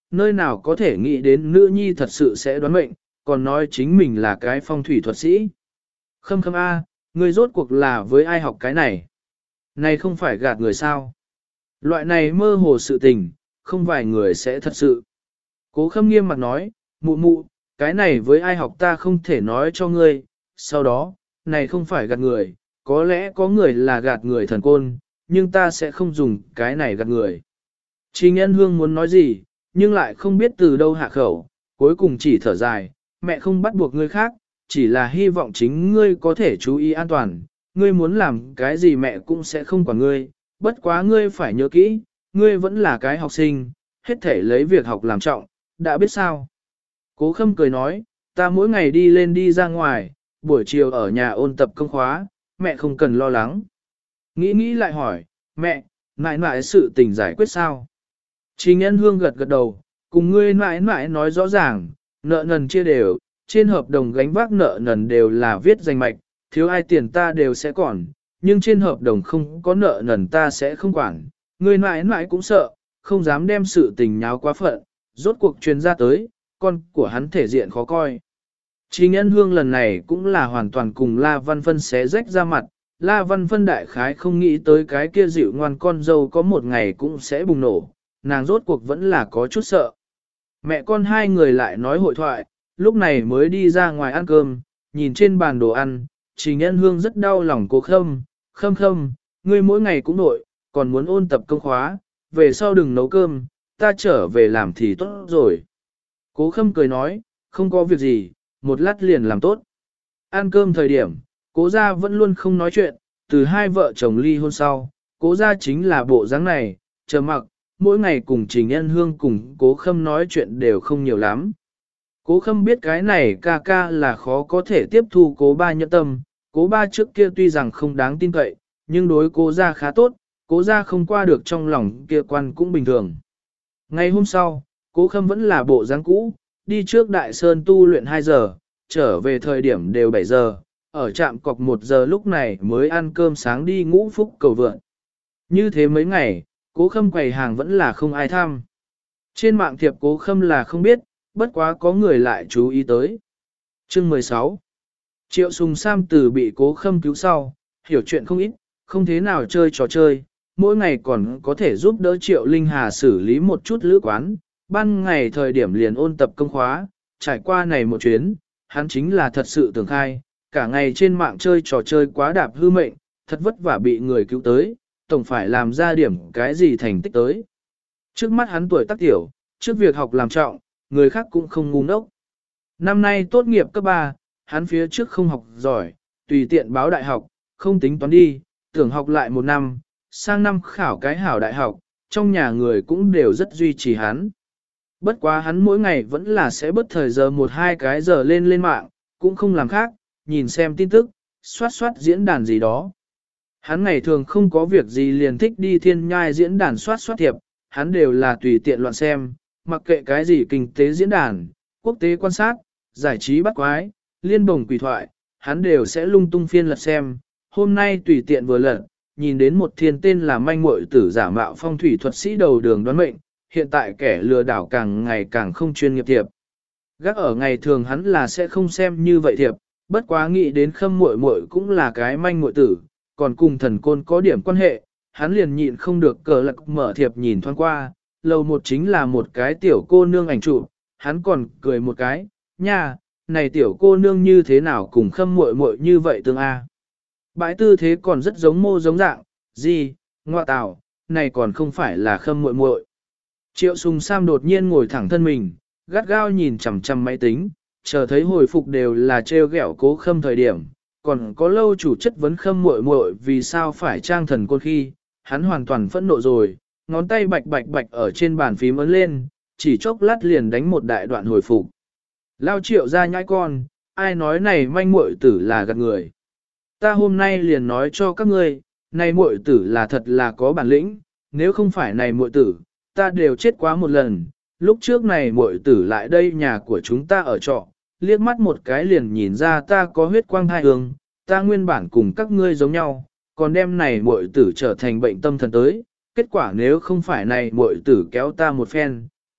nơi nào có thể nghĩ đến nữ nhi thật sự sẽ đoán mệnh, còn nói chính mình là cái phong thủy thuật sĩ. Khâm khâm A, ngươi rốt cuộc là với ai học cái này? Này không phải gạt người sao? Loại này mơ hồ sự tình, không vài người sẽ thật sự. Cố khâm nghiêm mặt nói, mụ mụ, cái này với ai học ta không thể nói cho ngươi. Sau đó, này không phải gạt người, có lẽ có người là gạt người thần côn, nhưng ta sẽ không dùng cái này gạt người. Trình Ân Hương muốn nói gì, nhưng lại không biết từ đâu hạ khẩu, cuối cùng chỉ thở dài, mẹ không bắt buộc ngươi khác, chỉ là hy vọng chính ngươi có thể chú ý an toàn, ngươi muốn làm cái gì mẹ cũng sẽ không quản ngươi, bất quá ngươi phải nhớ kỹ, ngươi vẫn là cái học sinh, hết thể lấy việc học làm trọng, đã biết sao. Cố Khâm cười nói, ta mỗi ngày đi lên đi ra ngoài, buổi chiều ở nhà ôn tập công khóa, mẹ không cần lo lắng. Nghĩ lại hỏi, mẹ, mãi mãi sự tình giải quyết sao? Trình Ân Hương gật gật đầu, cùng ngươi mãi mãi nói rõ ràng, nợ nần chia đều, trên hợp đồng gánh vác nợ nần đều là viết danh mạch, thiếu ai tiền ta đều sẽ quản, nhưng trên hợp đồng không có nợ nần ta sẽ không quản. Ngươi mãi mãi cũng sợ, không dám đem sự tình nháo quá phận, rốt cuộc truyền ra tới, con của hắn thể diện khó coi. Trình Ân Hương lần này cũng là hoàn toàn cùng La Văn Phân xé rách ra mặt, La Văn Phân đại khái không nghĩ tới cái kia dịu ngoan con dâu có một ngày cũng sẽ bùng nổ, nàng rốt cuộc vẫn là có chút sợ. Mẹ con hai người lại nói hội thoại, lúc này mới đi ra ngoài ăn cơm, nhìn trên bàn đồ ăn, Trình Ân Hương rất đau lòng cô Khâm, Khâm, ngươi mỗi ngày cũng nội, còn muốn ôn tập công khóa, về sau đừng nấu cơm, ta trở về làm thì tốt rồi. Cố Khâm cười nói, không có việc gì, một lát liền làm tốt. Ăn cơm thời điểm, cố gia vẫn luôn không nói chuyện, từ hai vợ chồng ly hôn sau, cố gia chính là bộ dáng này, chờ mặc, mỗi ngày cùng Trình Ân Hương cùng cố Khâm nói chuyện đều không nhiều lắm. Cố Khâm biết cái này ca ca là khó có thể tiếp thu cố ba nhẫn tâm, cố ba trước kia tuy rằng không đáng tin cậy, nhưng đối cố gia khá tốt, cố gia không qua được trong lòng kia quan cũng bình thường. Ngày hôm sau, cố Khâm vẫn là bộ dáng cũ, đi trước Đại Sơn tu luyện 2 giờ, trở về thời điểm đều 7 giờ, ở trạm cọc 1 giờ lúc này mới ăn cơm sáng đi Ngũ Phúc cầu vượn. Như thế mấy ngày, cố Khâm quầy hàng vẫn là không ai thăm. Trên mạng thiệp cố Khâm là không biết, bất quá có người lại chú ý tới. Chương 16 Triệu Sùng Sam từ bị cố Khâm cứu sau, hiểu chuyện không ít, không thế nào chơi trò chơi, mỗi ngày còn có thể giúp đỡ Triệu Linh Hà xử lý một chút lữ quán, ban ngày thời điểm liền ôn tập công khóa, trải qua này một chuyến, hắn chính là thật sự tưởng khai, cả ngày trên mạng chơi trò chơi quá đạp hư mệnh, thật vất vả bị người cứu tới, tổng phải làm ra điểm cái gì thành tích tới. Trước mắt hắn tuổi tác tiểu, trước việc học làm trọng, người khác cũng không ngu ngốc. Năm nay tốt nghiệp cấp 3, hắn phía trước không học giỏi, tùy tiện báo đại học, không tính toán đi, tưởng học lại một năm, sang năm khảo cái hảo đại học, trong nhà người cũng đều rất duy trì hắn. Bất quá hắn mỗi ngày vẫn là sẽ bớt thời giờ 1-2 cái giờ lên mạng, cũng không làm khác, nhìn xem tin tức, soát diễn đàn gì đó. Hắn ngày thường không có việc gì liền thích đi thiên nhai diễn đàn soát thiệp, hắn đều là tùy tiện loạn xem, mặc kệ cái gì kinh tế diễn đàn, quốc tế quan sát, giải trí bắt quái, liên bồng quỷ thoại, hắn đều sẽ lung tung phiên lật xem. Hôm nay tùy tiện vừa lật, nhìn đến một thiên tên là manh muội tử giả mạo phong thủy thuật sĩ đầu đường đoán mệnh, hiện tại kẻ lừa đảo càng ngày càng không chuyên nghiệp thiệp. Gác ở ngày thường hắn là sẽ không xem như vậy thiệp, bất quá nghĩ đến Khâm muội muội cũng là cái manh muội tử, còn cùng thần côn có điểm quan hệ, hắn liền nhịn không được cờ lạc mở thiệp nhìn thoáng qua, lầu một chính là một cái tiểu cô nương ảnh chụp, hắn còn cười một cái, nha, này tiểu cô nương như thế nào cùng Khâm muội muội như vậy tương a. Bãi tư thế còn rất giống mô giống dạng, gì, ngoa tào, này còn không phải là Khâm muội muội. Triệu Sùng Sam đột nhiên ngồi thẳng thân mình, gắt gao nhìn chằm chằm máy tính, chờ thấy hồi phục đều là trêu ghẹo cố Khâm thời điểm, còn có lâu chủ chất vấn Khâm muội muội vì sao phải trang thần côn khi, hắn hoàn toàn phẫn nộ rồi, ngón tay bạch ở trên bàn phím ấn lên, chỉ chốc lát liền đánh một đại đoạn hồi phục. Lao Triệu ra nhãi con, ai nói này manh muội tử là gạt người. Ta hôm nay liền nói cho các ngươi, này muội tử là thật là có bản lĩnh, nếu không phải này muội tử, ta đều chết quá một lần. Lúc trước này muội tử lại đây nhà của chúng ta ở trọ, liếc mắt một cái liền nhìn ra ta có huyết quang thai hương, ta nguyên bản cùng các ngươi giống nhau, còn đem này muội tử trở thành bệnh tâm thần tới. Kết quả nếu không phải này muội tử kéo ta một phen,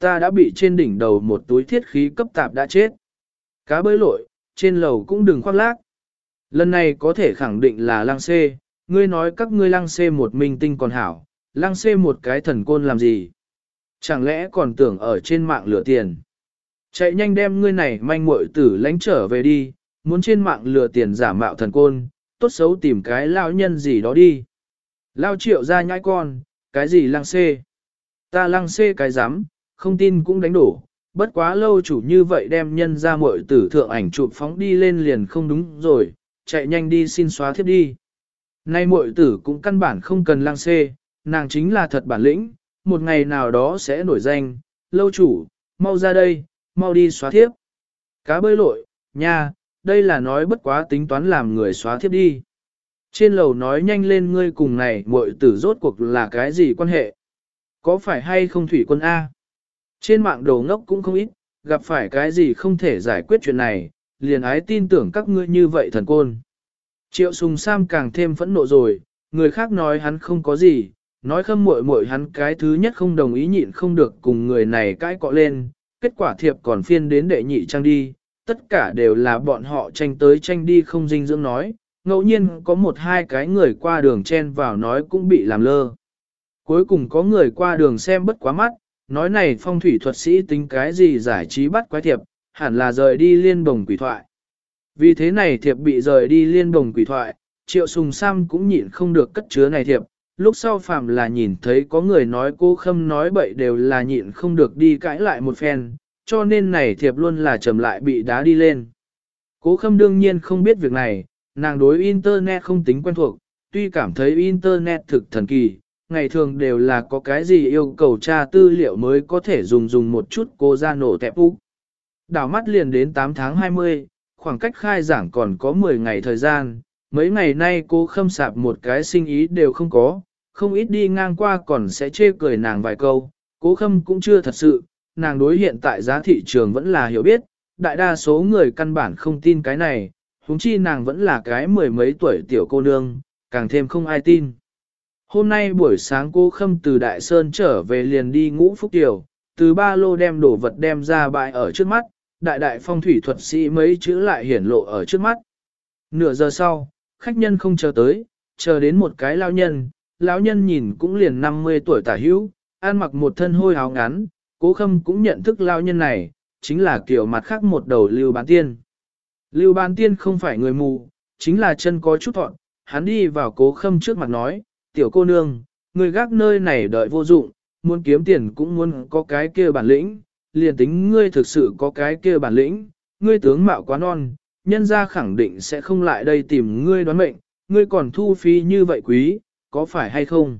ta đã bị trên đỉnh đầu một túi thiết khí cấp tạp đã chết. Cá bơi lội, trên lầu cũng đừng khoác lác. Lần này có thể khẳng định là lăng xê, ngươi nói các ngươi lăng xê một minh tinh còn hảo, lăng xê một cái thần côn làm gì? Chẳng lẽ còn tưởng ở trên mạng lừa tiền? Chạy nhanh đem ngươi này manh muội tử lánh trở về đi, muốn trên mạng lừa tiền giả mạo thần côn, tốt xấu tìm cái lao nhân gì đó đi. Lao Triệu ra nhãi con, cái gì lăng xê? Ta lăng xê cái dám, không tin cũng đánh đổ, bất quá lâu chủ như vậy đem nhân ra muội tử thượng ảnh chụp phóng đi lên liền không đúng rồi, chạy nhanh đi xin xóa thiếp đi. Nay muội tử cũng căn bản không cần lăng xê, nàng chính là thật bản lĩnh, một ngày nào đó sẽ nổi danh, lâu chủ, mau ra đây, mau đi xóa thiếp. Cá bơi lội, nha, đây là nói bất quá tính toán làm người xóa thiếp đi. Trên lầu nói nhanh lên ngươi cùng này muội tử rốt cuộc là cái gì quan hệ? Có phải hay không thủy quân A? Trên mạng đồ ngốc cũng không ít, gặp phải cái gì không thể giải quyết chuyện này, liền ái tin tưởng các ngươi như vậy thần côn. Triệu Sùng Sam càng thêm phẫn nộ rồi, người khác nói hắn không có gì, nói khâm muội muội hắn cái thứ nhất không đồng ý nhịn không được cùng người này cãi cọ lên, kết quả thiệp còn phiên đến đệ nhị trang đi, tất cả đều là bọn họ tranh tới tranh đi không dinh dưỡng nói, ngẫu nhiên có một hai cái người qua đường chen vào nói cũng bị làm lơ. Cuối cùng có người qua đường xem bất quá mắt, nói này phong thủy thuật sĩ tính cái gì giải trí bắt quái thiệp, hẳn là rời đi liên bồng quỷ thoại. Vì thế này thiệp bị rời đi liên bồng quỷ thoại, Triệu Sùng Sam cũng nhịn không được cất chứa này thiệp, lúc sau phàm là nhìn thấy có người nói cô Khâm nói bậy đều là nhịn không được đi cãi lại một phen, cho nên này thiệp luôn là trầm lại bị đá đi lên. Cố Khâm đương nhiên không biết việc này, nàng đối Internet không tính quen thuộc, tuy cảm thấy Internet thực thần kỳ, ngày thường đều là có cái gì yêu cầu tra tư liệu mới có thể dùng một chút cô ra nổ tẹp úc. Đảo mắt liền đến 8 tháng 20, khoảng cách khai giảng còn có 10 ngày thời gian, mấy ngày nay cô Khâm sạp một cái sinh ý đều không có, không ít đi ngang qua còn sẽ chê cười nàng vài câu, Cố Khâm cũng chưa thật sự, nàng đối hiện tại giá thị trường vẫn là hiểu biết, đại đa số người căn bản không tin cái này, huống chi nàng vẫn là cái mười mấy tuổi tiểu cô nương, càng thêm không ai tin. Hôm nay buổi sáng Cố Khâm từ Đại Sơn trở về liền đi Ngũ Phúc Tiểu, từ ba lô đem đồ vật đem ra bãi ở trước mắt, đại phong thủy thuật sĩ mấy chữ lại hiển lộ ở trước mắt. Nửa giờ sau, khách nhân không chờ tới, chờ đến một cái lão nhân nhìn cũng liền 50 tuổi tả hữu, ăn mặc một thân hôi áo ngắn, Cố Khâm cũng nhận thức lão nhân này, chính là kiểu mặt khác một đầu Lưu Bán Tiên. Lưu Bán Tiên không phải người mù, chính là chân có chút thọn, hắn đi vào Cố Khâm trước mặt nói, tiểu cô nương, người gác nơi này đợi vô dụng, muốn kiếm tiền cũng muốn có cái kia bản lĩnh, liền tính ngươi thực sự có cái kia bản lĩnh, ngươi tướng mạo quá non, nhân ra khẳng định sẽ không lại đây tìm ngươi đoán mệnh, ngươi còn thu phí như vậy quý, có phải hay không?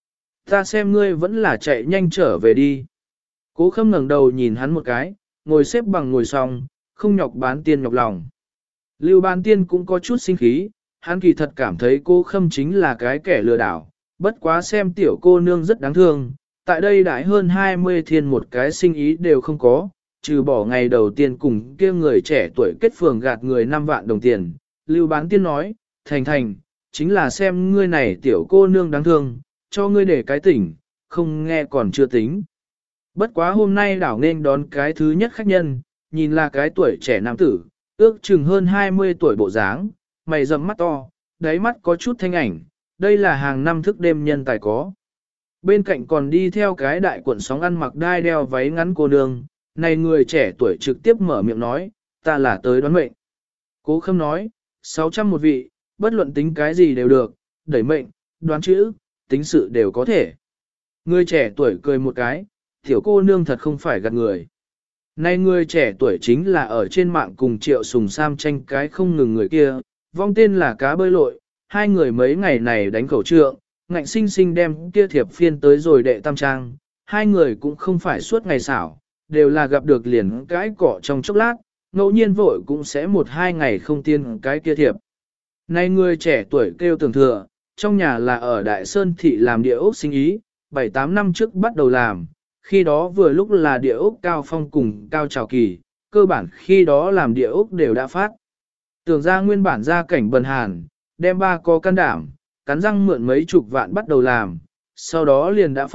Ta xem ngươi vẫn là chạy nhanh trở về đi. Cố Khâm ngẩng đầu nhìn hắn một cái, ngồi xếp bằng ngồi xong, không nhọc Bán Tiên nhọc lòng. Lưu Bán Tiên cũng có chút sinh khí, hắn kỳ thật cảm thấy Cố Khâm chính là cái kẻ lừa đảo, bất quá xem tiểu cô nương rất đáng thương, tại đây đãi hơn 20 thiên một cái sinh ý đều không có, trừ bỏ ngày đầu tiên cùng kia người trẻ tuổi kết phường gạt người 5 vạn đồng tiền. Lưu Bán Tiên nói, thành, chính là xem ngươi này tiểu cô nương đáng thương, cho ngươi để cái tỉnh, không nghe còn chưa tính. Bất quá hôm nay đảo nên đón cái thứ nhất khách nhân, nhìn là cái tuổi trẻ nam tử, ước chừng hơn 20 tuổi bộ dáng, mày rậm mắt to, đáy mắt có chút thanh ảnh, đây là hàng năm thức đêm nhân tài có. Bên cạnh còn đi theo cái đại cuộn sóng ăn mặc đai đeo váy ngắn cô nương, này người trẻ tuổi trực tiếp mở miệng nói, ta là tới đoán mệnh. Cố Khâm nói, 600 một vị, bất luận tính cái gì đều được, đẩy mệnh, đoán chữ, tính sự đều có thể. Người trẻ tuổi cười một cái, tiểu cô nương thật không phải gạt người. Này người trẻ tuổi chính là ở trên mạng cùng Triệu Sùng Sam tranh cái không ngừng người kia, vong tên là cá bơi lội, hai người mấy ngày này đánh khẩu trượng, ngạnh sinh sinh đem kia thiệp phiên tới rồi đệ tam trang, hai người cũng không phải suốt ngày xảo, đều là gặp được liền cái cỏ trong chốc lát, ngẫu nhiên vội cũng sẽ một hai ngày không tiên cái kia thiệp. Này người trẻ tuổi kêu tưởng thừa, trong nhà là ở Đại Sơn Thị làm địa ốc sinh ý, 7-8 năm trước bắt đầu làm, khi đó vừa lúc là địa ốc cao phong cùng cao trào kỳ, cơ bản khi đó làm địa ốc đều đã phát. Tưởng ra nguyên bản gia cảnh bần hàn, đem ba có can đảm, cắn răng mượn mấy chục vạn bắt đầu làm, sau đó liền đã phát,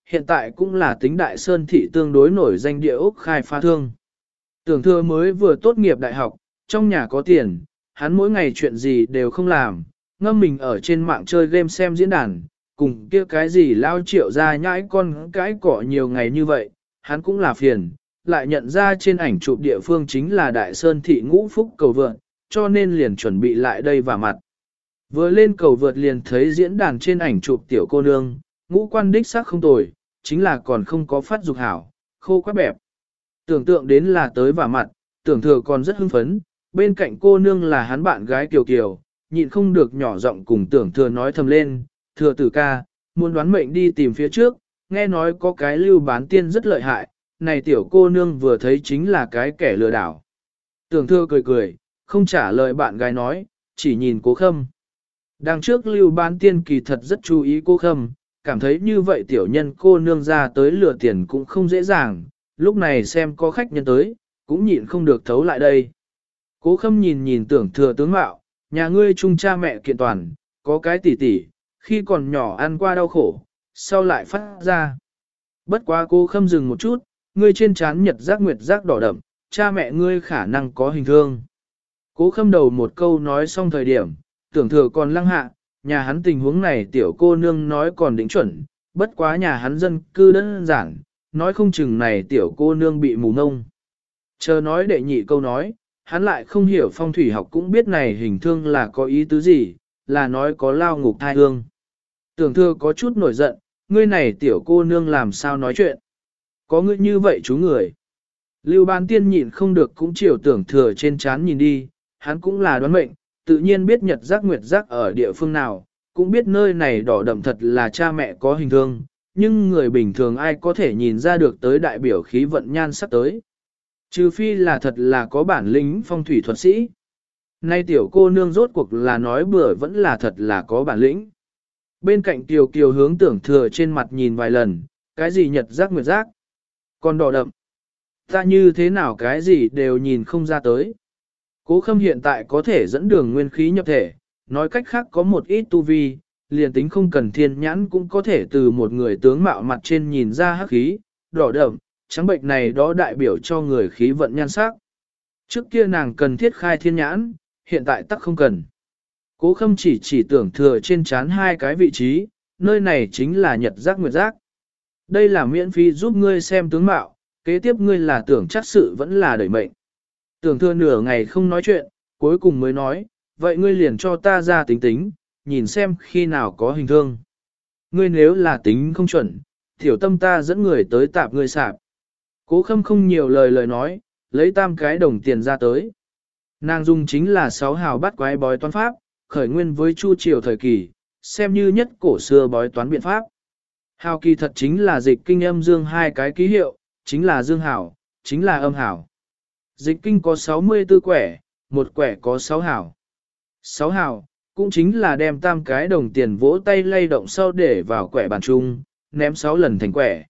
hiện tại cũng là tính Đại Sơn thị tương đối nổi danh địa ốc khai phá thương. Tưởng Thừa mới vừa tốt nghiệp đại học, trong nhà có tiền, hắn mỗi ngày chuyện gì đều không làm, ngâm mình ở trên mạng chơi game xem diễn đàn, cùng kia cái gì lao triệu ra nhãi con cái cỏ nhiều ngày như vậy, hắn cũng là phiền, lại nhận ra trên ảnh chụp địa phương chính là Đại Sơn thị Ngũ Phúc cầu vượt, cho nên liền chuẩn bị lại đây và mặt. Vừa lên cầu vượt liền thấy diễn đàn trên ảnh chụp tiểu cô nương, ngũ quan đích sắc không tồi, chính là còn không có phát dục hảo, khô quắc bẹp. Tưởng tượng đến là tới và mặt, Tưởng Thừa còn rất hưng phấn, bên cạnh cô nương là hắn bạn gái Kiều Kiều, nhịn không được nhỏ giọng cùng Tưởng Thừa nói thầm lên, Thừa tử ca, muốn đoán mệnh đi tìm phía trước, nghe nói có cái lưu bán tiên rất lợi hại, này tiểu cô nương vừa thấy chính là cái kẻ lừa đảo. Tưởng Thừa cười cười, không trả lời bạn gái nói, chỉ nhìn Cố Khâm. Đằng trước lưu bán tiên kỳ thật rất chú ý Cố Khâm, cảm thấy như vậy tiểu nhân cô nương ra tới lừa tiền cũng không dễ dàng, lúc này xem có khách nhân tới, cũng nhịn không được thấu lại đây. Cố Khâm nhìn nhìn Tưởng Thừa tướng mạo, nhà ngươi chung cha mẹ kiện toàn, có cái tỷ tỷ, khi còn nhỏ ăn qua đau khổ, sau lại phát ra. Bất quá Cố Khâm dừng một chút, ngươi trên trán nhật giác nguyệt giác đỏ đậm, cha mẹ ngươi khả năng có hình thương. Cố Khâm đầu một câu nói xong thời điểm, Tưởng Thừa còn lăng hạ, nhà hắn tình huống này tiểu cô nương nói còn đỉnh chuẩn, bất quá nhà hắn dân cư đơn giản, nói không chừng này tiểu cô nương bị mù ngông. Chờ nói đệ nhị câu nói, hắn lại không hiểu phong thủy học cũng biết này hình thương là có ý tứ gì, là nói có lao ngục thai hương. Tưởng Thừa có chút nổi giận, ngươi này tiểu cô nương làm sao nói chuyện. Có ngươi như vậy chú người. Lưu Bán Tiên nhịn không được cũng chiều Tưởng Thừa trên trán nhìn đi, hắn cũng là đoán mệnh, tự nhiên biết nhật giác nguyệt giác ở địa phương nào, cũng biết nơi này đỏ đậm thật là cha mẹ có hình thương, nhưng người bình thường ai có thể nhìn ra được tới đại biểu khí vận nhan sắp tới. Trừ phi là thật là có bản lĩnh phong thủy thuật sĩ. Nay tiểu cô nương rốt cuộc là nói bừa vẫn là thật là có bản lĩnh. Bên cạnh Kiều Kiều hướng Tưởng Thừa trên mặt nhìn vài lần, cái gì nhật giác nguyệt giác, còn đỏ đậm. Ta như thế nào cái gì đều nhìn không ra tới. Cố Khâm hiện tại có thể dẫn đường nguyên khí nhập thể, nói cách khác có một ít tu vi, liền tính không cần thiên nhãn cũng có thể từ một người tướng mạo mặt trên nhìn ra hắc khí, đỏ đậm, trắng bệnh này đó đại biểu cho người khí vận nhan sắc. Trước kia nàng cần thiết khai thiên nhãn, hiện tại tắc không cần. Cố Khâm chỉ Tưởng Thừa trên trán hai cái vị trí, nơi này chính là nhật giác nguyệt giác. Đây là miễn phí giúp ngươi xem tướng mạo, kế tiếp ngươi là tưởng chắc sự vẫn là đẩy mệnh. Tưởng Thừa nửa ngày không nói chuyện, cuối cùng mới nói, vậy ngươi liền cho ta ra tính tính, nhìn xem khi nào có hình thương. Ngươi nếu là tính không chuẩn, tiểu tâm ta dẫn người tới tạp ngươi sạp. Cố Khâm không nhiều lời nói, lấy tam cái đồng tiền ra tới. Nàng dùng chính là 6 hào bắt quái bói toán pháp, khởi nguyên với Chu Triều thời kỳ, xem như nhất cổ xưa bói toán biện pháp. Hào kỳ thật chính là dịch kinh âm dương hai cái ký hiệu, chính là dương hào, chính là âm hào. Dịch kinh có 64 quẻ, một quẻ có 6 hào. 6 hào, cũng chính là đem tam cái đồng tiền vỗ tay lay động sau để vào quẻ bàn chung, ném 6 lần thành quẻ.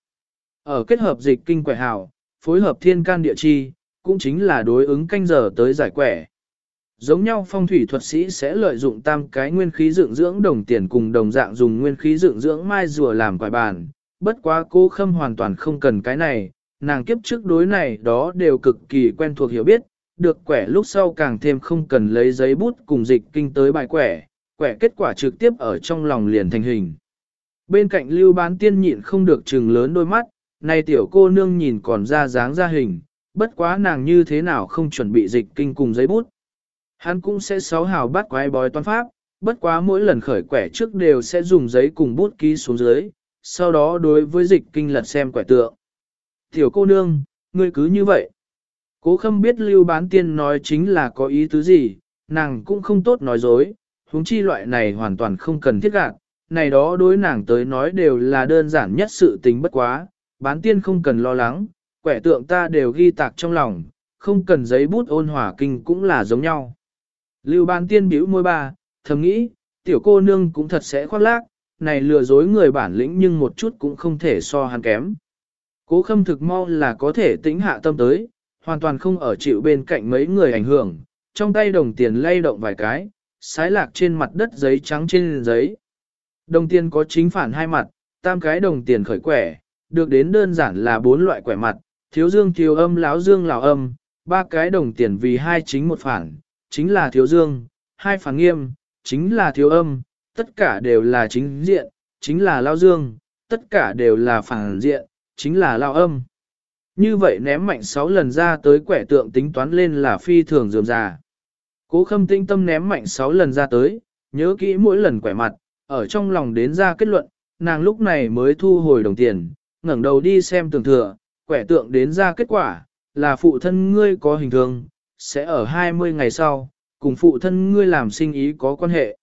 Ở kết hợp dịch kinh quẻ hào, phối hợp thiên can địa chi, cũng chính là đối ứng canh giờ tới giải quẻ. Giống nhau phong thủy thuật sĩ sẽ lợi dụng tam cái nguyên khí dựng dưỡng đồng tiền cùng đồng dạng dùng nguyên khí dựng dưỡng mai rùa làm quẻ bàn, bất quá Cố Khâm hoàn toàn không cần cái này, nàng kiếp trước đối này đó đều cực kỳ quen thuộc hiểu biết, được quẻ lúc sau càng thêm không cần lấy giấy bút cùng dịch kinh tới bài quẻ, quẻ kết quả trực tiếp ở trong lòng liền thành hình. Bên cạnh Lưu Bán Tiên nhịn không được trừng lớn đôi mắt, này tiểu cô nương nhìn còn ra dáng ra hình, bất quá nàng như thế nào không chuẩn bị dịch kinh cùng giấy bút. Hắn cũng sẽ 6 hào bắt quái bói toán pháp, bất quá mỗi lần khởi quẻ trước đều sẽ dùng giấy cùng bút ký xuống dưới, sau đó đối với dịch kinh lật xem quẻ tượng. Tiểu cô nương, ngươi cứ như vậy. Cố Khâm biết Lưu Bán Tiên nói chính là có ý tứ gì, nàng cũng không tốt nói dối, huống chi loại này hoàn toàn không cần thiết gạt, này đó đối nàng tới nói đều là đơn giản nhất sự tình bất quá, Bán Tiên không cần lo lắng, quẻ tượng ta đều ghi tạc trong lòng, không cần giấy bút ôn hòa kinh cũng là giống nhau. Lưu Bán Tiên bĩu môi ba, thầm nghĩ, tiểu cô nương cũng thật sẽ khoác lác, này lừa dối người bản lĩnh nhưng một chút cũng không thể so hắn kém. Cố Khâm thực mau là có thể tĩnh hạ tâm tới, hoàn toàn không ở chịu bên cạnh mấy người ảnh hưởng, trong tay đồng tiền lay động vài cái, sái lạc trên mặt đất giấy trắng trên giấy. Đồng tiền có chính phản hai mặt, tam cái đồng tiền khởi quẻ, được đến đơn giản là 4 loại quẻ mặt, thiếu dương thiếu âm láo dương láo âm, 3 cái đồng tiền vì 2 chính 1 phản, chính là thiếu dương, 2 phản nghiêm, chính là thiếu âm, tất cả đều là chính diện, chính là lao dương, tất cả đều là phản diện, chính là lao âm. Như vậy ném mạnh 6 lần ra tới quẻ tượng tính toán lên là phi thường dườm già. Cố Khâm tinh tâm ném mạnh 6 lần ra tới, nhớ kỹ mỗi lần quẻ mặt, ở trong lòng đến ra kết luận, nàng lúc này mới thu hồi đồng tiền, ngẩng đầu đi xem tường thừa, quẻ tượng đến ra kết quả, là phụ thân ngươi có hình thường, sẽ ở 20 ngày sau, cùng phụ thân ngươi làm sinh ý có quan hệ.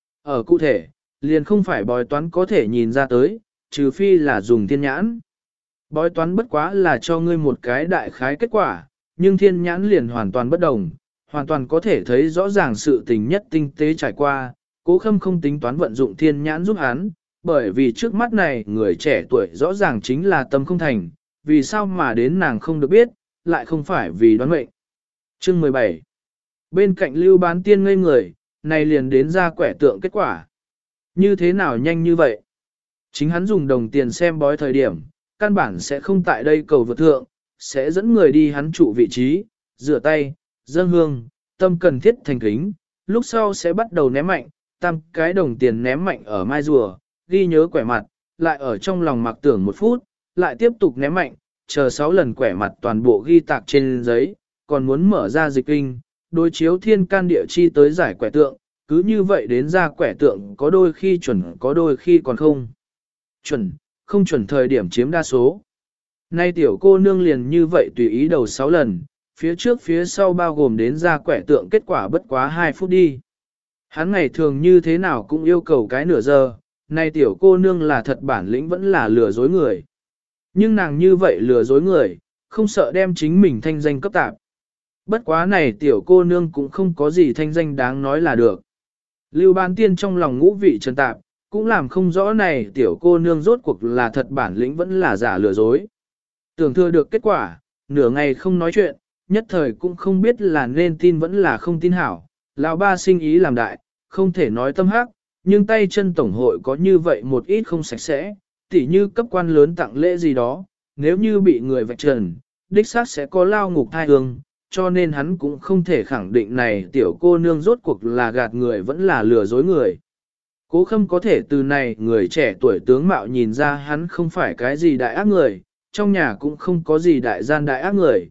Ở cụ thể, liền không phải bói toán có thể nhìn ra tới, trừ phi là dùng thiên nhãn. Bói toán bất quá là cho ngươi một cái đại khái kết quả, nhưng thiên nhãn liền hoàn toàn bất đồng, hoàn toàn có thể thấy rõ ràng sự tình nhất tinh tế trải qua. Cố Khâm không tính toán vận dụng thiên nhãn giúp hắn, bởi vì trước mắt này người trẻ tuổi rõ ràng chính là tâm không thành, vì sao mà đến nàng không được biết, lại không phải vì đoán mệnh. Chương 17. Bên cạnh Lưu Bán Tiên ngây người, này liền đến ra quẻ tượng kết quả. Như thế nào nhanh như vậy? Chính hắn dùng đồng tiền xem bói thời điểm, căn bản sẽ không tại đây cầu vượt thượng, sẽ dẫn người đi hắn trụ vị trí, rửa tay, dâng hương, tâm cần thiết thành kính, lúc sau sẽ bắt đầu ném mạnh, tam cái đồng tiền ném mạnh ở mai rùa, ghi nhớ quẻ mặt, lại ở trong lòng mặc tưởng 1 phút, lại tiếp tục ném mạnh, chờ 6 lần quẻ mặt toàn bộ ghi tạc trên giấy, còn muốn mở ra dịch kinh, đối chiếu thiên can địa chi tới giải quẻ tượng, cứ như vậy đến ra quẻ tượng có đôi khi chuẩn có đôi khi còn không. Chuẩn, không chuẩn thời điểm chiếm đa số. Nay tiểu cô nương liền như vậy tùy ý đầu 6 lần, phía trước phía sau bao gồm đến ra quẻ tượng kết quả bất quá 2 phút đi. Hắn ngày thường như thế nào cũng yêu cầu cái nửa giờ, nay tiểu cô nương là thật bản lĩnh vẫn là lừa dối người. Nhưng nàng như vậy lừa dối người, không sợ đem chính mình thanh danh cấp tạp. Bất quá này tiểu cô nương cũng không có gì thanh danh đáng nói là được. Lưu Bán Tiên trong lòng ngũ vị trần tạp, cũng làm không rõ này tiểu cô nương rốt cuộc là thật bản lĩnh vẫn là giả lừa dối. Tưởng thừa được kết quả, nửa ngày không nói chuyện, nhất thời cũng không biết là nên tin vẫn là không tin hảo. Lão ba sinh ý làm đại, không thể nói tâm hắc, nhưng tay chân tổng hội có như vậy một ít không sạch sẽ, tỉ như cấp quan lớn tặng lễ gì đó, nếu như bị người vạch trần, đích xác sẽ có lao ngục thai hương, cho nên hắn cũng không thể khẳng định này tiểu cô nương rốt cuộc là gạt người vẫn là lừa dối người. Cố Khâm có thể từ này người trẻ tuổi tướng mạo nhìn ra hắn không phải cái gì đại ác người, trong nhà cũng không có gì đại gian đại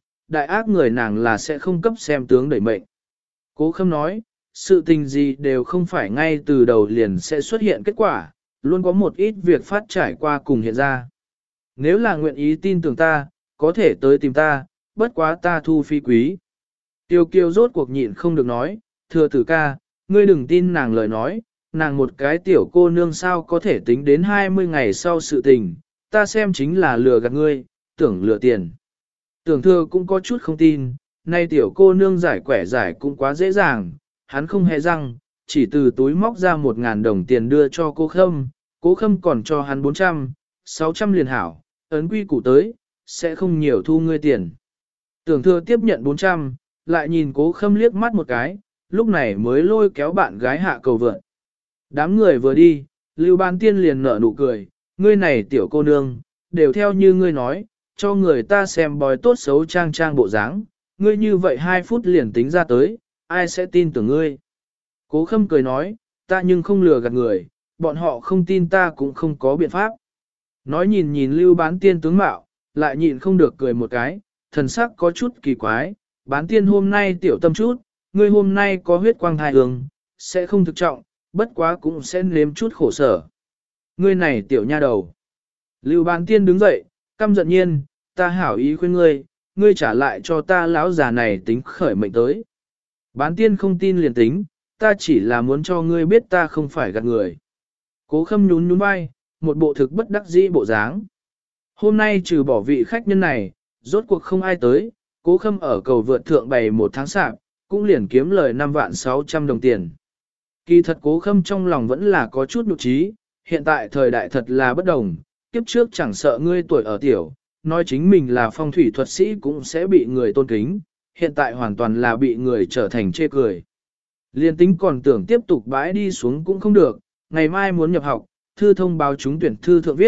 ác người nàng là sẽ không cấp xem tướng đẩy mệnh. Cố Khâm nói, sự tình gì đều không phải ngay từ đầu liền sẽ xuất hiện kết quả, luôn có một ít việc phát trải qua cùng hiện ra. Nếu là nguyện ý tin tưởng ta, có thể tới tìm ta, bất quá ta thu phí quý. Tiêu Kiều rốt cuộc nhịn không được nói, Thừa Tử ca, ngươi đừng tin nàng lời nói, nàng một cái tiểu cô nương sao có thể tính đến 20 ngày sau sự tình, ta xem chính là lừa gạt ngươi, tưởng lừa tiền. Tưởng Thừa cũng có chút không tin, nay tiểu cô nương giải quẻ giải cũng quá dễ dàng, hắn không hề răng, chỉ từ túi móc ra 1.000 đồng tiền đưa cho Cố Khâm còn cho hắn 400, 600 liền hảo, ấn quy củ tới, sẽ không nhiều thu ngươi tiền. Tưởng Thừa tiếp nhận 400, lại nhìn Cố Khâm liếc mắt một cái, lúc này mới lôi kéo bạn gái hạ cầu vượt. Đám người vừa đi, Lưu Bán Tiên liền nở nụ cười, ngươi này tiểu cô nương, đều theo như ngươi nói, cho người ta xem bói tốt xấu trang trang bộ dáng, ngươi như vậy 2 phút liền tính ra tới, ai sẽ tin tưởng ngươi. Cố Khâm cười nói, ta nhưng không lừa gạt người, bọn họ không tin ta cũng không có biện pháp. Nói nhìn nhìn Lưu Bán Tiên tướng mạo, lại nhịn không được cười một cái, thần sắc có chút kỳ quái, Bán Tiên hôm nay tiểu tâm chút, ngươi hôm nay có huyết quang thai hương, sẽ không thực trọng, bất quá cũng sẽ nếm chút khổ sở. Ngươi này tiểu nha đầu. Lưu Bán Tiên đứng dậy, căm giận nhiên, ta hảo ý khuyên ngươi, ngươi trả lại cho ta lão già này tính khởi mệnh tới. Bán Tiên không tin liền tính, ta chỉ là muốn cho ngươi biết ta không phải gạt người. Cố Khâm nhún nhún vai, một bộ thực bất đắc dĩ bộ dáng. Hôm nay trừ bỏ vị khách nhân này, rốt cuộc không ai tới, Cố Khâm ở cầu vượt thượng bày 1 tháng sạp, cũng liền kiếm lời 5.600.000 đồng tiền. Kỳ thật Cố Khâm trong lòng vẫn là có chút nhục trí, hiện tại thời đại thật là bất đồng, kiếp trước chẳng sợ ngươi tuổi ở tiểu, nói chính mình là phong thủy thuật sĩ cũng sẽ bị người tôn kính, hiện tại hoàn toàn là bị người trở thành chê cười. Liên tính còn tưởng tiếp tục bãi đi xuống cũng không được, ngày mai muốn nhập học, thư thông báo trúng tuyển thư thượng viết,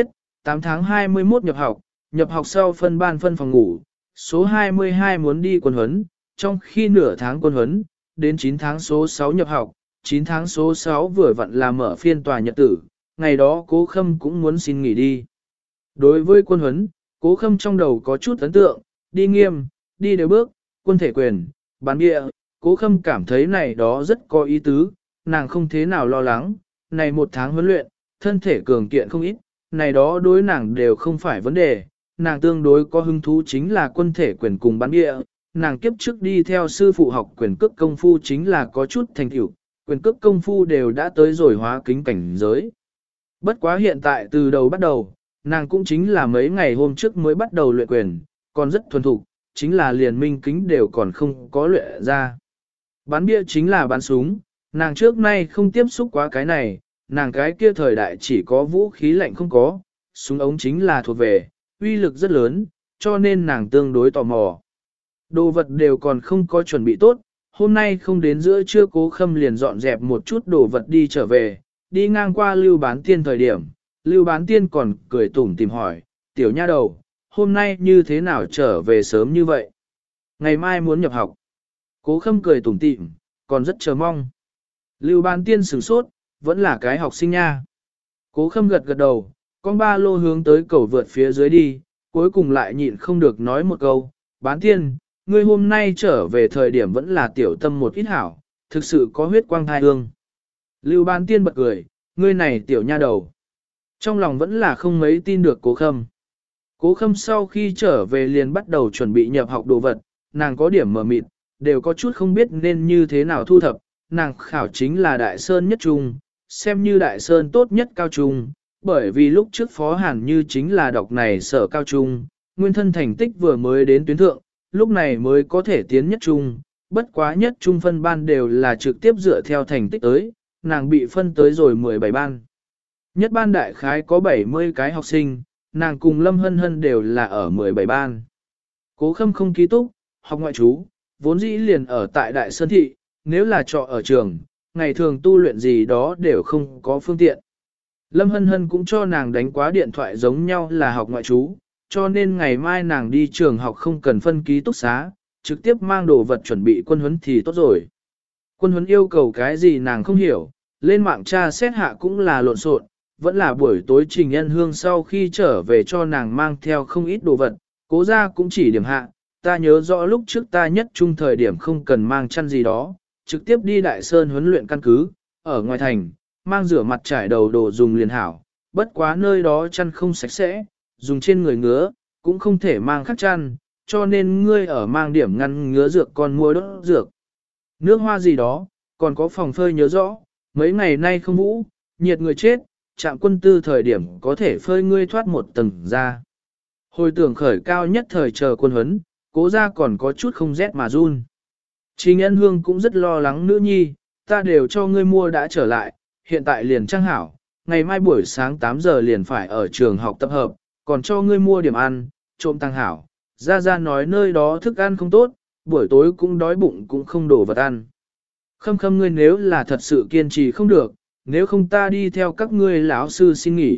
8 tháng 21 nhập học sau phân ban phân phòng ngủ, số 22 muốn đi quân huấn, trong khi nửa tháng quân huấn, đến 9 tháng số 6 nhập học, 9 tháng số 6 vừa vặn là mở phiên tòa nhật tử, ngày đó Cố Khâm cũng muốn xin nghỉ đi. Đối với quân huấn, Cố Khâm trong đầu có chút ấn tượng, đi nghiêm, đi đều bước, quân thể quyền, bán địa, Cố Khâm cảm thấy này đó rất có ý tứ, nàng không thế nào lo lắng, này một tháng huấn luyện, thân thể cường kiện không ít, này đó đối nàng đều không phải vấn đề, nàng tương đối có hứng thú chính là quân thể quyền cùng bán địa, nàng kiếp trước đi theo sư phụ học quyền cước công phu chính là có chút thành tựu, quyền cước công phu đều đã tới rồi hóa kính cảnh giới. Bất quá hiện tại từ đầu bắt đầu, nàng cũng chính là mấy ngày hôm trước mới bắt đầu luyện quyền, còn rất thuần thục, chính là liền minh kính đều còn không có luyện ra. Bán bia chính là bán súng, nàng trước nay không tiếp xúc quá cái này, nàng cái kia thời đại chỉ có vũ khí lạnh không có, súng ống chính là thuộc về, uy lực rất lớn, cho nên nàng tương đối tò mò. Đồ vật đều còn không có chuẩn bị tốt, hôm nay không đến giữa trưa Cố Khâm liền dọn dẹp một chút đồ vật đi trở về, đi ngang qua Lưu Bán Tiên thời điểm, Lưu Bán Tiên còn cười tủm tìm hỏi, tiểu nha đầu, hôm nay như thế nào trở về sớm như vậy? Ngày mai muốn nhập học. Cố Khâm cười tủm tỉm, còn rất chờ mong. Lưu Bán Tiên sửng sốt, vẫn là cái học sinh nha. Cố Khâm gật gật đầu, con ba lô hướng tới cầu vượt phía dưới đi, cuối cùng lại nhịn không được nói một câu, Bán Tiên, ngươi hôm nay trở về thời điểm vẫn là tiểu tâm một ít hảo, thực sự có huyết quang thai hương. Lưu Bán Tiên bật cười, ngươi này tiểu nha đầu. Trong lòng vẫn là không mấy tin được Cố Khâm. Cố Khâm sau khi trở về liền bắt đầu chuẩn bị nhập học đồ vật, nàng có điểm mờ mịt, đều có chút không biết nên như thế nào thu thập, nàng khảo chính là Đại Sơn nhất trung, xem như Đại Sơn tốt nhất cao trung, bởi vì lúc trước Phó Hàn Như chính là đọc này sở cao trung, nguyên thân thành tích vừa mới đến tuyến thượng, lúc này mới có thể tiến nhất trung, bất quá nhất trung phân ban đều là trực tiếp dựa theo thành tích tới, nàng bị phân tới rồi 17 ban. Nhất ban đại khái có 70 cái học sinh, nàng cùng Lâm Hân Hân đều là ở 17 ban. Cố Khâm không ký túc, học ngoại trú, vốn dĩ liền ở tại Đại Sơn Thị, nếu là trọ ở trường, ngày thường tu luyện gì đó đều không có phương tiện. Lâm Hân Hân cũng cho nàng đánh quá điện thoại giống nhau là học ngoại trú, cho nên ngày mai nàng đi trường học không cần phân ký túc xá, trực tiếp mang đồ vật chuẩn bị quân huấn thì tốt rồi. Quân huấn yêu cầu cái gì nàng không hiểu, lên mạng tra xét hạ cũng là lộn xộn, vẫn là buổi tối Trình Nhân Hương sau khi trở về cho nàng mang theo không ít đồ vật, Cố ra cũng chỉ điểm hạ, ta nhớ rõ lúc trước ta nhất trung thời điểm không cần mang chăn gì đó, trực tiếp đi Đại Sơn huấn luyện căn cứ, ở ngoài thành, mang rửa mặt trải đầu đồ dùng liền hảo, bất quá nơi đó chăn không sạch sẽ, dùng trên người ngứa, cũng không thể mang khắc chăn, cho nên ngươi ở mang điểm ngăn ngứa dược con mua đốt dược. Nước hoa gì đó, còn có phòng phơi nhớ rõ, mấy ngày nay không vũ, nhiệt người chết, trạm quân tư thời điểm có thể phơi ngươi thoát một tầng ra. Hồi tưởng khởi cao nhất thời chờ quân huấn, Cố ra còn có chút không rét mà run. Trình Ân Hương cũng rất lo lắng nữ nhi, ta đều cho ngươi mua đã trở lại, hiện tại liền trang hảo, ngày mai buổi sáng 8 giờ liền phải ở trường học tập hợp, còn cho ngươi mua điểm ăn, trộm tăng hảo. Ra Ra nói nơi đó thức ăn không tốt, buổi tối cũng đói bụng cũng không đổ vật ăn. Khâm Khâm ngươi nếu là thật sự kiên trì không được, nếu không ta đi theo các ngươi lão sư xin nghỉ.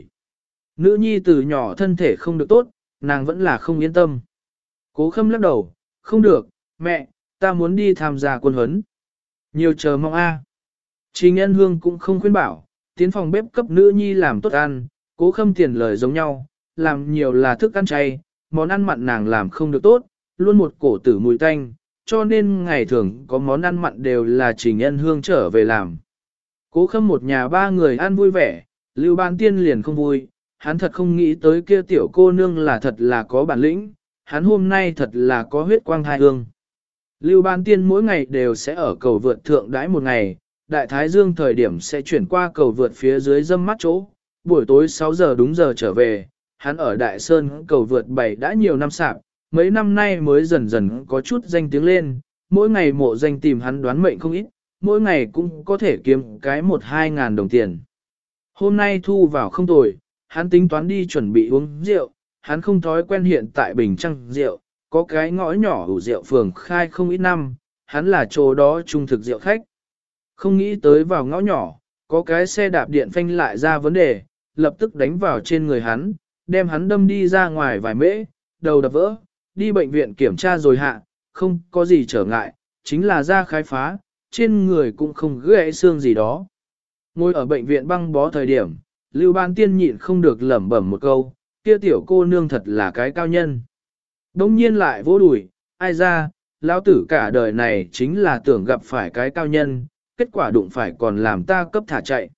Nữ nhi từ nhỏ thân thể không được tốt, nàng vẫn là không yên tâm. Cố Khâm lắc đầu, không được, mẹ, ta muốn đi tham gia quân huấn. Nhiều chờ mong a. Trình Ân Hương cũng không khuyên bảo, tiến phòng bếp cấp nữ nhi làm tốt ăn, Cố Khâm tiền lời giống nhau, làm nhiều là thức ăn chay, món ăn mặn nàng làm không được tốt, luôn một cổ tử mùi tanh, cho nên ngày thường có món ăn mặn đều là Trình Ân Hương trở về làm. Cố Khâm một nhà ba người ăn vui vẻ, Lưu Bán Tiên liền không vui, hắn thật không nghĩ tới kia tiểu cô nương là thật là có bản lĩnh, hắn hôm nay thật là có huyết quang hai hương. Lưu Bán Tiên mỗi ngày đều sẽ ở cầu vượt thượng đãi một ngày, Đại Thái Dương thời điểm sẽ chuyển qua cầu vượt phía dưới dâm mắt chỗ, buổi tối 6 giờ đúng giờ trở về, hắn ở Đại Sơn cầu vượt 7 đã nhiều năm sạp, mấy năm nay mới dần dần có chút danh tiếng lên, mỗi ngày mộ danh tìm hắn đoán mệnh không ít, mỗi ngày cũng có thể kiếm cái 1-2 ngàn đồng tiền. Hôm nay thu vào không tồi, hắn tính toán đi chuẩn bị uống rượu, hắn không thói quen hiện tại Bình Trăng rượu, có cái ngõ nhỏ ủ rượu phường khai không ít năm, hắn là chỗ đó trung thực rượu khách. Không nghĩ tới vào ngõ nhỏ, có cái xe đạp điện phanh lại ra vấn đề, lập tức đánh vào trên người hắn, đem hắn đâm đi ra ngoài vài mễ, đầu đập vỡ, đi bệnh viện kiểm tra rồi hạ, không có gì trở ngại, chính là da khai phá, trên người cũng không gãy xương gì đó. Ngồi ở bệnh viện băng bó thời điểm, Lưu Ban Tiên nhịn không được lẩm bẩm một câu, kia tiểu cô nương thật là cái cao nhân. Đông nhiên lại vô đùi, ai ra, lão tử cả đời này chính là tưởng gặp phải cái cao nhân, kết quả đụng phải còn làm ta cấp thả chạy.